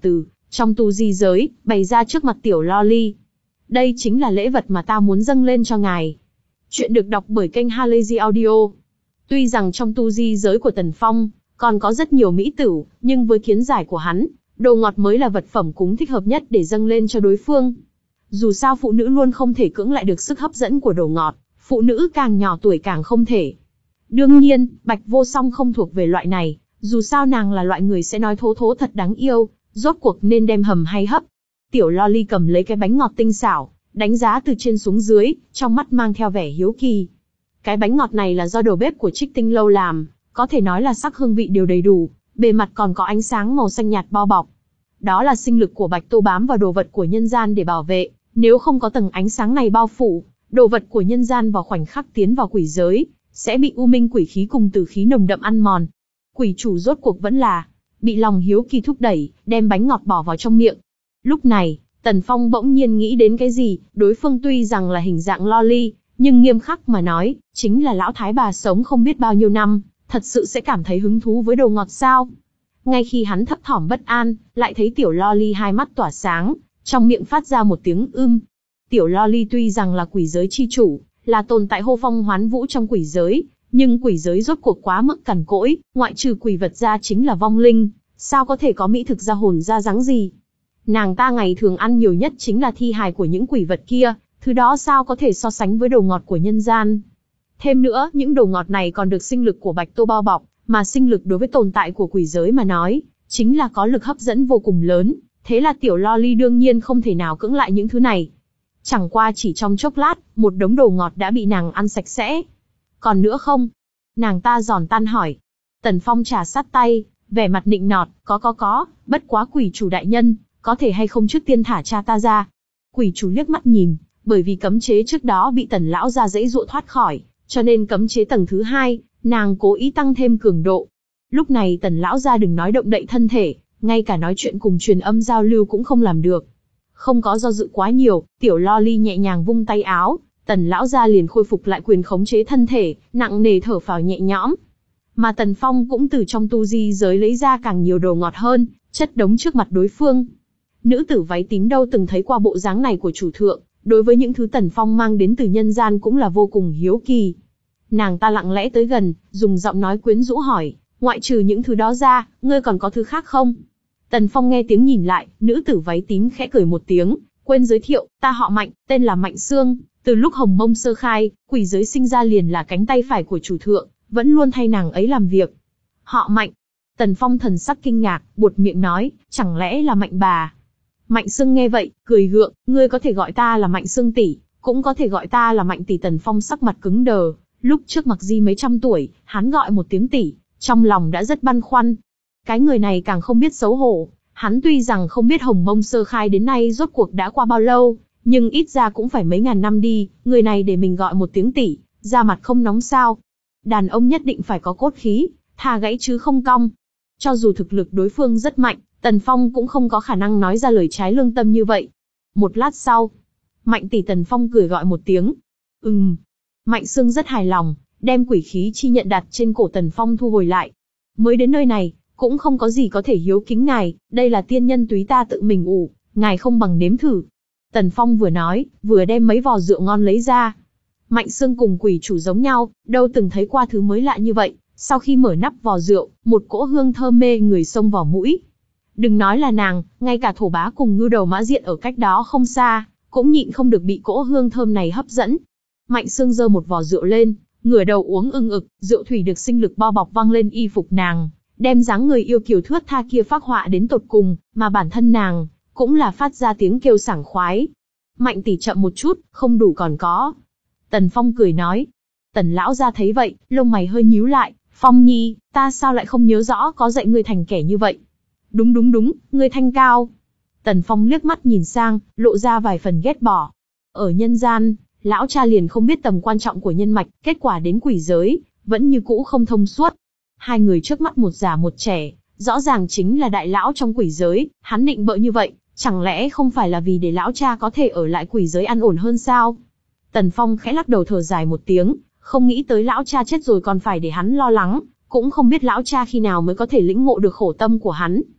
trong tu di giới, bày ra trước mặt tiểu loli. Đây chính là lễ vật mà ta muốn dâng lên cho ngài. Chuyện được đọc bởi kênh Halazy Audio. Tuy rằng trong tu di giới của Tần Phong, còn có rất nhiều mỹ tửu, nhưng với kiến giải của hắn, đồ ngọt mới là vật phẩm cúng thích hợp nhất để dâng lên cho đối phương. Dù sao phụ nữ luôn không thể cưỡng lại được sức hấp dẫn của đồ ngọt, phụ nữ càng nhỏ tuổi càng không thể. Đương nhiên, Bạch Vô Song không thuộc về loại này, dù sao nàng là loại người sẽ nói thố thố thật đáng yêu, rốt cuộc nên đem hầm hay hấp. Tiểu loli cầm lấy cái bánh ngọt tinh xảo, đánh giá từ trên xuống dưới, trong mắt mang theo vẻ hiếu kỳ. Cái bánh ngọt này là do đầu bếp của Trích Tinh Lâu làm, có thể nói là sắc hương vị đều đầy đủ, bề mặt còn có ánh sáng màu xanh nhạt bao bọc. Đó là sinh lực của Bạch Tô bám vào đồ vật của nhân gian để bảo vệ, nếu không có tầng ánh sáng này bao phủ, đồ vật của nhân gian vào khoảnh khắc tiến vào quỷ giới, sẽ bị u minh quỷ khí cùng tử khí nồng đậm ăn mòn. Quỷ chủ rốt cuộc vẫn là bị lòng hiếu kỳ thúc đẩy, đem bánh ngọt bỏ vào trong miệng. Lúc này, Tần Phong bỗng nhiên nghĩ đến cái gì, đối phương tuy rằng là hình dạng loli, nhưng nghiêm khắc mà nói, chính là lão thái bà sống không biết bao nhiêu năm, thật sự sẽ cảm thấy hứng thú với đồ ngọt sao? Ngay khi hắn thấp thỏm bất an, lại thấy tiểu loli hai mắt tỏa sáng, trong miệng phát ra một tiếng ưm. Tiểu loli tuy rằng là quỷ giới chi chủ, là tồn tại hô phong hoán vũ trong quỷ giới, nhưng quỷ giới rốt cuộc quá mức cằn cỗi, ngoại trừ quỷ vật ra chính là vong linh, sao có thể có mỹ thực ra hồn ra dáng gì? Nàng ta ngày thường ăn nhiều nhất chính là thi hài của những quỷ vật kia, thứ đó sao có thể so sánh với đồ ngọt của nhân gian. Thêm nữa, những đồ ngọt này còn được sinh lực của Bạch Tô bao bọc, mà sinh lực đối với tồn tại của quỷ giới mà nói, chính là có lực hấp dẫn vô cùng lớn, thế là tiểu loli đương nhiên không thể nào cưỡng lại những thứ này. Chẳng qua chỉ trong chốc lát, một đống đồ ngọt đã bị nàng ăn sạch sẽ. Còn nữa không? Nàng ta giòn tan hỏi. Tần Phong trà sát tay, vẻ mặt nịnh nọt, có có có, bất quá quỷ chủ đại nhân, có thể hay không trước tiên thả cha ta ra. Quỷ chủ liếc mắt nhìn, bởi vì cấm chế trước đó bị Tần lão ra dễ dụa thoát khỏi, cho nên cấm chế tầng thứ hai, nàng cố ý tăng thêm cường độ. Lúc này Tần lão ra đừng nói động đậy thân thể, ngay cả nói chuyện cùng truyền âm giao lưu cũng không làm được. Không có do dự quá nhiều, tiểu loli nhẹ nhàng vung tay áo, Tần lão gia liền khôi phục lại quyền khống chế thân thể, nặng nề thở phào nhẹ nhõm. Mà Tần Phong cũng từ trong tu di giới lấy ra càng nhiều đồ ngọt hơn, chất đống trước mặt đối phương. Nữ tử váy tím đâu từng thấy qua bộ dáng này của chủ thượng, đối với những thứ Tần Phong mang đến từ nhân gian cũng là vô cùng hiếu kỳ. Nàng ta lặng lẽ tới gần, dùng giọng nói quyến rũ hỏi, ngoại trừ những thứ đó ra, ngươi còn có thứ khác không? Tần Phong nghe tiếng nhìn lại, nữ tử váy tím khẽ cười một tiếng, quên giới thiệu, ta họ Mạnh, tên là Mạnh Sương, từ lúc Hồng Mông sơ khai, quỷ giới sinh ra liền là cánh tay phải của chủ thượng, vẫn luôn thay nàng ấy làm việc. Họ Mạnh. Tần Phong thần sắc kinh ngạc, buột miệng nói, chẳng lẽ là Mạnh bà? Mạnh Sương nghe vậy, cười gượng, ngươi có thể gọi ta là Mạnh Sương tỷ, cũng có thể gọi ta là Mạnh tỷ. Tần Phong sắc mặt cứng đờ, lúc trước mặc di mấy trăm tuổi, hắn gọi một tiếng tỷ, trong lòng đã rất băn khoăn. Cái người này càng không biết xấu hổ, hắn tuy rằng không biết Hồng Mông sơ khai đến nay rốt cuộc đã qua bao lâu, nhưng ít ra cũng phải mấy ngàn năm đi, người này để mình gọi một tiếng tỷ, da mặt không nóng sao. Đàn ông nhất định phải có cốt khí, thà gãy chứ không cong. Cho dù thực lực đối phương rất mạnh, Tần Phong cũng không có khả năng nói ra lời trái lương tâm như vậy. Một lát sau, Mạnh tỷ. Tần Phong cười gọi một tiếng. Ừm. Mạnh Sương rất hài lòng, đem quỷ khí chi nhận đặt trên cổ Tần Phong thu hồi lại. Mới đến nơi này, cũng không có gì có thể hiếu kính ngài, đây là tiên nhân túy ta tự mình ủ, ngài không bằng nếm thử. Tần Phong vừa nói, vừa đem mấy vò rượu ngon lấy ra. Mạnh Sương cùng quỷ chủ giống nhau, đâu từng thấy qua thứ mới lạ như vậy, sau khi mở nắp vò rượu, một cỗ hương thơm mê người xông vào mũi. Đừng nói là nàng, ngay cả thổ bá cùng ngưu đầu mã diện ở cách đó không xa, cũng nhịn không được bị cỗ hương thơm này hấp dẫn. Mạnh Sương giơ một vò rượu lên, ngửa đầu uống ưng ực, rượu thủy được sinh lực bao bọc văng lên y phục nàng, đem dáng người yêu kiều thướt tha kia phác họa đến tột cùng, mà bản thân nàng cũng là phát ra tiếng kêu sảng khoái. Mạnh tỷ chậm một chút, không đủ còn có. Tần Phong cười nói. Tần lão gia thấy vậy, lông mày hơi nhíu lại, Phong nhi, ta sao lại không nhớ rõ có dạy ngươi thành kẻ như vậy? Đúng đúng đúng, ngươi thanh cao. Tần Phong liếc mắt nhìn sang, lộ ra vài phần ghét bỏ. Ở nhân gian, lão cha liền không biết tầm quan trọng của nhân mạch, kết quả đến quỷ giới, vẫn như cũ không thông suốt. Hai người trước mắt một già một trẻ, rõ ràng chính là đại lão trong quỷ giới, hắn nịnh bợ như vậy, chẳng lẽ không phải là vì để lão cha có thể ở lại quỷ giới an ổn hơn sao? Tần Phong khẽ lắc đầu thở dài một tiếng, không nghĩ tới lão cha chết rồi còn phải để hắn lo lắng, cũng không biết lão cha khi nào mới có thể lĩnh ngộ được khổ tâm của hắn.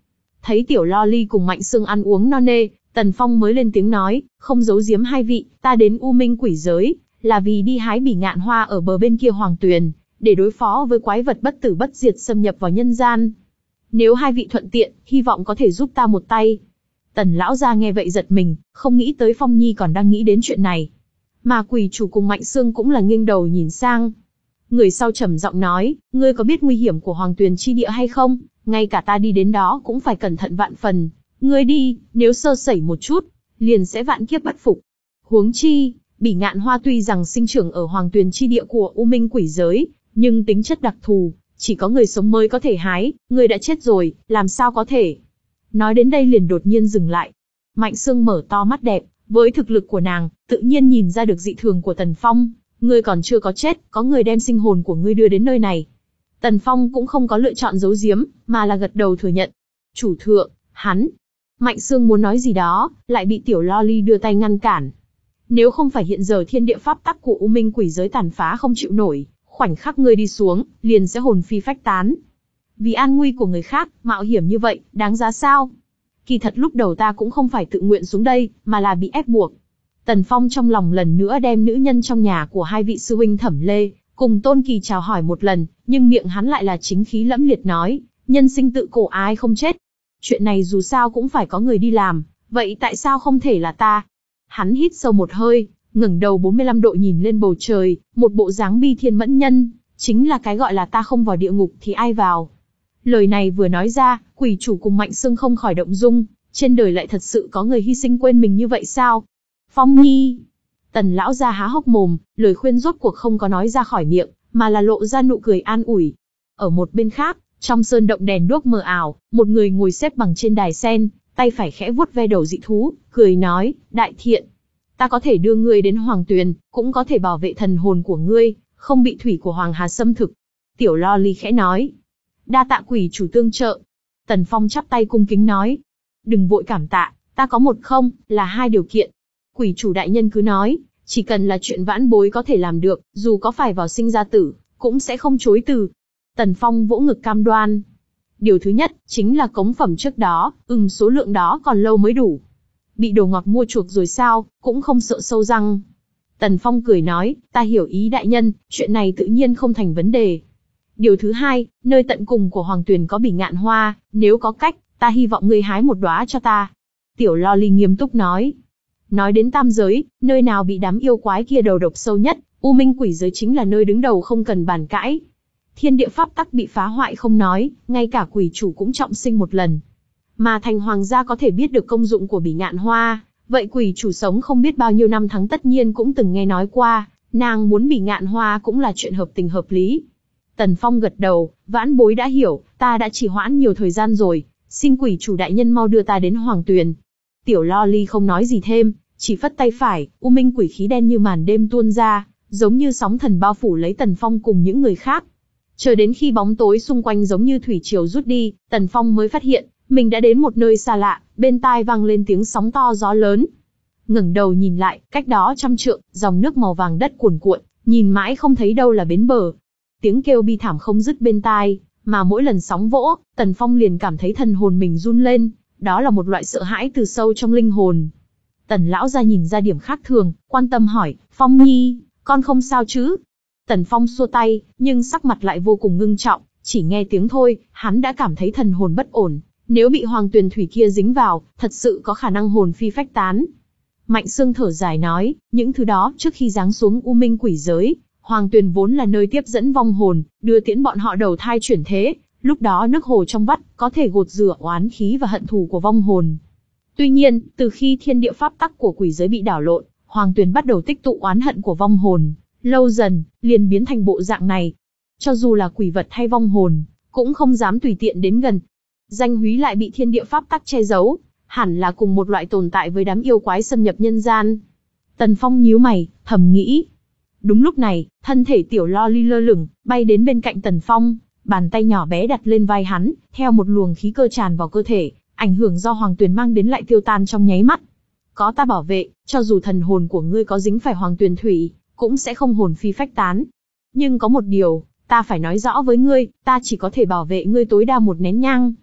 Thấy Tiểu Loli cùng Mạnh Sương ăn uống no nê, Tần Phong mới lên tiếng nói, không giấu giếm hai vị, ta đến U Minh quỷ giới, là vì đi hái bỉ ngạn hoa ở bờ bên kia Hoàng Tuyền, để đối phó với quái vật bất tử bất diệt xâm nhập vào nhân gian. Nếu hai vị thuận tiện, hy vọng có thể giúp ta một tay. Tần lão gia nghe vậy giật mình, không nghĩ tới Phong Nhi còn đang nghĩ đến chuyện này. Mà quỷ chủ cùng Mạnh Sương cũng là nghiêng đầu nhìn sang. Người sau trầm giọng nói, ngươi có biết nguy hiểm của Hoàng Tuyền chi địa hay không? Ngay cả ta đi đến đó cũng phải cẩn thận vạn phần. Ngươi đi, nếu sơ sẩy một chút, liền sẽ vạn kiếp bất phục. Huống chi, bỉ ngạn hoa tuy rằng sinh trưởng ở Hoàng Tuyền chi địa của U Minh quỷ giới, nhưng tính chất đặc thù, chỉ có người sống mới có thể hái, ngươi đã chết rồi, làm sao có thể? Nói đến đây liền đột nhiên dừng lại. Mạnh Sương mở to mắt đẹp, với thực lực của nàng, tự nhiên nhìn ra được dị thường của Tần Phong. Ngươi còn chưa có chết, có người đem sinh hồn của ngươi đưa đến nơi này. Tần Phong cũng không có lựa chọn giấu giếm, mà là gật đầu thừa nhận. Chủ thượng, hắn. Mạnh Sương muốn nói gì đó, lại bị Tiểu Loli đưa tay ngăn cản. Nếu không phải hiện giờ thiên địa pháp tắc của U Minh quỷ giới tàn phá không chịu nổi, khoảnh khắc ngươi đi xuống, liền sẽ hồn phi phách tán. Vì an nguy của người khác, mạo hiểm như vậy, đáng giá sao? Kỳ thật lúc đầu ta cũng không phải tự nguyện xuống đây, mà là bị ép buộc. Tần Phong trong lòng lần nữa đem nữ nhân trong nhà của hai vị sư huynh Thẩm Lê, cùng Tôn Kỳ chào hỏi một lần, nhưng miệng hắn lại là chính khí lẫm liệt nói, nhân sinh tự cổ ai không chết. Chuyện này dù sao cũng phải có người đi làm, vậy tại sao không thể là ta? Hắn hít sâu một hơi, ngẩng đầu bốn mươi lăm độ nhìn lên bầu trời, một bộ dáng bi thiên mẫn nhân, chính là cái gọi là ta không vào địa ngục thì ai vào. Lời này vừa nói ra, quỷ chủ cùng Mạnh Sương không khỏi động dung, trên đời lại thật sự có người hy sinh quên mình như vậy sao? Phong Nhi. Tần lão gia há hốc mồm, lời khuyên rốt cuộc không có nói ra khỏi miệng, mà là lộ ra nụ cười an ủi. Ở một bên khác, trong sơn động đèn đuốc mờ ảo, một người ngồi xếp bằng trên đài sen, tay phải khẽ vuốt ve đầu dị thú, cười nói, đại thiện. Ta có thể đưa ngươi đến Hoàng Tuyền, cũng có thể bảo vệ thần hồn của ngươi, không bị thủy của Hoàng Hà xâm thực. Tiểu Loli khẽ nói. Đa tạ quỷ chủ tương trợ. Tần Phong chắp tay cung kính nói. Đừng vội cảm tạ, ta có một không, là hai điều kiện. Quỷ chủ đại nhân cứ nói, chỉ cần là chuyện vãn bối có thể làm được, dù có phải vào sinh ra tử, cũng sẽ không chối từ. Tần Phong vỗ ngực cam đoan. Điều thứ nhất, chính là cống phẩm trước đó, ừm số lượng đó còn lâu mới đủ. Bị đồ ngọt mua chuộc rồi sao, cũng không sợ sâu răng. Tần Phong cười nói, ta hiểu ý đại nhân, chuyện này tự nhiên không thành vấn đề. Điều thứ hai, nơi tận cùng của Hoàng Tuyền có bỉ ngạn hoa, nếu có cách, ta hy vọng ngươi hái một đóa cho ta. Tiểu Loli nghiêm túc nói. Nói đến tam giới, nơi nào bị đám yêu quái kia đầu độc sâu nhất, U Minh quỷ giới chính là nơi đứng đầu không cần bàn cãi. Thiên địa pháp tắc bị phá hoại không nói, ngay cả quỷ chủ cũng trọng sinh một lần. Mà thành hoàng gia có thể biết được công dụng của bỉ ngạn hoa, vậy quỷ chủ sống không biết bao nhiêu năm tháng tất nhiên cũng từng nghe nói qua, nàng muốn bỉ ngạn hoa cũng là chuyện hợp tình hợp lý. Tần Phong gật đầu, vãn bối đã hiểu, ta đã trì hoãn nhiều thời gian rồi, xin quỷ chủ đại nhân mau đưa ta đến Hoàng Tuyền. Tiểu Loli không nói gì thêm, chỉ phất tay phải, U Minh quỷ khí đen như màn đêm tuôn ra, giống như sóng thần bao phủ lấy Tần Phong cùng những người khác. Chờ đến khi bóng tối xung quanh giống như thủy triều rút đi, Tần Phong mới phát hiện, mình đã đến một nơi xa lạ, bên tai vang lên tiếng sóng to gió lớn. Ngẩng đầu nhìn lại, cách đó trăm trượng, dòng nước màu vàng đất cuồn cuộn, nhìn mãi không thấy đâu là bến bờ. Tiếng kêu bi thảm không dứt bên tai, mà mỗi lần sóng vỗ, Tần Phong liền cảm thấy thần hồn mình run lên, đó là một loại sợ hãi từ sâu trong linh hồn. Tần lão gia nhìn ra điểm khác thường, quan tâm hỏi, Phong Nhi, con không sao chứ? Tần Phong xua tay, nhưng sắc mặt lại vô cùng ngưng trọng, chỉ nghe tiếng thôi, hắn đã cảm thấy thần hồn bất ổn, nếu bị Hoàng Tuyền thủy kia dính vào, thật sự có khả năng hồn phi phách tán. Mạnh Sương thở dài nói, những thứ đó trước khi giáng xuống U Minh quỷ giới, Hoàng Tuyền vốn là nơi tiếp dẫn vong hồn, đưa tiễn bọn họ đầu thai chuyển thế, lúc đó nước hồ trong vắt, có thể gột rửa oán khí và hận thù của vong hồn. Tuy nhiên, từ khi thiên địa pháp tắc của quỷ giới bị đảo lộn, Hoàng Tuyền bắt đầu tích tụ oán hận của vong hồn, lâu dần, liền biến thành bộ dạng này. Cho dù là quỷ vật hay vong hồn, cũng không dám tùy tiện đến gần. Danh húy lại bị thiên địa pháp tắc che giấu, hẳn là cùng một loại tồn tại với đám yêu quái xâm nhập nhân gian. Tần Phong nhíu mày, thầm nghĩ. Đúng lúc này, thân thể tiểu Loli lơ lửng, bay đến bên cạnh Tần Phong, bàn tay nhỏ bé đặt lên vai hắn, theo một luồng khí cơ tràn vào cơ thể, ảnh hưởng do Hoàng Tuyền mang đến lại tiêu tan trong nháy mắt. Có ta bảo vệ, cho dù thần hồn của ngươi có dính phải Hoàng Tuyền thủy, cũng sẽ không hồn phi phách tán. Nhưng có một điều, ta phải nói rõ với ngươi, ta chỉ có thể bảo vệ ngươi tối đa một nén nhang.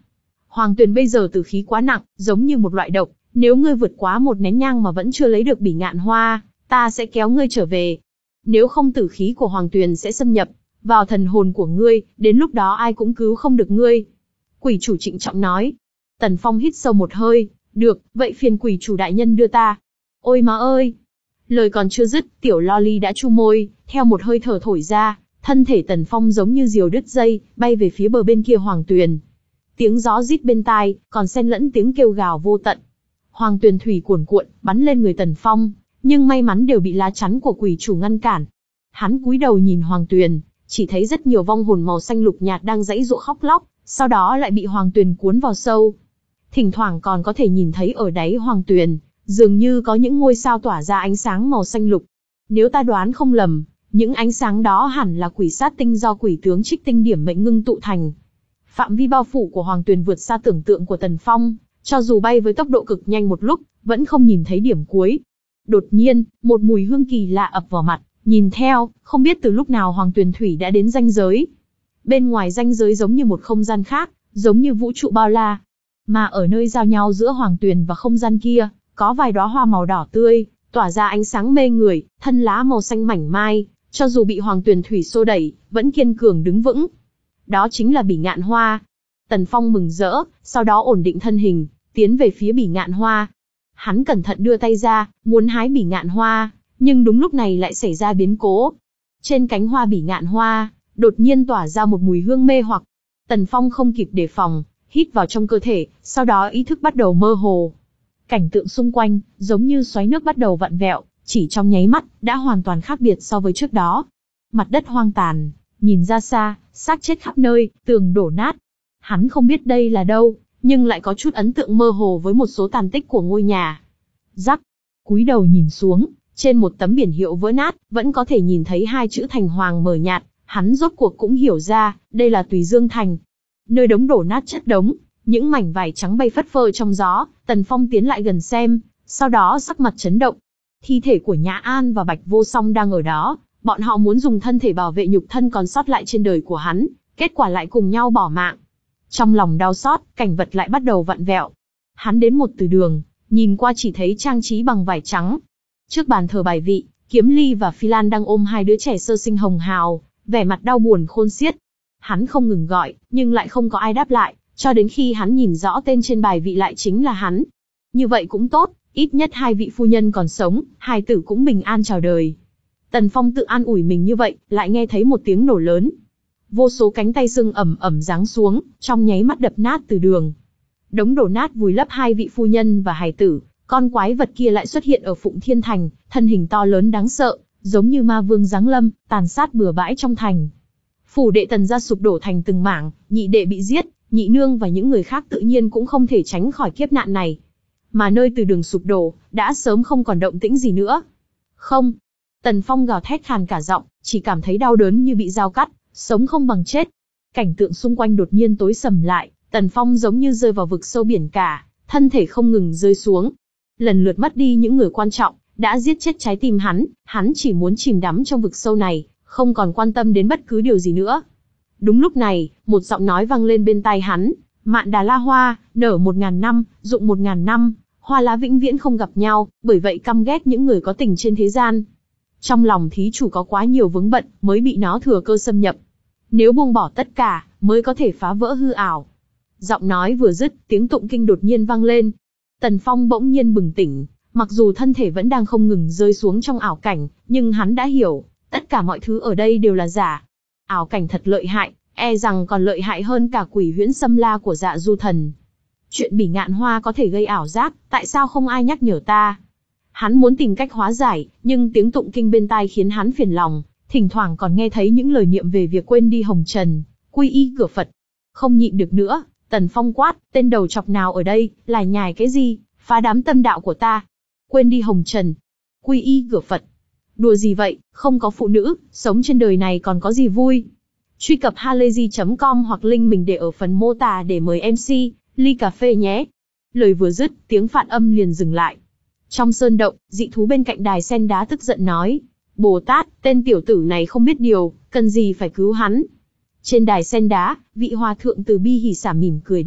Hoàng Tuyền bây giờ tử khí quá nặng, giống như một loại độc, nếu ngươi vượt quá một nén nhang mà vẫn chưa lấy được bỉ ngạn hoa, ta sẽ kéo ngươi trở về. Nếu không tử khí của Hoàng Tuyền sẽ xâm nhập vào thần hồn của ngươi, đến lúc đó ai cũng cứu không được ngươi. Quỷ chủ trịnh trọng nói. Tần Phong hít sâu một hơi, được, vậy phiền quỷ chủ đại nhân đưa ta. Ôi má ơi! Lời còn chưa dứt, tiểu loli đã chu môi, theo một hơi thở thổi ra, thân thể Tần Phong giống như diều đứt dây, bay về phía bờ bên kia Hoàng Tuyền. Tiếng gió rít bên tai, còn xen lẫn tiếng kêu gào vô tận. Hoàng Tuyền thủy cuồn cuộn, bắn lên người Tần Phong, nhưng may mắn đều bị lá chắn của quỷ chủ ngăn cản. Hắn cúi đầu nhìn Hoàng Tuyền, chỉ thấy rất nhiều vong hồn màu xanh lục nhạt đang giãy giụa khóc lóc, sau đó lại bị Hoàng Tuyền cuốn vào sâu. Thỉnh thoảng còn có thể nhìn thấy ở đáy Hoàng Tuyền, dường như có những ngôi sao tỏa ra ánh sáng màu xanh lục. Nếu ta đoán không lầm, những ánh sáng đó hẳn là quỷ sát tinh do quỷ tướng Trích Tinh điểm mệnh ngưng tụ thành. Phạm vi bao phủ của Hoàng Tuyền vượt xa tưởng tượng của Tần Phong, cho dù bay với tốc độ cực nhanh một lúc, vẫn không nhìn thấy điểm cuối. Đột nhiên, một mùi hương kỳ lạ ập vào mặt, nhìn theo, không biết từ lúc nào Hoàng Tuyền thủy đã đến ranh giới. Bên ngoài ranh giới giống như một không gian khác, giống như vũ trụ bao la. Mà ở nơi giao nhau giữa Hoàng Tuyền và không gian kia, có vài đóa hoa màu đỏ tươi, tỏa ra ánh sáng mê người, thân lá màu xanh mảnh mai, cho dù bị Hoàng Tuyền thủy xô đẩy, vẫn kiên cường đứng vững. Đó chính là bỉ ngạn hoa. Tần Phong mừng rỡ, sau đó ổn định thân hình, tiến về phía bỉ ngạn hoa. Hắn cẩn thận đưa tay ra, muốn hái bỉ ngạn hoa, nhưng đúng lúc này lại xảy ra biến cố. Trên cánh hoa bỉ ngạn hoa, đột nhiên tỏa ra một mùi hương mê hoặc. Tần Phong không kịp đề phòng, hít vào trong cơ thể, sau đó ý thức bắt đầu mơ hồ. Cảnh tượng xung quanh, giống như xoáy nước bắt đầu vặn vẹo, chỉ trong nháy mắt, đã hoàn toàn khác biệt so với trước đó. Mặt đất hoang tàn, nhìn ra xa, xác chết khắp nơi, tường đổ nát. Hắn không biết đây là đâu, nhưng lại có chút ấn tượng mơ hồ với một số tàn tích của ngôi nhà. Rắc, cúi đầu nhìn xuống, trên một tấm biển hiệu vỡ nát, vẫn có thể nhìn thấy hai chữ Thành Hoàng mờ nhạt. Hắn rốt cuộc cũng hiểu ra, đây là Tùy Dương Thành. Nơi đống đổ nát chất đống, những mảnh vải trắng bay phất phơ trong gió. Tần Phong tiến lại gần xem, sau đó sắc mặt chấn động. Thi thể của Nhã An và Bạch Vô Song đang ở đó, bọn họ muốn dùng thân thể bảo vệ nhục thân còn sót lại trên đời của hắn, kết quả lại cùng nhau bỏ mạng. Trong lòng đau xót, cảnh vật lại bắt đầu vặn vẹo. Hắn đến một từ đường, nhìn qua chỉ thấy trang trí bằng vải trắng. Trước bàn thờ bài vị, Kiếm Ly và Phi Lan đang ôm hai đứa trẻ sơ sinh hồng hào, vẻ mặt đau buồn khôn xiết. Hắn không ngừng gọi, nhưng lại không có ai đáp lại, cho đến khi hắn nhìn rõ tên trên bài vị lại chính là hắn. Như vậy cũng tốt, ít nhất hai vị phu nhân còn sống, hai tử cũng bình an chào đời. Tần Phong tự an ủi mình như vậy, lại nghe thấy một tiếng nổ lớn. Vô số cánh tay sưng ẩm ẩm giáng xuống, trong nháy mắt đập nát từ đường. Đống đổ nát vùi lấp hai vị phu nhân và hài tử, con quái vật kia lại xuất hiện ở Phụng Thiên Thành, thân hình to lớn đáng sợ, giống như ma vương giáng lâm, tàn sát bừa bãi trong thành. Phủ đệ Tần gia sụp đổ thành từng mảng, nhị đệ bị giết, nhị nương và những người khác tự nhiên cũng không thể tránh khỏi kiếp nạn này. Mà nơi từ đường sụp đổ, đã sớm không còn động tĩnh gì nữa. Không. Tần Phong gào thét khàn cả giọng, chỉ cảm thấy đau đớn như bị dao cắt, sống không bằng chết. Cảnh tượng xung quanh đột nhiên tối sầm lại, Tần Phong giống như rơi vào vực sâu biển cả, thân thể không ngừng rơi xuống. Lần lượt mất đi những người quan trọng, đã giết chết trái tim hắn, hắn chỉ muốn chìm đắm trong vực sâu này, không còn quan tâm đến bất cứ điều gì nữa. Đúng lúc này, một giọng nói vang lên bên tai hắn, Mạn Đà La Hoa, nở một ngàn năm, rụng một ngàn năm, hoa lá vĩnh viễn không gặp nhau, bởi vậy căm ghét những người có tình trên thế gian. Trong lòng thí chủ có quá nhiều vướng bận, mới bị nó thừa cơ xâm nhập. Nếu buông bỏ tất cả, mới có thể phá vỡ hư ảo. Giọng nói vừa dứt, tiếng tụng kinh đột nhiên vang lên. Tần Phong bỗng nhiên bừng tỉnh, mặc dù thân thể vẫn đang không ngừng rơi xuống trong ảo cảnh, nhưng hắn đã hiểu, tất cả mọi thứ ở đây đều là giả. Ảo cảnh thật lợi hại, e rằng còn lợi hại hơn cả quỷ huyễn xâm la của Dạ Du Thần. Chuyện bỉ ngạn hoa có thể gây ảo giác, tại sao không ai nhắc nhở ta? Hắn muốn tìm cách hóa giải, nhưng tiếng tụng kinh bên tai khiến hắn phiền lòng, thỉnh thoảng còn nghe thấy những lời niệm về việc quên đi hồng trần, quy y cửa Phật. Không nhịn được nữa, Tần Phong quát, tên đầu chọc nào ở đây, lại nhài cái gì, phá đám tâm đạo của ta. Quên đi hồng trần, quy y cửa Phật. Đùa gì vậy, không có phụ nữ, sống trên đời này còn có gì vui. Truy cập halayzi chấm com hoặc link mình để ở phần mô tả để mời em xê, ly cà phê nhé. Lời vừa dứt, tiếng phạn âm liền dừng lại. Trong sơn động, dị thú bên cạnh đài sen đá tức giận nói, Bồ Tát, tên tiểu tử này không biết điều, cần gì phải cứu hắn. Trên đài sen đá, vị hòa thượng từ bi hỉ xả mỉm cười đáp,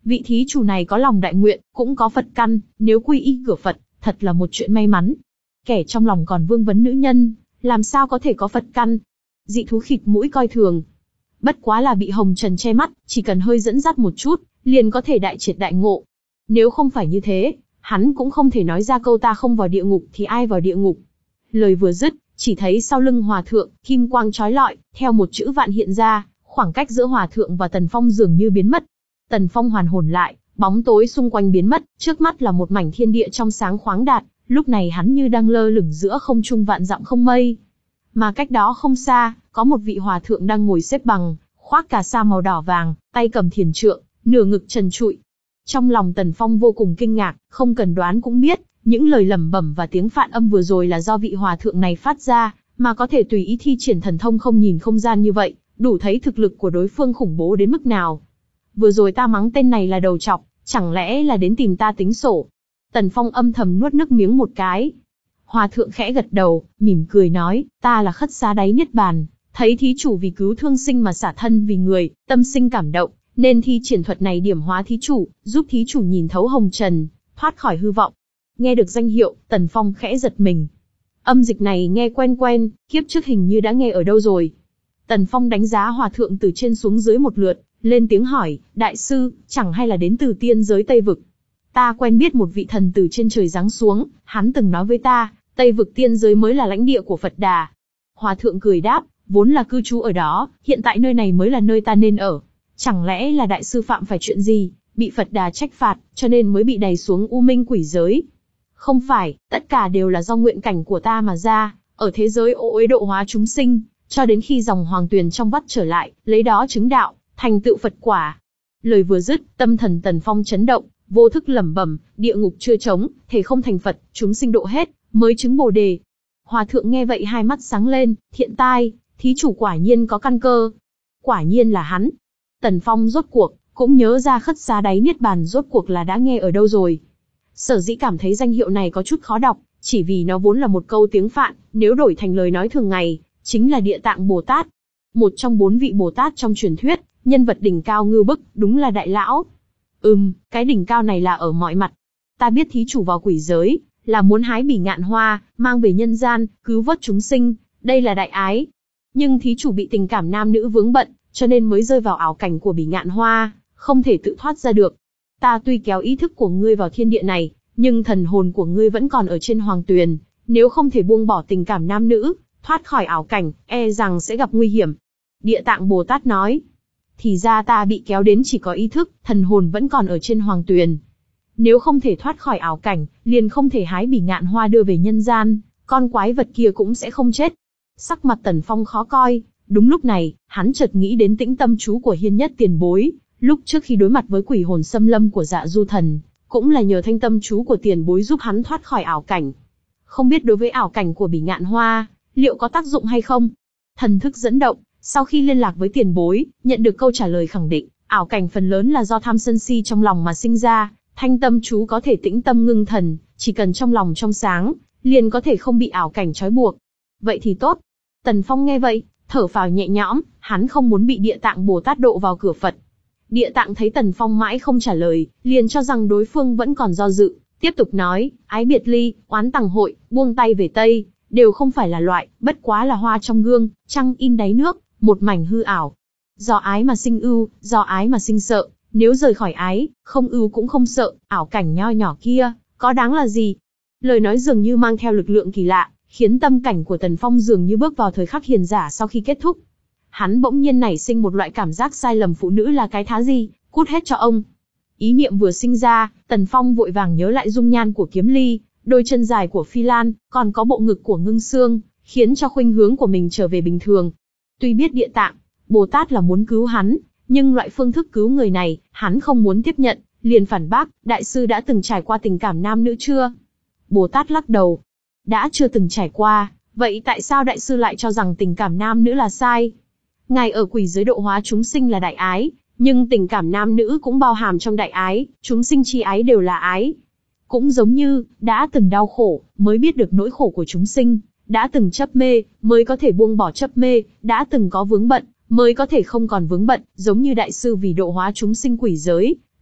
Vị thí chủ này có lòng đại nguyện, cũng có Phật căn, nếu quy y cửa Phật, thật là một chuyện may mắn. Kẻ trong lòng còn vương vấn nữ nhân, làm sao có thể có Phật căn? Dị thú khịt mũi coi thường. Bất quá là bị hồng trần che mắt, chỉ cần hơi dẫn dắt một chút, liền có thể đại triệt đại ngộ. Nếu không phải như thế, hắn cũng không thể nói ra câu ta không vào địa ngục thì ai vào địa ngục. Lời vừa dứt, chỉ thấy sau lưng hòa thượng, kim quang chói lọi, theo một chữ vạn hiện ra, khoảng cách giữa hòa thượng và Tần Phong dường như biến mất. Tần Phong hoàn hồn lại, bóng tối xung quanh biến mất, trước mắt là một mảnh thiên địa trong sáng khoáng đạt, lúc này hắn như đang lơ lửng giữa không trung vạn dặm không mây. Mà cách đó không xa, có một vị hòa thượng đang ngồi xếp bằng, khoác cà sa màu đỏ vàng, tay cầm thiền trượng, nửa ngực trần trụi. Trong lòng Tần Phong vô cùng kinh ngạc, không cần đoán cũng biết, những lời lẩm bẩm và tiếng phạn âm vừa rồi là do vị hòa thượng này phát ra, mà có thể tùy ý thi triển thần thông không nhìn không gian như vậy, đủ thấy thực lực của đối phương khủng bố đến mức nào. Vừa rồi ta mắng tên này là đầu trọc, chẳng lẽ là đến tìm ta tính sổ? Tần Phong âm thầm nuốt nước miếng một cái. Hòa thượng khẽ gật đầu, mỉm cười nói, ta là khất xá đáy niết bàn, thấy thí chủ vì cứu thương sinh mà xả thân vì người, tâm sinh cảm động, nên thi triển thuật này điểm hóa thí chủ, giúp thí chủ nhìn thấu hồng trần, thoát khỏi hư vọng. Nghe được danh hiệu, Tần Phong khẽ giật mình. Âm dịch này nghe quen quen, kiếp trước hình như đã nghe ở đâu rồi. Tần Phong đánh giá hòa thượng từ trên xuống dưới một lượt, lên tiếng hỏi, đại sư, chẳng hay là đến từ tiên giới Tây Vực? Ta quen biết một vị thần từ trên trời giáng xuống, hắn từng nói với ta, Tây Vực tiên giới mới là lãnh địa của Phật Đà. Hòa thượng cười đáp, vốn là cư trú ở đó, hiện tại nơi này mới là nơi ta nên ở. Chẳng lẽ là đại sư phạm phải chuyện gì, bị Phật Đà trách phạt, cho nên mới bị đày xuống u minh quỷ giới? Không phải, tất cả đều là do nguyện cảnh của ta mà ra, ở thế giới ô uế độ hóa chúng sinh, cho đến khi dòng hoàng tuyền trong vắt trở lại, lấy đó chứng đạo, thành tựu Phật quả. Lời vừa dứt, tâm thần Tần Phong chấn động, vô thức lẩm bẩm, địa ngục chưa trống, thể không thành Phật, chúng sinh độ hết, mới chứng Bồ đề. Hòa thượng nghe vậy hai mắt sáng lên, thiện tai, thí chủ quả nhiên có căn cơ. Quả nhiên là hắn. Tần Phong rốt cuộc, cũng nhớ ra khất xá đáy niết bàn rốt cuộc là đã nghe ở đâu rồi. Sở dĩ cảm thấy danh hiệu này có chút khó đọc, chỉ vì nó vốn là một câu tiếng Phạn, nếu đổi thành lời nói thường ngày, chính là Địa Tạng Bồ Tát. Một trong bốn vị Bồ Tát trong truyền thuyết, nhân vật đỉnh cao ngưu bức, đúng là đại lão. Ừm, cái đỉnh cao này là ở mọi mặt. Ta biết thí chủ vào quỷ giới, là muốn hái bỉ ngạn hoa, mang về nhân gian, cứu vớt chúng sinh, đây là đại ái. Nhưng thí chủ bị tình cảm nam nữ vướng bận, cho nên mới rơi vào ảo cảnh của bỉ ngạn hoa, không thể tự thoát ra được. Ta tuy kéo ý thức của ngươi vào thiên địa này, nhưng thần hồn của ngươi vẫn còn ở trên hoàng tuyền, nếu không thể buông bỏ tình cảm nam nữ, thoát khỏi ảo cảnh, e rằng sẽ gặp nguy hiểm. Địa Tạng Bồ Tát nói, thì ra ta bị kéo đến chỉ có ý thức, thần hồn vẫn còn ở trên hoàng tuyền. Nếu không thể thoát khỏi ảo cảnh, liền không thể hái bỉ ngạn hoa đưa về nhân gian, con quái vật kia cũng sẽ không chết. Sắc mặt Tần Phong khó coi, đúng lúc này, hắn chợt nghĩ đến tĩnh tâm chú của Hiên Nhất tiền bối, lúc trước khi đối mặt với quỷ hồn xâm lâm của Dạ Du Thần, cũng là nhờ thanh tâm chú của tiền bối giúp hắn thoát khỏi ảo cảnh. Không biết đối với ảo cảnh của bỉ ngạn hoa, liệu có tác dụng hay không? Thần thức dẫn động, sau khi liên lạc với tiền bối, nhận được câu trả lời khẳng định, ảo cảnh phần lớn là do tham sân si trong lòng mà sinh ra, thanh tâm chú có thể tĩnh tâm ngưng thần, chỉ cần trong lòng trong sáng, liền có thể không bị ảo cảnh trói buộc. Vậy thì tốt. Tần Phong nghe vậy, thở phào nhẹ nhõm, hắn không muốn bị Địa Tạng Bồ Tát độ vào cửa Phật. Địa Tạng thấy Tần Phong mãi không trả lời, liền cho rằng đối phương vẫn còn do dự, tiếp tục nói, ái biệt ly, oán tàng hội, buông tay về Tây, đều không phải là loại, bất quá là hoa trong gương, trăng in đáy nước, một mảnh hư ảo. Do ái mà sinh ưu, do ái mà sinh sợ, nếu rời khỏi ái, không ưu cũng không sợ, ảo cảnh nho nhỏ kia, có đáng là gì? Lời nói dường như mang theo lực lượng kỳ lạ, khiến tâm cảnh của Tần Phong dường như bước vào thời khắc hiền giả sau khi kết thúc. Hắn bỗng nhiên nảy sinh một loại cảm giác sai lầm, phụ nữ là cái thá gì, cút hết cho ông. Ý niệm vừa sinh ra, Tần Phong vội vàng nhớ lại dung nhan của Kiếm Ly, đôi chân dài của Phi Lan, còn có bộ ngực của Ngưng Xương, khiến cho khuynh hướng của mình trở về bình thường. Tuy biết Địa Tạng Bồ Tát là muốn cứu hắn, nhưng loại phương thức cứu người này, hắn không muốn tiếp nhận, liền phản bác, đại sư đã từng trải qua tình cảm nam nữ chưa? Bồ Tát lắc đầu, đã chưa từng trải qua, vậy tại sao đại sư lại cho rằng tình cảm nam nữ là sai? Ngài ở quỷ giới độ hóa chúng sinh là đại ái, nhưng tình cảm nam nữ cũng bao hàm trong đại ái, chúng sinh chi ái đều là ái. Cũng giống như, đã từng đau khổ, mới biết được nỗi khổ của chúng sinh, đã từng chấp mê, mới có thể buông bỏ chấp mê, đã từng có vướng bận, mới có thể không còn vướng bận, giống như đại sư vì độ hóa chúng sinh quỷ giới,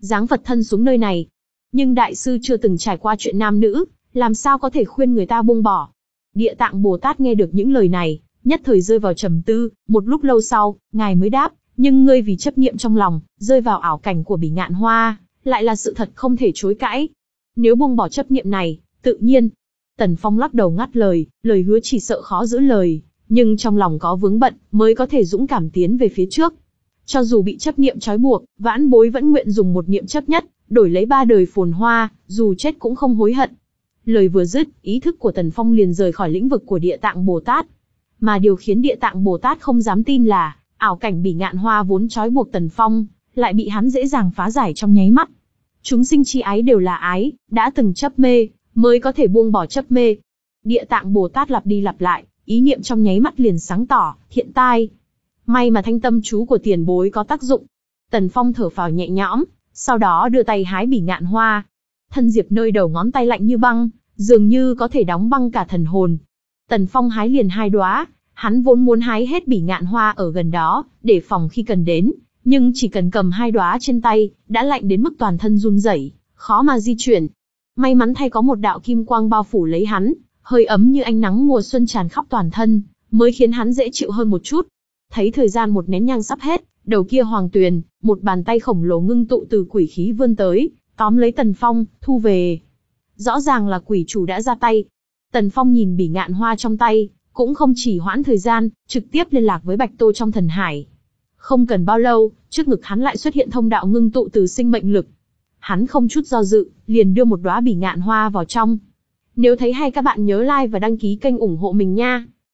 giáng Phật thân xuống nơi này. Nhưng đại sư chưa từng trải qua chuyện nam nữ, làm sao có thể khuyên người ta buông bỏ. Địa Tạng Bồ Tát nghe được những lời này, nhất thời rơi vào trầm tư, một lúc lâu sau, ngài mới đáp, nhưng ngươi vì chấp niệm trong lòng, rơi vào ảo cảnh của Bỉ Ngạn Hoa, lại là sự thật không thể chối cãi. Nếu buông bỏ chấp niệm này, tự nhiên. Tần Phong lắc đầu ngắt lời, lời hứa chỉ sợ khó giữ lời, nhưng trong lòng có vướng bận, mới có thể dũng cảm tiến về phía trước. Cho dù bị chấp niệm trói buộc, vãn bối vẫn nguyện dùng một niệm chấp nhất, đổi lấy ba đời phồn hoa, dù chết cũng không hối hận. Lời vừa dứt, ý thức của Tần Phong liền rời khỏi lĩnh vực của Địa Tạng Bồ Tát. Mà điều khiến Địa Tạng Bồ Tát không dám tin là, ảo cảnh Bỉ Ngạn Hoa vốn trói buộc Tần Phong, lại bị hắn dễ dàng phá giải trong nháy mắt. Chúng sinh chi ái đều là ái, đã từng chấp mê, mới có thể buông bỏ chấp mê. Địa Tạng Bồ Tát lặp đi lặp lại, ý niệm trong nháy mắt liền sáng tỏ, hiện tai. May mà thanh tâm chú của tiền bối có tác dụng. Tần Phong thở phào nhẹ nhõm, sau đó đưa tay hái Bỉ Ngạn Hoa. Thân diệp nơi đầu ngón tay lạnh như băng, dường như có thể đóng băng cả thần hồn. Tần Phong hái liền hai đóa, hắn vốn muốn hái hết Bỉ Ngạn Hoa ở gần đó, để phòng khi cần đến, nhưng chỉ cần cầm hai đóa trên tay, đã lạnh đến mức toàn thân run rẩy, khó mà di chuyển. May mắn thay có một đạo kim quang bao phủ lấy hắn, hơi ấm như ánh nắng mùa xuân tràn khắp toàn thân, mới khiến hắn dễ chịu hơn một chút. Thấy thời gian một nén nhang sắp hết, đầu kia Hoàng Tuyền, một bàn tay khổng lồ ngưng tụ từ quỷ khí vươn tới, tóm lấy Tần Phong, thu về. Rõ ràng là quỷ chủ đã ra tay. Tần Phong nhìn Bỉ Ngạn Hoa trong tay, cũng không chỉ hoãn thời gian, trực tiếp liên lạc với Bạch Tô trong thần hải. Không cần bao lâu, trước ngực hắn lại xuất hiện thông đạo ngưng tụ từ sinh mệnh lực. Hắn không chút do dự, liền đưa một đóa Bỉ Ngạn Hoa vào trong. Nếu thấy hay các bạn nhớ like và đăng ký kênh ủng hộ mình nha.